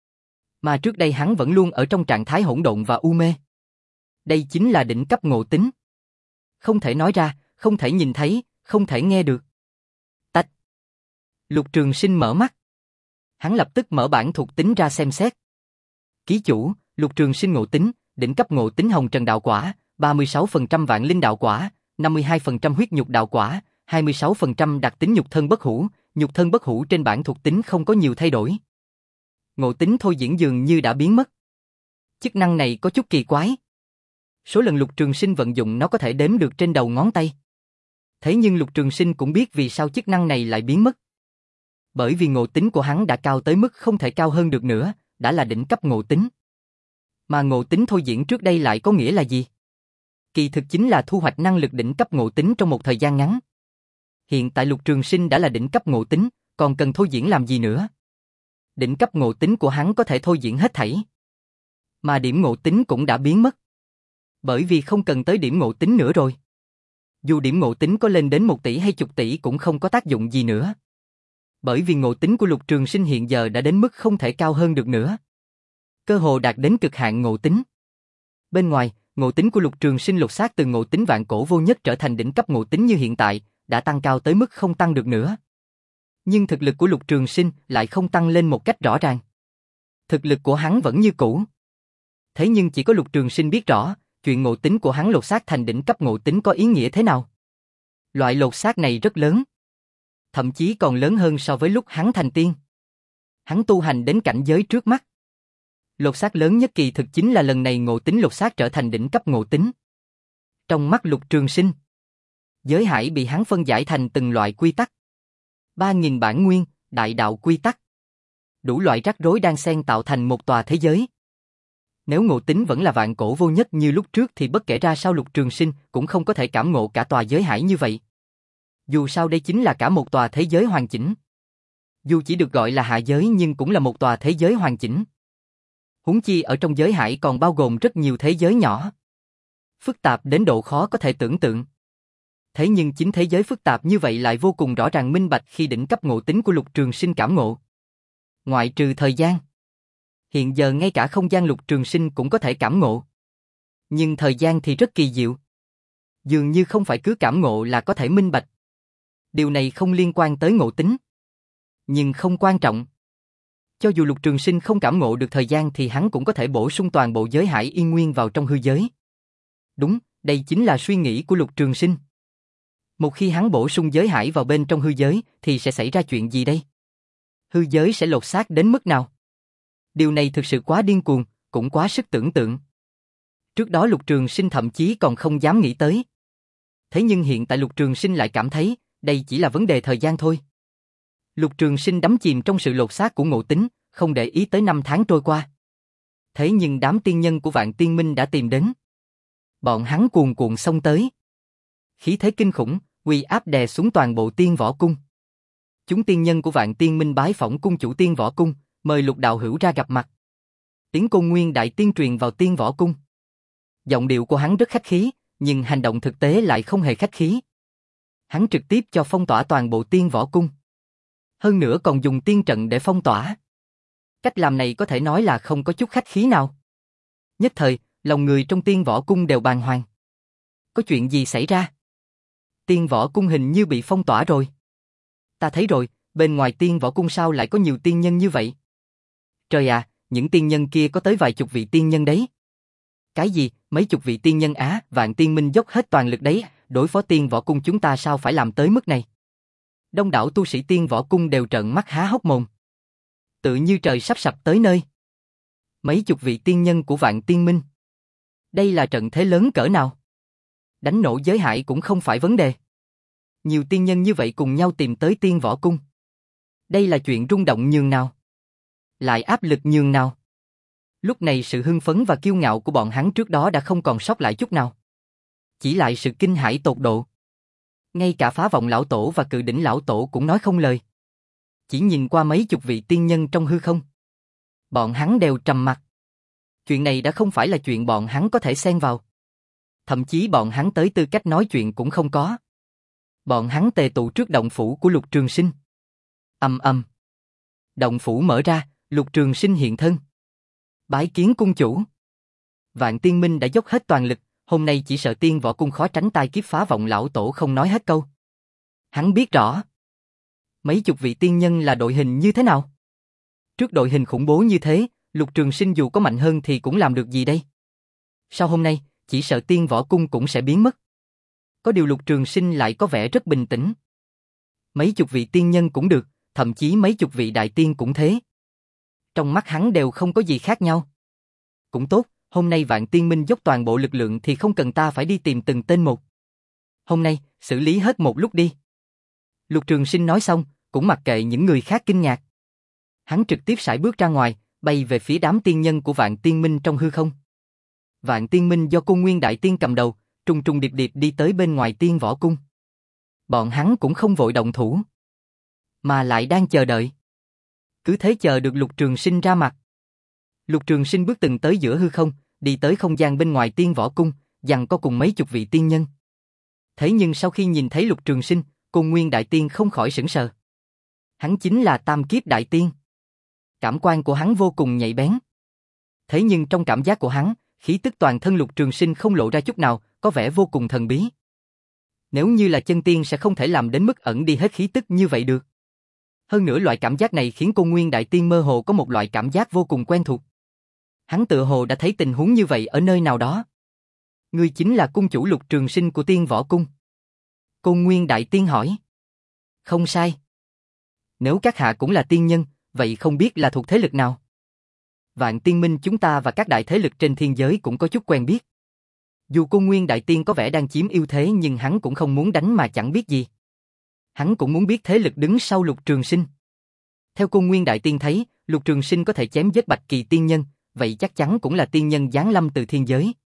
Mà trước đây hắn vẫn luôn ở trong trạng thái hỗn độn và u mê. Đây chính là đỉnh cấp ngộ tính. Không thể nói ra, không thể nhìn thấy, không thể nghe được. Tách. Lục Trường Sinh mở mắt. Hắn lập tức mở bản thuộc tính ra xem xét. Ký chủ, Lục Trường Sinh ngộ tính, đỉnh cấp ngộ tính hồng trần đạo quả, ba mươi sáu phần trăm vạn linh đạo quả, năm mươi hai phần trăm huyết nhục đạo quả, hai mươi sáu phần trăm đặc tính nhục thân bất hủ, nhục thân bất hủ trên bản thuộc tính không có nhiều thay đổi. Ngộ tính thôi diễn dường như đã biến mất. Chức năng này có chút kỳ quái. Số lần Lục Trường Sinh vận dụng nó có thể đếm được trên đầu ngón tay. Thế nhưng Lục Trường Sinh cũng biết vì sao chức năng này lại biến mất. Bởi vì ngộ tính của hắn đã cao tới mức không thể cao hơn được nữa, đã là đỉnh cấp ngộ tính. Mà ngộ tính thôi diễn trước đây lại có nghĩa là gì? Kỳ thực chính là thu hoạch năng lực đỉnh cấp ngộ tính trong một thời gian ngắn. Hiện tại Lục Trường Sinh đã là đỉnh cấp ngộ tính, còn cần thôi diễn làm gì nữa? Đỉnh cấp ngộ tính của hắn có thể thôi diễn hết thảy. Mà điểm ngộ tính cũng đã biến mất. Bởi vì không cần tới điểm ngộ tính nữa rồi. Dù điểm ngộ tính có lên đến một tỷ hay chục tỷ cũng không có tác dụng gì nữa. Bởi vì ngộ tính của Lục Trường Sinh hiện giờ đã đến mức không thể cao hơn được nữa. Cơ hồ đạt đến cực hạn ngộ tính. Bên ngoài, ngộ tính của Lục Trường Sinh lột xác từ ngộ tính vạn cổ vô nhất trở thành đỉnh cấp ngộ tính như hiện tại, đã tăng cao tới mức không tăng được nữa. Nhưng thực lực của Lục Trường Sinh lại không tăng lên một cách rõ ràng. Thực lực của hắn vẫn như cũ. Thế nhưng chỉ có Lục Trường Sinh biết rõ, chuyện ngộ tính của hắn lột xác thành đỉnh cấp ngộ tính có ý nghĩa thế nào. Loại lột xác này rất lớn. Thậm chí còn lớn hơn so với lúc hắn thành tiên. Hắn tu hành đến cảnh giới trước mắt. Lột xác lớn nhất kỳ thực chính là lần này ngộ tính lột xác trở thành đỉnh cấp ngộ tính. Trong mắt Lục Trường Sinh, giới hải bị hắn phân giải thành từng loại quy tắc. Ba nghìn bản nguyên, đại đạo quy tắc. Đủ loại rắc rối đan xen tạo thành một tòa thế giới. Nếu ngộ tính vẫn là vạn cổ vô nhất như lúc trước thì bất kể ra sao Lục Trường Sinh cũng không có thể cảm ngộ cả tòa giới hải như vậy. Dù sao đây chính là cả một tòa thế giới hoàn chỉnh. Dù chỉ được gọi là hạ giới nhưng cũng là một tòa thế giới hoàn chỉnh. Huống chi ở trong giới hải còn bao gồm rất nhiều thế giới nhỏ. Phức tạp đến độ khó có thể tưởng tượng. Thế nhưng chính thế giới phức tạp như vậy lại vô cùng rõ ràng minh bạch khi đỉnh cấp ngộ tính của Lục Trường Sinh cảm ngộ. Ngoại trừ thời gian. Hiện giờ ngay cả không gian Lục Trường Sinh cũng có thể cảm ngộ. Nhưng thời gian thì rất kỳ diệu. Dường như không phải cứ cảm ngộ là có thể minh bạch. Điều này không liên quan tới ngộ tính. Nhưng không quan trọng. Cho dù Lục Trường Sinh không cảm ngộ được thời gian thì hắn cũng có thể bổ sung toàn bộ giới hải yên nguyên vào trong hư giới. Đúng, đây chính là suy nghĩ của Lục Trường Sinh. Một khi hắn bổ sung giới hải vào bên trong hư giới thì sẽ xảy ra chuyện gì đây? Hư giới sẽ lột xác đến mức nào? Điều này thực sự quá điên cuồng, cũng quá sức tưởng tượng. Trước đó Lục Trường Sinh thậm chí còn không dám nghĩ tới. Thế nhưng hiện tại Lục Trường Sinh lại cảm thấy đây chỉ là vấn đề thời gian thôi. Lục Trường Sinh đắm chìm trong sự lột xác của ngộ tính, không để ý tới năm tháng trôi qua. Thế nhưng đám tiên nhân của Vạn Tiên Minh đã tìm đến. Bọn hắn cuồn cuộn xông tới. Khí thế kinh khủng, uy áp đè xuống toàn bộ Tiên Võ Cung. Chúng tiên nhân của Vạn Tiên Minh bái phỏng cung chủ Tiên Võ Cung, mời Lục đạo hữu ra gặp mặt. Tiếng Côn Nguyên đại tiên truyền vào Tiên Võ Cung. Giọng điệu của hắn rất khách khí, nhưng hành động thực tế lại không hề khách khí. Hắn trực tiếp cho phong tỏa toàn bộ Tiên Võ Cung. Hơn nữa còn dùng tiên trận để phong tỏa. Cách làm này có thể nói là không có chút khách khí nào. Nhất thời, lòng người trong Tiên Võ Cung đều bàng hoàng. Có chuyện gì xảy ra? Tiên Võ Cung hình như bị phong tỏa rồi. Ta thấy rồi, bên ngoài Tiên Võ Cung sao lại có nhiều tiên nhân như vậy? Trời à, những tiên nhân kia có tới vài chục vị tiên nhân đấy. Cái gì, mấy chục vị tiên nhân á, Vạn Tiên Minh dốc hết toàn lực đấy, đối phó Tiên Võ Cung chúng ta sao phải làm tới mức này? Đông đảo tu sĩ Tiên Võ Cung đều trợn mắt há hốc mồm. Tự như trời sắp sập tới nơi. Mấy chục vị tiên nhân của Vạn Tiên Minh. Đây là trận thế lớn cỡ nào? Đánh nổ giới hải cũng không phải vấn đề. Nhiều tiên nhân như vậy cùng nhau tìm tới Tiên Võ Cung. Đây là chuyện rung động nhường nào? Lại áp lực nhường nào? Lúc này sự hưng phấn và kiêu ngạo của bọn hắn trước đó đã không còn sót lại chút nào. Chỉ lại sự kinh hãi tột độ. Ngay cả Phá Vọng Lão Tổ và Cự Đỉnh Lão Tổ cũng nói không lời. Chỉ nhìn qua mấy chục vị tiên nhân trong hư không. Bọn hắn đều trầm mặc. Chuyện này đã không phải là chuyện bọn hắn có thể xen vào. Thậm chí bọn hắn tới tư cách nói chuyện cũng không có. Bọn hắn tề tụ trước động phủ của Lục Trường Sinh. Ầm ầm. Động phủ mở ra, Lục Trường Sinh hiện thân. Bái kiến cung chủ. Vạn Tiên Minh đã dốc hết toàn lực, hôm nay chỉ sợ Tiên Võ Cung khó tránh tai kiếp phá vọng lão tổ không nói hết câu. Hắn biết rõ. Mấy chục vị tiên nhân là đội hình như thế nào? Trước đội hình khủng bố như thế, Lục Trường Sinh dù có mạnh hơn thì cũng làm được gì đây? Sau hôm nay, chỉ sợ Tiên Võ Cung cũng sẽ biến mất. Có điều Lục Trường Sinh lại có vẻ rất bình tĩnh. Mấy chục vị tiên nhân cũng được, thậm chí mấy chục vị đại tiên cũng thế. Trong mắt hắn đều không có gì khác nhau. Cũng tốt, hôm nay Vạn Tiên Minh dốc toàn bộ lực lượng thì không cần ta phải đi tìm từng tên một. Hôm nay, xử lý hết một lúc đi. Lục Trường Sinh nói xong, cũng mặc kệ những người khác kinh ngạc. Hắn trực tiếp sải bước ra ngoài, bay về phía đám tiên nhân của Vạn Tiên Minh trong hư không. Vạn Tiên Minh do Côn Nguyên Đại Tiên cầm đầu, trùng trùng điệp điệp đi tới bên ngoài Tiên Võ Cung. Bọn hắn cũng không vội động thủ, mà lại đang chờ đợi. Cứ thế chờ được Lục Trường Sinh ra mặt. Lục Trường Sinh bước từng tới giữa hư không, đi tới không gian bên ngoài Tiên Võ Cung, giằng co cùng mấy chục vị tiên nhân. Thế nhưng sau khi nhìn thấy Lục Trường Sinh, Côn Nguyên Đại Tiên không khỏi sững sờ. Hắn chính là Tam Kiếp Đại Tiên. Cảm quan của hắn vô cùng nhạy bén. Thế nhưng trong cảm giác của hắn, khí tức toàn thân Lục Trường Sinh không lộ ra chút nào, có vẻ vô cùng thần bí. Nếu như là chân tiên sẽ không thể làm đến mức ẩn đi hết khí tức như vậy được. Hơn nữa loại cảm giác này khiến Côn Nguyên Đại Tiên mơ hồ có một loại cảm giác vô cùng quen thuộc. Hắn tự hồ đã thấy tình huống như vậy ở nơi nào đó. Ngươi chính là cung chủ Lục Trường Sinh của Tiên Võ Cung. Côn Nguyên Đại Tiên hỏi. Không sai. Nếu các hạ cũng là tiên nhân, vậy không biết là thuộc thế lực nào? Vạn Tiên Minh chúng ta và các đại thế lực trên thiên giới cũng có chút quen biết. Dù Côn Nguyên Đại Tiên có vẻ đang chiếm ưu thế nhưng hắn cũng không muốn đánh mà chẳng biết gì. Hắn cũng muốn biết thế lực đứng sau Lục Trường Sinh. Theo Côn Nguyên Đại Tiên thấy, Lục Trường Sinh có thể chém giết Bạch Kỳ tiên nhân, vậy chắc chắn cũng là tiên nhân giáng lâm từ thiên giới.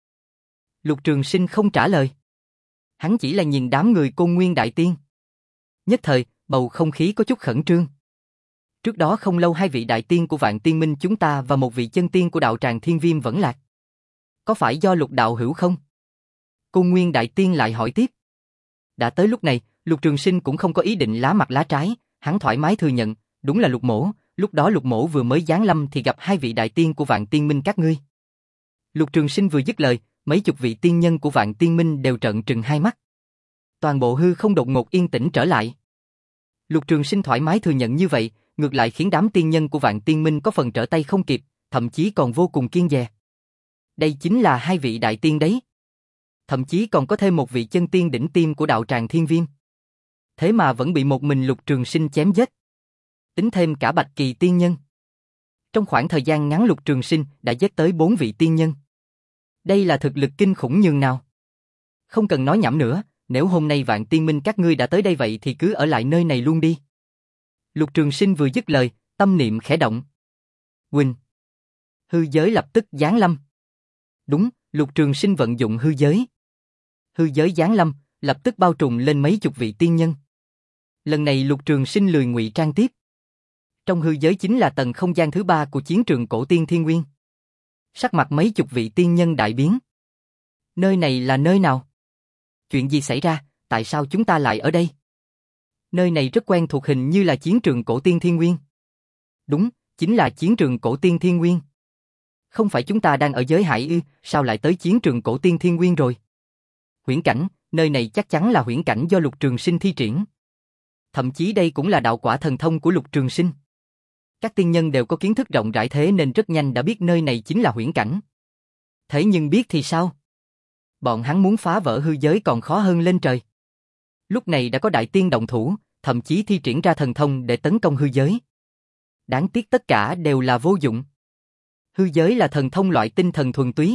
Lục Trường Sinh không trả lời. Hắn chỉ là nhìn đám người Côn Nguyên Đại Tiên. Nhất thời, bầu không khí có chút khẩn trương. Trước đó không lâu hai vị đại tiên của Vạn Tiên Minh chúng ta và một vị chân tiên của đạo tràng Thiên Viêm vẫn lạc. Có phải do Lục đạo hữu không? Côn Nguyên Đại Tiên lại hỏi tiếp. Đã tới lúc này, Lục Trường Sinh cũng không có ý định lá mặt lá trái, hắn thoải mái thừa nhận, đúng là Lục mỗ, lúc đó Lục mỗ vừa mới giáng lâm thì gặp hai vị đại tiên của Vạn Tiên Minh các ngươi. Lục Trường Sinh vừa dứt lời, mấy chục vị tiên nhân của Vạn Tiên Minh đều trợn trừng hai mắt. Toàn bộ hư không đột ngột yên tĩnh trở lại. Lục Trường Sinh thoải mái thừa nhận như vậy, ngược lại khiến đám tiên nhân của Vạn Tiên Minh có phần trở tay không kịp, thậm chí còn vô cùng kiêng dè. Đây chính là hai vị đại tiên đấy. Thậm chí còn có thêm một vị chân tiên đỉnh tiêm của đạo tràng Thiên Viêm. Thế mà vẫn bị một mình Lục Trường Sinh chém giết. Tính thêm cả Bạch Kỳ tiên nhân. Trong khoảng thời gian ngắn Lục Trường Sinh đã giết tới bốn vị tiên nhân. Đây là thực lực kinh khủng nhường nào. Không cần nói nhảm nữa, nếu hôm nay Vạn Tiên Minh các ngươi đã tới đây vậy thì cứ ở lại nơi này luôn đi. Lục Trường Sinh vừa dứt lời, tâm niệm khẽ động. Huỳnh. Hư giới lập tức giáng lâm. Đúng, Lục Trường Sinh vận dụng hư giới. Hư giới giáng lâm, lập tức bao trùm lên mấy chục vị tiên nhân. Lần này Lục Trường Sinh lười ngụy trang tiếp. Trong hư giới chính là tầng không gian thứ ba của chiến trường cổ tiên Thiên Nguyên. Sắc mặt mấy chục vị tiên nhân đại biến. Nơi này là nơi nào? Chuyện gì xảy ra, tại sao chúng ta lại ở đây? Nơi này rất quen thuộc, hình như là chiến trường cổ tiên Thiên Nguyên. Đúng, chính là chiến trường cổ tiên Thiên Nguyên. Không phải chúng ta đang ở giới hải ư, sao lại tới chiến trường cổ tiên Thiên Nguyên rồi? Huyễn cảnh, nơi này chắc chắn là huyễn cảnh do Lục Trường Sinh thi triển. Thậm chí đây cũng là đạo quả thần thông của Lục Trường Sinh. Các tiên nhân đều có kiến thức rộng rãi thế nên rất nhanh đã biết nơi này chính là huyễn cảnh. Thế nhưng biết thì sao? Bọn hắn muốn phá vỡ hư giới còn khó hơn lên trời. Lúc này đã có đại tiên động thủ, thậm chí thi triển ra thần thông để tấn công hư giới. Đáng tiếc tất cả đều là vô dụng. Hư giới là thần thông loại tinh thần thuần túy.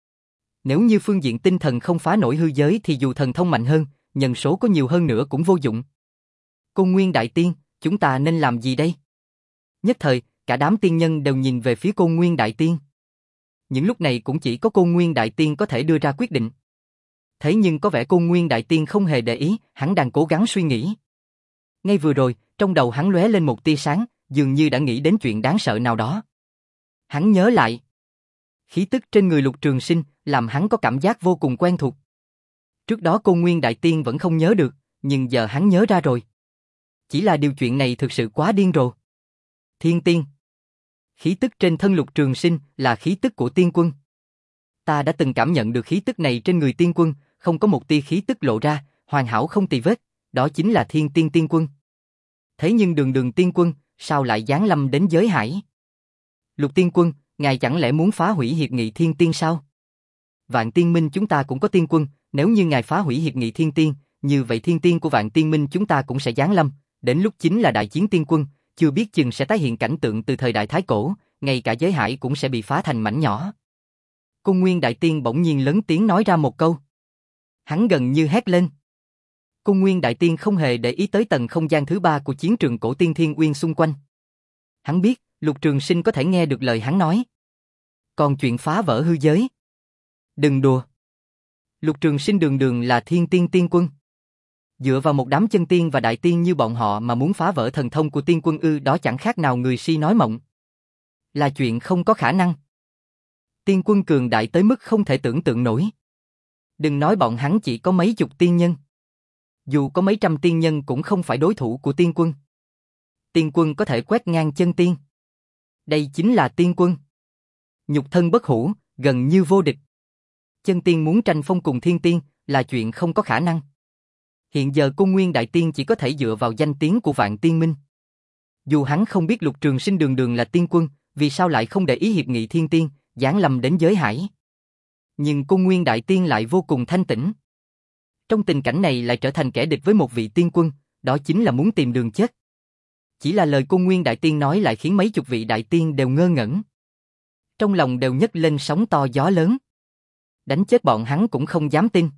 Nếu như phương diện tinh thần không phá nổi hư giới thì dù thần thông mạnh hơn, nhân số có nhiều hơn nữa cũng vô dụng. Côn Nguyên Đại Tiên, chúng ta nên làm gì đây? Nhất thời, cả đám tiên nhân đều nhìn về phía Côn Nguyên Đại Tiên. Những lúc này cũng chỉ có Côn Nguyên Đại Tiên có thể đưa ra quyết định. Thế nhưng có vẻ Côn Nguyên Đại Tiên không hề để ý, hắn đang cố gắng suy nghĩ. Ngay vừa rồi, trong đầu hắn lóe lên một tia sáng, dường như đã nghĩ đến chuyện đáng sợ nào đó. Hắn nhớ lại. Khí tức trên người Lục Trường Sinh làm hắn có cảm giác vô cùng quen thuộc. Trước đó Côn Nguyên Đại Tiên vẫn không nhớ được, nhưng giờ hắn nhớ ra rồi. Chỉ là điều chuyện này thực sự quá điên rồ. Thiên tiên. Khí tức trên thân Lục Trường Sinh là khí tức của tiên quân. Ta đã từng cảm nhận được khí tức này trên người tiên quân, không có một tia khí tức lộ ra, hoàn hảo không tì vết, đó chính là thiên tiên tiên quân. Thế nhưng đường đường tiên quân, sao lại giáng lâm đến giới hải? Lục tiên quân, ngài chẳng lẽ muốn phá hủy hiệp nghị thiên tiên sao? Vạn tiên minh chúng ta cũng có tiên quân, nếu như ngài phá hủy hiệp nghị thiên tiên, như vậy thiên tiên của vạn tiên minh chúng ta cũng sẽ giáng lâm, đến lúc chính là đại chiến tiên quân, chưa biết chừng sẽ tái hiện cảnh tượng từ thời đại Thái Cổ, ngay cả giới hải cũng sẽ bị phá thành mảnh nhỏ. Côn Nguyên Đại Tiên bỗng nhiên lớn tiếng nói ra một câu. Hắn gần như hét lên. Côn Nguyên Đại Tiên không hề để ý tới tầng không gian thứ ba của chiến trường cổ tiên Thiên Uyên xung quanh. Hắn biết, Lục Trường Sinh có thể nghe được lời hắn nói. Còn chuyện phá vỡ hư giới. Đừng đùa. Lục Trường Sinh đường đường là thiên tiên tiên quân. Dựa vào một đám chân tiên và đại tiên như bọn họ mà muốn phá vỡ thần thông của tiên quân ư, đó chẳng khác nào người si nói mộng. Là chuyện không có khả năng. Tiên quân cường đại tới mức không thể tưởng tượng nổi. Đừng nói bọn hắn chỉ có mấy chục tiên nhân. Dù có mấy trăm tiên nhân cũng không phải đối thủ của tiên quân. Tiên quân có thể quét ngang chân tiên. Đây chính là tiên quân. Nhục thân bất hủ, gần như vô địch. Chân tiên muốn tranh phong cùng thiên tiên là chuyện không có khả năng. Hiện giờ Côn Nguyên Đại Tiên chỉ có thể dựa vào danh tiếng của Vạn Tiên Minh. Dù hắn không biết Lục Trường Sinh đường đường là tiên quân, vì sao lại không để ý hiệp nghị thiên tiên, giáng lâm đến giới hải. Nhưng Côn Nguyên Đại Tiên lại vô cùng thanh tĩnh. Trong tình cảnh này lại trở thành kẻ địch với một vị tiên quân, đó chính là muốn tìm đường chết. Chỉ là lời Côn Nguyên Đại Tiên nói lại khiến mấy chục vị đại tiên đều ngơ ngẩn. Trong lòng đều nhấc lên sóng to gió lớn. Đánh chết bọn hắn cũng không dám tin.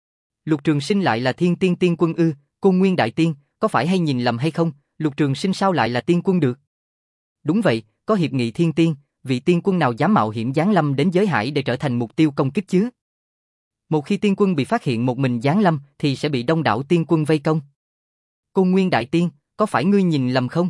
Lục Trường Sinh lại là thiên tiên tiên quân ư? Côn Nguyên Đại Tiên, có phải hay nhìn lầm hay không? Lục Trường Sinh sao lại là tiên quân được? Đúng vậy, có hiệp nghị thiên tiên, vị tiên quân nào dám mạo hiểm giáng lâm đến giới hải để trở thành mục tiêu công kích chứ? Một khi tiên quân bị phát hiện một mình giáng lâm thì sẽ bị đông đảo tiên quân vây công. Côn Nguyên Đại Tiên, có phải ngươi nhìn lầm không?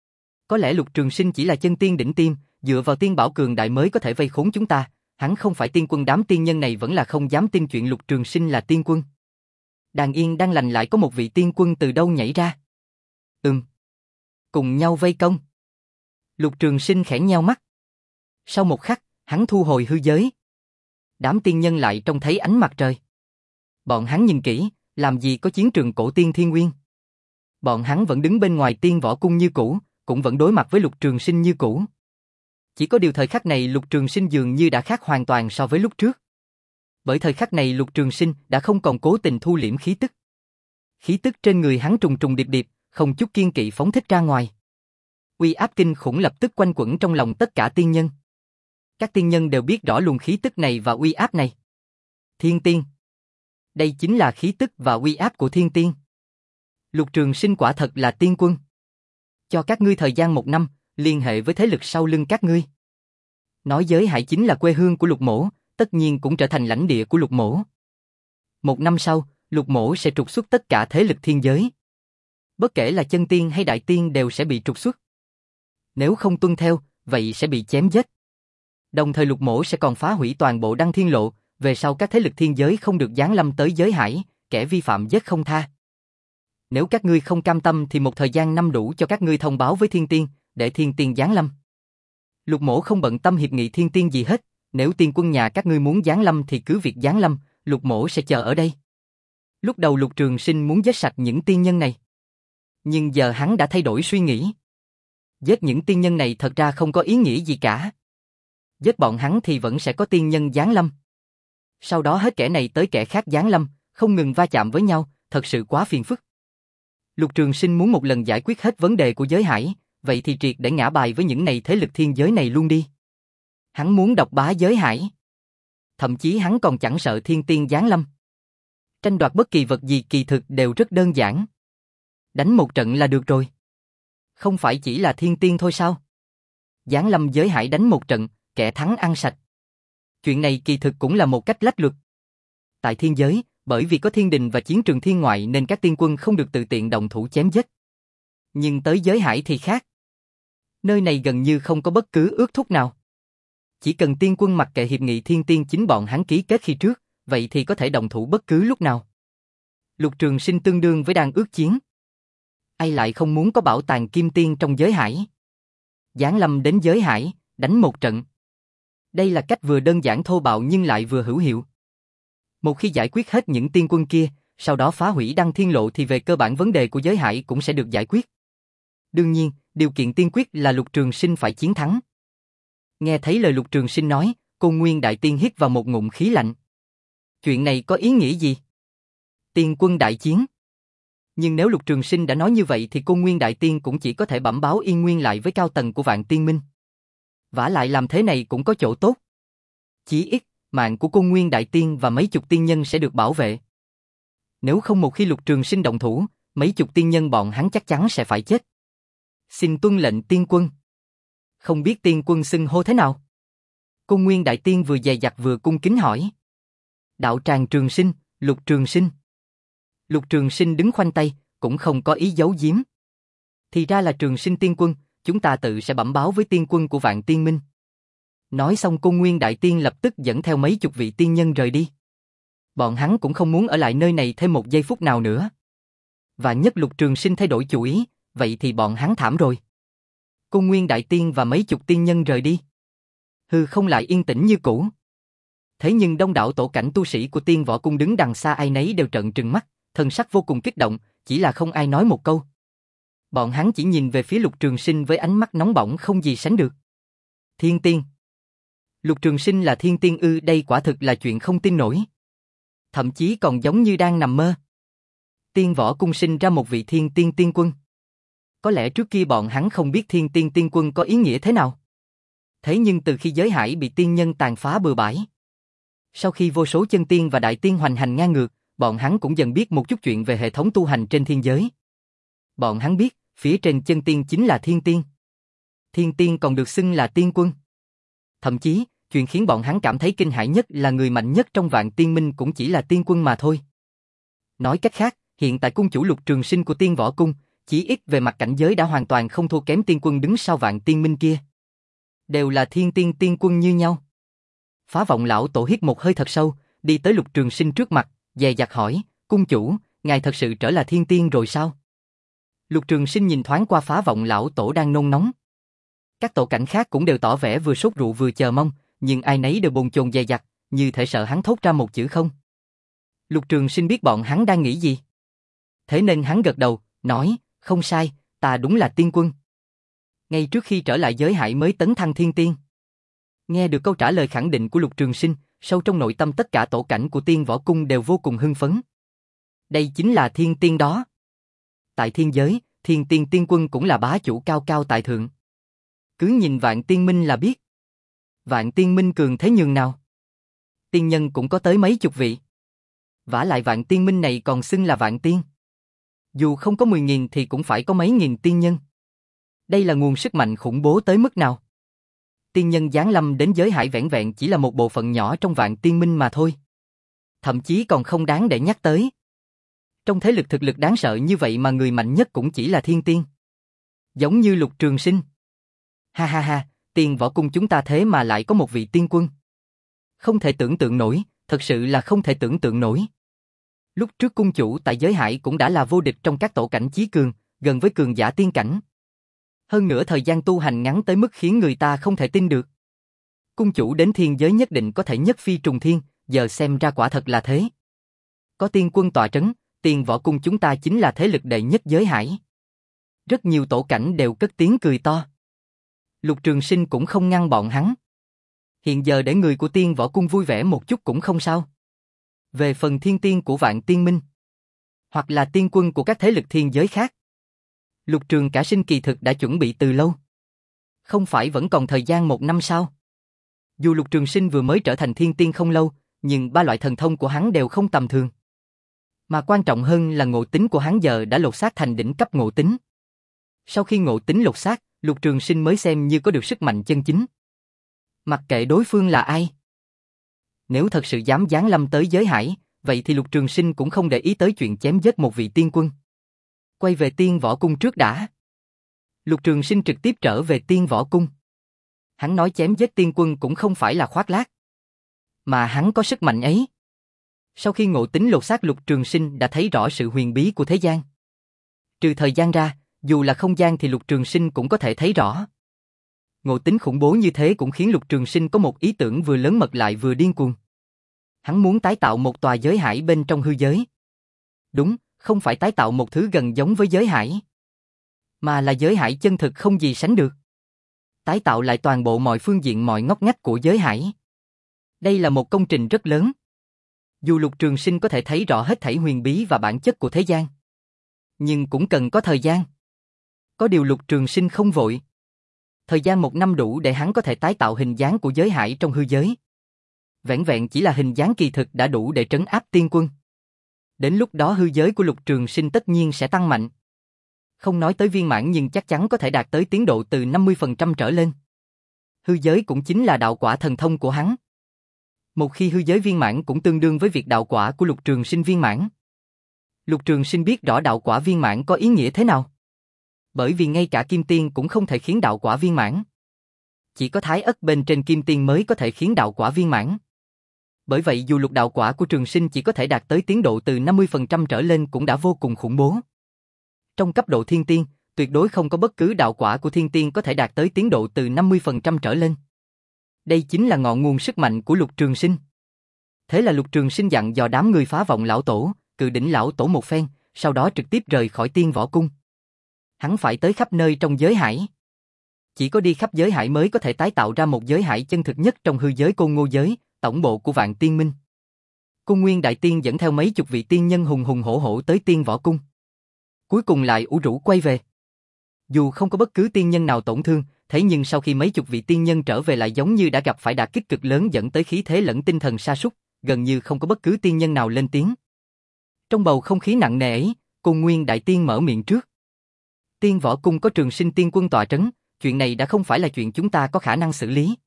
Có lẽ Lục Trường Sinh chỉ là chân tiên đỉnh tiêm, dựa vào tiên bảo cường đại mới có thể vây khốn chúng ta. Hắn không phải tiên quân, đám tiên nhân này vẫn là không dám tin chuyện Lục Trường Sinh là tiên quân. Đang yên đang lành lại có một vị tiên quân từ đâu nhảy ra. Ừm. Cùng nhau vây công. Lục Trường Sinh khẽ nheo mắt. Sau một khắc, hắn thu hồi hư giới. Đám tiên nhân lại trông thấy ánh mặt trời. Bọn hắn nhìn kỹ, làm gì có chiến trường cổ tiên Thiên Uyên. Bọn hắn vẫn đứng bên ngoài tiên võ cung như cũ, cũng vẫn đối mặt với Lục Trường Sinh như cũ. Chỉ có điều thời khắc này Lục Trường Sinh dường như đã khác hoàn toàn so với lúc trước. Bởi thời khắc này Lục Trường Sinh đã không còn cố tình thu liễm khí tức. Khí tức trên người hắn trùng trùng điệp điệp, không chút kiêng kỵ phóng thích ra ngoài. Uy áp kinh khủng lập tức quanh quẩn trong lòng tất cả tiên nhân. Các tiên nhân đều biết rõ luồng khí tức này và uy áp này. Thiên tiên. Đây chính là khí tức và uy áp của thiên tiên. Lục Trường Sinh quả thật là tiên quân. Cho các ngươi thời gian một năm, liên hệ với thế lực sau lưng các ngươi. Nói giới hải chính là quê hương của Lục Mỗ, tất nhiên cũng trở thành lãnh địa của Lục Mỗ. Một năm sau, Lục Mỗ sẽ trục xuất tất cả thế lực thiên giới. Bất kể là chân tiên hay đại tiên đều sẽ bị trục xuất. Nếu không tuân theo, vậy sẽ bị chém giết. Đồng thời Lục Mỗ sẽ còn phá hủy toàn bộ Đăng Thiên Lộ, về sau các thế lực thiên giới không được giáng lâm tới giới hải, kẻ vi phạm giết không tha. Nếu các ngươi không cam tâm thì một thời gian năm đủ cho các ngươi thông báo với thiên tiên, để thiên tiên giáng lâm. Lục Mỗ không bận tâm hiệp nghị thiên tiên gì hết, nếu tiên quân nhà các ngươi muốn giáng lâm thì cứ việc giáng lâm, Lục Mỗ sẽ chờ ở đây. Lúc đầu Lục Trường Sinh muốn giết sạch những tiên nhân này. Nhưng giờ hắn đã thay đổi suy nghĩ. Giết những tiên nhân này thật ra không có ý nghĩa gì cả. Giết bọn hắn thì vẫn sẽ có tiên nhân giáng lâm. Sau đó hết kẻ này tới kẻ khác giáng lâm, không ngừng va chạm với nhau, thật sự quá phiền phức. Lục Trường Sinh muốn một lần giải quyết hết vấn đề của giới hải, vậy thì triệt để ngã bài với những này thế lực thiên giới này luôn đi. Hắn muốn độc bá giới hải. Thậm chí hắn còn chẳng sợ thiên tiên giáng lâm. Tranh đoạt bất kỳ vật gì kỳ thực đều rất đơn giản. Đánh một trận là được rồi. Không phải chỉ là thiên tiên thôi sao? Giáng lâm giới hải đánh một trận, kẻ thắng ăn sạch. Chuyện này kỳ thực cũng là một cách lách luật. Tại thiên giới, bởi vì có thiên đình và chiến trường thiên ngoại nên các tiên quân không được tự tiện động thủ chém giết. Nhưng tới giới hải thì khác. Nơi này gần như không có bất cứ ước thúc nào. chỉ cần tiên quân mặc kệ hiệp nghị thiên tiên chính bọn hắn ký kết khi trước, vậy thì có thể động thủ bất cứ lúc nào. Lục Trường Sinh tương đương với đang ước chiến. Ai lại không muốn có bảo tàng kim tiên trong giới hải? Giáng lâm đến giới hải, đánh một trận. Đây là cách vừa đơn giản thô bạo nhưng lại vừa hữu hiệu. Một khi giải quyết hết những tiên quân kia, sau đó phá hủy Đăng Thiên Lộ thì về cơ bản vấn đề của giới hải cũng sẽ được giải quyết. Đương nhiên, điều kiện tiên quyết là Lục Trường Sinh phải chiến thắng. Nghe thấy lời Lục Trường Sinh nói, Côn Nguyên Đại Tiên hít vào một ngụm khí lạnh. Chuyện này có ý nghĩa gì? Tiên quân đại chiến. Nhưng nếu Lục Trường Sinh đã nói như vậy thì Côn Nguyên Đại Tiên cũng chỉ có thể bẩm báo Yên Nguyên lại với cao tầng của Vạn Tiên Minh. Vả lại làm thế này cũng có chỗ tốt. Chí ít, mạng của Côn Nguyên Đại Tiên và mấy chục tiên nhân sẽ được bảo vệ. Nếu không một khi Lục Trường Sinh động thủ, mấy chục tiên nhân bọn hắn chắc chắn sẽ phải chết. Xin tuân lệnh tiên quân. Không biết tiên quân xưng hô thế nào? Côn Nguyên Đại Tiên vừa dè dặt vừa cung kính hỏi. Đạo tràng Trường Sinh, Lục Trường Sinh. Lục Trường Sinh đứng khoanh tay, cũng không có ý giấu giếm. Thì ra là Trường Sinh tiên quân, chúng ta tự sẽ bẩm báo với tiên quân của Vạn Tiên Minh. Nói xong Côn Nguyên Đại Tiên lập tức dẫn theo mấy chục vị tiên nhân rời đi. Bọn hắn cũng không muốn ở lại nơi này thêm một giây phút nào nữa. Và nhất Lục Trường Sinh thay đổi chủ ý, vậy thì bọn hắn thảm rồi. Côn Nguyên Đại Tiên và mấy chục tiên nhân rời đi. Hư không lại yên tĩnh như cũ. Thế nhưng đông đảo tổ cảnh tu sĩ của Tiên Võ Cung đứng đằng xa ai nấy đều trợn trừng mắt, thần sắc vô cùng kích động, chỉ là không ai nói một câu. Bọn hắn chỉ nhìn về phía Lục Trường Sinh với ánh mắt nóng bỏng không gì sánh được. Thiên tiên. Lục Trường Sinh là thiên tiên ư? Đây quả thực là chuyện không tin nổi. Thậm chí còn giống như đang nằm mơ. Tiên Võ Cung sinh ra một vị thiên tiên tiên quân. Có lẽ trước kia bọn hắn không biết thiên tiên tiên quân có ý nghĩa thế nào. Thế nhưng từ khi giới hải bị tiên nhân tàn phá bừa bãi, sau khi vô số chân tiên và đại tiên hoành hành ngang ngược, bọn hắn cũng dần biết một chút chuyện về hệ thống tu hành trên thiên giới. Bọn hắn biết, phía trên chân tiên chính là thiên tiên. Thiên tiên còn được xưng là tiên quân. Thậm chí, chuyện khiến bọn hắn cảm thấy kinh hãi nhất là người mạnh nhất trong Vạn Tiên Minh cũng chỉ là tiên quân mà thôi. Nói cách khác, hiện tại cung chủ Lục Trường Sinh của Tiên Võ Cung, chỉ ít về mặt cảnh giới đã hoàn toàn không thua kém tiên quân đứng sau Vạn Tiên Minh kia. Đều là thiên tiên tiên quân như nhau. Phá Vọng lão tổ hít một hơi thật sâu, đi tới Lục Trường Sinh trước mặt, dè dặt hỏi, cung chủ, ngài thật sự trở là thiên tiên rồi sao? Lục Trường Sinh nhìn thoáng qua Phá Vọng lão tổ đang nôn nóng. Các tổ cảnh khác cũng đều tỏ vẻ vừa sốt ruột vừa chờ mong, nhưng ai nấy đều bồn chồn dè dặt, như thể sợ hắn thốt ra một chữ không. Lục Trường Sinh biết bọn hắn đang nghĩ gì. Thế nên hắn gật đầu, nói, không sai, ta đúng là tiên quân. Ngay trước khi trở lại giới hải mới tấn thăng thiên tiên. Nghe được câu trả lời khẳng định của Lục Trường Sinh, sâu trong nội tâm tất cả tổ cảnh của Tiên Võ Cung đều vô cùng hưng phấn. Đây chính là thiên tiên đó. Tại thiên giới, thiên tiên tiên quân cũng là bá chủ cao cao tại thượng. Cứ nhìn Vạn Tiên Minh là biết. Vạn Tiên Minh cường thế nhường nào. Tiên nhân cũng có tới mấy chục vị. Vả lại Vạn Tiên Minh này còn xưng là Vạn Tiên. Dù không có mười nghìn thì cũng phải có mấy nghìn tiên nhân. Đây là nguồn sức mạnh khủng bố tới mức nào. Tiên nhân giáng lâm đến giới hải vẻn vẹn chỉ là một bộ phận nhỏ trong Vạn Tiên Minh mà thôi. Thậm chí còn không đáng để nhắc tới. Trong thế lực thực lực đáng sợ như vậy mà người mạnh nhất cũng chỉ là thiên tiên. Giống như Lục Trường Sinh. Ha ha ha, Tiên Võ Cung chúng ta thế mà lại có một vị tiên quân. Không thể tưởng tượng nổi, thật sự là không thể tưởng tượng nổi. Lúc trước cung chủ tại giới hải cũng đã là vô địch trong các tổ cảnh chí cường, gần với cường giả tiên cảnh. Hơn nữa thời gian tu hành ngắn tới mức khiến người ta không thể tin được. Cung chủ đến thiên giới nhất định có thể nhất phi trùng thiên, giờ xem ra quả thật là thế. Có tiên quân tọa trấn, Tiên Võ Cung chúng ta chính là thế lực đệ nhất giới hải. Rất nhiều tổ cảnh đều cất tiếng cười to. Lục Trường Sinh cũng không ngăn bọn hắn. Hiện giờ để người của Tiên Võ Cung vui vẻ một chút cũng không sao. Về phần thiên tiên của Vạn Tiên Minh, hoặc là tiên quân của các thế lực thiên giới khác, Lục Trường Cả Sinh kỳ thực đã chuẩn bị từ lâu. Không phải vẫn còn thời gian một năm sao? Dù Lục Trường Sinh vừa mới trở thành thiên tiên không lâu, nhưng ba loại thần thông của hắn đều không tầm thường. Mà quan trọng hơn là ngộ tính của hắn giờ đã lột xác thành đỉnh cấp ngộ tính. Sau khi ngộ tính lột xác, Lục Trường Sinh mới xem như có được sức mạnh chân chính. Mặc kệ đối phương là ai. Nếu thật sự dám giáng lâm tới giới hải, vậy thì Lục Trường Sinh cũng không để ý tới chuyện chém giết một vị tiên quân. Quay về Tiên Võ Cung trước đã. Lục Trường Sinh trực tiếp trở về Tiên Võ Cung. Hắn nói chém giết tiên quân cũng không phải là khoác lác, mà hắn có sức mạnh ấy. Sau khi Ngộ Tính lột xác, Lục Trường Sinh đã thấy rõ sự huyền bí của thế gian. Trừ thời gian ra, dù là không gian thì Lục Trường Sinh cũng có thể thấy rõ. Ngộ tính khủng bố như thế cũng khiến Lục Trường Sinh có một ý tưởng vừa lớn mật lại vừa điên cuồng. Hắn muốn tái tạo một tòa giới hải bên trong hư giới. Đúng, không phải tái tạo một thứ gần giống với giới hải, mà là giới hải chân thực không gì sánh được. Tái tạo lại toàn bộ mọi phương diện, mọi ngóc ngách của giới hải. Đây là một công trình rất lớn. Dù Lục Trường Sinh có thể thấy rõ hết thảy huyền bí và bản chất của thế gian, nhưng cũng cần có thời gian. Có điều Lục Trường Sinh không vội. Thời gian một năm đủ để hắn có thể tái tạo hình dáng của giới hải trong hư giới. Vẻn vẹn chỉ là hình dáng kỳ thực đã đủ để trấn áp tiên quân. Đến lúc đó hư giới của Lục Trường Sinh tất nhiên sẽ tăng mạnh. Không nói tới viên mãn nhưng chắc chắn có thể đạt tới tiến độ từ năm mươi phần trăm trở lên. Hư giới cũng chính là đạo quả thần thông của hắn. Một khi hư giới viên mãn cũng tương đương với việc đạo quả của Lục Trường Sinh viên mãn. Lục Trường Sinh biết rõ đạo quả viên mãn có ý nghĩa thế nào. Bởi vì ngay cả kim tiên cũng không thể khiến đạo quả viên mãn. Chỉ có thái ất bên trên kim tiên mới có thể khiến đạo quả viên mãn. Bởi vậy dù lục đạo quả của Trường Sinh chỉ có thể đạt tới tiến độ từ năm mươi phần trăm trở lên cũng đã vô cùng khủng bố. Trong cấp độ thiên tiên, tuyệt đối không có bất cứ đạo quả của thiên tiên có thể đạt tới tiến độ từ năm mươi phần trăm trở lên. Đây chính là ngọn nguồn sức mạnh của Lục Trường Sinh. Thế là Lục Trường Sinh dặn dò đám người Phá Vọng lão tổ, Cự Đỉnh lão tổ một phen, sau đó trực tiếp rời khỏi Tiên Võ Cung. Hắn phải tới khắp nơi trong giới hải. Chỉ có đi khắp giới hải mới có thể tái tạo ra một giới hải chân thực nhất trong hư giới Côn Ngô giới, tổng bộ của Vạn Tiên Minh. Cung Nguyên Đại Tiên dẫn theo mấy chục vị tiên nhân hùng hùng hổ hổ tới Tiên Võ Cung. Cuối cùng lại ủ rũ quay về. Dù không có bất cứ tiên nhân nào tổn thương, thế nhưng sau khi mấy chục vị tiên nhân trở về lại giống như đã gặp phải đả kích cực lớn dẫn tới khí thế lẫn tinh thần sa sút, gần như không có bất cứ tiên nhân nào lên tiếng. Trong bầu không khí nặng nề ấy, Cung Nguyên Đại Tiên mở miệng trước. Tiên Võ Cung có Trường Sinh tiên quân tọa trấn, chuyện này đã không phải là chuyện chúng ta có khả năng xử lý.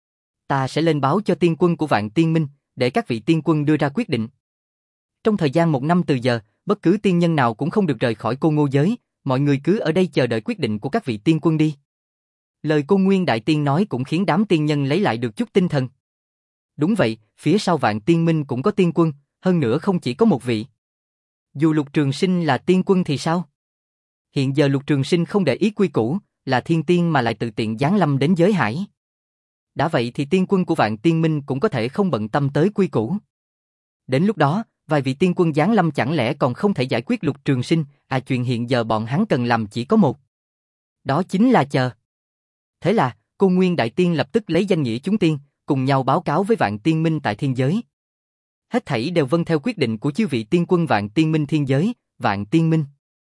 Ta sẽ lên báo cho tiên quân của Vạn Tiên Minh, để các vị tiên quân đưa ra quyết định. Trong thời gian một năm từ giờ, bất cứ tiên nhân nào cũng không được rời khỏi Côn Ngô giới, mọi người cứ ở đây chờ đợi quyết định của các vị tiên quân đi. Lời Cung Nguyên Đại Tiên nói cũng khiến đám tiên nhân lấy lại được chút tinh thần. Đúng vậy, phía sau Vạn Tiên Minh cũng có tiên quân, hơn nữa không chỉ có một vị. Dù Lục Trường Sinh là tiên quân thì sao? Hiện giờ Lục Trường Sinh không để ý quy củ, là thiên tiên mà lại tự tiện giáng lâm đến giới hải. Đã vậy thì tiên quân của Vạn Tiên Minh cũng có thể không bận tâm tới quy củ. Đến lúc đó, vài vị tiên quân giáng lâm chẳng lẽ còn không thể giải quyết Lục Trường Sinh, à chuyện hiện giờ bọn hắn cần làm chỉ có một. Đó chính là chờ. Thế là, Cung Nguyên Đại Tiên lập tức lấy danh nghĩa chúng tiên, cùng nhau báo cáo với Vạn Tiên Minh tại thiên giới. Hết thảy đều vâng theo quyết định của chư vị tiên quân Vạn Tiên Minh thiên giới, Vạn Tiên Minh.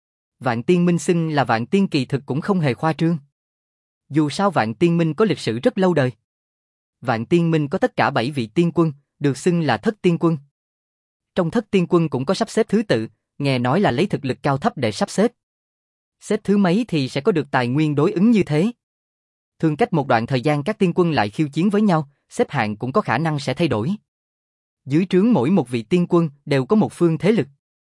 Vạn Tiên Minh xưng là Vạn Tiên kỳ thực cũng không hề khoa trương. Dù sao Vạn Tiên Minh có lịch sử rất lâu đời. Vạn Tiên Minh có tất cả bảy vị tiên quân, được xưng là Thất Tiên Quân. Trong Thất Tiên Quân cũng có sắp xếp thứ tự, nghe nói là lấy thực lực cao thấp để sắp xếp. Xếp thứ mấy thì sẽ có được tài nguyên đối ứng như thế. Thường cách một đoạn thời gian các tiên quân lại khiêu chiến với nhau, xếp hạng cũng có khả năng sẽ thay đổi. Dưới trướng mỗi một vị tiên quân đều có một phương thế lực.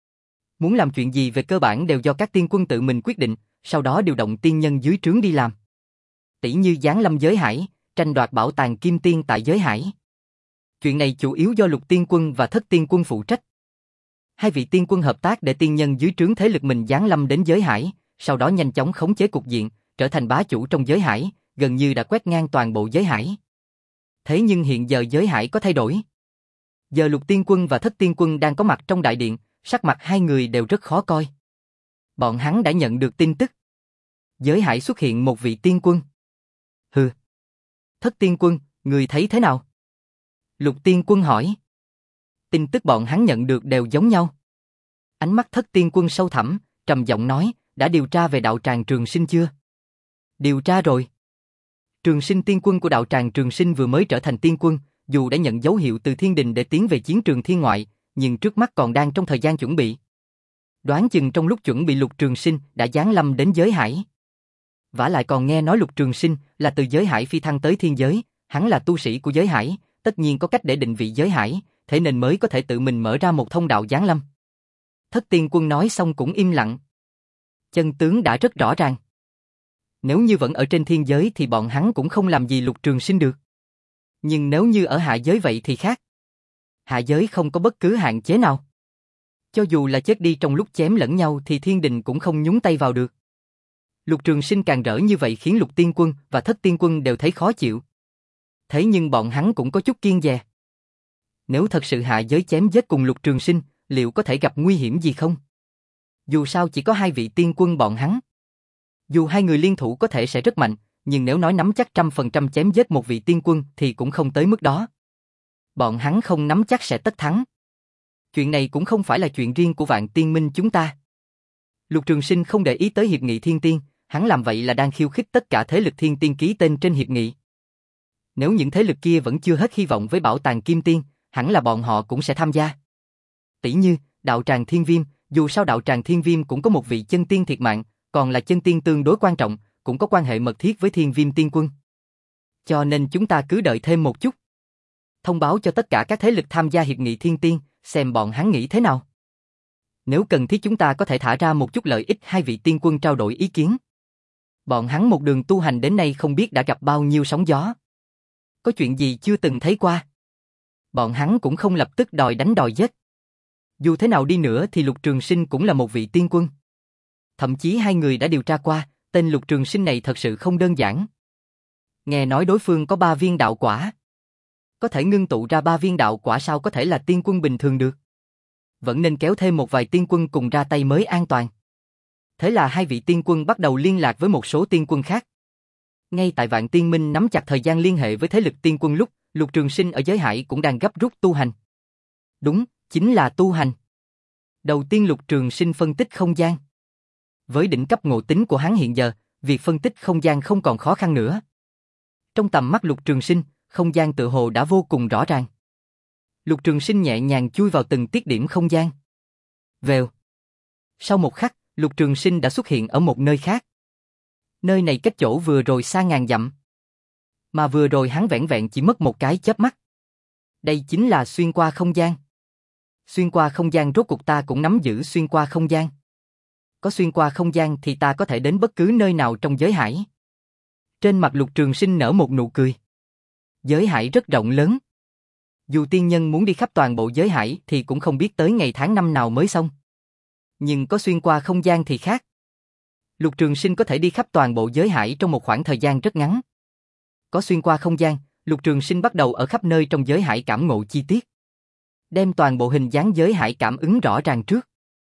Muốn làm chuyện gì về cơ bản đều do các tiên quân tự mình quyết định, sau đó điều động tiên nhân dưới trướng đi làm. Tỷ như giáng lâm giới hải, tranh đoạt bảo tàng kim tiên tại giới hải. Chuyện này chủ yếu do Lục Tiên Quân và Thất Tiên Quân phụ trách. Hai vị tiên quân hợp tác để tiên nhân dưới trướng thế lực mình giáng lâm đến giới hải, sau đó nhanh chóng khống chế cục diện, trở thành bá chủ trong giới hải, gần như đã quét ngang toàn bộ giới hải. Thế nhưng hiện giờ giới hải có thay đổi. Giờ Lục Tiên Quân và Thất Tiên Quân đang có mặt trong đại điện, sắc mặt hai người đều rất khó coi. Bọn hắn đã nhận được tin tức. Giới hải xuất hiện một vị tiên quân. Hừ. Thất Tiên Quân, người thấy thế nào? Lục Tiên Quân hỏi. Tin tức bọn hắn nhận được đều giống nhau. Ánh mắt Thất Tiên Quân sâu thẳm, trầm giọng nói, đã điều tra về đạo tràng Trường Sinh chưa? Điều tra rồi. Trường Sinh tiên quân của đạo tràng Trường Sinh vừa mới trở thành tiên quân, dù đã nhận dấu hiệu từ thiên đình để tiến về chiến trường thiên ngoại, nhưng trước mắt còn đang trong thời gian chuẩn bị. Đoán chừng trong lúc chuẩn bị Lục Trường Sinh đã giáng lâm đến giới hải. Vả lại còn nghe nói Lục Trường Sinh là từ giới hải phi thăng tới thiên giới, hắn là tu sĩ của giới hải, tất nhiên có cách để định vị giới hải, thế nên mới có thể tự mình mở ra một thông đạo giáng lâm. Thất Tiên Quân nói xong cũng im lặng. Chân tướng đã rất rõ ràng. Nếu như vẫn ở trên thiên giới thì bọn hắn cũng không làm gì Lục Trường Sinh được. Nhưng nếu như ở hạ giới vậy thì khác. Hạ giới không có bất cứ hạn chế nào. Cho dù là chết đi trong lúc chém lẫn nhau thì thiên đình cũng không nhúng tay vào được. Lục Trường Sinh càng rỡ như vậy khiến Lục Tiên Quân và Thất Tiên Quân đều thấy khó chịu. Thế nhưng bọn hắn cũng có chút kiêng dè. Nếu thật sự hạ giới chém giết cùng Lục Trường Sinh, liệu có thể gặp nguy hiểm gì không? Dù sao chỉ có hai vị tiên quân bọn hắn. Dù hai người liên thủ có thể sẽ rất mạnh, nhưng nếu nói nắm chắc trăm phần trăm chém giết một vị tiên quân thì cũng không tới mức đó. Bọn hắn không nắm chắc sẽ tất thắng. Chuyện này cũng không phải là chuyện riêng của Vạn Tiên Minh chúng ta. Lục Trường Sinh không để ý tới hiệp nghị thiên tiên, hắn làm vậy là đang khiêu khích tất cả thế lực thiên tiên ký tên trên hiệp nghị. Nếu những thế lực kia vẫn chưa hết hy vọng với bảo tàng kim tiên, hẳn là bọn họ cũng sẽ tham gia. Tỷ như, đạo tràng thiên viêm, dù sao đạo tràng thiên viêm cũng có một vị chân tiên thiệt mạng, còn là chân tiên tương đối quan trọng, cũng có quan hệ mật thiết với thiên viêm tiên quân. Cho nên chúng ta cứ đợi thêm một chút. Thông báo cho tất cả các thế lực tham gia hiệp nghị thiên tiên, xem bọn hắn nghĩ thế nào. Nếu cần thiết chúng ta có thể thả ra một chút lợi ích hai vị tiên quân trao đổi ý kiến. Bọn hắn một đường tu hành đến nay không biết đã gặp bao nhiêu sóng gió. Có chuyện gì chưa từng thấy qua. Bọn hắn cũng không lập tức đòi đánh đòi giết. Dù thế nào đi nữa thì Lục Trường Sinh cũng là một vị tiên quân. Thậm chí hai người đã điều tra qua, tên Lục Trường Sinh này thật sự không đơn giản. Nghe nói đối phương có ba viên đạo quả. Có thể ngưng tụ ra ba viên đạo quả sao có thể là tiên quân bình thường được. Vẫn nên kéo thêm một vài tiên quân cùng ra tay mới an toàn. Thế là hai vị tiên quân bắt đầu liên lạc với một số tiên quân khác. Ngay tại Vạn Tiên Minh nắm chặt thời gian liên hệ với thế lực tiên quân lúc, Lục Trường Sinh ở giới hải cũng đang gấp rút tu hành. Đúng, chính là tu hành. Đầu tiên Lục Trường Sinh phân tích không gian. Với đỉnh cấp ngộ tính của hắn hiện giờ, việc phân tích không gian không còn khó khăn nữa. Trong tầm mắt Lục Trường Sinh, không gian tự hồ đã vô cùng rõ ràng. Lục Trường Sinh nhẹ nhàng chui vào từng tiết điểm không gian. Vèo. Sau một khắc, Lục Trường Sinh đã xuất hiện ở một nơi khác. Nơi này cách chỗ vừa rồi xa ngàn dặm. Mà vừa rồi hắn vẻn vẹn chỉ mất một cái chớp mắt. Đây chính là xuyên qua không gian. Xuyên qua không gian rốt cuộc ta cũng nắm giữ xuyên qua không gian. Có xuyên qua không gian thì ta có thể đến bất cứ nơi nào trong giới hải. Trên mặt Lục Trường Sinh nở một nụ cười. Giới hải rất rộng lớn. Dù tiên nhân muốn đi khắp toàn bộ giới hải thì cũng không biết tới ngày tháng năm nào mới xong. Nhưng có xuyên qua không gian thì khác. Lục Trường Sinh có thể đi khắp toàn bộ giới hải trong một khoảng thời gian rất ngắn. Có xuyên qua không gian, Lục Trường Sinh bắt đầu ở khắp nơi trong giới hải cảm ngộ chi tiết. Đem toàn bộ hình dáng giới hải cảm ứng rõ ràng trước.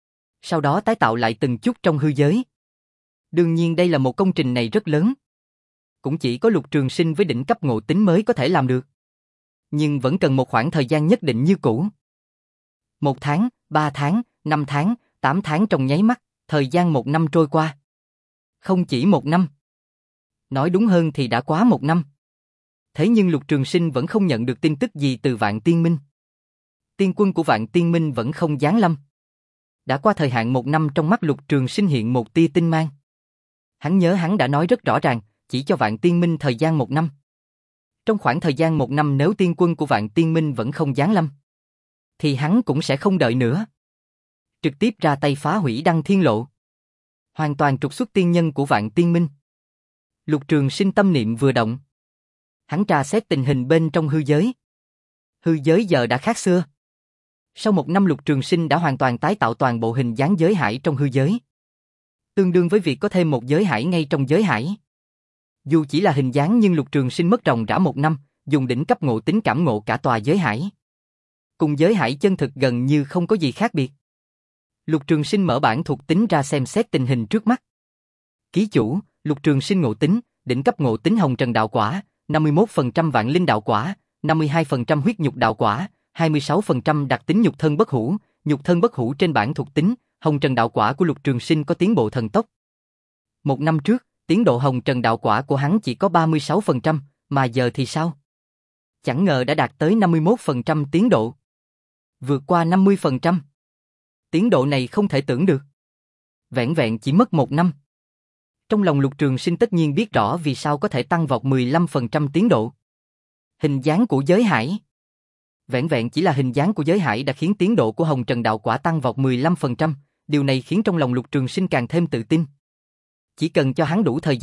Sau đó tái tạo lại từng chút trong hư giới. Đương nhiên đây là một công trình này rất lớn. Cũng chỉ có Lục Trường Sinh với đỉnh cấp ngộ tính mới có thể làm được. Nhưng vẫn cần một khoảng thời gian nhất định như cũ. Một tháng, ba tháng, năm tháng, tám tháng trong nháy mắt, thời gian một năm trôi qua. Không chỉ một năm. Nói đúng hơn thì đã quá một năm. Thế nhưng Lục Trường Sinh vẫn không nhận được tin tức gì từ Vạn Tiên Minh. Tiên quân của Vạn Tiên Minh vẫn không giáng lâm. Đã qua thời hạn một năm trong mắt Lục Trường Sinh hiện một tia tinh mang. Hắn nhớ hắn đã nói rất rõ ràng, chỉ cho Vạn Tiên Minh thời gian một năm. Trong khoảng thời gian một năm nếu tiên quân của Vạn Tiên Minh vẫn không giáng lâm, thì hắn cũng sẽ không đợi nữa. Trực tiếp ra tay phá hủy Đăng Thiên Lộ. Hoàn toàn trục xuất tiên nhân của Vạn Tiên Minh. Lục Trường Sinh tâm niệm vừa động. Hắn tra xét tình hình bên trong hư giới. Hư giới giờ đã khác xưa. Sau một năm Lục Trường Sinh đã hoàn toàn tái tạo toàn bộ hình dáng giới hải trong hư giới. Tương đương với việc có thêm một giới hải ngay trong giới hải. Dù chỉ là hình dáng nhưng Lục Trường Sinh mất ròng rã một năm, dùng đỉnh cấp ngộ tính cảm ngộ cả tòa giới hải. Cùng giới hải chân thực gần như không có gì khác biệt. Lục Trường Sinh mở bản thuộc tính ra xem xét tình hình trước mắt. Ký chủ, Lục Trường Sinh ngộ tính, đỉnh cấp ngộ tính hồng trần đạo quả, năm mươi mốt phần trăm vạn linh đạo quả, năm mươi hai phần trăm huyết nhục đạo quả, hai mươi sáu phần trăm đặc tính nhục thân bất hủ, nhục thân bất hủ trên bản thuộc tính, hồng trần đạo quả của Lục Trường Sinh có tiến bộ thần tốc. Một năm trước, tiến độ hồng trần đạo quả của hắn chỉ có ba mươi sáu phần trăm, mà giờ thì sao? Chẳng ngờ đã đạt tới năm mươi mốt phần trăm tiến độ. Vượt qua năm mươi phần trăm. Tiến độ này không thể tưởng được. Vẹn vẹn chỉ mất một năm. Trong lòng Lục Trường Sinh tất nhiên biết rõ vì sao có thể tăng vọt mười lăm phần trăm tiến độ. Hình dáng của giới hải. Vẹn vẹn chỉ là hình dáng của giới hải đã khiến tiến độ của hồng trần đạo quả tăng vọt mười lăm phần trăm, điều này khiến trong lòng Lục Trường Sinh càng thêm tự tin. Chỉ cần cho hắn đủ thời gian,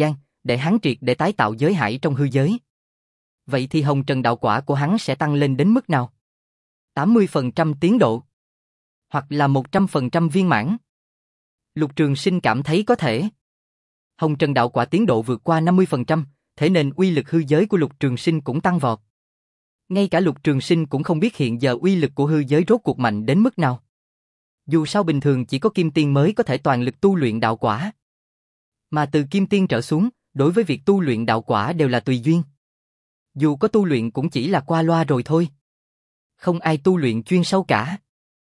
để hắn triệt để tái tạo giới hải trong hư giới. Vậy thì hồng trần đạo quả của hắn sẽ tăng lên đến mức nào? tám mươi phần trăm tiến độ? Hoặc là một trăm phần trăm viên mãn? Lục Trường Sinh cảm thấy có thể. Hồng trần đạo quả tiến độ vượt qua năm mươi phần trăm, thế nên uy lực hư giới của Lục Trường Sinh cũng tăng vọt. Ngay cả Lục Trường Sinh cũng không biết hiện giờ uy lực của hư giới rốt cuộc mạnh đến mức nào. Dù sao bình thường chỉ có kim tiên mới có thể toàn lực tu luyện đạo quả. Mà từ kim tiên trở xuống, đối với việc tu luyện đạo quả đều là tùy duyên. Dù có tu luyện cũng chỉ là qua loa rồi thôi. Không ai tu luyện chuyên sâu cả.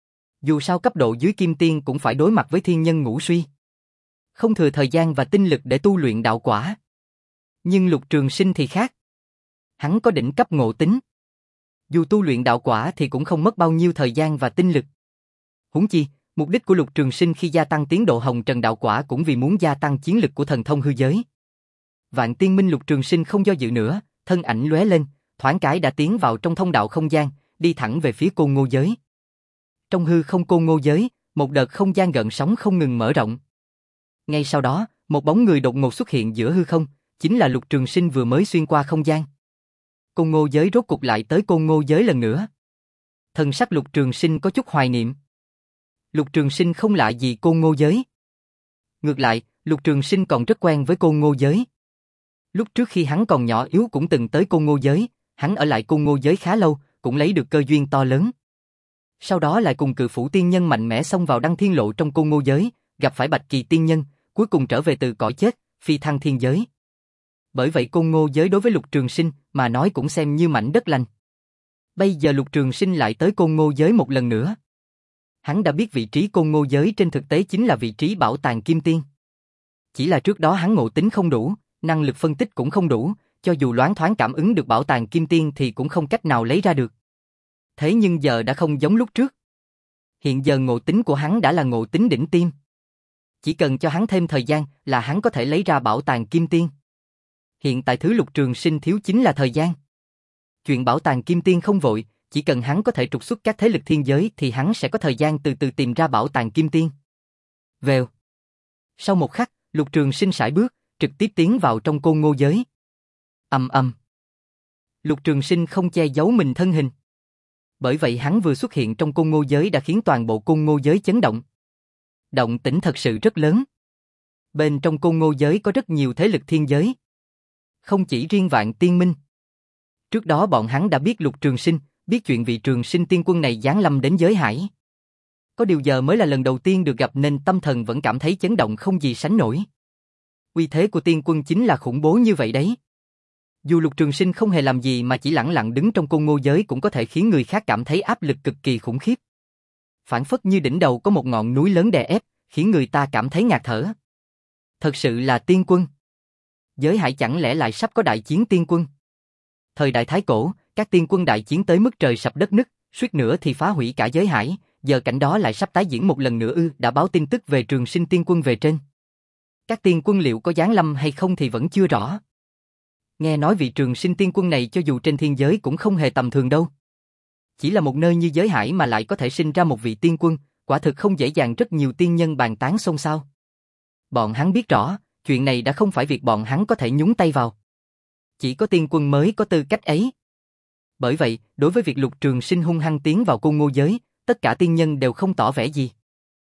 Dù sao cấp độ dưới kim tiên cũng phải đối mặt với thiên nhân ngũ suy. Không thừa thời gian và tinh lực để tu luyện đạo quả. Nhưng Lục Trường Sinh thì khác. Hắn có đỉnh cấp ngộ tính. Dù tu luyện đạo quả thì cũng không mất bao nhiêu thời gian và tinh lực. Huống chi, mục đích của Lục Trường Sinh khi gia tăng tiến độ hồng trần đạo quả cũng vì muốn gia tăng chiến lực của thần thông hư giới. Vạn Tiên Minh Lục Trường Sinh không do dự nữa, thân ảnh lóe lên, thoáng cái đã tiến vào trong thông đạo không gian, đi thẳng về phía Côn Ngô giới. Trong hư không Côn Ngô giới, một đợt không gian gợn sóng không ngừng mở rộng. Ngay sau đó, một bóng người đột ngột xuất hiện giữa hư không, chính là Lục Trường Sinh vừa mới xuyên qua không gian. Côn Ngô giới rốt cục lại tới Côn Ngô giới lần nữa. Thần sắc Lục Trường Sinh có chút hoài niệm. Lục Trường Sinh không lạ gì Côn Ngô giới. Ngược lại, Lục Trường Sinh còn rất quen với Côn Ngô giới. Lúc trước khi hắn còn nhỏ yếu cũng từng tới Côn Ngô giới, hắn ở lại Côn Ngô giới khá lâu, cũng lấy được cơ duyên to lớn. Sau đó lại cùng Cự Phủ tiên nhân mạnh mẽ xông vào Đăng Thiên Lộ trong Côn Ngô giới, gặp phải Bạch Kỳ tiên nhân, cuối cùng trở về từ cõi chết, phi thăng thiên giới. Bởi vậy Côn Ngô giới đối với Lục Trường Sinh mà nói cũng xem như mảnh đất lành. Bây giờ Lục Trường Sinh lại tới Côn Ngô giới một lần nữa. Hắn đã biết vị trí Côn Ngô giới trên thực tế chính là vị trí bảo tàng kim tiên. Chỉ là trước đó hắn ngộ tính không đủ, năng lực phân tích cũng không đủ, cho dù loáng thoáng cảm ứng được bảo tàng kim tiên thì cũng không cách nào lấy ra được. Thế nhưng giờ đã không giống lúc trước. Hiện giờ ngộ tính của hắn đã là ngộ tính đỉnh tiêm. Chỉ cần cho hắn thêm thời gian là hắn có thể lấy ra bảo tàng kim tiên. Hiện tại thứ Lục Trường Sinh thiếu chính là thời gian. Chuyện bảo tàng kim tiên không vội, chỉ cần hắn có thể trục xuất các thế lực thiên giới thì hắn sẽ có thời gian từ từ tìm ra bảo tàng kim tiên. Vèo. Sau một khắc, Lục Trường Sinh sải bước, trực tiếp tiến vào trong Côn Ngô giới. Ầm ầm. Lục Trường Sinh không che giấu mình thân hình. Bởi vậy hắn vừa xuất hiện trong Côn Ngô giới đã khiến toàn bộ Côn Ngô giới chấn động. Động tĩnh thật sự rất lớn. Bên trong Côn Ngô giới có rất nhiều thế lực thiên giới. Không chỉ riêng Vạn Tiên Minh. Trước đó bọn hắn đã biết Lục Trường Sinh, biết chuyện vị Trường Sinh tiên quân này giáng lâm đến giới hải. Có điều giờ mới là lần đầu tiên được gặp nên tâm thần vẫn cảm thấy chấn động không gì sánh nổi. Uy thế của tiên quân chính là khủng bố như vậy đấy. Dù Lục Trường Sinh không hề làm gì mà chỉ lẳng lặng đứng trong Côn Ngô giới cũng có thể khiến người khác cảm thấy áp lực cực kỳ khủng khiếp. Phản phất như đỉnh đầu có một ngọn núi lớn đè ép, khiến người ta cảm thấy ngạt thở. Thật sự là tiên quân. Giới hải chẳng lẽ lại sắp có đại chiến tiên quân? Thời đại Thái Cổ, các tiên quân đại chiến tới mức trời sập đất nứt, suýt nữa thì phá hủy cả giới hải, giờ cảnh đó lại sắp tái diễn một lần nữa ư? Đã báo tin tức về Trường Sinh tiên quân về trên. Các tiên quân liệu có giáng lâm hay không thì vẫn chưa rõ. Nghe nói vị Trường Sinh tiên quân này cho dù trên thiên giới cũng không hề tầm thường đâu. Chỉ là một nơi như giới hải mà lại có thể sinh ra một vị tiên quân, quả thực không dễ dàng, rất nhiều tiên nhân bàn tán xôn xao. Bọn hắn biết rõ, chuyện này đã không phải việc bọn hắn có thể nhúng tay vào. Chỉ có tiên quân mới có tư cách ấy. Bởi vậy, đối với việc Lục Trường Sinh hung hăng tiến vào Côn Ngô giới, tất cả tiên nhân đều không tỏ vẻ gì.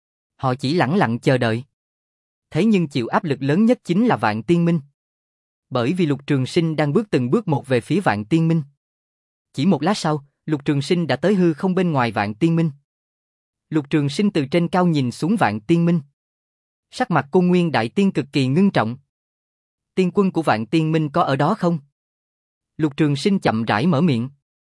Họ chỉ lẳng lặng chờ đợi. Thế nhưng chịu áp lực lớn nhất chính là Vạn Tiên Minh. Bởi vì Lục Trường Sinh đang bước từng bước một về phía Vạn Tiên Minh. Chỉ một lát sau, Lục Trường Sinh đã tới hư không bên ngoài Vạn Tiên Minh. Lục Trường Sinh từ trên cao nhìn xuống Vạn Tiên Minh. Sắc mặt Côn Nguyên Đại Tiên cực kỳ ngưng trọng. Tiên quân của Vạn Tiên Minh có ở đó không? Lục Trường Sinh chậm rãi mở miệng.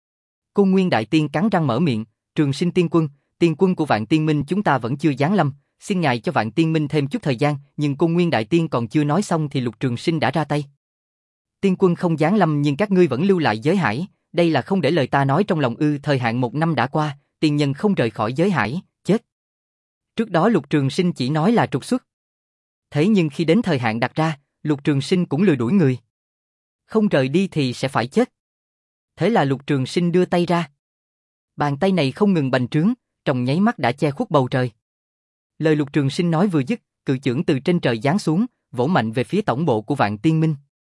Côn Nguyên Đại Tiên cắn răng mở miệng, Trường Sinh tiên quân, tiên quân của Vạn Tiên Minh chúng ta vẫn chưa giáng lâm, xin ngài cho Vạn Tiên Minh thêm chút thời gian, nhưng Côn Nguyên Đại Tiên còn chưa nói xong thì Lục Trường Sinh đã ra tay. Tiên quân không giáng lâm nhưng các ngươi vẫn lưu lại giới hải, đây là không để lời ta nói trong lòng ư? Thời hạn một năm đã qua, tiên nhân không rời khỏi giới hải, chết. Trước đó Lục Trường Sinh chỉ nói là trục xuất. Thế nhưng khi đến thời hạn đặt ra, Lục Trường Sinh cũng lừa đuổi người. Không rời đi thì sẽ phải chết. Thế là Lục Trường Sinh đưa tay ra. Bàn tay này không ngừng bành trướng, trong nháy mắt đã che khuất bầu trời. Lời Lục Trường Sinh nói vừa dứt, cự chưởng từ trên trời giáng xuống, vỗ mạnh về phía tổng bộ của Vạn Tiên Minh.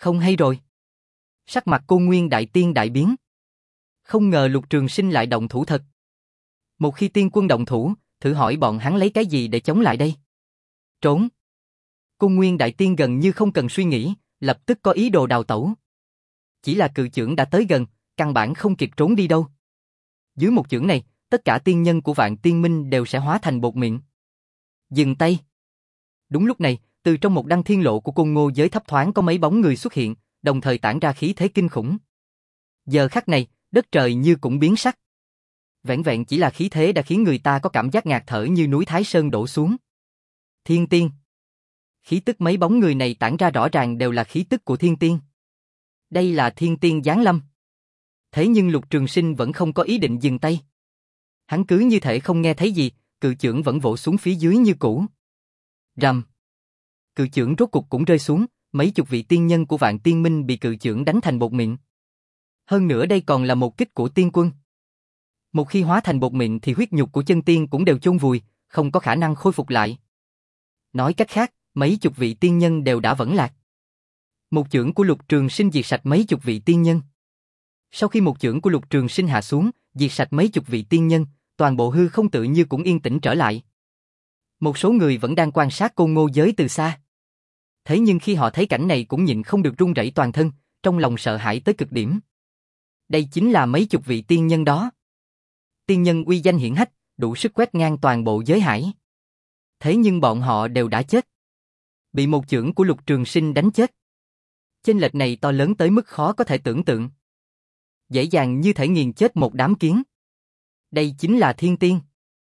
Không hay rồi. Sắc mặt Côn Nguyên Đại Tiên đại biến. Không ngờ Lục Trường Sinh lại động thủ thật. Một khi tiên quân động thủ, thử hỏi bọn hắn lấy cái gì để chống lại đây? Trốn. Côn Nguyên Đại Tiên gần như không cần suy nghĩ, lập tức có ý đồ đào tẩu. Chỉ là cự chưởng đã tới gần, căn bản không kịp trốn đi đâu. Dưới một chưởng này, tất cả tiên nhân của Vạn Tiên Minh đều sẽ hóa thành bột mịn. Dừng tay. Đúng lúc này, từ trong một đăng thiên lộ của Côn Ngô giới thấp thoáng có mấy bóng người xuất hiện, đồng thời tản ra khí thế kinh khủng. Giờ khắc này, đất trời như cũng biến sắc. Vẹn vẹn chỉ là khí thế đã khiến người ta có cảm giác ngạt thở như núi Thái Sơn đổ xuống. Thiên tiên. Khí tức mấy bóng người này tản ra rõ ràng đều là khí tức của thiên tiên. Đây là thiên tiên giáng lâm. Thế nhưng Lục Trường Sinh vẫn không có ý định dừng tay. Hắn cứ như thể không nghe thấy gì, cự chưởng vẫn vỗ xuống phía dưới như cũ. Rầm. Cự chưởng rốt cục cũng rơi xuống, mấy chục vị tiên nhân của Vạn Tiên Minh bị cự chưởng đánh thành bột mịn. Hơn nữa đây còn là một kích của tiên quân. Một khi hóa thành bột mịn thì huyết nhục của chân tiên cũng đều chôn vùi, không có khả năng khôi phục lại. Nói cách khác, mấy chục vị tiên nhân đều đã vẫn lạc. Một chưởng của Lục Trường Sinh diệt sạch mấy chục vị tiên nhân. Sau khi một chưởng của Lục Trường Sinh hạ xuống, diệt sạch mấy chục vị tiên nhân, toàn bộ hư không tự như cũng yên tĩnh trở lại. Một số người vẫn đang quan sát Côn Ngô giới từ xa. Thế nhưng khi họ thấy cảnh này cũng nhịn không được run rẩy toàn thân, trong lòng sợ hãi tới cực điểm. Đây chính là mấy chục vị tiên nhân đó. Tiên nhân uy danh hiển hách, đủ sức quét ngang toàn bộ giới hải. Thế nhưng bọn họ đều đã chết. Bị một chưởng của Lục Trường Sinh đánh chết. Chênh lệch này to lớn tới mức khó có thể tưởng tượng. Dễ dàng như thể nghiền chết một đám kiến. Đây chính là thiên tiên.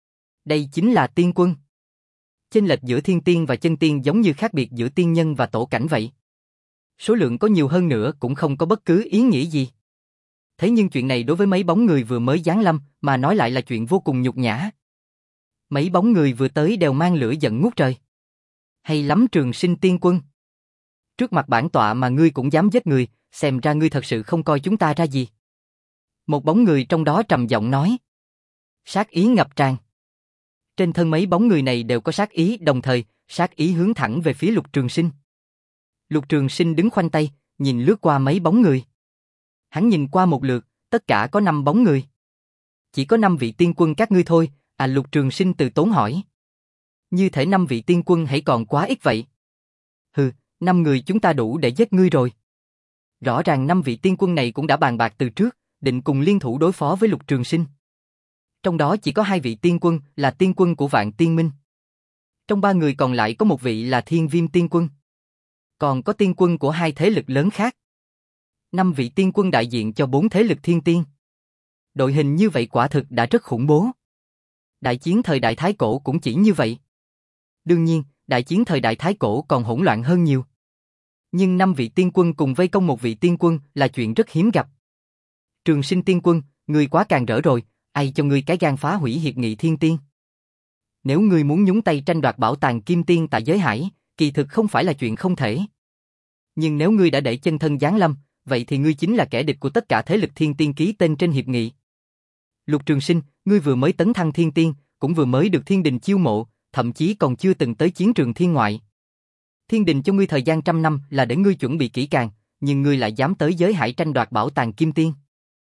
Đây chính là tiên quân. Chênh lệch giữa thiên tiên và chân tiên giống như khác biệt giữa tiên nhân và tổ cảnh vậy. Số lượng có nhiều hơn nữa cũng không có bất cứ ý nghĩa gì. Thế nhưng chuyện này đối với mấy bóng người vừa mới giáng lâm mà nói lại là chuyện vô cùng nhục nhã. Mấy bóng người vừa tới đều mang lửa giận ngút trời. Hay lắm Trường Sinh tiên quân. Trước mặt bản tọa mà ngươi cũng dám giết người, xem ra ngươi thật sự không coi chúng ta ra gì. Một bóng người trong đó trầm giọng nói. Sát ý ngập tràn. Trên thân mấy bóng người này đều có sát ý, đồng thời, sát ý hướng thẳng về phía Lục Trường Sinh. Lục Trường Sinh đứng khoanh tay, nhìn lướt qua mấy bóng người. Hắn nhìn qua một lượt, tất cả có năm bóng người. Chỉ có năm vị tiên quân các ngươi thôi, à Lục Trường Sinh từ tốn hỏi. Như thể năm vị tiên quân hãy còn quá ít vậy. Hừ, năm người chúng ta đủ để giết ngươi rồi. Rõ ràng năm vị tiên quân này cũng đã bàn bạc từ trước, định cùng liên thủ đối phó với Lục Trường Sinh. Trong đó chỉ có hai vị tiên quân là tiên quân của Vạn Tiên Minh. Trong ba người còn lại có một vị là Thiên Viêm tiên quân. Còn có tiên quân của hai thế lực lớn khác. Năm vị tiên quân đại diện cho bốn thế lực thiên tiên. Đội hình như vậy quả thực đã rất khủng bố. Đại chiến thời đại Thái Cổ cũng chỉ như vậy. Đương nhiên, đại chiến thời đại Thái Cổ còn hỗn loạn hơn nhiều. Nhưng năm vị tiên quân cùng vây công một vị tiên quân là chuyện rất hiếm gặp. Trường Sinh tiên quân, ngươi quá càng rỡ rồi, ai cho ngươi cái gan phá hủy hiệp nghị thiên tiên. Nếu ngươi muốn nhúng tay tranh đoạt bảo tàng kim tiên tại giới hải, kỳ thực không phải là chuyện không thể. Nhưng nếu ngươi đã để chân thân giáng lâm, vậy thì ngươi chính là kẻ địch của tất cả thế lực thiên tiên ký tên trên hiệp nghị. Lục Trường Sinh, ngươi vừa mới tấn thăng thiên tiên, cũng vừa mới được thiên đình chiêu mộ, thậm chí còn chưa từng tới chiến trường thiên ngoại. Thiên đình cho ngươi thời gian trăm năm là để ngươi chuẩn bị kỹ càng, nhưng ngươi lại dám tới giới hải tranh đoạt bảo tàng kim tiên.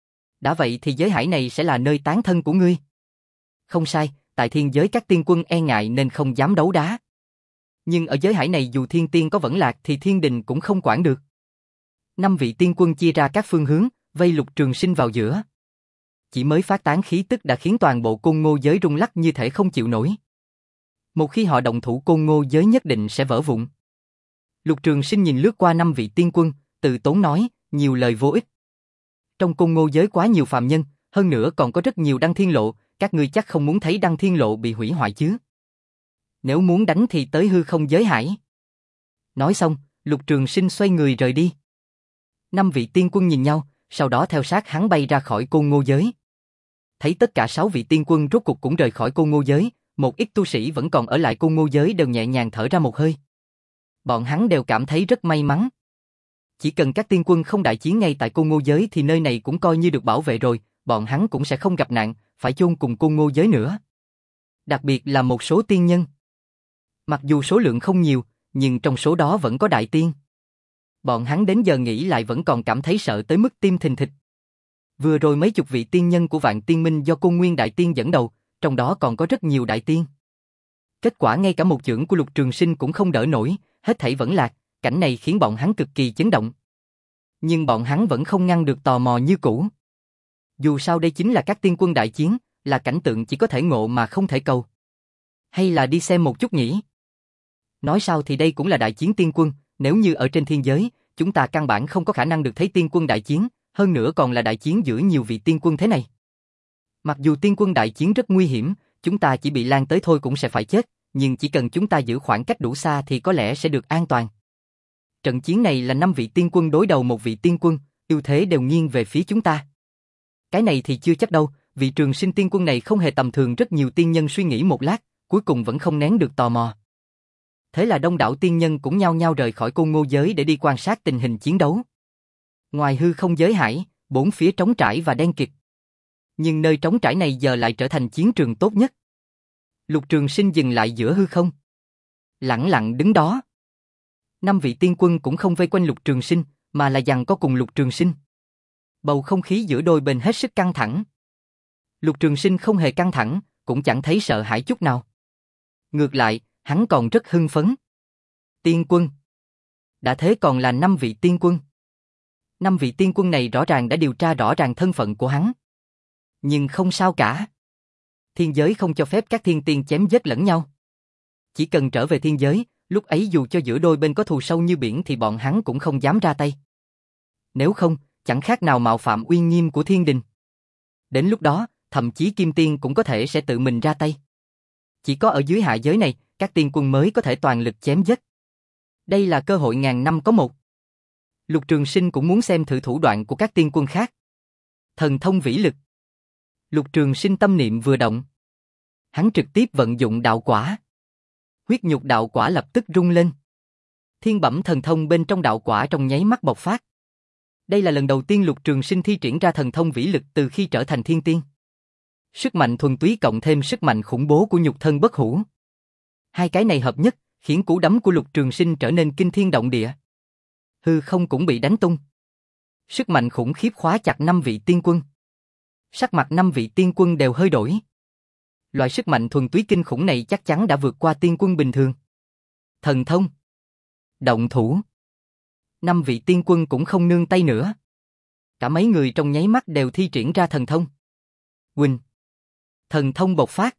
Đã vậy thì giới hải này sẽ là nơi tán thân của ngươi. Không sai, tại thiên giới các tiên quân e ngại nên không dám đấu đá. Nhưng ở giới hải này dù thiên tiên có vẫn lạc thì thiên đình cũng không quản được. Năm vị tiên quân chia ra các phương hướng, vây Lục Trường Sinh vào giữa. Chỉ mới phát tán khí tức đã khiến toàn bộ Côn Ngô giới rung lắc như thể không chịu nổi. Một khi họ động thủ Côn Ngô giới nhất định sẽ vỡ vụn. Lục Trường Sinh nhìn lướt qua năm vị tiên quân, từ tốn nói, nhiều lời vô ích. Trong Côn Ngô giới quá nhiều phàm nhân, hơn nữa còn có rất nhiều đăng thiên lộ, các ngươi chắc không muốn thấy đăng thiên lộ bị hủy hoại chứ. Nếu muốn đánh thì tới hư không giới hải. Nói xong, Lục Trường Sinh xoay người rời đi. Năm vị tiên quân nhìn nhau, sau đó theo sát hắn bay ra khỏi Côn Ngô giới. Thấy tất cả sáu vị tiên quân rốt cục cũng rời khỏi Côn Ngô giới, một ít tu sĩ vẫn còn ở lại Côn Ngô giới đều nhẹ nhàng thở ra một hơi. Bọn hắn đều cảm thấy rất may mắn. Chỉ cần các tiên quân không đại chiến ngay tại Côn Ngô giới thì nơi này cũng coi như được bảo vệ rồi, bọn hắn cũng sẽ không gặp nạn, phải chôn cùng Côn Ngô giới nữa. Đặc biệt là một số tiên nhân. Mặc dù số lượng không nhiều, nhưng trong số đó vẫn có đại tiên. Bọn hắn đến giờ nghĩ lại vẫn còn cảm thấy sợ tới mức tim thình thịch. Vừa rồi mấy chục vị tiên nhân của Vạn Tiên Minh do Côn Nguyên Đại Tiên dẫn đầu, trong đó còn có rất nhiều đại tiên. Kết quả ngay cả một chưởng của Lục Trường Sinh cũng không đỡ nổi, hết thảy vẫn lạc, cảnh này khiến bọn hắn cực kỳ chấn động. Nhưng bọn hắn vẫn không ngăn được tò mò như cũ. Dù sao đây chính là các tiên quân đại chiến, là cảnh tượng chỉ có thể ngộ mà không thể cầu. Hay là đi xem một chút nhỉ? Nói sao thì đây cũng là đại chiến tiên quân, nếu như ở trên thiên giới, chúng ta căn bản không có khả năng được thấy tiên quân đại chiến, hơn nữa còn là đại chiến giữa nhiều vị tiên quân thế này. Mặc dù tiên quân đại chiến rất nguy hiểm, chúng ta chỉ bị lan tới thôi cũng sẽ phải chết, nhưng chỉ cần chúng ta giữ khoảng cách đủ xa thì có lẽ sẽ được an toàn. Trận chiến này là năm vị tiên quân đối đầu một vị tiên quân, ưu thế đều nghiêng về phía chúng ta. Cái này thì chưa chắc đâu, vị Trường Sinh tiên quân này không hề tầm thường, rất nhiều tiên nhân suy nghĩ một lát, cuối cùng vẫn không nén được tò mò. Thế là đông đảo tiên nhân cũng nhao nhao rời khỏi Côn Ngô giới để đi quan sát tình hình chiến đấu. Ngoài hư không giới hải, bốn phía trống trải và đen kịt. Nhưng nơi trống trải này giờ lại trở thành chiến trường tốt nhất. Lục Trường Sinh dừng lại giữa hư không. Lặng lặng đứng đó. Năm vị tiên quân cũng không vây quanh Lục Trường Sinh, mà là giằng co cùng Lục Trường Sinh. Bầu không khí giữa đôi bên hết sức căng thẳng. Lục Trường Sinh không hề căng thẳng, cũng chẳng thấy sợ hãi chút nào. Ngược lại, hắn còn rất hưng phấn. Tiên quân. Đã thế còn là năm vị tiên quân. Năm vị tiên quân này rõ ràng đã điều tra rõ ràng thân phận của hắn. Nhưng không sao cả. Thiên giới không cho phép các thiên tiên chém giết lẫn nhau. Chỉ cần trở về thiên giới, lúc ấy dù cho giữa đôi bên có thù sâu như biển thì bọn hắn cũng không dám ra tay. Nếu không, chẳng khác nào mạo phạm uy nghiêm của thiên đình. Đến lúc đó, thậm chí kim tiên cũng có thể sẽ tự mình ra tay. Chỉ có ở dưới hạ giới này, các tiên quân mới có thể toàn lực chém giết. Đây là cơ hội ngàn năm có một. Lục Trường Sinh cũng muốn xem thử thủ đoạn của các tiên quân khác. Thần thông vĩ lực. Lục Trường Sinh tâm niệm vừa động. Hắn trực tiếp vận dụng đạo quả. Huyết nhục đạo quả lập tức rung lên. Thiên bẩm thần thông bên trong đạo quả trong nháy mắt bộc phát. Đây là lần đầu tiên Lục Trường Sinh thi triển ra thần thông vĩ lực từ khi trở thành thiên tiên. Sức mạnh thuần túy cộng thêm sức mạnh khủng bố của nhục thân bất hủ. Hai cái này hợp nhất, khiến cú đấm của Lục Trường Sinh trở nên kinh thiên động địa. Hư không cũng bị đánh tung. Sức mạnh khủng khiếp khóa chặt năm vị tiên quân. Sắc mặt năm vị tiên quân đều hơi đổi. Loại sức mạnh thuần túy kinh khủng này chắc chắn đã vượt qua tiên quân bình thường. Thần thông. Động thủ. Năm vị tiên quân cũng không nương tay nữa. Cả mấy người trong nháy mắt đều thi triển ra thần thông. Huỳnh. Thần thông bộc phát.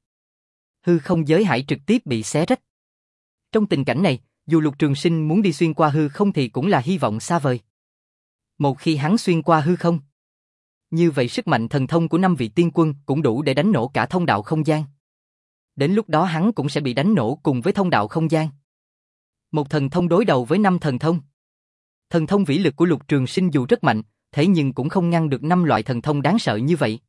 Hư không giới hải trực tiếp bị xé rách. Trong tình cảnh này, dù Lục Trường Sinh muốn đi xuyên qua hư không thì cũng là hy vọng xa vời. Một khi hắn xuyên qua hư không, như vậy sức mạnh thần thông của năm vị tiên quân cũng đủ để đánh nổ cả thông đạo không gian. Đến lúc đó hắn cũng sẽ bị đánh nổ cùng với thông đạo không gian. Một thần thông đối đầu với năm thần thông. Thần thông vĩ lực của Lục Trường Sinh dù rất mạnh, thế nhưng cũng không ngăn được năm loại thần thông đáng sợ như vậy.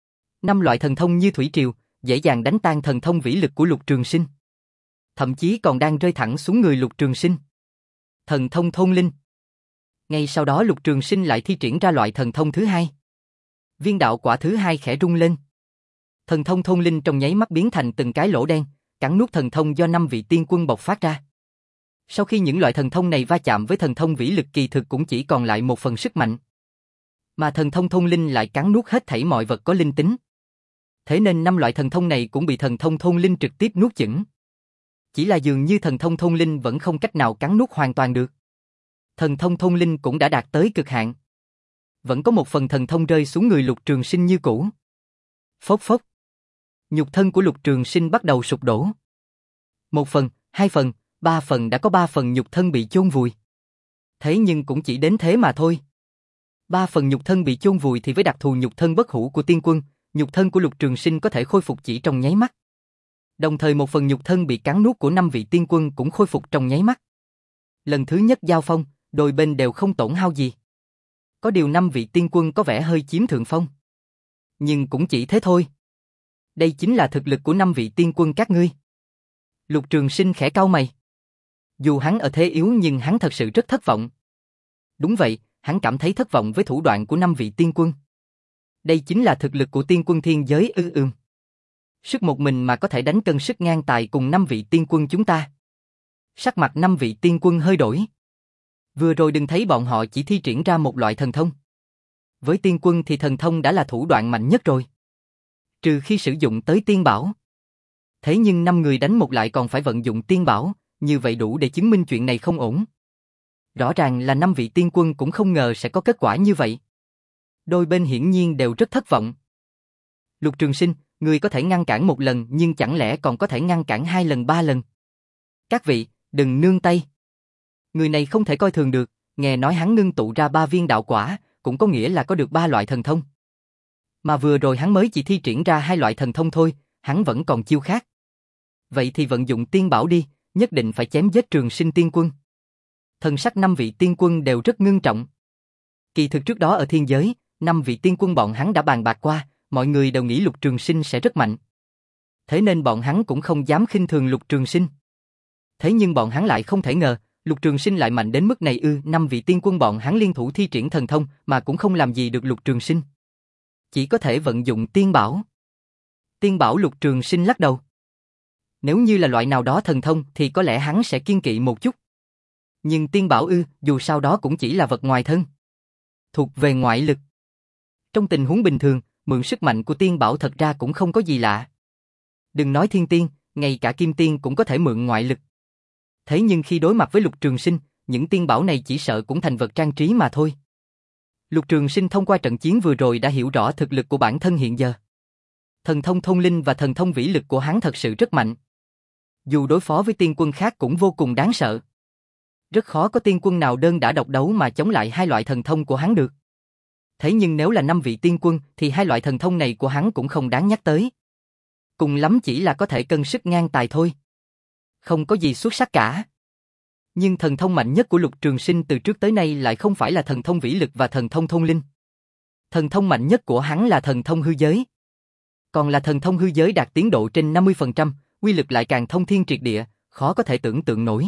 Năm loại thần thông như thủy triều, dễ dàng đánh tan thần thông vĩ lực của Lục Trường Sinh. Thậm chí còn đang rơi thẳng xuống người Lục Trường Sinh. Thần thông thôn linh. Ngay sau đó Lục Trường Sinh lại thi triển ra loại thần thông thứ hai. Viên đạo quả thứ hai khẽ rung lên. Thần thông thôn linh trong nháy mắt biến thành từng cái lỗ đen, cắn nuốt thần thông do năm vị tiên quân bộc phát ra. Sau khi những loại thần thông này va chạm với thần thông vĩ lực kỳ thực cũng chỉ còn lại một phần sức mạnh. Mà thần thông thôn linh lại cắn nuốt hết thảy mọi vật có linh tính. Thế nên năm loại thần thông này cũng bị thần thông thôn linh trực tiếp nuốt chửng. Chỉ là dường như thần thông thôn linh vẫn không cách nào cắn nuốt hoàn toàn được. Thần thông thôn linh cũng đã đạt tới cực hạn. Vẫn có một phần thần thông rơi xuống người Lục Trường Sinh như cũ. Phốc phốc. Nhục thân của Lục Trường Sinh bắt đầu sụp đổ. Một phần, hai phần, ba phần đã có ba phần nhục thân bị chôn vùi. Thế nhưng cũng chỉ đến thế mà thôi. Ba phần nhục thân bị chôn vùi thì với đặc thù nhục thân bất hủ của tiên quân, nhục thân của Lục Trường Sinh có thể khôi phục chỉ trong nháy mắt. Đồng thời một phần nhục thân bị cắn nuốt của năm vị tiên quân cũng khôi phục trong nháy mắt. Lần thứ nhất giao phong, đôi bên đều không tổn hao gì. Có điều năm vị tiên quân có vẻ hơi chiếm thượng phong. Nhưng cũng chỉ thế thôi. Đây chính là thực lực của năm vị tiên quân các ngươi. Lục Trường Sinh khẽ cau mày. Dù hắn ở thế yếu nhưng hắn thật sự rất thất vọng. Đúng vậy, hắn cảm thấy thất vọng với thủ đoạn của năm vị tiên quân. Đây chính là thực lực của tiên quân thiên giới ư ưm. Sức một mình mà có thể đánh cân sức ngang tài cùng năm vị tiên quân chúng ta. Sắc mặt năm vị tiên quân hơi đổi. Vừa rồi đừng thấy bọn họ chỉ thi triển ra một loại thần thông. Với tiên quân thì thần thông đã là thủ đoạn mạnh nhất rồi. Trừ khi sử dụng tới tiên bảo. Thế nhưng năm người đánh một lại còn phải vận dụng tiên bảo, như vậy đủ để chứng minh chuyện này không ổn. Rõ ràng là năm vị tiên quân cũng không ngờ sẽ có kết quả như vậy. Đôi bên hiển nhiên đều rất thất vọng. Lục Trường Sinh, người có thể ngăn cản một lần nhưng chẳng lẽ còn có thể ngăn cản hai lần ba lần. Các vị, đừng nương tay. Người này không thể coi thường được, nghe nói hắn ngưng tụ ra ba viên đạo quả, cũng có nghĩa là có được ba loại thần thông. Mà vừa rồi hắn mới chỉ thi triển ra hai loại thần thông thôi, hắn vẫn còn chiêu khác. Vậy thì vận dụng tiên bảo đi, nhất định phải chém giết Trường Sinh tiên quân. Thần sắc năm vị tiên quân đều rất ngưng trọng. Kỳ thực trước đó ở thiên giới, năm vị tiên quân bọn hắn đã bàn bạc qua, mọi người đều nghĩ Lục Trường Sinh sẽ rất mạnh. Thế nên bọn hắn cũng không dám khinh thường Lục Trường Sinh. Thế nhưng bọn hắn lại không thể ngờ, Lục Trường Sinh lại mạnh đến mức này ư, năm vị tiên quân bọn hắn liên thủ thi triển thần thông mà cũng không làm gì được Lục Trường Sinh. Chỉ có thể vận dụng tiên bảo. Tiên bảo Lục Trường Sinh lắc đầu. Nếu như là loại nào đó thần thông thì có lẽ hắn sẽ kiêng kỵ một chút. Nhưng tiên bảo ư, dù sao đó cũng chỉ là vật ngoài thân. Thuộc về ngoại lực. Trong tình huống bình thường, mượn sức mạnh của tiên bảo thật ra cũng không có gì lạ. Đừng nói thiên tiên, ngay cả kim tiên cũng có thể mượn ngoại lực. Thế nhưng khi đối mặt với Lục Trường Sinh, những tiên bảo này chỉ sợ cũng thành vật trang trí mà thôi. Lục Trường Sinh thông qua trận chiến vừa rồi đã hiểu rõ thực lực của bản thân hiện giờ. Thần thông thông linh và thần thông vĩ lực của hắn thật sự rất mạnh. Dù đối phó với tiên quân khác cũng vô cùng đáng sợ. Rất khó có tiên quân nào đơn đả độc đấu mà chống lại hai loại thần thông của hắn được. Thế nhưng nếu là năm vị tiên quân thì hai loại thần thông này của hắn cũng không đáng nhắc tới. Cùng lắm chỉ là có thể cân sức ngang tài thôi. Không có gì xuất sắc cả. Nhưng thần thông mạnh nhất của Lục Trường Sinh từ trước tới nay lại không phải là thần thông vĩ lực và thần thông thông linh. Thần thông mạnh nhất của hắn là thần thông hư giới. Còn là thần thông hư giới đạt tiến độ trên năm mươi phần trăm, uy lực lại càng thông thiên triệt địa, khó có thể tưởng tượng nổi.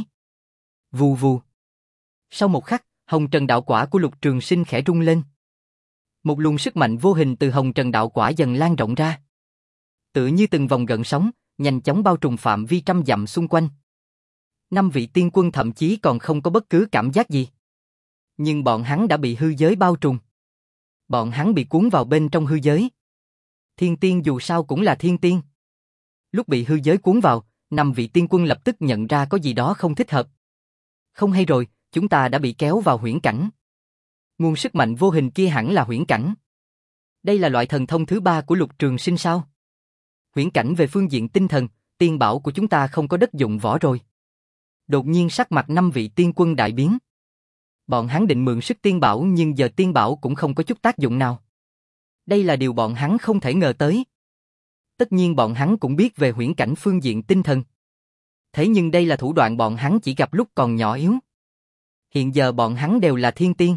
Vù vù. Sau một khắc, hồng trần đạo quả của Lục Trường Sinh khẽ rung lên. Một luồng sức mạnh vô hình từ hồng trần đạo quả dần lan rộng ra. Tựa như từng vòng gợn sóng, nhanh chóng bao trùm phạm vi trăm dặm xung quanh. Năm vị tiên quân thậm chí còn không có bất cứ cảm giác gì. Nhưng bọn hắn đã bị hư giới bao trùm. Bọn hắn bị cuốn vào bên trong hư giới. Thiên tiên dù sao cũng là thiên tiên. Lúc bị hư giới cuốn vào, năm vị tiên quân lập tức nhận ra có gì đó không thích hợp. Không hay rồi, chúng ta đã bị kéo vào huyễn cảnh. Nguồn sức mạnh vô hình kia hẳn là huyễn cảnh. Đây là loại thần thông thứ ba của Lục Trường Sinh sao? Huyễn cảnh về phương diện tinh thần, tiên bảo của chúng ta không có đất dụng võ rồi. Đột nhiên sắc mặt năm vị tiên quân đại biến. Bọn hắn định mượn sức tiên bảo nhưng giờ tiên bảo cũng không có chút tác dụng nào. Đây là điều bọn hắn không thể ngờ tới. Tất nhiên bọn hắn cũng biết về huyễn cảnh phương diện tinh thần. Thế nhưng đây là thủ đoạn bọn hắn chỉ gặp lúc còn nhỏ yếu. Hiện giờ bọn hắn đều là thiên tiên.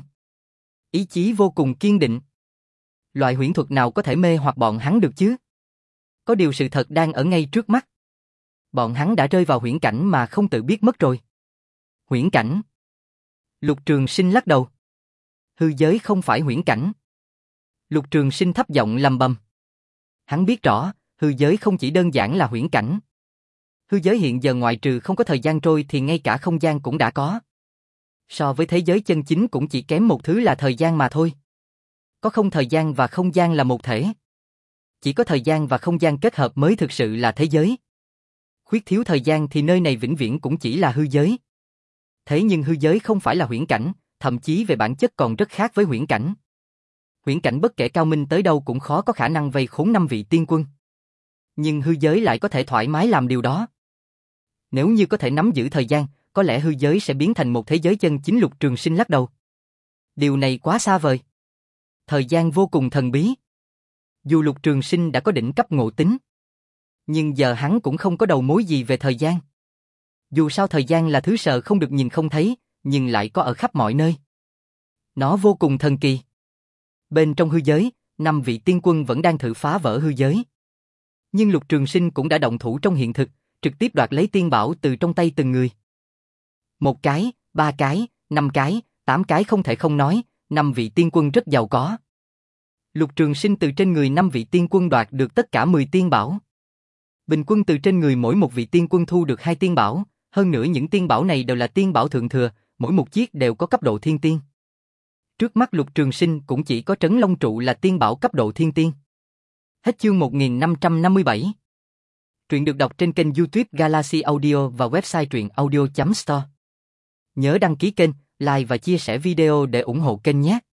Ý chí vô cùng kiên định. Loại huyễn thuật nào có thể mê hoặc bọn hắn được chứ? Có điều sự thật đang ở ngay trước mắt. Bọn hắn đã rơi vào huyễn cảnh mà không tự biết mất rồi. Huyễn cảnh. Lục Trường Sinh lắc đầu. Hư giới không phải huyễn cảnh. Lục Trường Sinh thấp giọng lầm bầm. Hắn biết rõ, hư giới không chỉ đơn giản là huyễn cảnh. Hư giới hiện giờ ngoại trừ không có thời gian trôi thì ngay cả không gian cũng đã có. So với thế giới chân chính cũng chỉ kém một thứ là thời gian mà thôi. Có không thời gian và không gian là một thể. Chỉ có thời gian và không gian kết hợp mới thực sự là thế giới. Khuyết thiếu thời gian thì nơi này vĩnh viễn cũng chỉ là hư giới. Thế nhưng hư giới không phải là huyễn cảnh, thậm chí về bản chất còn rất khác với huyễn cảnh. Huyễn cảnh bất kể cao minh tới đâu cũng khó có khả năng vây khốn năm vị tiên quân. Nhưng hư giới lại có thể thoải mái làm điều đó. Nếu như có thể nắm giữ thời gian, có lẽ hư giới sẽ biến thành một thế giới chân chính. Lục Trường Sinh lắc đầu. Điều này quá xa vời. Thời gian vô cùng thần bí. Dù Lục Trường Sinh đã có đỉnh cấp ngộ tính, nhưng giờ hắn cũng không có đầu mối gì về thời gian. Dù sao thời gian là thứ sờ không được nhìn không thấy, nhưng lại có ở khắp mọi nơi. Nó vô cùng thần kỳ. Bên trong hư giới, năm vị tiên quân vẫn đang thử phá vỡ hư giới. Nhưng Lục Trường Sinh cũng đã động thủ trong hiện thực, trực tiếp đoạt lấy tiên bảo từ trong tay từng người. Một cái, ba cái, năm cái, tám cái không thể không nói, năm vị tiên quân rất giàu có. Lục Trường Sinh từ trên người năm vị tiên quân đoạt được tất cả mười tiên bảo. Bình quân từ trên người mỗi một vị tiên quân thu được hai tiên bảo, hơn nữa những tiên bảo này đều là tiên bảo thượng thừa, mỗi một chiếc đều có cấp độ thiên tiên. Trước mắt Lục Trường Sinh cũng chỉ có Trấn Long Trụ là tiên bảo cấp độ thiên tiên. Hết chương một nghìn năm trăm năm mươi bảy. Truyện được đọc trên kênh YouTube Galaxy Audio và website truyện audio chấm store. Nhớ đăng ký kênh, like và chia sẻ video để ủng hộ kênh nhé.